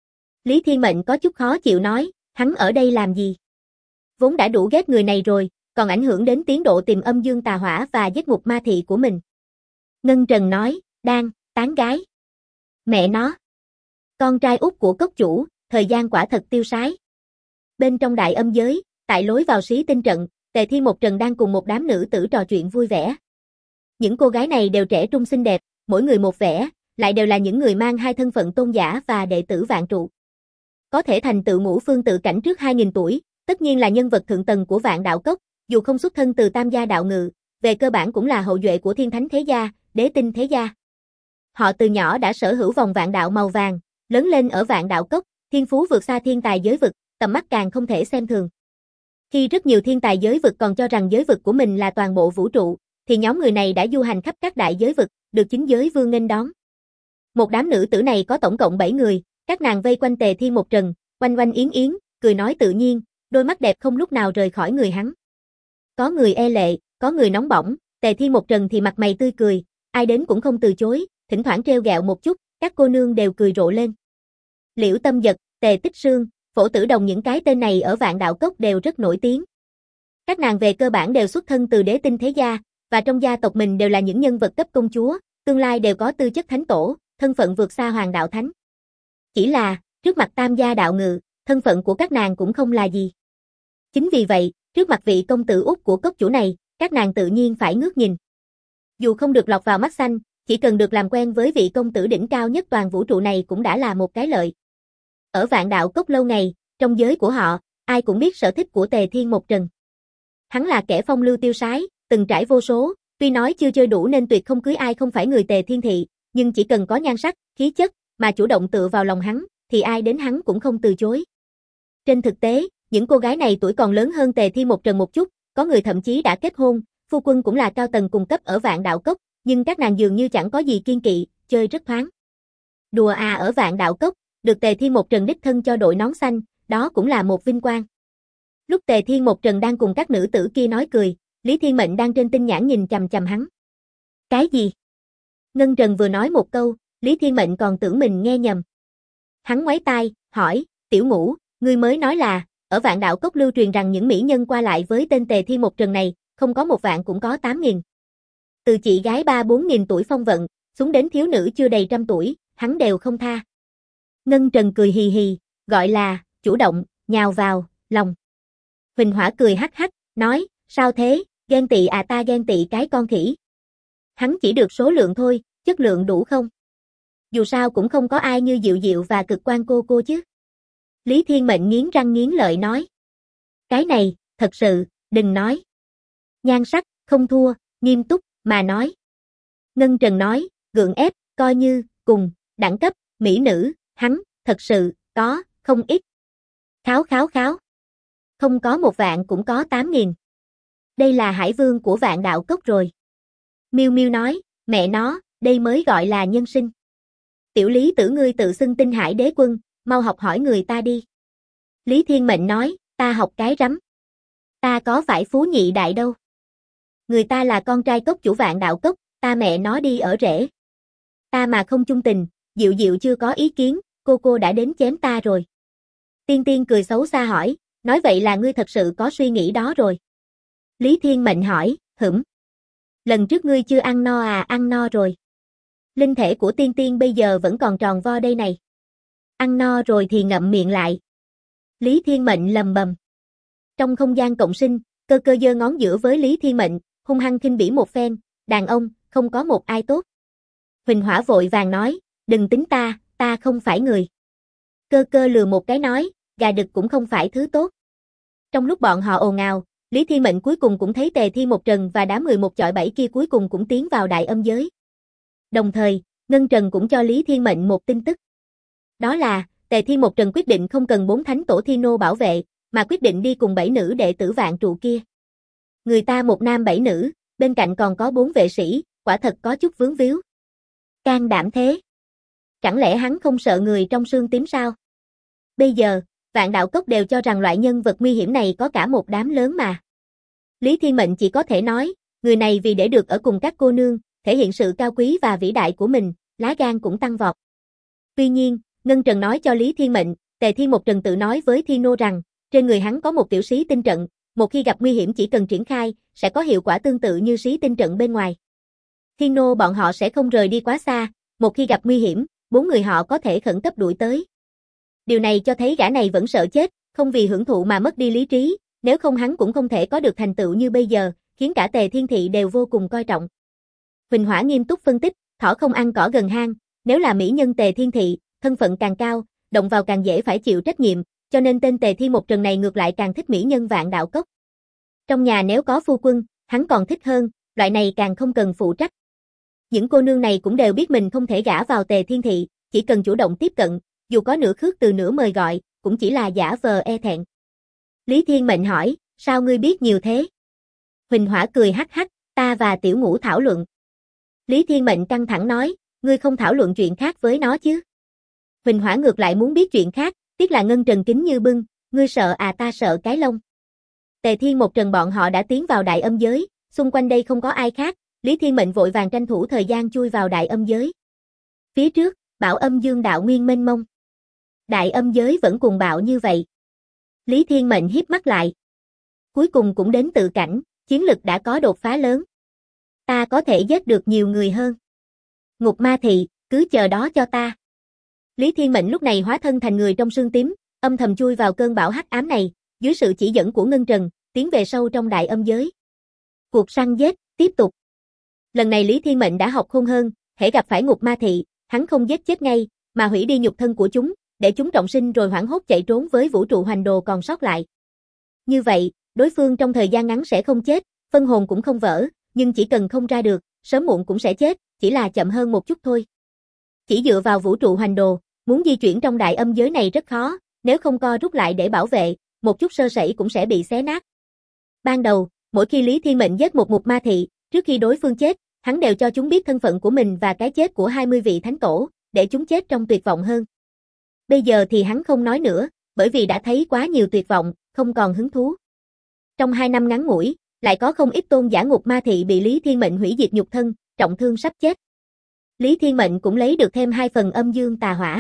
Lý Thiên Mệnh có chút khó chịu nói, hắn ở đây làm gì? Vốn đã đủ ghét người này rồi, còn ảnh hưởng đến tiến độ tìm âm dương tà hỏa và giết ngục ma thị của mình. Ngân Trần nói, đang, tán gái. Mẹ nó. Con trai út của cốc chủ, thời gian quả thật tiêu sái. Bên trong đại âm giới, tại lối vào Xí Tinh trận, Tề Thiên Một Trần đang cùng một đám nữ tử trò chuyện vui vẻ. Những cô gái này đều trẻ trung xinh đẹp, mỗi người một vẻ, lại đều là những người mang hai thân phận tôn giả và đệ tử vạn trụ. có thể thành tựu ngũ phương tự cảnh trước 2000 tuổi, tất nhiên là nhân vật thượng tầng của Vạn Đạo Cốc, dù không xuất thân từ Tam gia đạo ngự, về cơ bản cũng là hậu duệ của Thiên Thánh thế gia, Đế Tinh thế gia. Họ từ nhỏ đã sở hữu vòng vạn đạo màu vàng, lớn lên ở Vạn Đạo Cốc, thiên phú vượt xa thiên tài giới vực, tầm mắt càng không thể xem thường. Khi rất nhiều thiên tài giới vực còn cho rằng giới vực của mình là toàn bộ vũ trụ, thì nhóm người này đã du hành khắp các đại giới vực, được chính giới vương nghênh đón. Một đám nữ tử này có tổng cộng 7 người, các nàng vây quanh Tề Thiên một trần, oanh oanh yến yến, cười nói tự nhiên, đôi mắt đẹp không lúc nào rời khỏi người hắn. Có người e lệ, có người nóng bỏng, Tề Thiên một trần thì mặt mày tươi cười, ai đến cũng không từ chối, thỉnh thoảng trêu ghẹo một chút, các cô nương đều cười rộ lên. Liễu Tâm Dật, Tề Tích Sương, Phổ Tử Đồng, những cái tên này ở Vạn Đạo Cốc đều rất nổi tiếng. Các nàng về cơ bản đều xuất thân từ Đế Tinh thế gia, và trong gia tộc mình đều là những nhân vật cấp công chúa, tương lai đều có tư chất thánh tổ, thân phận vượt xa Hoàng đạo thánh. Chỉ là, trước mặt Tam gia đạo ngự, thân phận của các nàng cũng không là gì. Chính vì vậy, trước mặt vị công tử út của cốc chủ này, các nàng tự nhiên phải ngước nhìn. Dù không được lọt vào mắt xanh, chỉ cần được làm quen với vị công tử đỉnh cao nhất toàn vũ trụ này cũng đã là một cái lợi. Ở Vạn Đạo Cốc lâu ngày, trong giới của họ, ai cũng biết sở thích của Tề Thiên một trần. Hắn là kẻ phong lưu tiêu sái, từng trải vô số, tuy nói chưa chơi đủ nên tuyệt không cưới ai không phải người Tề Thiên thị, nhưng chỉ cần có nhan sắc, khí chất, mà chủ động tựa vào lòng hắn, thì ai đến hắn cũng không từ chối. Trên thực tế, những cô gái này tuổi còn lớn hơn Tề Thiên một trần một chút, có người thậm chí đã kết hôn, phu quân cũng là cao tầng cùng cấp ở Vạn Đạo Cốc, nhưng các nàng dường như chẳng có gì kiên kỵ, chơi rất thoáng. Đùa à, ở Vạn Đạo Cốc, được Tề Thiên một trần đích thân cho đội nón xanh, đó cũng là một vinh quang. Lúc Tề Thiên một trần đang cùng các nữ tử kia nói cười, Lý Thiên Mệnh đang trên tinh nhãn nhìn chằm chằm hắn. Cái gì? Ngân Trần vừa nói một câu, Lý Thiên Mệnh còn tưởng mình nghe nhầm. Hắn ngoáy tai, hỏi, Tiểu Ngũ, ngươi mới nói là, ở Vạn Đạo Cốc lưu truyền rằng những mỹ nhân qua lại với tên Tề Thiên một trần này, không có 1 vạn cũng có 8.000. Từ chị gái 3-4 nghìn tuổi phong vận, xuống đến thiếu nữ chưa đầy 100 tuổi, hắn đều không tha. Ngân Trần cười hì hì, gọi là, chủ động, nhào vào, lòng. Huỳnh Hỏa cười hắc hắc, nói, sao thế, ghen tị à, ta ghen tị cái con khỉ. Hắn chỉ được số lượng thôi, chất lượng đủ không? Dù sao cũng không có ai như Diệu Diệu và Cực Quan cô chứ. Lý Thiên Mệnh nghiến răng nghiến lợi nói. Cái này, thật sự, đừng nói. Nhan sắc, không thua, nghiêm túc, mà nói. Ngân Trần nói, gượng ép, coi như, cùng, đẳng cấp, mỹ nữ, hắn, thật sự, có, không ít. Kháo kháo kháo. Không có 1 vạn cũng có 8.000. Đây là hải vương của Vạn Đạo Cốc rồi. Miêu Miêu nói, mẹ nó, đây mới gọi là nhân sinh. Tiểu Lý Tử ngươi tự xưng Tinh Hải Đế Quân, mau học hỏi người ta đi. Lý Thiên Mệnh nói, ta học cái rắm. Ta có phải phú nhị đại đâu. Người ta là con trai cốc chủ Vạn Đạo Cốc, ta mẹ nó đi ở rễ. Ta mà không chung tình, Diệu Diệu chưa có ý kiến, cô đã đến chém ta rồi. Tiên Tiên cười xấu xa hỏi, nói vậy là ngươi thật sự có suy nghĩ đó rồi. Lý Thiên Mệnh hỏi, hửm. Lần trước ngươi chưa ăn no à, ăn no rồi. Linh thể của Tiên Tiên bây giờ vẫn còn tròn vo đây này. Ăn no rồi thì ngậm miệng lại. Lý Thiên Mệnh lầm bầm. Trong không gian cộng sinh, Cơ Cơ giơ ngón giữa với Lý Thiên Mệnh, hung hăng khinh bỉ một phen, đàn ông, không có một ai tốt. Huỳnh Hỏa vội vàng nói, đừng tính ta không phải người. Cơ Cơ lừa một cái nói, gà đực cũng không phải thứ tốt. Trong lúc bọn họ ồn ào, Lý Thiên Mệnh cuối cùng cũng thấy Tề Thiên một trần và đám 11 chọi 7 kia cuối cùng cũng tiến vào đại âm giới. Đồng thời, Ngân Trần cũng cho Lý Thiên Mệnh một tin tức. Đó là, Tề Thiên một trần quyết định không cần 4 thánh tổ Thiên Nô bảo vệ, mà quyết định đi cùng 7 nữ đệ tử vạn trụ kia. Người ta 1 nam 7 nữ, bên cạnh còn có 4 vệ sĩ, quả thật có chút vướng víu. Can đảm thế. Chẳng lẽ hắn không sợ người trong xương tím sao? Bây giờ, Vạn Đạo Cốc đều cho rằng loại nhân vật nguy hiểm này có cả một đám lớn mà. Lý Thiên Mệnh chỉ có thể nói, người này vì để được ở cùng các cô nương, thể hiện sự cao quý và vĩ đại của mình, lá gan cũng tăng vọt. Tuy nhiên, Ngân Trần nói cho Lý Thiên Mệnh, Tề Thiên một trần tự nói với Thiên Nô rằng, trên người hắn có một tiểu sĩ tinh trận, một khi gặp nguy hiểm chỉ cần triển khai, sẽ có hiệu quả tương tự như sĩ tinh trận bên ngoài. Thiên Nô bọn họ sẽ không rời đi quá xa, một khi gặp nguy hiểm, 4 người họ có thể khẩn cấp đuổi tới. Điều này cho thấy gã này vẫn sợ chết, không vì hưởng thụ mà mất đi lý trí, nếu không hắn cũng không thể có được thành tựu như bây giờ, khiến cả Tề Thiên thị đều vô cùng coi trọng. Huỳnh Hỏa nghiêm túc phân tích, thỏ không ăn cỏ gần hang, nếu là mỹ nhân Tề Thiên thị, thân phận càng cao, động vào càng dễ phải chịu trách nhiệm, cho nên tên Tề Thiên Một Trần này ngược lại càng thích mỹ nhân Vạn Đạo Cốc. Trong nhà nếu có phu quân, hắn còn thích hơn, loại này càng không cần phụ trách. Những cô nương này cũng đều biết mình không thể gả vào Tề Thiên Thị, chỉ cần chủ động tiếp cận, dù có nửa khước từ nửa mời gọi, cũng chỉ là giả vờ e thẹn. Lý Thiên Mệnh hỏi, sao ngươi biết nhiều thế? Huỳnh Hỏa cười hắc hắc, ta và Tiểu Ngũ thảo luận. Lý Thiên Mệnh căng thẳng nói, ngươi không thảo luận chuyện khác với nó chứ? Huỳnh Hỏa ngược lại muốn biết chuyện khác, tiếc là Ngân Trần kính như bưng, ngươi sợ à ta sợ cái lông. Tề Thiên Một Trần bọn họ đã tiến vào đại âm giới, xung quanh đây không có ai khác, Lý Thiên Mệnh vội vàng tranh thủ thời gian chui vào đại âm giới. Phía trước, Bảo Âm Dương đạo nguyên mênh mông. Đại âm giới vẫn cùng bạo như vậy. Lý Thiên Mệnh híp mắt lại. Cuối cùng cũng đến tự cảnh, chiến lực đã có đột phá lớn. Ta có thể giết được nhiều người hơn. Ngục Ma Thị, cứ chờ đó cho ta. Lý Thiên Mệnh lúc này hóa thân thành người trong sương tím, âm thầm chui vào cơn bão hắc ám này, dưới sự chỉ dẫn của Ngân Trần, tiến về sâu trong đại âm giới. Cuộc săn giết, tiếp tục. Lần này Lý Thiên Mệnh đã học khôn hơn, hễ gặp phải Ngục Ma Thị, hắn không giết chết ngay, mà hủy đi nhục thân của chúng, để chúng trọng sinh rồi hoảng hốt chạy trốn với vũ trụ hoành đồ còn sót lại. Như vậy, đối phương trong thời gian ngắn sẽ không chết, phân hồn cũng không vỡ, nhưng chỉ cần không ra được, sớm muộn cũng sẽ chết, chỉ là chậm hơn một chút thôi. Chỉ dựa vào vũ trụ hoành đồ, muốn di chuyển trong đại âm giới này rất khó, nếu không co rút lại để bảo vệ, một chút sơ sẩy cũng sẽ bị xé nát. Ban đầu, mỗi khi Lý Thiên Mệnh giết một Ngục Ma Thị, trước khi đối phương chết, hắn đều cho chúng biết thân phận của mình và cái chết của 20 vị thánh tổ, để chúng chết trong tuyệt vọng hơn. Bây giờ thì hắn không nói nữa, bởi vì đã thấy quá nhiều tuyệt vọng, không còn hứng thú. Trong 2 năm ngắn ngủi, lại có không ít tôn giả Ngục Ma Thị bị Lý Thiên Mệnh hủy diệt nhục thân, trọng thương sắp chết. Lý Thiên Mệnh cũng lấy được thêm 2 phần âm dương tà hỏa.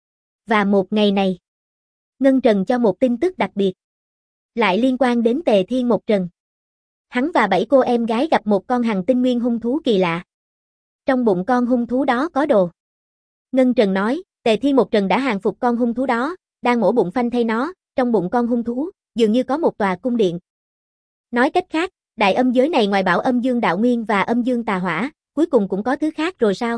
Và một ngày này, Ngân Trần cho một tin tức đặc biệt. Lại liên quan đến Tề Thiên Một Trần. Hắn và 7 cô em gái gặp một con hằng tinh nguyên hung thú kỳ lạ. Trong bụng con hung thú đó có đồ. Ngân Trần nói, Tề Thiên Một Trần đã hàng phục con hung thú đó, đang mổ bụng phanh thay nó, trong bụng con hung thú, dường như có một tòa cung điện. Nói cách khác, đại âm giới này ngoài Bảo Âm Dương đạo nguyên và âm dương tà hỏa, cuối cùng cũng có thứ khác rồi sao?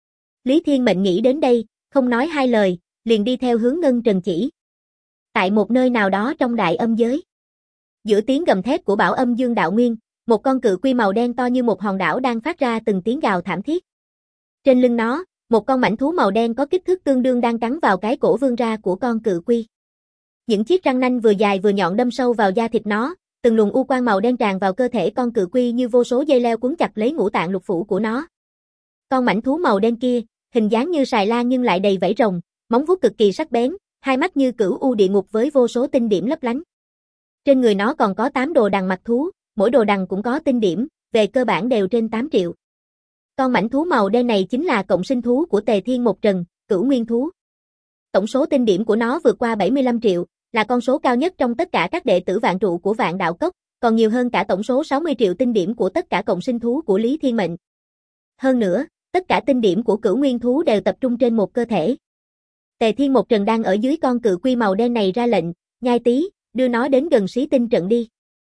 Lý Thiên Mệnh nghĩ đến đây, không nói hai lời, liền đi theo hướng Ngân Trần chỉ. Tại một nơi nào đó trong đại âm giới. Giữa tiếng gầm thét của Bảo Âm Dương đạo nguyên, một con cự quy màu đen to như một hòn đảo đang phát ra từng tiếng gào thảm thiết. Trên lưng nó, một con mãnh thú màu đen có kích thước tương đương đang cắn vào cái cổ vươn ra của con cự quy. Những chiếc răng nanh vừa dài vừa nhọn đâm sâu vào da thịt nó, từng luồng u quang màu đen tràn vào cơ thể con cự quy như vô số dây leo cuốn chặt lấy ngũ tạng lục phủ của nó. Con mãnh thú màu đen kia, hình dáng như sài lan nhưng lại đầy vảy rồng, móng vuốt cực kỳ sắc bén, hai mắt như cửu u địa ngục với vô số tinh điểm lấp lánh. Trên người nó còn có 8 đồ đằng mặt thú, mỗi đồ đằng cũng có tinh điểm, về cơ bản đều trên 8 triệu. Con mãnh thú màu đen này chính là cộng sinh thú của Tề Thiên Một Trần, Cửu Nguyên thú. Tổng số tinh điểm của nó vượt qua 75 triệu, là con số cao nhất trong tất cả các đệ tử vạn trụ của Vạn Đạo Cốc, còn nhiều hơn cả tổng số 60 triệu tinh điểm của tất cả cộng sinh thú của Lý Thiên Mệnh. Hơn nữa, tất cả tinh điểm của Cửu Nguyên thú đều tập trung trên một cơ thể. Tề Thiên Một Trần đang ở dưới con cự quy màu đen này ra lệnh, Nhai Tý, đưa nó đến gần Xí Tinh trận đi.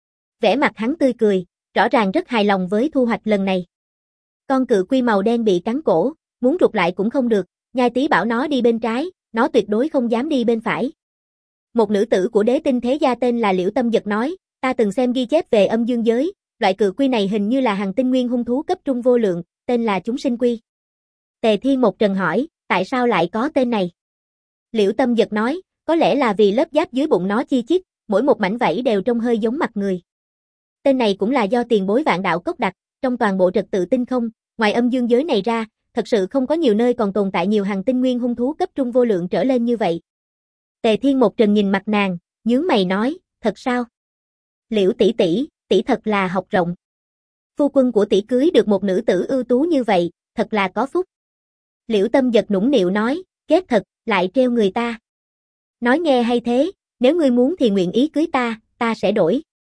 Vẻ mặt hắn tươi cười, rõ ràng rất hài lòng với thu hoạch lần này. Con cự quy màu đen bị cắn cổ, muốn rụt lại cũng không được, Nhai Tý bảo nó đi bên trái, nó tuyệt đối không dám đi bên phải. Một nữ tử của Đế Tinh Thế Gia tên là Liễu Tâm Dật nói, ta từng xem ghi chép về âm dương giới, loại cự quy này hình như là hằng tinh nguyên hung thú cấp trung vô lượng, tên là chúng sinh quy. Tề Thiên Một Trần hỏi, tại sao lại có tên này? Liễu Tâm Dật nói, có lẽ là vì lớp giáp dưới bụng nó chi chít, mỗi một mảnh vảy đều trông hơi giống mặt người. Tên này cũng là do tiền bối Vạn Đạo Cốc đặt, trong toàn bộ trật tự tinh không, ngoài âm dương giới này ra, thật sự không có nhiều nơi còn tồn tại nhiều hằng tinh nguyên hung thú cấp trung vô lượng trở lên như vậy. Tề Thiên Một Trần nhìn mặt nàng, nhướng mày nói, thật sao? Liễu tỷ thật là học rộng. Phu quân của tỷ cưới được một nữ tử ưu tú như vậy, thật là có phúc. Liễu Tâm Dật nũng nịu nói, ghét thật, lại treo người ta. Nói nghe hay thế, nếu ngươi muốn thì nguyện ý cưới ta sẽ đổi.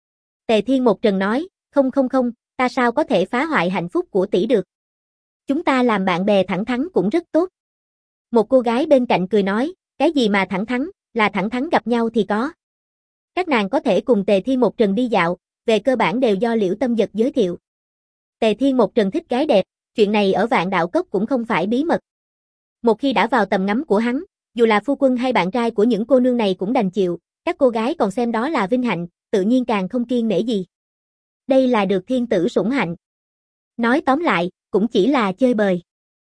Tề Thiên Một Trần nói, không, ta sao có thể phá hoại hạnh phúc của tỷ được. Chúng ta làm bạn bè thẳng thắn cũng rất tốt. Một cô gái bên cạnh cười nói, cái gì mà thẳng thắn, là thẳng thắn gặp nhau thì có. Các nàng có thể cùng Tề Thiên Một Trần đi dạo, về cơ bản đều do Liễu Tâm Dật giới thiệu. Tề Thiên Một Trần thích gái đẹp, chuyện này ở Vạn Đạo Cốc cũng không phải bí mật. Một khi đã vào tầm ngắm của hắn, dù là phu quân hay bạn trai của những cô nương này cũng đành chịu, các cô gái còn xem đó là vinh hạnh, tự nhiên càng không kiêng nể gì. Đây là được thiên tử sủng hạnh. Nói tóm lại, cũng chỉ là chơi bời.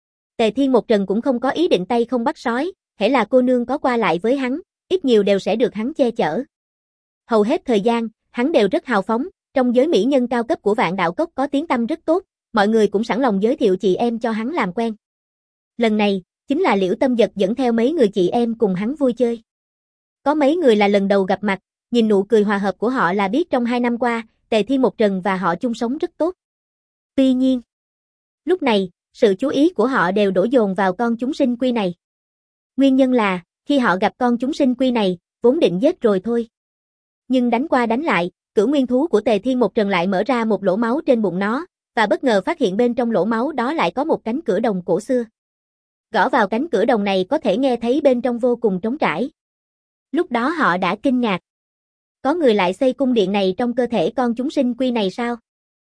Tề Thiên một trần cũng không có ý định tay không bắt sói, hễ là cô nương có qua lại với hắn, ít nhiều đều sẽ được hắn che chở. Hầu hết thời gian, hắn đều rất hào phóng, trong giới mỹ nhân cao cấp của Vạn Đạo Cốc có tiếng tăm rất tốt, mọi người cũng sẵn lòng giới thiệu chị em cho hắn làm quen. Lần này, chính là Liễu Tâm Dật dẫn theo mấy người chị em cùng hắn vui chơi. Có mấy người là lần đầu gặp mặt, nhìn nụ cười hòa hợp của họ là biết trong 2 năm qua, Tề Thiên một trần và họ chung sống rất tốt. Tuy nhiên, lúc này, sự chú ý của họ đều đổ dồn vào con chúng sinh quy này. Nguyên nhân là, khi họ gặp con chúng sinh quy này, vốn định giết rồi thôi. Nhưng đánh qua đánh lại, cửu nguyên thú của Tề Thiên một trần lại mở ra một lỗ máu trên bụng nó, và bất ngờ phát hiện bên trong lỗ máu đó lại có một cánh cửa đồng cổ xưa. Gõ vào cánh cửa đồng này có thể nghe thấy bên trong vô cùng trống trải. Lúc đó họ đã kinh ngạc. Có người lại xây cung điện này trong cơ thể con chúng sinh quy này sao?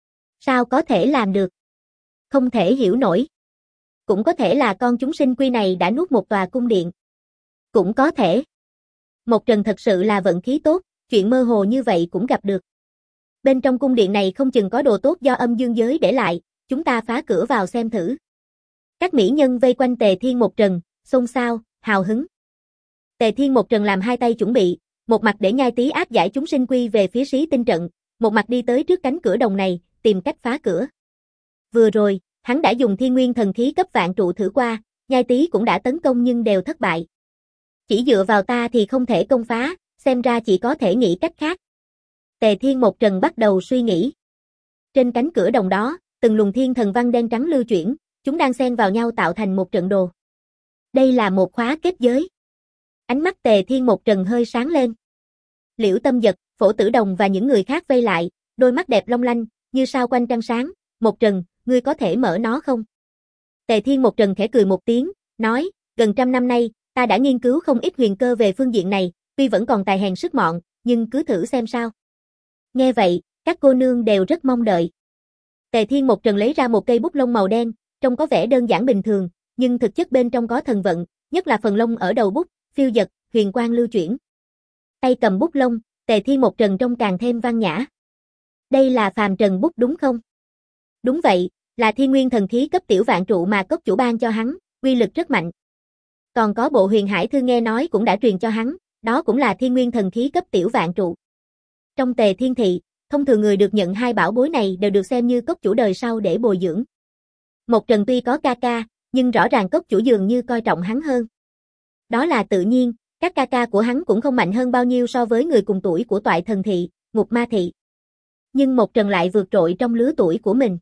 Sao có thể làm được? Không thể hiểu nổi. Cũng có thể là con chúng sinh quy này đã nuốt một tòa cung điện. Cũng có thể. Một trần thật sự là vận khí tốt, chuyện mơ hồ như vậy cũng gặp được. Bên trong cung điện này không chừng có đồ tốt do âm dương giới để lại, chúng ta phá cửa vào xem thử. Các mỹ nhân vây quanh Tề Thiên một trần, xôn xao, hào hứng. Tề Thiên một trần làm hai tay chuẩn bị, một mặt để Nhai Tý áp giải chúng sinh quy về phía Xí Tinh trận, một mặt đi tới trước cánh cửa đồng này, tìm cách phá cửa. Vừa rồi, hắn đã dùng Thiên Nguyên thần khí cấp vạn trụ thử qua, Nhai Tý cũng đã tấn công nhưng đều thất bại. Chỉ dựa vào ta thì không thể công phá, xem ra chỉ có thể nghĩ cách khác. Tề Thiên một trần bắt đầu suy nghĩ. Trên cánh cửa đồng đó, từng luồng thiên thần văn đen trắng lưu chuyển, chúng đang xen vào nhau tạo thành một trận đồ. Đây là một khóa kết giới. Ánh mắt Tề Thiên một trần hơi sáng lên. Liễu Tâm Dật, Phổ Tử Đồng và những người khác vây lại, đôi mắt đẹp long lanh, như sao quanh trăng sáng. Một trần, ngươi có thể mở nó không? Tề Thiên một trần khẽ cười một tiếng, nói, gần 100 năm nay, ta đã nghiên cứu không ít huyền cơ về phương diện này, tuy vẫn còn tài hèn sức mọn, nhưng cứ thử xem sao. Nghe vậy, các cô nương đều rất mong đợi. Tề Thiên một trần lấy ra một cây bút lông màu đen, trông có vẻ đơn giản bình thường, nhưng thực chất bên trong có thần vận, nhất là phần lông ở đầu bút, phiêu dật, huyền quang lưu chuyển. Tay cầm bút lông, Tề Thiên một trần trông càng thêm văn nhã. Đây là phàm trần bút đúng không? Đúng vậy, là Thiên Nguyên thần khí cấp tiểu vạn trụ mà cốc chủ ban cho hắn, uy lực rất mạnh. Còn có bộ huyền hải thư nghe nói cũng đã truyền cho hắn, đó cũng là Thiên Nguyên thần khí cấp tiểu vạn trụ. Trong Tề Thiên thị, thông thường người được nhận hai bảo bối này đều được xem như cốc chủ đời sau để bồi dưỡng. Một trần tuy có ca ca, nhưng rõ ràng cốc chủ dường như coi trọng hắn hơn. Đó là tự nhiên, các ca ca của hắn cũng không mạnh hơn bao nhiêu so với người cùng tuổi của Toại Thần thị, Ngục Ma thị. Nhưng một trần lại vượt trội trong lứa tuổi của mình.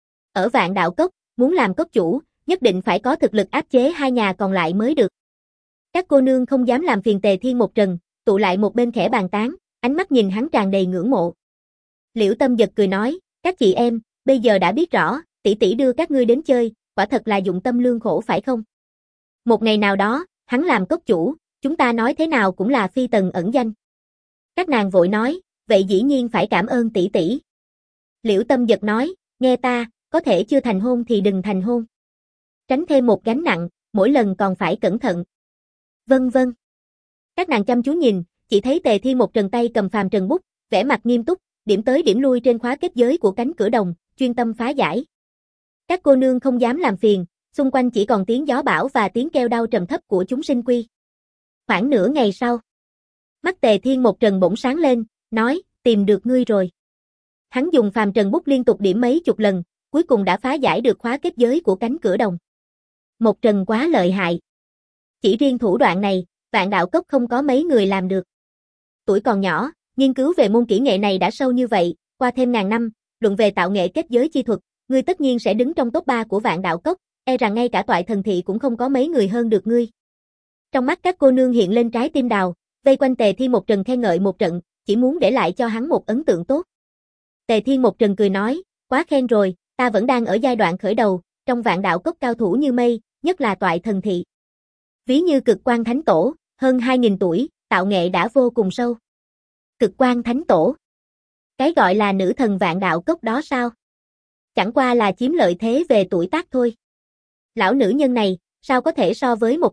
Ở Vạn Đạo Cốc, muốn làm cốc chủ, nhất định phải có thực lực áp chế hai nhà còn lại mới được. Các cô nương không dám làm phiền Tề Thiên một trần, tụ lại một bên khẽ bàn tán, ánh mắt nhìn hắn tràn đầy ngưỡng mộ. Liễu Tâm Dật cười nói, các chị em, bây giờ đã biết rõ, tỷ tỷ đưa các ngươi đến chơi, quả thật là dụng tâm lương khổ phải không? Một ngày nào đó, hắn làm cốc chủ, chúng ta nói thế nào cũng là phi tần ẩn danh. Các nàng vội nói, vậy dĩ nhiên phải cảm ơn tỷ tỷ. Liễu Tâm Dật nói, nghe ta, có thể chưa thành hôn thì đừng thành hôn. Tránh thêm một gánh nặng, mỗi lần còn phải cẩn thận. Vân vân. Các nàng chăm chú nhìn, chỉ thấy Tề Thiên một trần tay cầm phàm trần bút, vẻ mặt nghiêm túc, điểm tới điểm lui trên khóa kết giới của cánh cửa đồng, chuyên tâm phá giải. Các cô nương không dám làm phiền, xung quanh chỉ còn tiếng gió bão và tiếng kêu đau trầm thấp của chúng sinh quy. Khoảng nửa ngày sau, mắt Tề Thiên một trần bỗng sáng lên, nói, tìm được ngươi rồi. Hắn dùng phàm trần bút liên tục điểm mấy chục lần, cuối cùng đã phá giải được khóa kết giới của cánh cửa đồng. Một trần quá lợi hại. Chỉ riêng thủ đoạn này, Vạn Đạo Cốc không có mấy người làm được. Tuổi còn nhỏ, nghiên cứu về môn kỹ nghệ này đã sâu như vậy, qua thêm ngàn năm, luận về tạo nghệ kết giới chi thuật, ngươi tất nhiên sẽ đứng trong top 3 của Vạn Đạo Cốc, e rằng ngay cả Toại Thần thị cũng không có mấy người hơn được ngươi. Trong mắt các cô nương hiện lên trái tim đào, vây quanh Tề Thiên một trần khen ngợi một trận, chỉ muốn để lại cho hắn một ấn tượng tốt. Tề Thiên một trần cười nói, quá khen rồi, ta vẫn đang ở giai đoạn khởi đầu, trong Vạn Đạo Cốc cao thủ như mây, nhất là Toại Thần thị. Ví như Cực Quang Thánh Tổ, hơn 2000 tuổi, tạo nghệ đã vô cùng sâu. Cực Quang Thánh Tổ. Cái gọi là nữ thần Vạn Đạo Cốc đó sao? Chẳng qua là chiếm lợi thế về tuổi tác thôi. Lão nữ nhân này, sao có thể so với một trần,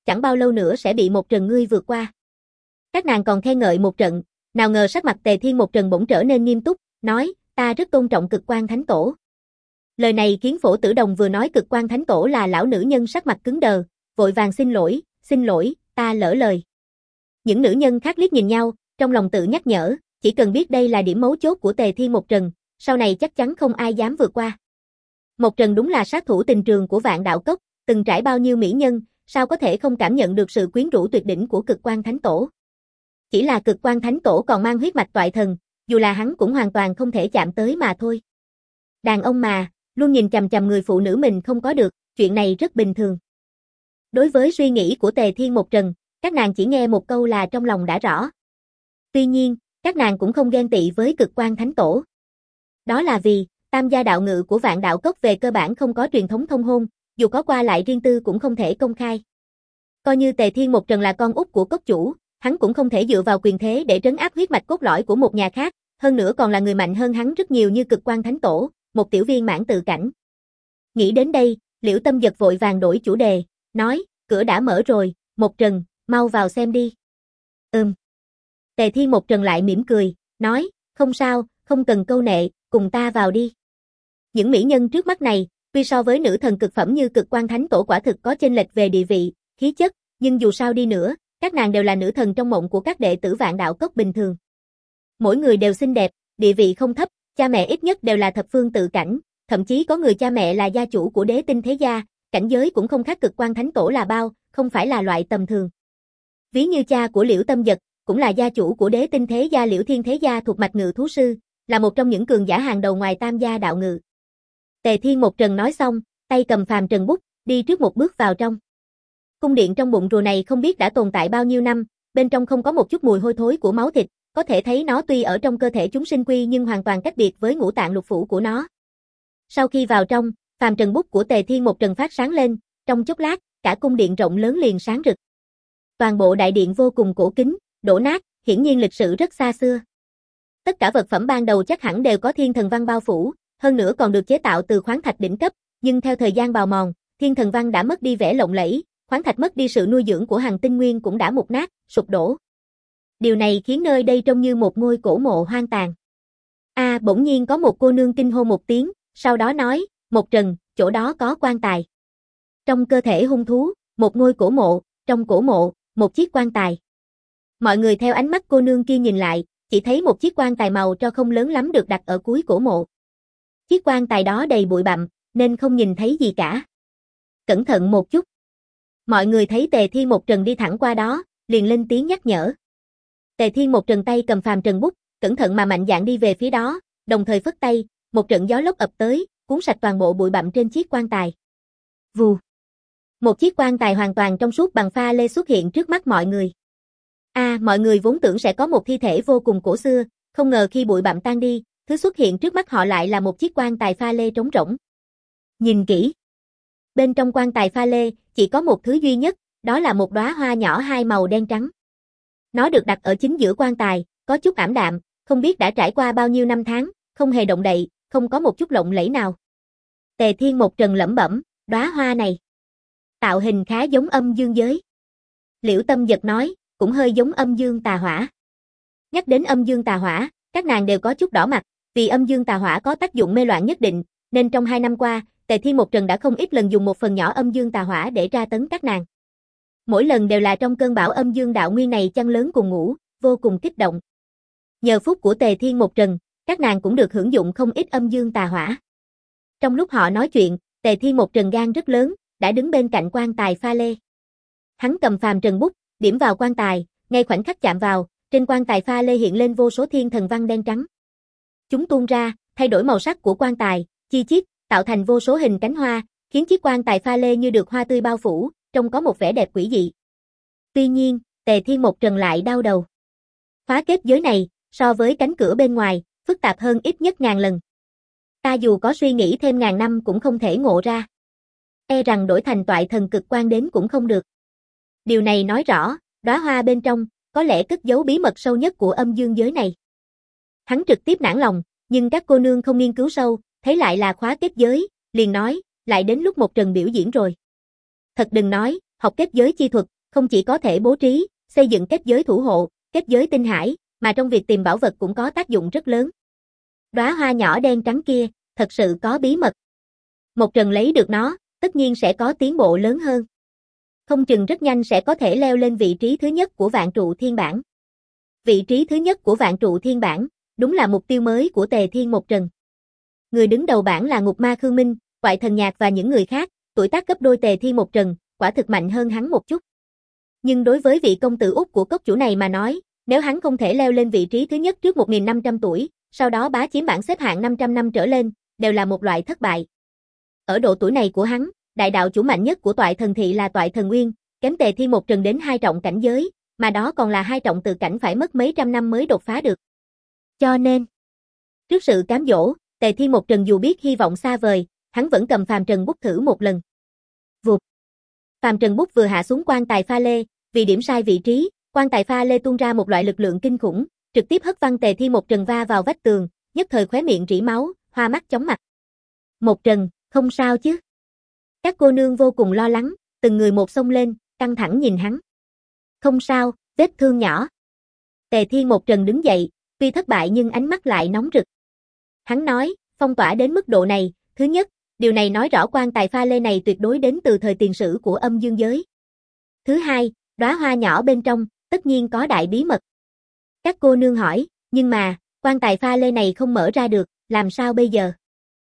chẳng bao lâu nữa sẽ bị một trần ngươi vượt qua. Các nàng còn khen ngợi một trận, nào ngờ sắc mặt Tề Thiên một trần bỗng trở nên nghiêm túc, nói, ta rất tôn trọng Cực Quang Thánh Tổ. Lời này khiến Phổ Tử Đồng vừa nói Cực Quang Thánh Tổ là lão nữ nhân sắc mặt cứng đờ, vội vàng xin lỗi, ta lỡ lời. Những nữ nhân khác liếc nhìn nhau, trong lòng tự nhắc nhở, chỉ cần biết đây là điểm mấu chốt của Tề Thiên một trần, sau này chắc chắn không ai dám vượt qua. Một trần đúng là sát thủ tình trường của Vạn Đạo Cốc, từng trải bao nhiêu mỹ nhân, sao có thể không cảm nhận được sự quyến rũ tuyệt đỉnh của Cực Quang Thánh Tổ. Chỉ là Cực Quang Thánh Tổ còn mang huyết mạch toại thần, dù là hắn cũng hoàn toàn không thể chạm tới mà thôi. Đàn ông mà, luôn nhìn chằm chằm người phụ nữ mình không có được, chuyện này rất bình thường. Đối với suy nghĩ của Tề Thiên một trần, các nàng chỉ nghe một câu là trong lòng đã rõ. Tuy nhiên, các nàng cũng không ghen tị với Cực Quang Thánh Tổ. Đó là vì, tam gia đạo ngự của Vạn Đạo Cốc về cơ bản không có truyền thống thông hôn, dù có qua lại riêng tư cũng không thể công khai. Coi như Tề Thiên một trần là con út của cốc chủ, hắn cũng không thể dựa vào quyền thế để trấn áp huyết mạch cốt lõi của một nhà khác, hơn nữa còn là người mạnh hơn hắn rất nhiều như Cực Quang Thánh Tổ, một tiểu viên mãn tự cảnh. Nghĩ đến đây, Liễu Tâm Giật vội vàng đổi chủ đề, nói, cửa đã mở rồi, một trần, mau vào xem đi. Tề Thiên một trần lại mỉm cười, nói, không sao, không cần câu nệ, cùng ta vào đi. Những mỹ nhân trước mắt này, tuy so với nữ thần cực phẩm như Cực Quang Thánh Tổ quả thực có chênh lệch về địa vị, khí chất, nhưng dù sao đi nữa, các nàng đều là nữ thần trong mộng của các đệ tử Vạn Đạo Cốc bình thường. Mỗi người đều xinh đẹp, địa vị không thấp, cha mẹ ít nhất đều là thập phương tự cảnh, thậm chí có người cha mẹ là gia chủ của Đế Tinh Thế Gia, cảnh giới cũng không khác Cực Quang Thánh Tổ là bao, không phải là loại tầm thường. Ví như cha của Liễu Tâm Giật, cũng là gia chủ của Đế Tinh Thế Gia Liễu Thiên Thế Gia thuộc mạch Ngự Thú Sư, là một trong những cường giả hàng đầu ngoài tam gia đạo ngự. Tề Thiên một trần nói xong, tay cầm phàm trần bút, đi trước một bước vào trong. Cung điện trong bụng rùa này không biết đã tồn tại bao nhiêu năm, bên trong không có một chút mùi hôi thối của máu thịt, có thể thấy nó tuy ở trong cơ thể chúng sinh quy nhưng hoàn toàn cách biệt với ngũ tạng lục phủ của nó. Sau khi vào trong, phàm trần bút của Tề Thiên một trần phát sáng lên, trong chốc lát, cả cung điện rộng lớn liền sáng rực. Toàn bộ đại điện vô cùng cổ kính, đổ nát, hiển nhiên lịch sử rất xa xưa. Tất cả vật phẩm ban đầu chắc hẳn đều có thiên thần văn bao phủ, hơn nữa còn được chế tạo từ khoáng thạch đỉnh cấp, nhưng theo thời gian bào mòn, thiên thần văn đã mất đi vẻ lộng lẫy, khoáng thạch mất đi sự nuôi dưỡng của hằng tinh nguyên cũng đã mục nát, sụp đổ. Điều này khiến nơi đây trông như một ngôi cổ mộ hoang tàn. Bỗng nhiên có một cô nương kinh hô một tiếng, sau đó nói, một trần, chỗ đó có quan tài. Trong cơ thể hung thú, một ngôi cổ mộ, trong cổ mộ, một chiếc quan tài. Mọi người theo ánh mắt cô nương kia nhìn lại, chỉ thấy một chiếc quan tài màu tro không lớn lắm được đặt ở cuối cổ mộ. Chiếc quan tài đó đầy bụi bặm, nên không nhìn thấy gì cả. Cẩn thận một chút. Mọi người thấy Tề Thiên một trần đi thẳng qua đó, liền lên tiếng nhắc nhở. Tề Thiên một trần tay cầm phàm trần bút, cẩn thận mà mạnh dạn đi về phía đó, đồng thời phất tay, một trận gió lốc ập tới, cuốn sạch toàn bộ bụi bặm trên chiếc quan tài. Vù. Một chiếc quan tài hoàn toàn trong suốt bằng pha lê xuất hiện trước mắt mọi người. Mọi người vốn tưởng sẽ có một thi thể vô cùng cổ xưa, không ngờ khi bụi bặm tan đi, thứ xuất hiện trước mắt họ lại là một chiếc quan tài pha lê trống rỗng. Nhìn kỹ. Bên trong quan tài pha lê, chỉ có một thứ duy nhất, đó là một đóa hoa nhỏ hai màu đen trắng. Nó được đặt ở chính giữa quan tài, có chút ảm đạm, không biết đã trải qua bao nhiêu năm tháng, không hề động đậy, không có một chút lộng lẫy nào. Tề Thiên một trần lẩm bẩm, đóa hoa này tạo hình khá giống âm dương giới. Liễu Tâm Giật nói, cũng hơi giống âm dương tà hỏa. Nhắc đến âm dương tà hỏa, các nàng đều có chút đỏ mặt, vì âm dương tà hỏa có tác dụng mê loạn nhất định, nên trong 2 năm qua, Tề Thiên một trần đã không ít lần dùng một phần nhỏ âm dương tà hỏa để tra tấn các nàng. Mỗi lần đều là trong cơn bão âm dương đạo nguyên này chăn lớn cùng ngủ, vô cùng kích động. Nhờ phúc của Tề Thiên một trần, các nàng cũng được hưởng dụng không ít âm dương tà hỏa. Trong lúc họ nói chuyện, Tề Thiên một trần gan rất lớn, đã đứng bên cạnh quan tài pha lê. Hắn cầm phàm trần bút, điểm vào quan tài, ngay khoảnh khắc chạm vào, trên quan tài pha lê hiện lên vô số thiên thần văn đen trắng. Chúng tuôn ra, thay đổi màu sắc của quan tài, chi chít, tạo thành vô số hình cánh hoa, khiến chiếc quan tài pha lê như được hoa tươi bao phủ, trông có một vẻ đẹp quỷ dị. Tuy nhiên, Tề Thiên một trần lại đau đầu. Phá kết giới này, so với cánh cửa bên ngoài, phức tạp hơn ít nhất 1000 lần. Ta dù có suy nghĩ thêm 1000 năm cũng không thể ngộ ra. E rằng đổi thành toại thần cực quan đến cũng không được. Điều này nói rõ, đóa hoa bên trong, có lẽ cất giấu bí mật sâu nhất của âm dương giới này. Hắn trực tiếp nản lòng, nhưng các cô nương không nghiên cứu sâu, thấy lại là khóa kết giới, liền nói, lại đến lúc một trần biểu diễn rồi. Thật đừng nói, học kết giới chi thuật, không chỉ có thể bố trí, xây dựng kết giới thủ hộ, kết giới tinh hải, mà trong việc tìm bảo vật cũng có tác dụng rất lớn. Đóa hoa nhỏ đen trắng kia, thật sự có bí mật. Một Trần lấy được nó, tất nhiên sẽ có tiến bộ lớn hơn. Không chừng rất nhanh sẽ có thể leo lên vị trí thứ nhất của Vạn Trụ Thiên Bảng. Vị trí thứ nhất của Vạn Trụ Thiên Bảng, đúng là mục tiêu mới của Tề Thiên Một Trần. Người đứng đầu bảng là Ngục Ma Khương Minh, Quại Thần Nhạc và những người khác, tuổi tác gấp đôi Tề Thiên Một Trần, quả thực mạnh hơn hắn một chút. Nhưng đối với vị công tử út của cốc chủ này mà nói, nếu hắn không thể leo lên vị trí thứ nhất trước 1.500 tuổi, sau đó bá chiếm bảng xếp hạng 500 năm trở lên, đều là một loại thất bại. Ở độ tuổi này của hắn, đại đạo chủ mạnh nhất của Toại Thần Thị là Toại Thần Nguyên, kém Tề Thiên Một Trần đến 2 trọng cảnh giới, mà đó còn là 2 trọng tự cảnh phải mất mấy trăm năm mới đột phá được. Cho nên, trước sự cám dỗ, Tề Thiên Một Trần dù biết hy vọng xa vời, hắn vẫn cầm phàm trần bút thử một lần. Vụt. Phàm trần bút vừa hạ xuống quan tài pha lê, vì điểm sai vị trí, quan tài pha lê tuôn ra một loại lực lượng kinh khủng, trực tiếp hất văng Tề Thiên Một Trần va vào vách tường, nhất thời khóe miệng rỉ máu, hoa mắt chóng mặt. Một Trần, không sao chứ? Các cô nương vô cùng lo lắng, từng người một xông lên, căng thẳng nhìn hắn. Không sao, vết thương nhỏ. Tề Thiên Một Trần đứng dậy, tuy thất bại nhưng ánh mắt lại nóng rực. Hắn nói, phong tỏa đến mức độ này, thứ nhất, điều này nói rõ quan tài pha lê này tuyệt đối đến từ thời tiền sử của âm dương giới. Thứ hai, đóa hoa nhỏ bên trong, tất nhiên có đại bí mật. Các cô nương hỏi, nhưng mà, quan tài pha lê này không mở ra được, làm sao bây giờ?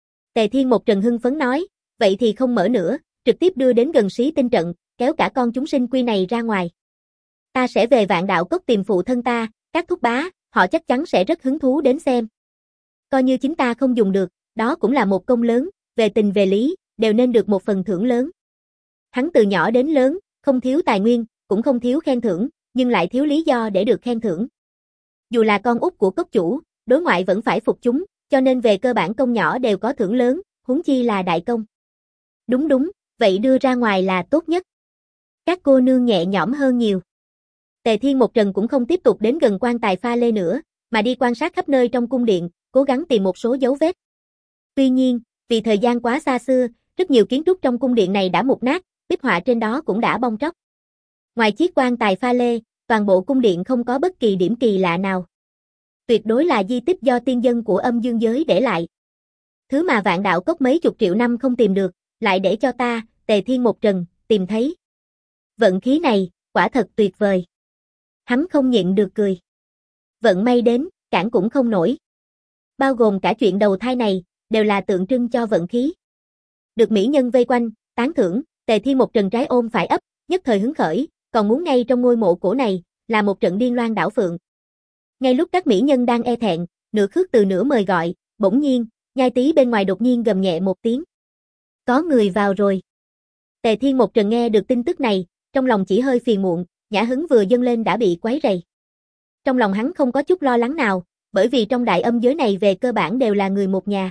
Tề Thiên Một Trần hưng phấn nói, vậy thì không mở nữa, trực tiếp đưa đến gần Xí Tinh trận, kéo cả con chúng sinh quy này ra ngoài. Ta sẽ về Vạn Đạo Cốc tìm phụ thân ta, các thúc bá, họ chắc chắn sẽ rất hứng thú đến xem. Coi như chính ta không dùng được, đó cũng là một công lớn, về tình về lý, đều nên được một phần thưởng lớn. Hắn từ nhỏ đến lớn, không thiếu tài nguyên, cũng không thiếu khen thưởng, nhưng lại thiếu lý do để được khen thưởng. Dù là con út của cốc chủ, đối ngoại vẫn phải phục chúng, cho nên về cơ bản công nhỏ đều có thưởng lớn, huống chi là đại công. Đúng, vậy đưa ra ngoài là tốt nhất. Các cô nương nhẹ nhõm hơn nhiều. Tề Thiên Một Trần cũng không tiếp tục đến gần quan tài pha lê nữa, mà đi quan sát khắp nơi trong cung điện, cố gắng tìm một số dấu vết. Tuy nhiên, vì thời gian quá xa xưa, rất nhiều kiến trúc trong cung điện này đã mục nát, bích họa trên đó cũng đã bong tróc. Ngoài chiếc quan tài pha lê, toàn bộ cung điện không có bất kỳ điểm kỳ lạ nào. Tuyệt đối là di tích do tiên dân của âm dương giới để lại. Thứ mà Vạn Đạo Cốc mấy chục triệu năm không tìm được, lại để cho ta, Tề Thiên Một Trần, tìm thấy. Vận khí này, quả thật tuyệt vời. Hắn không nhịn được cười. Vận may đến, cản cũng không nổi. Bao gồm cả chuyện đầu thai này, đều là tượng trưng cho vận khí. Được mỹ nhân vây quanh, tán thưởng, Tề Thiên Một Trần trái ôm phải ấp, nhất thời hứng khởi, còn muốn ngay trong ngôi mộ cổ này, là một trận điên loan đảo phượng. Ngay lúc các mỹ nhân đang e thẹn, nửa khước từ nửa mời gọi, bỗng nhiên, nhai tí bên ngoài đột nhiên gầm nhẹ một tiếng. Có người vào rồi. Tề Thiên Một Trần nghe được tin tức này, trong lòng chỉ hơi phiền muộn, nhã hứng vừa dâng lên đã bị quấy rầy. Trong lòng hắn không có chút lo lắng nào, bởi vì trong đại âm giới này về cơ bản đều là người một nhà.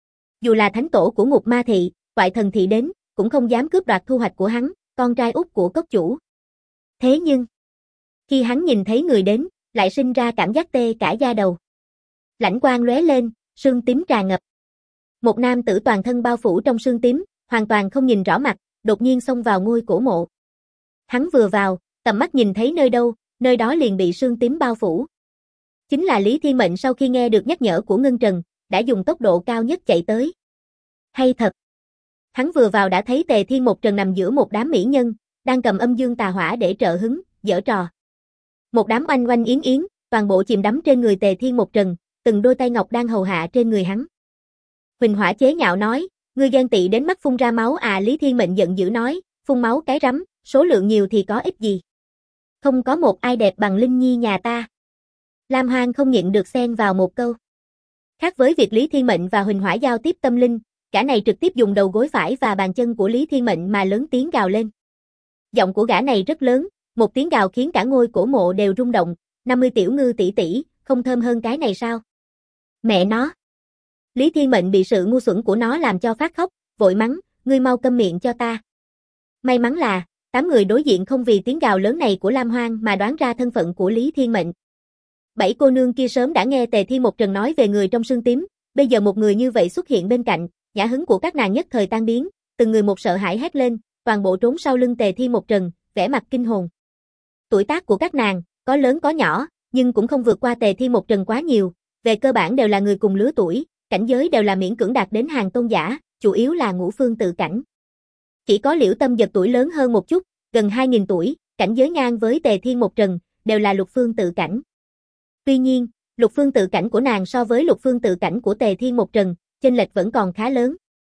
Dù là thánh tổ của Ngục Ma Thị, Quại Thần Thị đến, cũng không dám cướp đoạt thu hoạch của hắn, con trai út của cốc chủ. Thế nhưng, khi hắn nhìn thấy người đến, lại sinh ra cảm giác tê cả da đầu. Lãnh quang lóe lên, sương tím tràn ngập. Một nam tử toàn thân bao phủ trong sương tím, hoàn toàn không nhìn rõ mặt, đột nhiên xông vào ngôi cổ mộ. Hắn vừa vào, tầm mắt nhìn thấy nơi đâu, nơi đó liền bị sương tím bao phủ. Chính là Lý Thiên Mệnh sau khi nghe được nhắc nhở của Ngân Trần, đã dùng tốc độ cao nhất chạy tới. Hay thật. Hắn vừa vào đã thấy Tề Thiên Một Trần nằm giữa một đám mỹ nhân, đang cầm âm dương tà hỏa để trợ hứng, giở trò. Một đám oanh oanh yến yến, toàn bộ chìm đắm trên người Tề Thiên Một Trần, từng đôi tay ngọc đang hầu hạ trên người hắn. Huỳnh Hỏa chế nhạo nói, ngươi ghen tị đến mắt phun ra máu à? Lý Thiên Mệnh giận dữ nói, phun máu cái rắm, số lượng nhiều thì có ích gì. Không có một ai đẹp bằng Linh Nhi nhà ta. Lam Hoang không nhịn được xen vào một câu. Khác với việc Lý Thiên Mệnh và Huỳnh Hỏa giao tiếp tâm linh, cả này trực tiếp dùng đầu gối phải và bàn chân của Lý Thiên Mệnh mà lớn tiếng gào lên. Giọng của gã này rất lớn, một tiếng gào khiến cả ngôi cổ mộ đều rung động, 50 tiểu ngư tỷ tỷ, không thơm hơn cái này sao? Mẹ nó! Lý Thiên Mệnh bị sự ngu xuẩn của nó làm cho phát khóc, vội mắng, ngươi mau câm miệng cho ta. May mắn là, 8 người đối diện không vì tiếng gào lớn này của Lam Hoang mà đoán ra thân phận của Lý Thiên Mệnh. 7 cô nương kia sớm đã nghe Tề Thiên Một Trần nói về người trong sương tím, bây giờ một người như vậy xuất hiện bên cạnh, nhã hứng của các nàng nhất thời tan biến, từng người một sợ hãi hét lên, toàn bộ trốn sau lưng Tề Thiên một Trần, vẻ mặt kinh hồn. Tuổi tác của các nàng, có lớn có nhỏ, nhưng cũng không vượt qua Tề Thiên một Trần quá nhiều, về cơ bản đều là người cùng lứa tuổi, cảnh giới đều là miễn cưỡng đạt đến hàng tôn giả, chủ yếu là ngũ phương tự cảnh. Chỉ có Liễu Tâm Dật tuổi lớn hơn một chút, gần 2000 tuổi, cảnh giới ngang với Tề Thiên một Trần, đều là lục phương tự cảnh. Tuy nhiên, lục phương tự cảnh của nàng so với lục phương tự cảnh của Tề Thiên một Trần, chênh lệch vẫn còn khá lớn.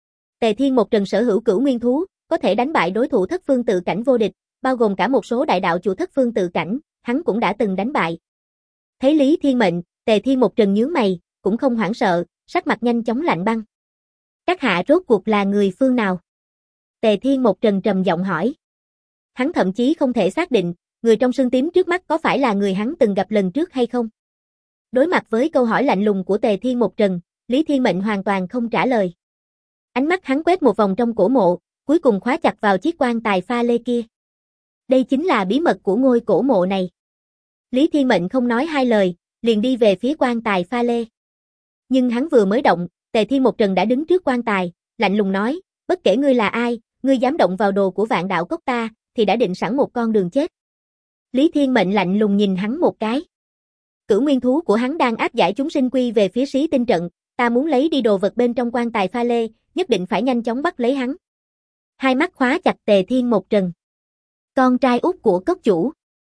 Tề Thiên một Trần sở hữu cửu nguyên thú, có thể đánh bại đối thủ thất phương tự cảnh vô địch, bao gồm cả một số đại đạo chủ thất phương tự cảnh, hắn cũng đã từng đánh bại. Thấy Lý Thiên Mệnh, Tề Thiên một Trần nhướng mày, cũng không hoảng sợ, sắc mặt nhanh chóng lạnh băng. Các hạ rốt cuộc là người phương nào? Tề Thiên một Trần trầm giọng hỏi. Hắn thậm chí không thể xác định, người trong sương tím trước mắt có phải là người hắn từng gặp lần trước hay không. Đối mặt với câu hỏi lạnh lùng của Tề Thiên một Trần, Lý Thiên Mệnh hoàn toàn không trả lời. Ánh mắt hắn quét một vòng trong cổ mộ, cuối cùng khóa chặt vào chiếc quan tài pha lê kia. Đây chính là bí mật của ngôi cổ mộ này. Lý Thiên Mệnh không nói hai lời, liền đi về phía quan tài pha lê. Nhưng hắn vừa mới động, Tề Thiên một Trần đã đứng trước quan tài, lạnh lùng nói, bất kể ngươi là ai, ngươi dám động vào đồ của Vạn Đạo Cốc ta, thì đã định sẵn một con đường chết. Lý Thiên Mệnh lạnh lùng nhìn hắn một cái. Cửu nguyên thú của hắn đang áp giải chúng sinh quy về phía Xí Tinh trận, ta muốn lấy đi đồ vật bên trong quan tài pha lê, nhất định phải nhanh chóng bắt lấy hắn. Hai mắt khóa chặt Tề Thiên một Trần. Con trai út của cốc chủ.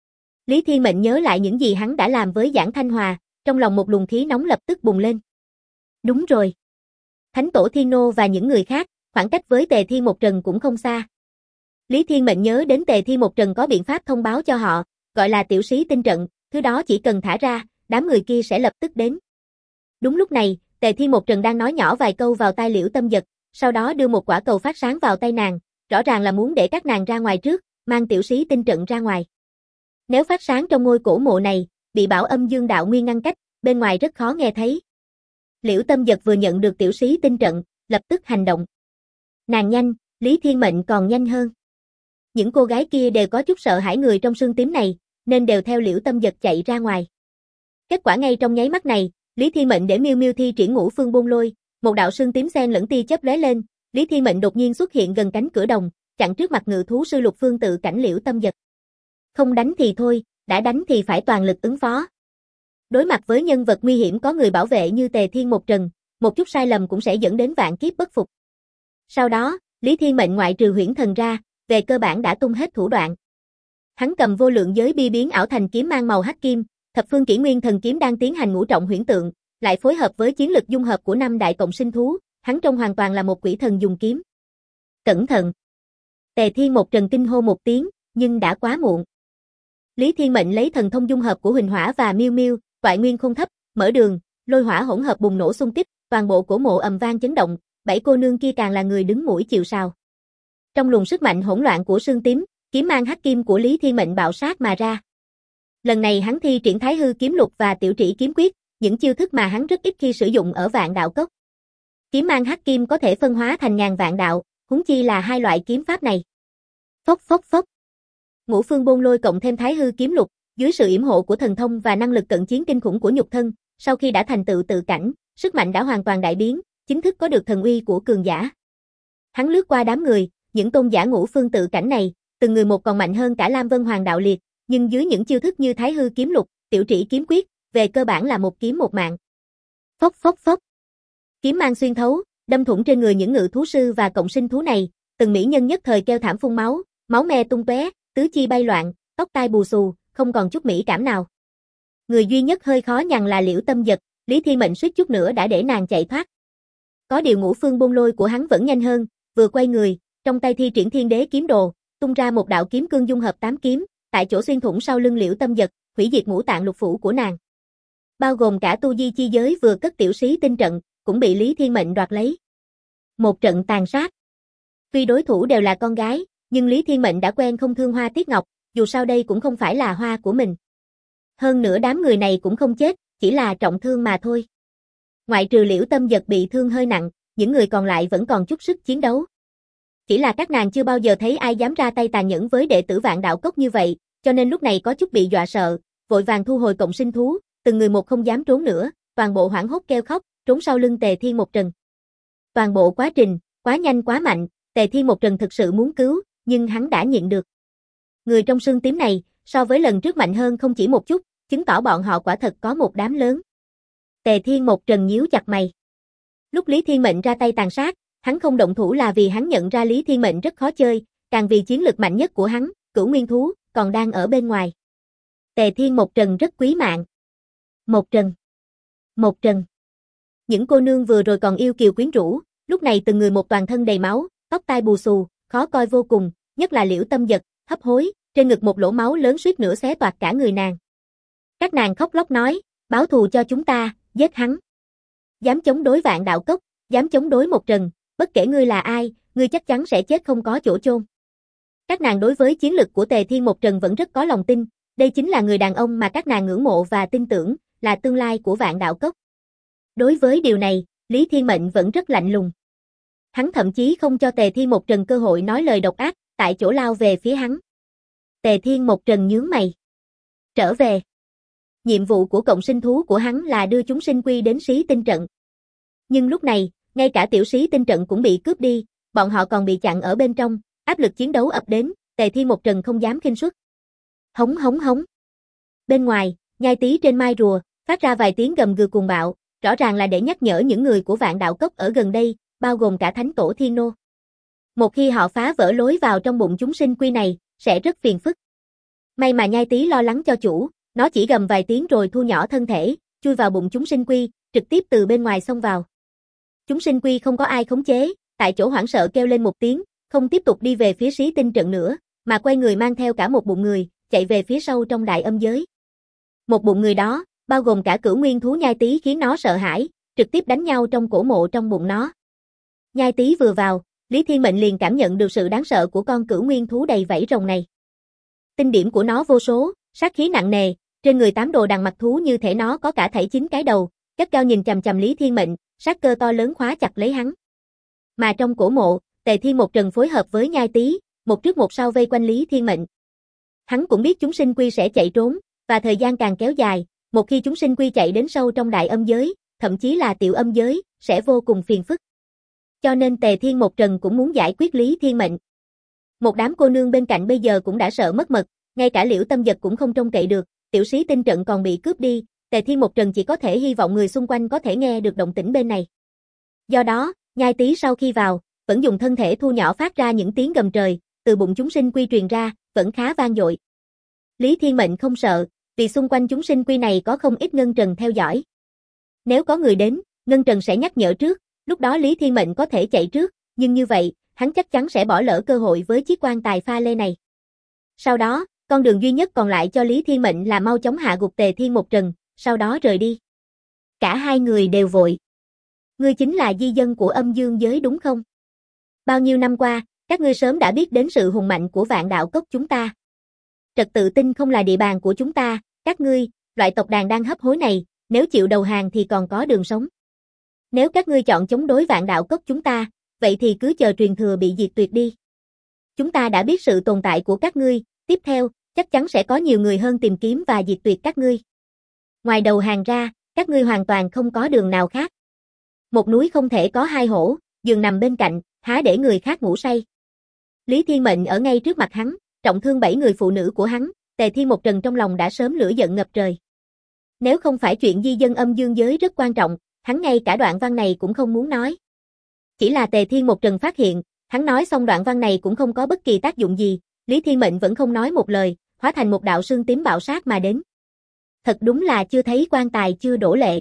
Lý Thiên Mệnh nhớ lại những gì hắn đã làm với Giảng Thanh Hòa, trong lòng một luồng khí nóng lập tức bùng lên. Đúng rồi. Thánh tổ Thiên Nô và những người khác, khoảng cách với Tề Thiên một Trần cũng không xa. Lý Thiên Mệnh nhớ đến Tề Thiên một Trần có biện pháp thông báo cho họ, gọi là tiểu Xí Tinh trận, thứ đó chỉ cần thả ra, đám người kia sẽ lập tức đến. Đúng lúc này, Tề Thiên một Trần đang nói nhỏ vài câu vào tai Liễu Tâm Dật, sau đó đưa một quả cầu phát sáng vào tay nàng, rõ ràng là muốn để các nàng ra ngoài trước, mang tiểu Xí Tinh trận ra ngoài. Nếu phát sáng trong ngôi cổ mộ này, bị bảo âm dương đạo nguyên ngăn cách, bên ngoài rất khó nghe thấy. Liễu Tâm Dật vừa nhận được tiểu Xí Tinh trận, lập tức hành động. Nàng nhanh, Lý Thiên Mệnh còn nhanh hơn. Những cô gái kia đều có chút sợ hãi người trong sương tím này, nên đều theo Liễu Tâm Dật chạy ra ngoài. Kết quả ngay trong nháy mắt này, Lý Thiên Mệnh để Miêu Miêu thi triển Ngũ Phương Bôn Lôi, một đạo sương tím xen lẫn tia chớp lóe lên, Lý Thiên Mệnh đột nhiên xuất hiện gần cánh cửa đồng, chặn trước mặt ngự thú sư lục phương tự cảnh Liễu Tâm Dật. Không đánh thì thôi, đã đánh thì phải toàn lực ứng phó. Đối mặt với nhân vật nguy hiểm có người bảo vệ như Tề Thiên một Trần, một chút sai lầm cũng sẽ dẫn đến vạn kiếp bất phục. Sau đó, Lý Thiên Mệnh ngoại trừ huyễn thần ra, về cơ bản đã tung hết thủ đoạn. Hắn cầm vô lượng giới bi biến ảo thành kiếm mang màu hắc kim, thập phương kỷ nguyên thần kiếm đang tiến hành ngũ trọng huyễn tượng, lại phối hợp với chiến lực dung hợp của năm đại cộng sinh thú, hắn trông hoàn toàn là một quỷ thần dùng kiếm. Cẩn thận! Tề Thiên một Trần kinh hô một tiếng, nhưng đã quá muộn. Lý Thiên Mệnh lấy thần thông dung hợp của Huỳnh Hỏa và Miêu Miêu, toại nguyên khôn thấp, mở đường, lôi hỏa hỗn hợp bùng nổ xung kích, toàn bộ cổ mộ ầm vang chấn động, bảy cô nương kia càng là người đứng mũi chịu sào. Trong luồng sức mạnh hỗn loạn của sương tím, kiếm mang hắc kim của Lý Thiên Mệnh bạo sát mà ra. Lần này hắn thi triển Thái Hư kiếm lục và Tiểu Trĩ kiếm quyết, những chiêu thức mà hắn rất ít khi sử dụng ở Vạn Đạo Cốc. Kiếm mang hắc kim có thể phân hóa thành ngàn vạn đạo, huống chi là hai loại kiếm pháp này. Phốc phốc phốc. Ngũ Phương Bôn Lôi cộng thêm Thái Hư kiếm lục, dưới sự yểm hộ của thần thông và năng lực cận chiến kinh khủng của nhục thân, sau khi đã thành tựu tự cảnh, sức mạnh đã hoàn toàn đại biến, chính thức có được thần uy của cường giả. Hắn lướt qua đám người, những tôn giả ngũ phương tự cảnh này, từng người một còn mạnh hơn cả Lam Vân Hoàng đạo liệt, nhưng dưới những chiêu thức như Thái Hư kiếm lục, Tiểu Trĩ kiếm quyết, về cơ bản là một kiếm một mạng. Phốc phốc phốc. Kiếm mang xuyên thấu, đâm thủng trên người những ngự thú sư và cộng sinh thú này, từng mỹ nhân nhất thời kêu thảm phun máu, máu me tung tóe, tứ chi bay loạn, tóc tai bù xù, không còn chút mỹ cảm nào. Người duy nhất hơi khó nhằn là Liễu Tâm Dật, Lý Thiên Mệnh suýt chút nữa đã để nàng chạy thoát. Có điều Ngũ Phương Bôn Lôi của hắn vẫn nhanh hơn, vừa quay người, trong tay thi triển Thiên Đế kiếm đồ, tung ra một đạo kiếm cương dung hợp 8 kiếm, tại chỗ xuyên thủng sau lưng Liễu Tâm Dật, hủy diệt ngũ tạng lục phủ của nàng. Bao gồm cả tu di chi giới vừa cất tiểu Xí Tinh trận, cũng bị Lý Thiên Mệnh đoạt lấy. Một trận tàn sát. Tuy đối thủ đều là con gái, nhưng Lý Thiên Mệnh đã quen không thương hoa tiếc ngọc, dù sao đây cũng không phải là hoa của mình. Hơn nữa đám người này cũng không chết, chỉ là trọng thương mà thôi. Ngoại trừ Liễu Tâm Dật bị thương hơi nặng, những người còn lại vẫn còn chút sức chiến đấu. Chỉ là các nàng chưa bao giờ thấy ai dám ra tay tàn nhẫn với đệ tử Vạn Đạo Cốc như vậy, cho nên lúc này có chút bị dọa sợ, vội vàng thu hồi cộng sinh thú, từng người một không dám trốn nữa, toàn bộ hoảng hốt kêu khóc, trốn sau lưng Tề Thiên một Trần. Toàn bộ quá trình, quá nhanh quá mạnh, Tề Thiên một Trần thực sự muốn cứu, nhưng hắn đã nhịn được. Người trong xương tím này, so với lần trước mạnh hơn không chỉ một chút, chứng tỏ bọn họ quả thật có một đám lớn. Tề Thiên một trần nhíu chặt mày. Lúc Lý Thiên Mệnh ra tay tàn sát, hắn không động thủ là vì hắn nhận ra Lý Thiên Mệnh rất khó chơi, càng vì chiến lực mạnh nhất của hắn, Cửu Nguyên Thú, còn đang ở bên ngoài. Tề Thiên một trần rất quý mạng. Một trần. Một trần. Những cô nương vừa rồi còn yêu kiều quyến rũ, lúc này từng người một toàn thân đầy máu, tóc tai bù xù, khó coi vô cùng, nhất là Liễu Tâm Dật, hấp hối, trên ngực một lỗ máu lớn suýt nữa xé toạc cả người nàng. Các nàng khóc lóc nói, báo thù cho chúng ta, giết hắn. Dám chống đối Vạn Đạo Cốc, dám chống đối một trần, bất kể ngươi là ai, ngươi chắc chắn sẽ chết không có chỗ chôn. Các nàng đối với chiến lực của Tề Thiên một trần vẫn rất có lòng tin, đây chính là người đàn ông mà các nàng ngưỡng mộ và tin tưởng, là tương lai của Vạn Đạo Cốc. Đối với điều này, Lý Thiên Mệnh vẫn rất lạnh lùng. Hắn thậm chí không cho Tề Thiên một trần cơ hội nói lời độc ác, tại chỗ lao về phía hắn. Tề Thiên một trần nhướng mày. Trở về. Nhiệm vụ của cộng sinh thú của hắn là đưa chúng sinh quy đến Xí Tinh trận. Nhưng lúc này, ngay cả tiểu Xí Tinh trận cũng bị cướp đi, bọn họ còn bị chặn ở bên trong, áp lực chiến đấu ập đến, Tề Thiên một trần không dám khinh suất. Hống hống hống. Bên ngoài, nhai tí trên mai rùa, phát ra vài tiếng gầm gừ cuồng bạo, rõ ràng là để nhắc nhở những người của Vạn Đạo Cốc ở gần đây, bao gồm cả Thánh Tổ Thiên Nô. Một khi họ phá vỡ lối vào trong bụng chúng sinh quy này, sẽ rất phiền phức. May mà nhai tí lo lắng cho chủ, nó chỉ gầm vài tiếng rồi thu nhỏ thân thể, chui vào bụng chúng sinh quy, trực tiếp từ bên ngoài xông vào. Chúng sinh quy không có ai khống chế, tại chỗ hoảng sợ kêu lên một tiếng, không tiếp tục đi về phía Xí Tinh trận nữa, mà quay người mang theo cả một bụng người, chạy về phía sâu trong đại âm giới. Một bụng người đó, bao gồm cả Cửu Nguyên Thú nhai tí khiến nó sợ hãi, trực tiếp đánh nhau trong cổ mộ trong bụng nó. Nhai tí vừa vào, Lý Thiên Mệnh liền cảm nhận được sự đáng sợ của con Cửu Nguyên Thú đầy vảy rồng này. Tinh điểm của nó vô số, sát khí nặng nề, trên người 8 đồ đằng mặt thú như thể nó có cả thảy 9 cái đầu, cất cao nhìn chằm chằm Lý Thiên Mệnh, sát cơ to lớn khóa chặt lấy hắn. Mà trong cổ mộ, Tề Thiên một trần phối hợp với nhai tí, một trước một sau vây quanh Lý Thiên Mệnh. Hắn cũng biết chúng sinh quy sẽ chạy trốn, và thời gian càng kéo dài, một khi chúng sinh quy chạy đến sâu trong đại âm giới, thậm chí là tiểu âm giới, sẽ vô cùng phiền phức. Cho nên Tề Thiên một trần cũng muốn giải quyết Lý Thiên Mệnh. Một đám cô nương bên cạnh bây giờ cũng đã sợ mất mật, ngay cả Liễu Tâm Dật cũng không trông cậy được, tiểu Xí Tinh trận còn bị cướp đi, Tề Thiên một trần chỉ có thể hy vọng người xung quanh có thể nghe được động tĩnh bên này. Do đó, nhai tí sau khi vào, vẫn dùng thân thể thu nhỏ phát ra những tiếng gầm trời, từ bụng chúng sinh quy truyền ra, vẫn khá vang dội. Lý Thiên Mệnh không sợ, vì xung quanh chúng sinh quy này có không ít ngân trần theo dõi. Nếu có người đến, ngân trần sẽ nhắc nhở trước, lúc đó Lý Thiên Mệnh có thể chạy trước, nhưng như vậy, hắn chắc chắn sẽ bỏ lỡ cơ hội với chiếc quan tài pha lê này. Sau đó, con đường duy nhất còn lại cho Lý Thiên Mệnh là mau chóng hạ gục Tề Thiên một trần, sau đó rời đi. Cả hai người đều vội. Ngươi chính là di dân của âm dương giới đúng không? Bao nhiêu năm qua, các ngươi sớm đã biết đến sự hùng mạnh của Vạn Đạo Cốc chúng ta. Trật tự tinh không là địa bàn của chúng ta, các ngươi, loại tộc đàn đang hấp hối này, nếu chịu đầu hàng thì còn có đường sống. Nếu các ngươi chọn chống đối Vạn Đạo Cốc chúng ta, vậy thì cứ chờ truyền thừa bị diệt tuyệt đi. Chúng ta đã biết sự tồn tại của các ngươi, tiếp theo, chắc chắn sẽ có nhiều người hơn tìm kiếm và diệt tuyệt các ngươi. Ngoài đầu hàng ra, các ngươi hoàn toàn không có đường nào khác. Một núi không thể có hai hổ, giường nằm bên cạnh, há để người khác ngủ say. Lý Thiên Mệnh ở ngay trước mặt hắn, trọng thương 7 người phụ nữ của hắn, Tề Thiên một trần trong lòng đã sớm lửa giận ngập trời. Nếu không phải chuyện di dân âm dương giới rất quan trọng, hắn ngay cả đoạn văn này cũng không muốn nói. Chỉ là Tề Thiên một trần phát hiện, hắn nói xong đoạn văn này cũng không có bất kỳ tác dụng gì, Lý Thiên Mệnh vẫn không nói một lời, hóa thành một đạo sương tím bạo sát mà đến. Thật đúng là chưa thấy quan tài chưa đổ lệ.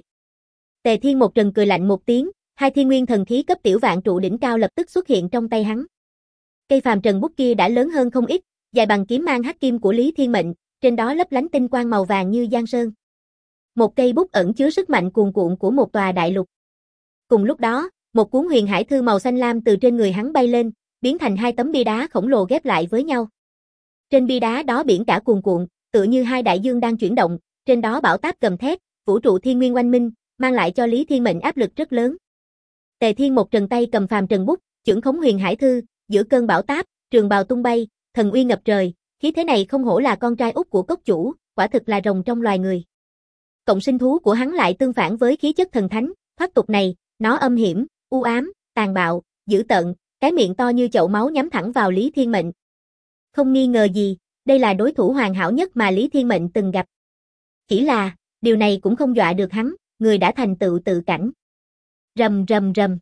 Tề Thiên một trần cười lạnh một tiếng, hai thiên nguyên thần khí cấp tiểu vạn trụ đỉnh cao lập tức xuất hiện trong tay hắn. Cây phàm trần bút kia đã lớn hơn không ít, dài bằng kiếm mang hắc kim của Lý Thiên Mệnh, trên đó lấp lánh tinh quang màu vàng như giang sơn. Một cây bút ẩn chứa sức mạnh cuồn cuộn của một tòa đại lục. Cùng lúc đó, một cuốn huyền hải thư màu xanh lam từ trên người hắn bay lên, biến thành hai tấm bia đá khổng lồ ghép lại với nhau. Trên bia đá đó biển cả cuồn cuộn, tựa như hai đại dương đang chuyển động, trên đó bão táp gầm thét, vũ trụ thiên nguyên oanh minh, mang lại cho Lý Thiên Mệnh áp lực rất lớn. Tề Thiên một trần tay cầm phàm trần bút, chưởng khống huyền hải thư, giữa cơn bão táp, trường bào tung bay, thần uy ngập trời, khí thế này không hổ là con trai út của cốc chủ, quả thực là rồng trong loài người. Cộng sinh thú của hắn lại tương phản với khí chất thần thánh, thoát tục này, nó âm hiểm, u ám, tàn bạo, dữ tợn, cái miệng to như chậu máu nhắm thẳng vào Lý Thiên Mệnh. Không nghi ngờ gì, đây là đối thủ hoàn hảo nhất mà Lý Thiên Mệnh từng gặp. Chỉ là, điều này cũng không dọa được hắn, người đã thành tựu tự cảnh. Rầm rầm rầm.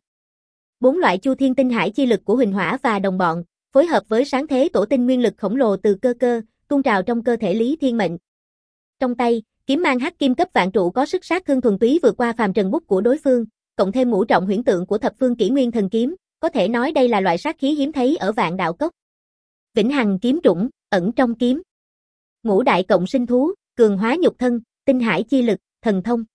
4 loại chu thiên tinh hải chi lực của Huỳnh Hỏa và đồng bọn, phối hợp với sáng thế tổ tinh nguyên lực khổng lồ từ cơ tuôn trào trong cơ thể Lý Thiên Mệnh. Trong tay, kiếm mang hắc kim cấp vạn trụ có sức sát thương thuần túy vượt qua phàm trần bút của đối phương, cộng thêm ngũ trọng huyễn tượng của thập phương kỷ nguyên thần kiếm, có thể nói đây là loại sát khí hiếm thấy ở Vạn Đạo Cốc. Vĩnh hằng kiếm trũng, ẩn trong kiếm. Ngũ đại cộng sinh thú, cường hóa nhục thân, tinh hải chi lực, thần thông.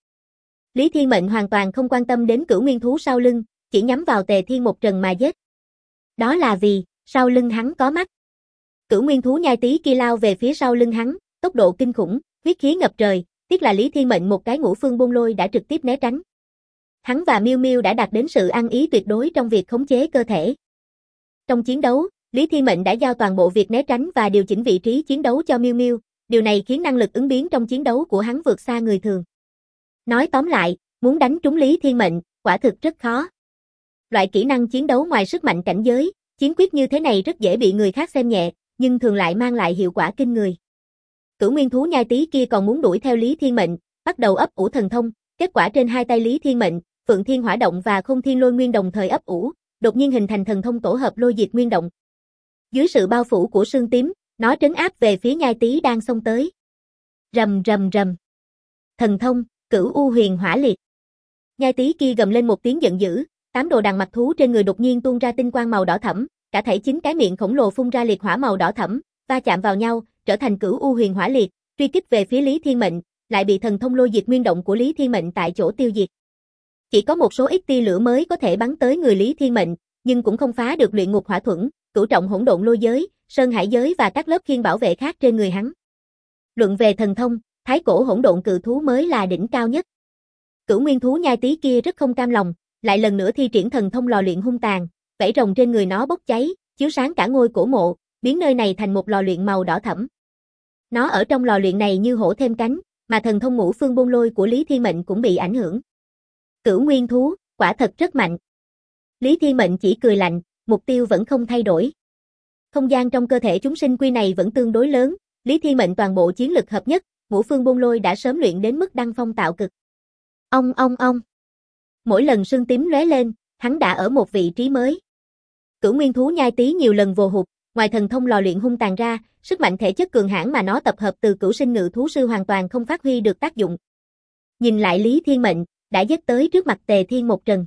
Lý Thiên Mệnh hoàn toàn không quan tâm đến cửu nguyên thú sau lưng, chỉ nhắm vào Tề Thiên một trần mà giết. Đó là vì, sau lưng hắn có mắt. Cửu nguyên thú nhai tí kia lao về phía sau lưng hắn, tốc độ kinh khủng, huyết khí ngập trời, tiếc là Lý Thiên Mệnh một cái ngũ phương buôn lôi đã trực tiếp né tránh. Hắn và Miêu Miêu đã đạt đến sự ăn ý tuyệt đối trong việc khống chế cơ thể. Trong chiến đấu, Lý Thiên Mệnh đã giao toàn bộ việc né tránh và điều chỉnh vị trí chiến đấu cho Miêu Miêu, điều này khiến năng lực ứng biến trong chiến đấu của hắn vượt xa người thường. Nói tóm lại, muốn đánh trúng Lý Thiên Mệnh, quả thực rất khó. Loại kỹ năng chiến đấu ngoài sức mạnh cảnh giới, chiến quyết như thế này rất dễ bị người khác xem nhẹ, nhưng thường lại mang lại hiệu quả kinh người. Cửu nguyên thú nhai tí kia còn muốn đuổi theo Lý Thiên Mệnh, bắt đầu ấp ủ thần thông, kết quả trên hai tay Lý Thiên Mệnh, Phượng Thiên Hỏa Động và Không Thiên Lôi Nguyên đồng thời ấp ủ, đột nhiên hình thành thần thông tổ hợp Lôi Diệt Nguyên Động. Dưới sự bao phủ của sương tím, nó trấn áp về phía nhai tí đang xông tới. Rầm rầm rầm. Thần thông, Cửu U Huyền Hỏa Liệt. Nhai tí kia gầm lên một tiếng giận dữ, 8 đồ đằng mặt thú trên người đột nhiên tuôn ra tinh quang màu đỏ thẫm, cả thảy 9 cái miệng khổng lồ phun ra liệt hỏa màu đỏ thẫm, va chạm vào nhau, trở thành Cửu U Huyền Hỏa Liệt, truy kích về phía Lý Thiên Mệnh, lại bị thần thông Lôi Diệt Nguyên Động của Lý Thiên Mệnh tại chỗ tiêu diệt. Chỉ có một số ít tia lửa mới có thể bắn tới người Lý Thiên Mệnh, nhưng cũng không phá được luyện ngục hỏa thuẫn, cửu trọng hỗn độn lôi giới, sơn hải giới và các lớp khiên bảo vệ khác trên người hắn. Luận về thần thông, thái cổ hỗn độn cự thú mới là đỉnh cao nhất. Cửu nguyên thú nhai tí kia rất không cam lòng, lại lần nữa thi triển thần thông lò luyện hung tàn, vảy rồng trên người nó bốc cháy, chiếu sáng cả ngôi cổ mộ, biến nơi này thành một lò luyện màu đỏ thẫm. Nó ở trong lò luyện này như hổ thêm cánh, mà thần thông ngũ phương bôn lôi của Lý Thiên Mệnh cũng bị ảnh hưởng. Cửu nguyên thú, quả thật rất mạnh. Lý Thiên Mệnh chỉ cười lạnh, mục tiêu vẫn không thay đổi. Không gian trong cơ thể chúng sinh quy này vẫn tương đối lớn, Lý Thiên Mệnh toàn bộ chiến lực hợp nhất, ngũ phương bôn lôi đã sớm luyện đến mức đăng phong tạo cực. Ong ong ong. Mỗi lần sương tím lóe lên, hắn đã ở một vị trí mới. Cửu nguyên thú nhai tí nhiều lần vồ hụt, ngoài thần thông lò luyện hung tàn ra, sức mạnh thể chất cường hãn mà nó tập hợp từ cửu sinh ngự thú sư hoàn toàn không phát huy được tác dụng. Nhìn lại Lý Thiên Mệnh, đã dứt tới trước mặt Tề Thiên một trần.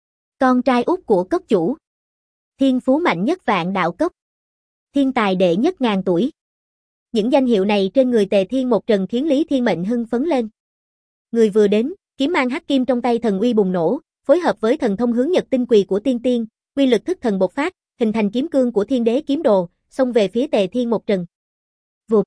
Con trai út của cốc chủ. Thiên phú mạnh nhất Vạn Đạo Cốc. Thiên tài đệ nhất ngàn tuổi. Những danh hiệu này trên người Tề Thiên một trần khiến Lý Thiên Mệnh hưng phấn lên. Người vừa đến, kiếm mang hắc kim trong tay thần uy bùng nổ, phối hợp với thần thông hướng nhật tinh quỳ của tiên tiên, uy lực thức thần bộc phát, hình thành kiếm cương của thiên đế kiếm đồ, xông về phía Tề Thiên một trần. Vụt.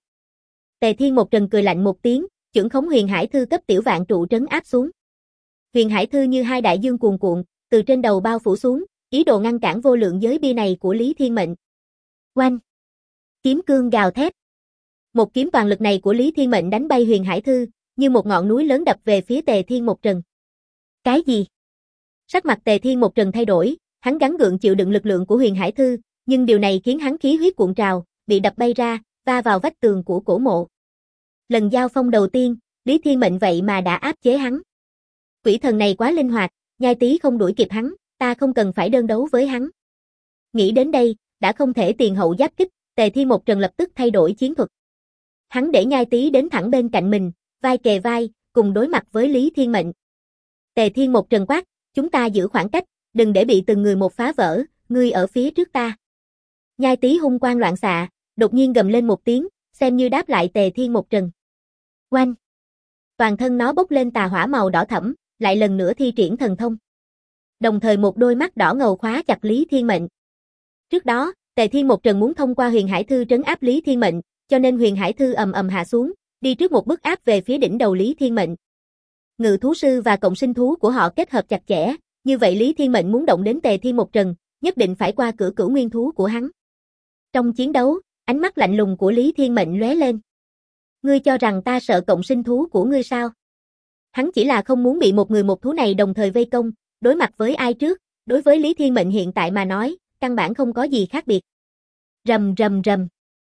Tề Thiên một trần cười lạnh một tiếng, chưởng khống huyền hải thư cấp tiểu vạn trụ trấn áp xuống. Huyền hải thư như hai đại dương cuồn cuộn, từ trên đầu bao phủ xuống, ý đồ ngăn cản vô lượng giới bia này của Lý Thiên Mệnh. Oanh! Kiếm cương gào thét. Một kiếm toàn lực này của Lý Thiên Mệnh đánh bay huyền hải thư, như một ngọn núi lớn đập về phía Tề Thiên một trần. Cái gì? Sắc mặt Tề Thiên một trần thay đổi, hắn gắng gượng chịu đựng lực lượng của huyền hải thư, nhưng điều này khiến hắn khí huyết cuộn trào, bị đập bay ra, va vào vách tường của cổ mộ. Lần giao phong đầu tiên, Lý Thiên Mệnh vậy mà đã áp chế hắn. Quỷ thần này quá linh hoạt, nhai tí không đuổi kịp hắn, ta không cần phải đơn đấu với hắn. Nghĩ đến đây, đã không thể tiền hậu giáp kích, Tề Thiên một trần lập tức thay đổi chiến thuật. Hắn để nhai tí đến thẳng bên cạnh mình, vai kề vai, cùng đối mặt với Lý Thiên Mệnh. Tề Thiên một trần quát, chúng ta giữ khoảng cách, đừng để bị từng người một phá vỡ, ngươi ở phía trước ta. Nhai tí hung quang loạn xạ, đột nhiên gầm lên một tiếng, xem như đáp lại Tề Thiên một trần. Oanh! Toàn thân nó bốc lên tà hỏa màu đỏ thẫm, lại lần nữa thi triển thần thông. Đồng thời một đôi mắt đỏ ngầu khóa chặt Lý Thiên Mệnh. Trước đó, Tề Thiên một trần muốn thông qua huyền hải thư trấn áp Lý Thiên Mệnh, cho nên huyền hải thư ầm ầm hạ xuống, đi trước một bước áp về phía đỉnh đầu Lý Thiên Mệnh. Ngự thú sư và cộng sinh thú của họ kết hợp chặt chẽ, như vậy Lý Thiên Mệnh muốn động đến Tề Thiên một trần, nhất định phải qua cửa cửu nguyên thú của hắn. Trong chiến đấu, ánh mắt lạnh lùng của Lý Thiên Mệnh lóe lên. Ngươi cho rằng ta sợ cộng sinh thú của ngươi sao? Hắn chỉ là không muốn bị một người một thú này đồng thời vây công, đối mặt với ai trước, đối với Lý Thiên Mệnh hiện tại mà nói, căn bản không có gì khác biệt. Rầm rầm rầm.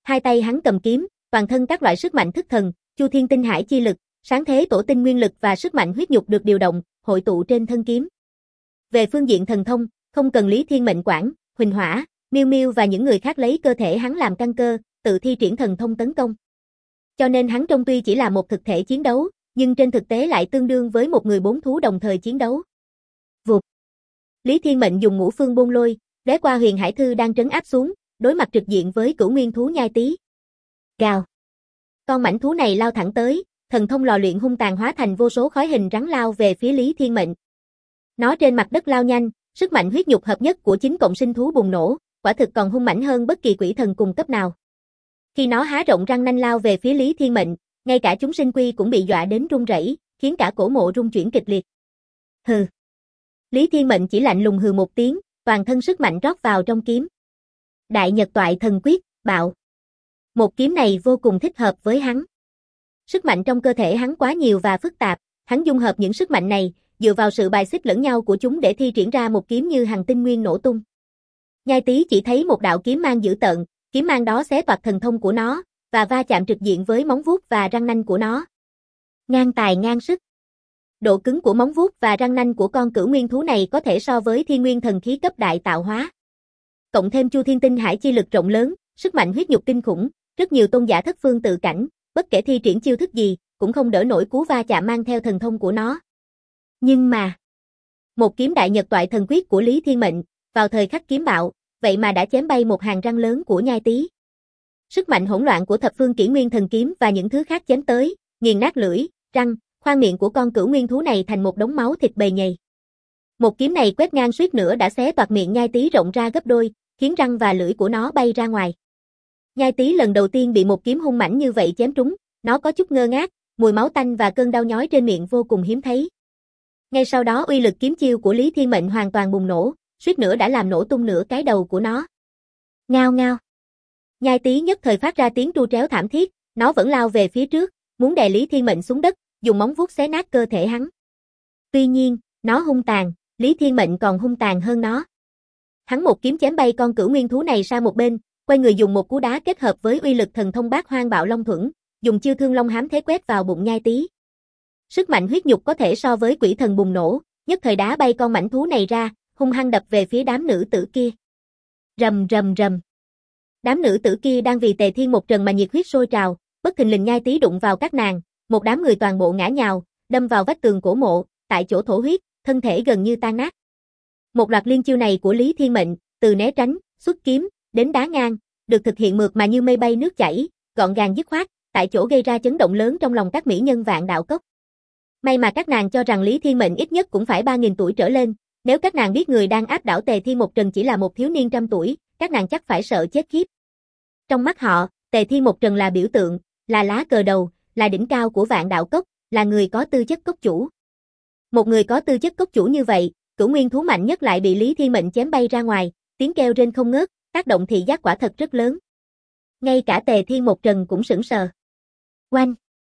Hai tay hắn cầm kiếm, toàn thân các loại sức mạnh thức thần, Chu Thiên Tinh Hải chi lực, sáng thế tổ tinh nguyên lực và sức mạnh huyết nhục được điều động, hội tụ trên thân kiếm. Về phương diện thần thông, không cần Lý Thiên Mệnh quản, Huỳnh Hỏa, Miêu Miêu và những người khác lấy cơ thể hắn làm căn cơ, tự thi triển thần thông tấn công. Cho nên hắn trông tuy chỉ là một thực thể chiến đấu, nhưng trên thực tế lại tương đương với một người bốn thú đồng thời chiến đấu. Vụt. Lý Thiên Mệnh dùng ngũ phương bôn lôi, lóe qua Huyền Hải Thư đang trấn áp xuống, đối mặt trực diện với Cửu Nguyên thú nhai tí. Gào. Con mãnh thú này lao thẳng tới, thần thông lò luyện hung tàn hóa thành vô số khói hình rắn lao về phía Lý Thiên Mệnh. Nó trên mặt đất lao nhanh, sức mạnh huyết nhục hợp nhất của chính cộng sinh thú bùng nổ, quả thực còn hung mãnh hơn bất kỳ quỷ thần cùng cấp nào. Khi nó há rộng răng nanh lao về phía Lý Thiên Mệnh, ngay cả chúng sinh quy cũng bị dọa đến run rẩy, khiến cả cổ mộ rung chuyển kịch liệt. Hừ. Lý Thiên Mệnh chỉ lạnh lùng hừ một tiếng, toàn thân sức mạnh rót vào trong kiếm. Đại Nhật Toại Thần Quyết, bạo. Một kiếm này vô cùng thích hợp với hắn. Sức mạnh trong cơ thể hắn quá nhiều và phức tạp, hắn dung hợp những sức mạnh này, dựa vào sự bài xích lẫn nhau của chúng để thi triển ra một kiếm như hằng tinh nguyên nổ tung. Nhai Tý chỉ thấy một đạo kiếm mang dữ tợn, kiếm mang đó xé toạc thần thông của nó, và va chạm trực diện với móng vuốt và răng nanh của nó. Ngang tài ngang sức. Độ cứng của móng vuốt và răng nanh của con Cửu Nguyên thú này có thể so với Thiên Nguyên thần khí cấp đại tạo hóa. Cộng thêm Chu Thiên Tinh Hải chi lực rộng lớn, sức mạnh huyết nhục kinh khủng, rất nhiều tôn giả thất phương tự cảnh, bất kể thi triển chiêu thức gì, cũng không đỡ nổi cú va chạm mang theo thần thông của nó. Nhưng mà, một kiếm Đại Nhật Toại Thần Quyết của Lý Thiên Mệnh, vào thời khắc kiếm bạo, vậy mà đã chém bay một hàng răng lớn của Nhai Tý. Sức mạnh hỗn loạn của thập phương Kỷ Nguyên thần kiếm và những thứ khác chém tới, nghiền nát lưỡi, răng, khoang miệng của con Cửu Nguyên thú này thành một đống máu thịt bầy nhầy. Một kiếm này quét ngang suýt nữa đã xé toạc miệng Nhai Tý rộng ra gấp đôi, khiến răng và lưỡi của nó bay ra ngoài. Nhai Tý lần đầu tiên bị một kiếm hung mãnh như vậy chém trúng, nó có chút ngơ ngác, mùi máu tanh và cơn đau nhói trên miệng vô cùng hiếm thấy. Ngay sau đó uy lực kiếm chiêu của Lý Thiên Mệnh hoàn toàn bùng nổ, suýt nữa đã làm nổ tung nửa cái đầu của nó. Ngao ngao. Nhai Tý nhất thời phát ra tiếng tru tréo thảm thiết, nó vẫn lao về phía trước, muốn đè Lý Thiên Mệnh xuống đất, dùng móng vuốt xé nát cơ thể hắn. Tuy nhiên, nó hung tàn, Lý Thiên Mệnh còn hung tàn hơn nó. Hắn một kiếm chém bay con Cửu Nguyên thú này sang một bên, quay người dùng một cú đá kết hợp với uy lực thần thông Bát Hoang Bạo Long Thuẫn, dùng chiêu Thương Long Hám Thế quét vào bụng Nhai Tý. Sức mạnh huyết nhục có thể so với quỷ thần bùng nổ, nhất thời đá bay con mãnh thú này ra, hung hăng đập về phía đám nữ tử kia. Rầm rầm rầm. Đám nữ tử kia đang vì Tề Thiên một trần mà nhiệt huyết sôi trào, bất thình lình Nhai Tý đụng vào các nàng, một đám người toàn bộ ngã nhào, đâm vào vách tường cổ mộ, tại chỗ thổ huyết, thân thể gần như tan nát. Một loạt liên chiêu này của Lý Thiên Mệnh, từ né tránh, xuất kiếm, đến đá ngang, được thực hiện mượt mà như mây bay nước chảy, gọn gàng dứt khoát, tại chỗ gây ra chấn động lớn trong lòng các mỹ nhân Vạn Đạo Cốc. May mà các nàng cho rằng Lý Thiên Mệnh ít nhất cũng phải 3.000 tuổi trở lên, nếu các nàng biết người đang áp đảo Tề Thiên Một Trần chỉ là một thiếu niên trăm tuổi, các nàng chắc phải sợ chết khiếp. Trong mắt họ, Tề Thiên Một Trần là biểu tượng, là lá cờ đầu, là đỉnh cao của Vạn Đạo Cốc, là người có tư chất cốc chủ. Một người có tư chất cốc chủ như vậy, Cửu Nguyên thú mạnh nhất lại bị Lý Thiên Mệnh chém bay ra ngoài, tiếng kêu rên không ngớt, tác động thị giác quả thật rất lớn. Ngay cả Tề Thiên Một Trần cũng sững sờ. Oanh!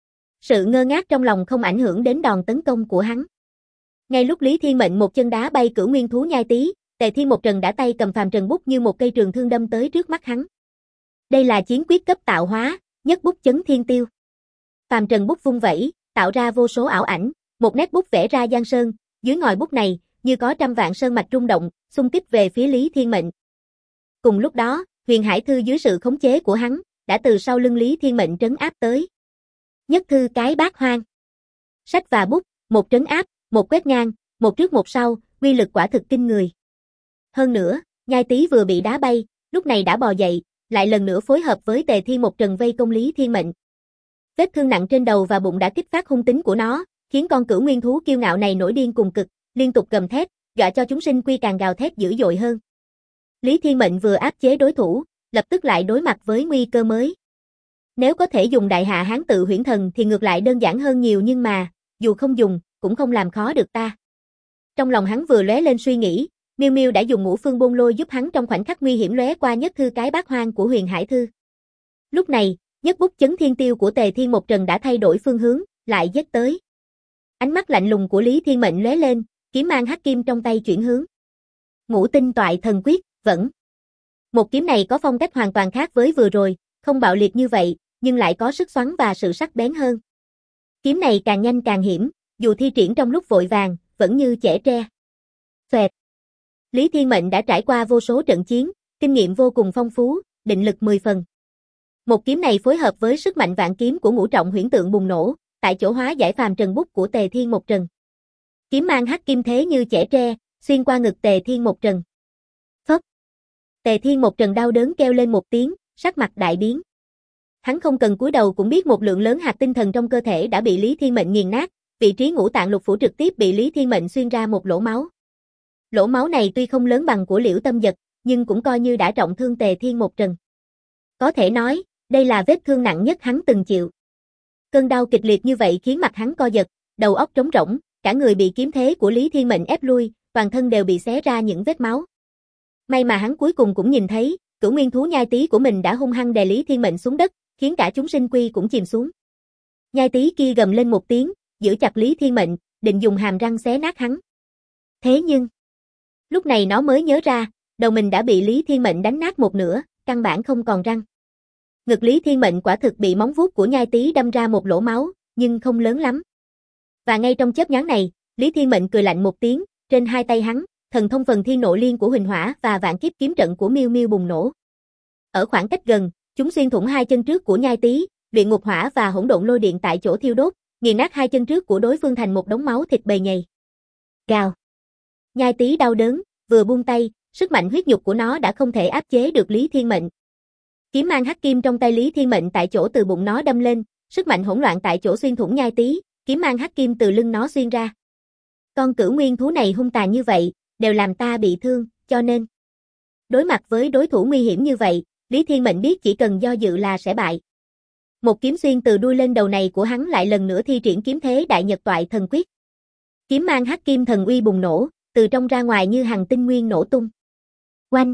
Sự ngơ ngác trong lòng không ảnh hưởng đến đòn tấn công của hắn. Ngay lúc Lý Thiên Mệnh một chân đá bay Cửu Nguyên thú Nhai Tý, Tề Thiên Một Trần đã tay cầm phàm trần bút như một cây trường thương đâm tới trước mắt hắn. Đây là chiến quyết cấp tạo hóa, nhất bút chấn thiên tiêu. Phàm trần bút vung vẩy, tạo ra vô số ảo ảnh, một nét bút vẽ ra giang sơn, dưới ngòi bút này, như có trăm vạn sơn mạch rung động, xung kích về phía Lý Thiên Mệnh. Cùng lúc đó, Huyền Hải Thư dưới sự khống chế của hắn, đã từ sau lưng Lý Thiên Mệnh trấn áp tới. Nhất thư cái bát hoang. Sách và bút, một trấn áp, một quét ngang, một trước một sau, uy lực quả thực kinh người. Hơn nữa, Nhai Tý vừa bị đá bay, lúc này đã bò dậy, lại lần nữa phối hợp với Tề Thiên Một Trần vây công Lý Thiên Mệnh. Vết thương nặng trên đầu và bụng đã kích phát hung tính của nó, khiến con Cửu Nguyên thú kiêu ngạo này nổi điên cùng cực, liên tục gầm thét, dọa cho chúng sinh quy càng gào thét dữ dội hơn. Lý Thiên Mệnh vừa áp chế đối thủ, lập tức lại đối mặt với nguy cơ mới. Nếu có thể dùng Đại Hạ Hán Tự Huyễn Thần thì ngược lại đơn giản hơn nhiều, nhưng mà, dù không dùng, cũng không làm khó được ta. Trong lòng hắn vừa lóe lên suy nghĩ, Miêu Miêu đã dùng ngũ phương bôn lôi giúp hắn trong khoảnh khắc nguy hiểm lóe qua nhất thư cái bát hoang của Huyền Hải Thư. Lúc này, nhất bút chấn thiên tiêu của Tề Thiên Một Trần đã thay đổi phương hướng, lại giết tới. Ánh mắt lạnh lùng của Lý Thiên Mệnh lóe lên, kiếm mang hắc kim trong tay chuyển hướng. Ngũ Tinh Toại Thần Quyết, vẫn. Một kiếm này có phong cách hoàn toàn khác với vừa rồi, Không bạo liệt như vậy, nhưng lại có sức xoắn và sự sắc bén hơn. Kiếm này càng nhanh càng hiểm, dù thi triển trong lúc vội vàng, vẫn như chẻ tre. Xoẹt. Lý Thiên Mệnh đã trải qua vô số trận chiến, kinh nghiệm vô cùng phong phú, định lực 10 phần. Một kiếm này phối hợp với sức mạnh vạn kiếm của ngũ trọng huyễn tượng bùng nổ, tại chỗ hóa giải phàm trần bút của Tề Thiên Một Trần. Kiếm mang hắc kim thế như chẻ tre, xuyên qua ngực Tề Thiên Một Trần. Phốc. Tề Thiên Một Trần đau đớn kêu lên một tiếng, sắc mặt đại biến. Hắn không cần cúi đầu cũng biết một lượng lớn hạt tinh thần trong cơ thể đã bị Lý Thiên Mệnh nghiền nát, vị trí ngũ tạng lục phủ trực tiếp bị Lý Thiên Mệnh xuyên ra một lỗ máu. Lỗ máu này tuy không lớn bằng của Liễu Tâm Dật, nhưng cũng coi như đã trọng thương Tề Thiên Một Trần. Có thể nói, đây là vết thương nặng nhất hắn từng chịu. Cơn đau kịch liệt như vậy khiến mặt hắn co giật, đầu óc trống rỗng, cả người bị kiếm thế của Lý Thiên Mệnh ép lui, toàn thân đều bị xé ra những vết máu. May mà hắn cuối cùng cũng nhìn thấy, cửu nguyên thú nhai tí của mình đã hung hăng đè Lý Thiên Mệnh xuống đất, khiến cả chúng sinh quy cũng chìm xuống. Nhai tí kia gầm lên một tiếng, giữ chặt Lý Thiên Mệnh, định dùng hàm răng xé nát hắn. Thế nhưng, lúc này nó mới nhớ ra, đầu mình đã bị Lý Thiên Mệnh đánh nát một nửa, căn bản không còn răng. Ngực Lý Thiên Mệnh quả thực bị móng vuốt của nhai tí đâm ra một lỗ máu, nhưng không lớn lắm. Và ngay trong chớp nhoáng này, Lý Thiên Mệnh cười lạnh một tiếng, trên hai tay hắn, thần thông phần thiên nộ liên của Huỳnh Hỏa và vạn kiếp kiếm trận của Miêu Miêu bùng nổ. Ở khoảng cách gần, chúng xuyên thủng hai chân trước của nhai tí, luyện ngục hỏa và hỗn độn lôi điện tại chỗ thiêu đốt, nghiền nát hai chân trước của đối phương thành một đống máu thịt bầy nhầy. Gào. Nhai tí đau đớn, vừa buông tay, sức mạnh huyết nhục của nó đã không thể áp chế được Lý Thiên Mệnh. Kiếm mang hắc kim trong tay Lý Thiên Mệnh tại chỗ từ bụng nó đâm lên, sức mạnh hỗn loạn tại chỗ xuyên thủng nhai tí, kiếm mang hắc kim từ lưng nó xuyên ra. Con cửu nguyên thú này hung tàn như vậy, đều làm ta bị thương, cho nên đối mặt với đối thủ nguy hiểm như vậy, Lý Thiên Mệnh biết chỉ cần do dự là sẽ bại. Một kiếm xuyên từ đuôi lên đầu này của hắn lại lần nữa thi triển kiếm thế Đại Nhật Toại Thần Quyết. Kiếm mang hắc kim thần uy bùng nổ, từ trong ra ngoài như hằng tinh nguyên nổ tung. Oanh!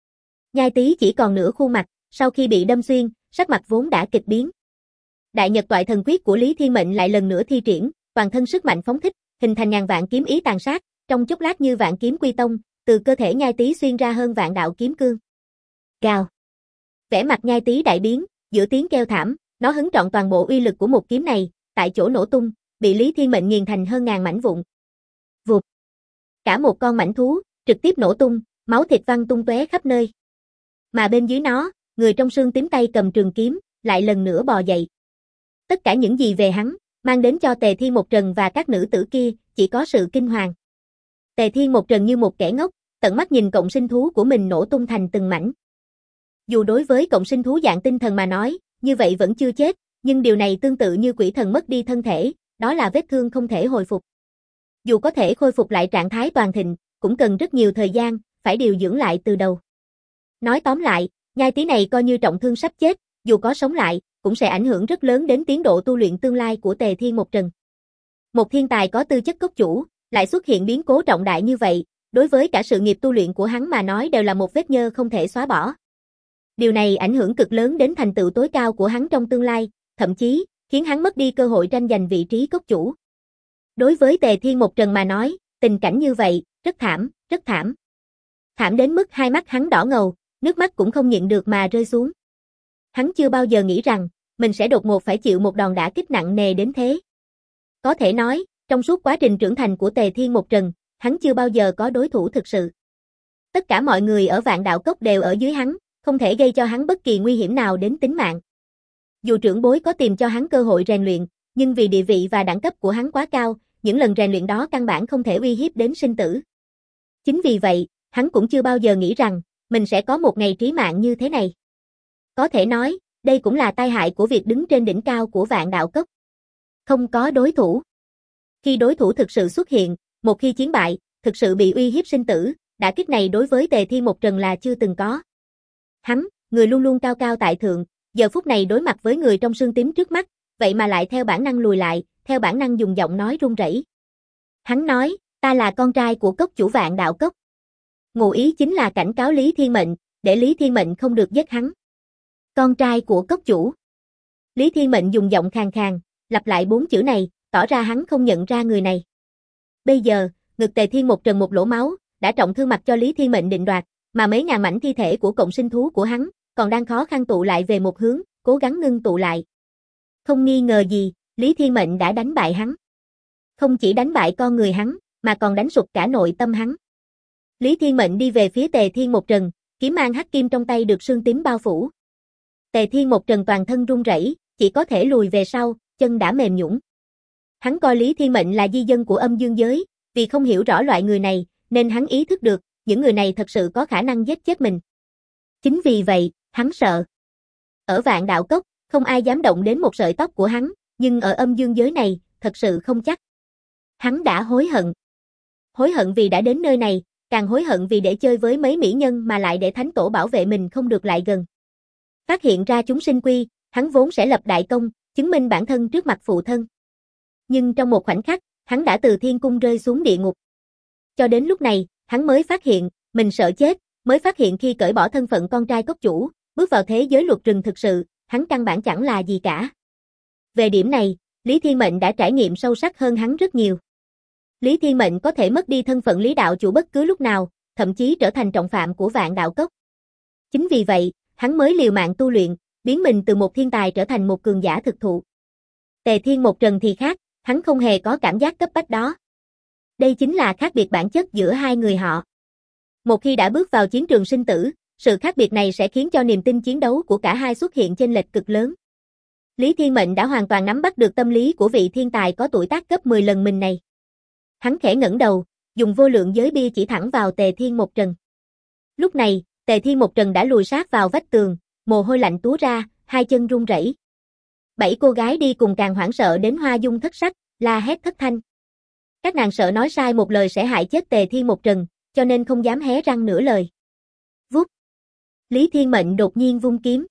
Nhai tí chỉ còn nửa khuôn mặt, sau khi bị đâm xuyên, sắc mặt vốn đã kịch biến. Đại Nhật Toại Thần Quyết của Lý Thiên Mệnh lại lần nữa thi triển, toàn thân sức mạnh phóng thích, hình thành ngàn vạn kiếm ý tàn sát, trong chốc lát như vạn kiếm quy tông, từ cơ thể nhai tí xuyên ra hơn vạn đạo kiếm cương. Gào! Vẻ mặt nhai tí đại biến, giữa tiếng kêu thảm, nó hứng trọn toàn bộ uy lực của một kiếm này, tại chỗ nổ tung, bị Lý Thiên Mệnh nghiền thành hơn ngàn mảnh vụn. Vụt! Cả một con mãnh thú, trực tiếp nổ tung, máu thịt văng tung tóe khắp nơi. Mà bên dưới nó, người trong xương tím tay cầm trường kiếm, lại lần nữa bò dậy. Tất cả những gì về hắn, mang đến cho Tề Thiên Một Trần và các nữ tử kia, chỉ có sự kinh hoàng. Tề Thiên Một Trần như một kẻ ngốc, tận mắt nhìn cộng sinh thú của mình nổ tung thành từng mảnh. Dù đối với cộng sinh thú dạng tinh thần mà nói, như vậy vẫn chưa chết, nhưng điều này tương tự như quỷ thần mất đi thân thể, đó là vết thương không thể hồi phục. Dù có thể khôi phục lại trạng thái toàn thịnh, cũng cần rất nhiều thời gian, phải điều dưỡng lại từ đầu. Nói tóm lại, nhai tí này coi như trọng thương sắp chết, dù có sống lại, cũng sẽ ảnh hưởng rất lớn đến tiến độ tu luyện tương lai của Tề Thiên Một Trần. Một thiên tài có tư chất cốc chủ, lại xuất hiện biến cố trọng đại như vậy, đối với cả sự nghiệp tu luyện của hắn mà nói đều là một vết nhơ không thể xóa bỏ. Điều này ảnh hưởng cực lớn đến thành tựu tối cao của hắn trong tương lai, thậm chí, khiến hắn mất đi cơ hội tranh giành vị trí cốc chủ. Đối với Tề Thiên Một Trần mà nói, tình cảnh như vậy, rất thảm, rất thảm. Thảm đến mức hai mắt hắn đỏ ngầu, nước mắt cũng không nhịn được mà rơi xuống. Hắn chưa bao giờ nghĩ rằng, mình sẽ đột ngột phải chịu một đòn đả kích nặng nề đến thế. Có thể nói, trong suốt quá trình trưởng thành của Tề Thiên Một Trần, hắn chưa bao giờ có đối thủ thực sự. Tất cả mọi người ở Vạn Đạo Cốc đều ở dưới hắn, không thể gây cho hắn bất kỳ nguy hiểm nào đến tính mạng. Dù trưởng bối có tìm cho hắn cơ hội rèn luyện, nhưng vì địa vị và đẳng cấp của hắn quá cao, những lần rèn luyện đó căn bản không thể uy hiếp đến sinh tử. Chính vì vậy, hắn cũng chưa bao giờ nghĩ rằng, mình sẽ có một ngày trí mạng như thế này. Có thể nói, đây cũng là tai hại của việc đứng trên đỉnh cao của Vạn Đạo Cốc. Không có đối thủ. Khi đối thủ thực sự xuất hiện, một khi chiến bại, thực sự bị uy hiếp sinh tử, đả kích này đối với Tề Thiên Một Trần là chưa từng có. Hắn, người luôn luôn cao cao tại thượng, giờ phút này đối mặt với người trong xương tím trước mắt, vậy mà lại theo bản năng lùi lại, theo bản năng dùng giọng nói run rẩy. Hắn nói, ta là con trai của cốc chủ Vạn Đạo Cốc. Ngụ ý chính là cảnh cáo Lý Thiên Mệnh, để Lý Thiên Mệnh không được giết hắn. Con trai của cốc chủ. Lý Thiên Mệnh dùng giọng khàn khàn, lặp lại 4 chữ này, tỏ ra hắn không nhận ra người này. Bây giờ, ngực Tề Thiên Một Trần một lỗ máu, đã trọng thương mặc cho Lý Thiên Mệnh định đoạt, mà mấy ngàn mảnh thi thể của cộng sinh thú của hắn, còn đang khó khăn tụ lại về một hướng, cố gắng ngưng tụ lại. Không nghi ngờ gì, Lý Thiên Mệnh đã đánh bại hắn. Không chỉ đánh bại con người hắn, mà còn đánh sụp cả nội tâm hắn. Lý Thiên Mệnh đi về phía Tề Thiên Một Trần, kiếm mang hắc kim trong tay được sương tím bao phủ. Tề Thiên Một Trần toàn thân run rẩy, chỉ có thể lùi về sau, chân đã mềm nhũn. Hắn coi Lý Thiên Mệnh là di dân của âm dương giới, vì không hiểu rõ loại người này, nên hắn ý thức được, những người này thật sự có khả năng giết chết mình. Chính vì vậy, hắn sợ. Ở Vạn Đạo Cốc, không ai dám động đến một sợi tóc của hắn, nhưng ở âm dương giới này, thật sự không chắc. Hắn đã hối hận. Hối hận vì đã đến nơi này, càng hối hận vì để chơi với mấy mỹ nhân mà lại để thánh tổ bảo vệ mình không được lại gần. Phát hiện ra chúng sinh quy, hắn vốn sẽ lập đại công, chứng minh bản thân trước mặt phụ thân. Nhưng trong một khoảnh khắc, hắn đã từ thiên cung rơi xuống địa ngục. Cho đến lúc này, hắn mới phát hiện, mình sợ chết, mới phát hiện khi cởi bỏ thân phận con trai cốc chủ, bước vào thế giới luật rừng thực sự, hắn căn bản chẳng là gì cả. Về điểm này, Lý Thiên Mệnh đã trải nghiệm sâu sắc hơn hắn rất nhiều. Lý Thiên Mệnh có thể mất đi thân phận Lý đạo chủ bất cứ lúc nào, thậm chí trở thành trọng phạm của Vạn Đạo Cốc. Chính vì vậy, hắn mới liều mạng tu luyện, biến mình từ một thiên tài trở thành một cường giả thực thụ. Tề Thiên Một Trần thì khác, hắn không hề có cảm giác cấp bách đó. Đây chính là khác biệt bản chất giữa hai người họ. Một khi đã bước vào chiến trường sinh tử, sự khác biệt này sẽ khiến cho niềm tin chiến đấu của cả hai xuất hiện chênh lệch cực lớn. Lý Thiên Mệnh đã hoàn toàn nắm bắt được tâm lý của vị thiên tài có tuổi tác gấp 10 lần mình này. Hắn khẽ ngẩng đầu, dùng vô lượng giới bia chỉ thẳng vào Tề Thiên Một Trần. Lúc này, Tề Thiên Một Trần đã lùi sát vào vách tường, mồ hôi lạnh túa ra, hai chân run rẩy. 7 cô gái đi cùng càng hoảng sợ đến hoa dung thất sắc, la hét thất thanh. Các nàng sợ nói sai một lời sẽ hại chết Tề Thiên Một Trần, cho nên không dám hé răng nửa lời. Vút. Lý Thiên Mệnh đột nhiên vung kiếm.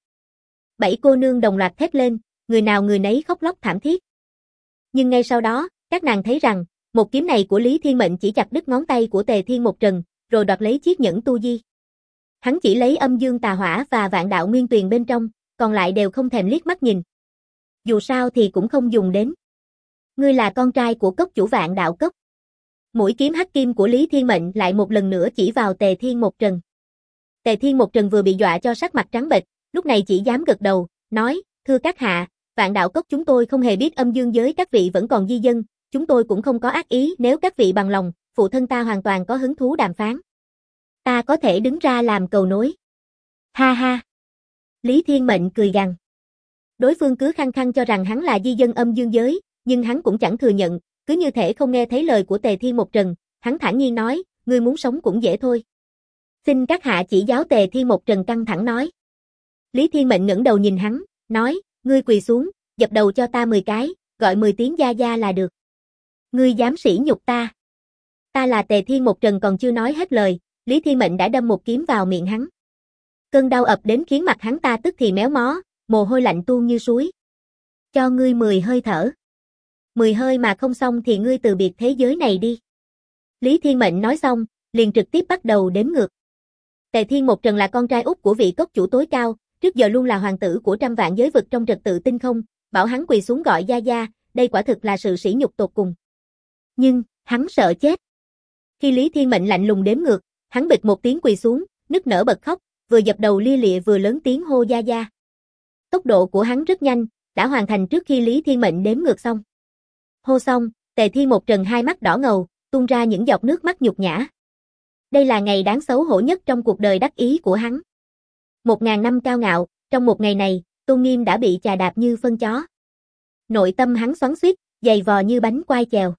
7 cô nương đồng loạt thét lên, người nào người nấy khóc lóc thảm thiết. Nhưng ngay sau đó, các nàng thấy rằng, một kiếm này của Lý Thiên Mệnh chỉ chặt đứt ngón tay của Tề Thiên Một Trần, rồi đoạt lấy chiếc nhẫn tu di. Hắn chỉ lấy âm dương tà hỏa và vạn đạo nguyên tuyền bên trong, còn lại đều không thèm liếc mắt nhìn. Dù sao thì cũng không dùng đến. Ngươi là con trai của cốc chủ Vạn Đạo Cốc. Mũi kiếm hắc kim của Lý Thiên Mệnh lại một lần nữa chỉ vào Tề Thiên Một Trần. Tề Thiên Một Trần vừa bị dọa cho sắc mặt trắng bệch, lúc này chỉ dám gật đầu, nói, thưa các hạ, Vạn Đạo Cốc chúng tôi không hề biết âm dương giới các vị vẫn còn di dân, chúng tôi cũng không có ác ý, nếu các vị bằng lòng, phụ thân ta hoàn toàn có hứng thú đàm phán. Ta có thể đứng ra làm cầu nối. Ha ha. Lý Thiên Mệnh cười gằn. Đối phương cứ khăng khăng cho rằng hắn là di dân âm dương giới, nhưng hắn cũng chẳng thừa nhận, cứ như thể không nghe thấy lời của Tề Thiên Một Trần, hắn thản nhiên nói, ngươi muốn sống cũng dễ thôi. Xin các hạ chỉ giáo. Tề Thiên Một Trần căng thẳng nói. Lý Thiên Mệnh ngẩng đầu nhìn hắn, nói, ngươi quỳ xuống, dập đầu cho ta 10 cái, gọi 10 tiếng gia gia là được. Ngươi dám sỉ nhục ta. Ta là Tề Thiên Một Trần còn chưa nói hết lời, Lý Thiên Mệnh đã đâm một kiếm vào miệng hắn. Cơn đau ập đến khiến mặt hắn ta tức thì méo mó, mồ hôi lạnh tuôn như suối. Cho ngươi 10 hơi thở. 10 hơi mà không xong thì ngươi từ biệt thế giới này đi. Lý Thiên Mệnh nói xong, liền trực tiếp bắt đầu đếm ngược. Tề Thiên Một Trần là con trai út của vị cốc chủ tối cao, trước giờ luôn là hoàng tử của trăm vạn giới vực trong trật tự tinh không, bảo hắn quỳ xuống gọi gia gia, đây quả thực là sự sỉ nhục tột cùng. Nhưng, hắn sợ chết. Khi Lý Thiên Mệnh lạnh lùng đếm ngược, hắn bịch một tiếng quỳ xuống, nức nở bật khóc, vừa dập đầu lia lịa vừa lớn tiếng hô gia gia. Tốc độ của hắn rất nhanh, đã hoàn thành trước khi Lý Thiên Mệnh đếm ngược xong. Hô xong, Tề Thiên Một Trần hai mắt đỏ ngầu, tuôn ra những giọt nước mắt nhục nhã. Đây là ngày đáng xấu hổ nhất trong cuộc đời đắc ý của hắn. 1000 năm cao ngạo, trong một ngày này, tôn nghiêm đã bị chà đạp như phân chó. Nội tâm hắn xoắn xuýt, dày vò như bánh quai chèo.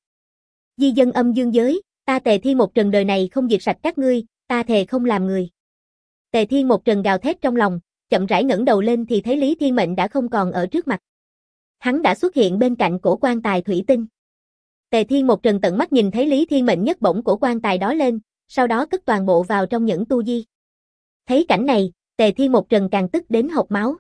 Di dân âm dương giới, ta Tề Thiên Một Trần đời này không diệt sạch các ngươi, ta thề không làm người. Tề Thiên Một Trần gào thét trong lòng, chậm rãi ngẩng đầu lên thì thấy Lý Thiên Mệnh đã không còn ở trước mặt. Hắn đã xuất hiện bên cạnh cổ quan tài thủy tinh. Tề Thiên Một Trần tận mắt nhìn thấy Lý Thiên Mệnh nhấc bổng cổ quan tài đó lên, sau đó cất toàn bộ vào trong nhẫn tu di. Thấy cảnh này, Tề Thiên Một Trần càng tức đến hộc máu.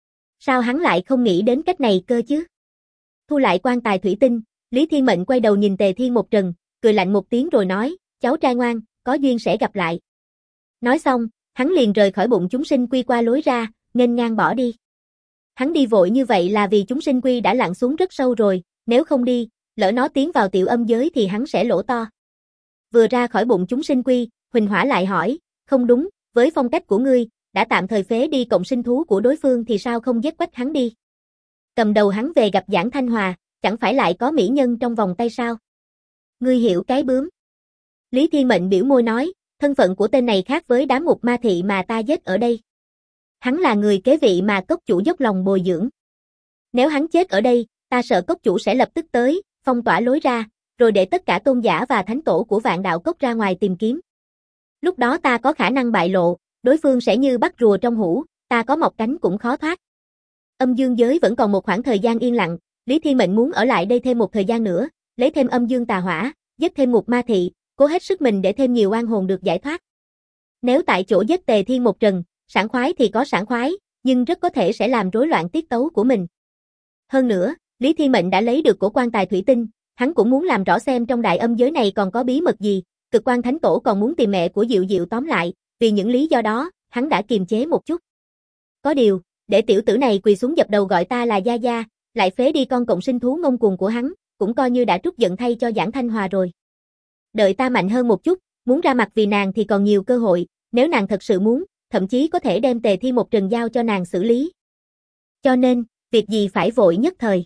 Sao hắn lại không nghĩ đến cách này cơ chứ? Thu lại quan tài thủy tinh, Lý Thiên Mệnh quay đầu nhìn Tề Thiên Một Trần, cười lạnh một tiếng rồi nói, cháu trai ngoan, có duyên sẽ gặp lại. Nói xong, hắn liền rời khỏi bụng chúng sinh quy qua lối ra, nghênh ngang bỏ đi. Hắn đi vội như vậy là vì chúng sinh quy đã lặn xuống rất sâu rồi, nếu không đi, lỡ nó tiến vào tiểu âm giới thì hắn sẽ lỗ to. Vừa ra khỏi bụng chúng sinh quy, Huỳnh Hỏa lại hỏi, không đúng, với phong cách của ngươi, đã tạm thời phế đi cộng sinh thú của đối phương thì sao không giết quách hắn đi. Cầm đầu hắn về gặp Giảng Thanh Hòa, chẳng phải lại có mỹ nhân trong vòng tay sao? Ngươi hiểu cái bướm. Lý Thiên Mệnh biểu môi nói, thân phận của tên này khác với đám mục ma thị mà ta giết ở đây. Hắn là người kế vị mà cốc chủ dốc lòng bồi dưỡng. Nếu hắn chết ở đây, ta sợ cốc chủ sẽ lập tức tới, phong tỏa lối ra, rồi để tất cả tôn giả và thánh tổ của Vạn Đạo Cốc ra ngoài tìm kiếm. Lúc đó ta có khả năng bại lộ, đối phương sẽ như bắt rùa trong hũ, ta có mọc cánh cũng khó thoát. Âm dương giới vẫn còn một khoảng thời gian yên lặng, Lý Thiên Mệnh muốn ở lại đây thêm một thời gian nữa, lấy thêm âm dương tà hỏa, giết thêm ngục ma thị, cố hết sức mình để thêm nhiều oan hồn được giải thoát. Nếu tại chỗ giết Tề Thiên một trần, sảng khoái thì có sảng khoái, nhưng rất có thể sẽ làm rối loạn tiết tấu của mình. Hơn nữa, Lý Thiên Mệnh đã lấy được cổ quan tài thủy tinh, hắn cũng muốn làm rõ xem trong đại âm giới này còn có bí mật gì, Cực Quan Thánh Tổ còn muốn tìm mẹ của Diệu Diệu tóm lại, vì những lý do đó, hắn đã kiềm chế một chút. Có điều, để tiểu tử này quỳ xuống dập đầu gọi ta là Gia Gia, lại phế đi con cộng sinh thú ngông cuồng của hắn, cũng coi như đã trút giận thay cho Giảng Thanh Hòa rồi. Đợi ta mạnh hơn một chút, muốn ra mặt vì nàng thì còn nhiều cơ hội, nếu nàng thật sự muốn, thậm chí có thể đem Tề Thiên một trần giao cho nàng xử lý. Cho nên, việc gì phải vội nhất thời.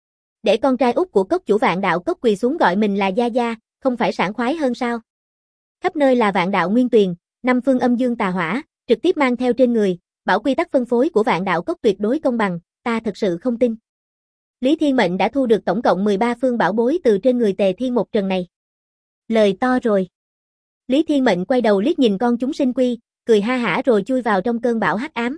Để con trai út của cốc chủ Vạn Đạo Cốc quỳ xuống gọi mình là Gia Gia, không phải sảng khoái hơn sao? Khắp nơi là Vạn Đạo Nguyên Tuyền, năm phương âm dương tà hỏa, trực tiếp mang theo trên người, bảo quy tắc phân phối của Vạn Đạo Cốc tuyệt đối công bằng, ta thật sự không tin. Lý Thiên Mệnh đã thu được tổng cộng 13 phương bảo bối từ trên người Tề Thiên một trần này. Lời to rồi. Lý Thiên Mệnh quay đầu liếc nhìn con chúng sinh quy, cười ha hả rồi chui vào trong cơn bão hắc ám.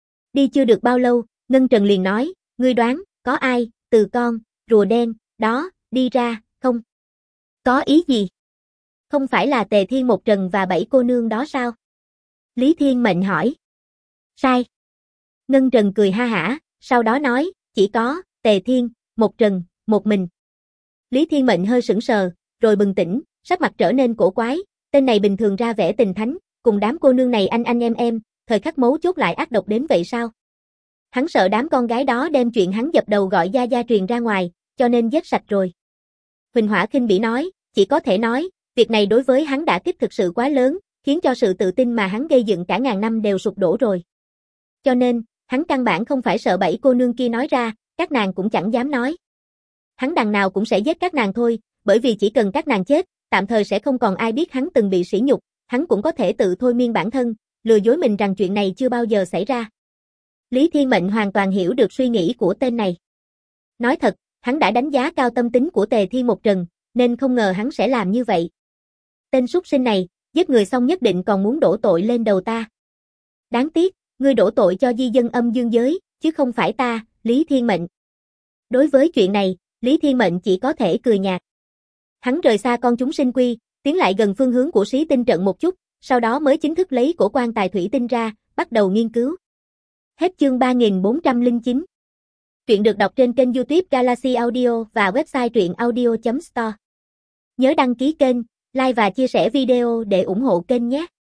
Đi chưa được bao lâu, Ngân Trần liền nói, ngươi đoán, có ai, từ con, rùa đen, đó, đi ra, không? Có ý gì? Không phải là Tề Thiên một trần và 7 cô nương đó sao? Lý Thiên Mệnh hỏi. Sai. Ngân Trần cười ha hả, sau đó nói, chỉ có, Tề Thiên, một trần, một mình. Lý Thiên Mệnh hơi sững sờ, rồi bừng tỉnh, sắc mặt trở nên cổ quái, tên này bình thường ra vẻ tình thánh, cùng đám cô nương này anh em, thời khắc mấu chốt lại ác độc đến vậy sao? Hắn sợ đám con gái đó đem chuyện hắn dập đầu gọi Gia Gia truyền ra ngoài, cho nên giết sạch rồi. Huỳnh Hỏa khinh bỉ nói, chỉ có thể nói, việc này đối với hắn đã kích thực sự quá lớn, khiến cho sự tự tin mà hắn gây dựng cả ngàn năm đều sụp đổ rồi. Cho nên, hắn căn bản không phải sợ 7 cô nương kia nói ra, các nàng cũng chẳng dám nói. Hắn đằng nào cũng sẽ giết các nàng thôi, bởi vì chỉ cần các nàng chết, tạm thời sẽ không còn ai biết hắn từng bị sỉ nhục, hắn cũng có thể tự thôi miên bản thân, lừa dối mình rằng chuyện này chưa bao giờ xảy ra. Lý Thiên Mệnh hoàn toàn hiểu được suy nghĩ của tên này. Nói thật, hắn đã đánh giá cao tâm tính của Tề Thiên một trần, nên không ngờ hắn sẽ làm như vậy. Tên súc sinh này, giết người xong nhất định còn muốn đổ tội lên đầu ta. Đáng tiếc, ngươi đổ tội cho di dân âm dương giới, chứ không phải ta, Lý Thiên Mệnh. Đối với chuyện này, Lý Thiên Mệnh chỉ có thể cười nhạt. Hắn rời xa con chúng sinh quy, tiến lại gần phương hướng của Xí Tinh trận một chút, sau đó mới chính thức lấy cổ quan tài thủy tinh ra, bắt đầu nghiên cứu. Hết chương 3409. Truyện được đọc trên kênh YouTube Galaxy Audio và website truyệnaudio.store. Nhớ đăng ký kênh, like và chia sẻ video để ủng hộ kênh nhé.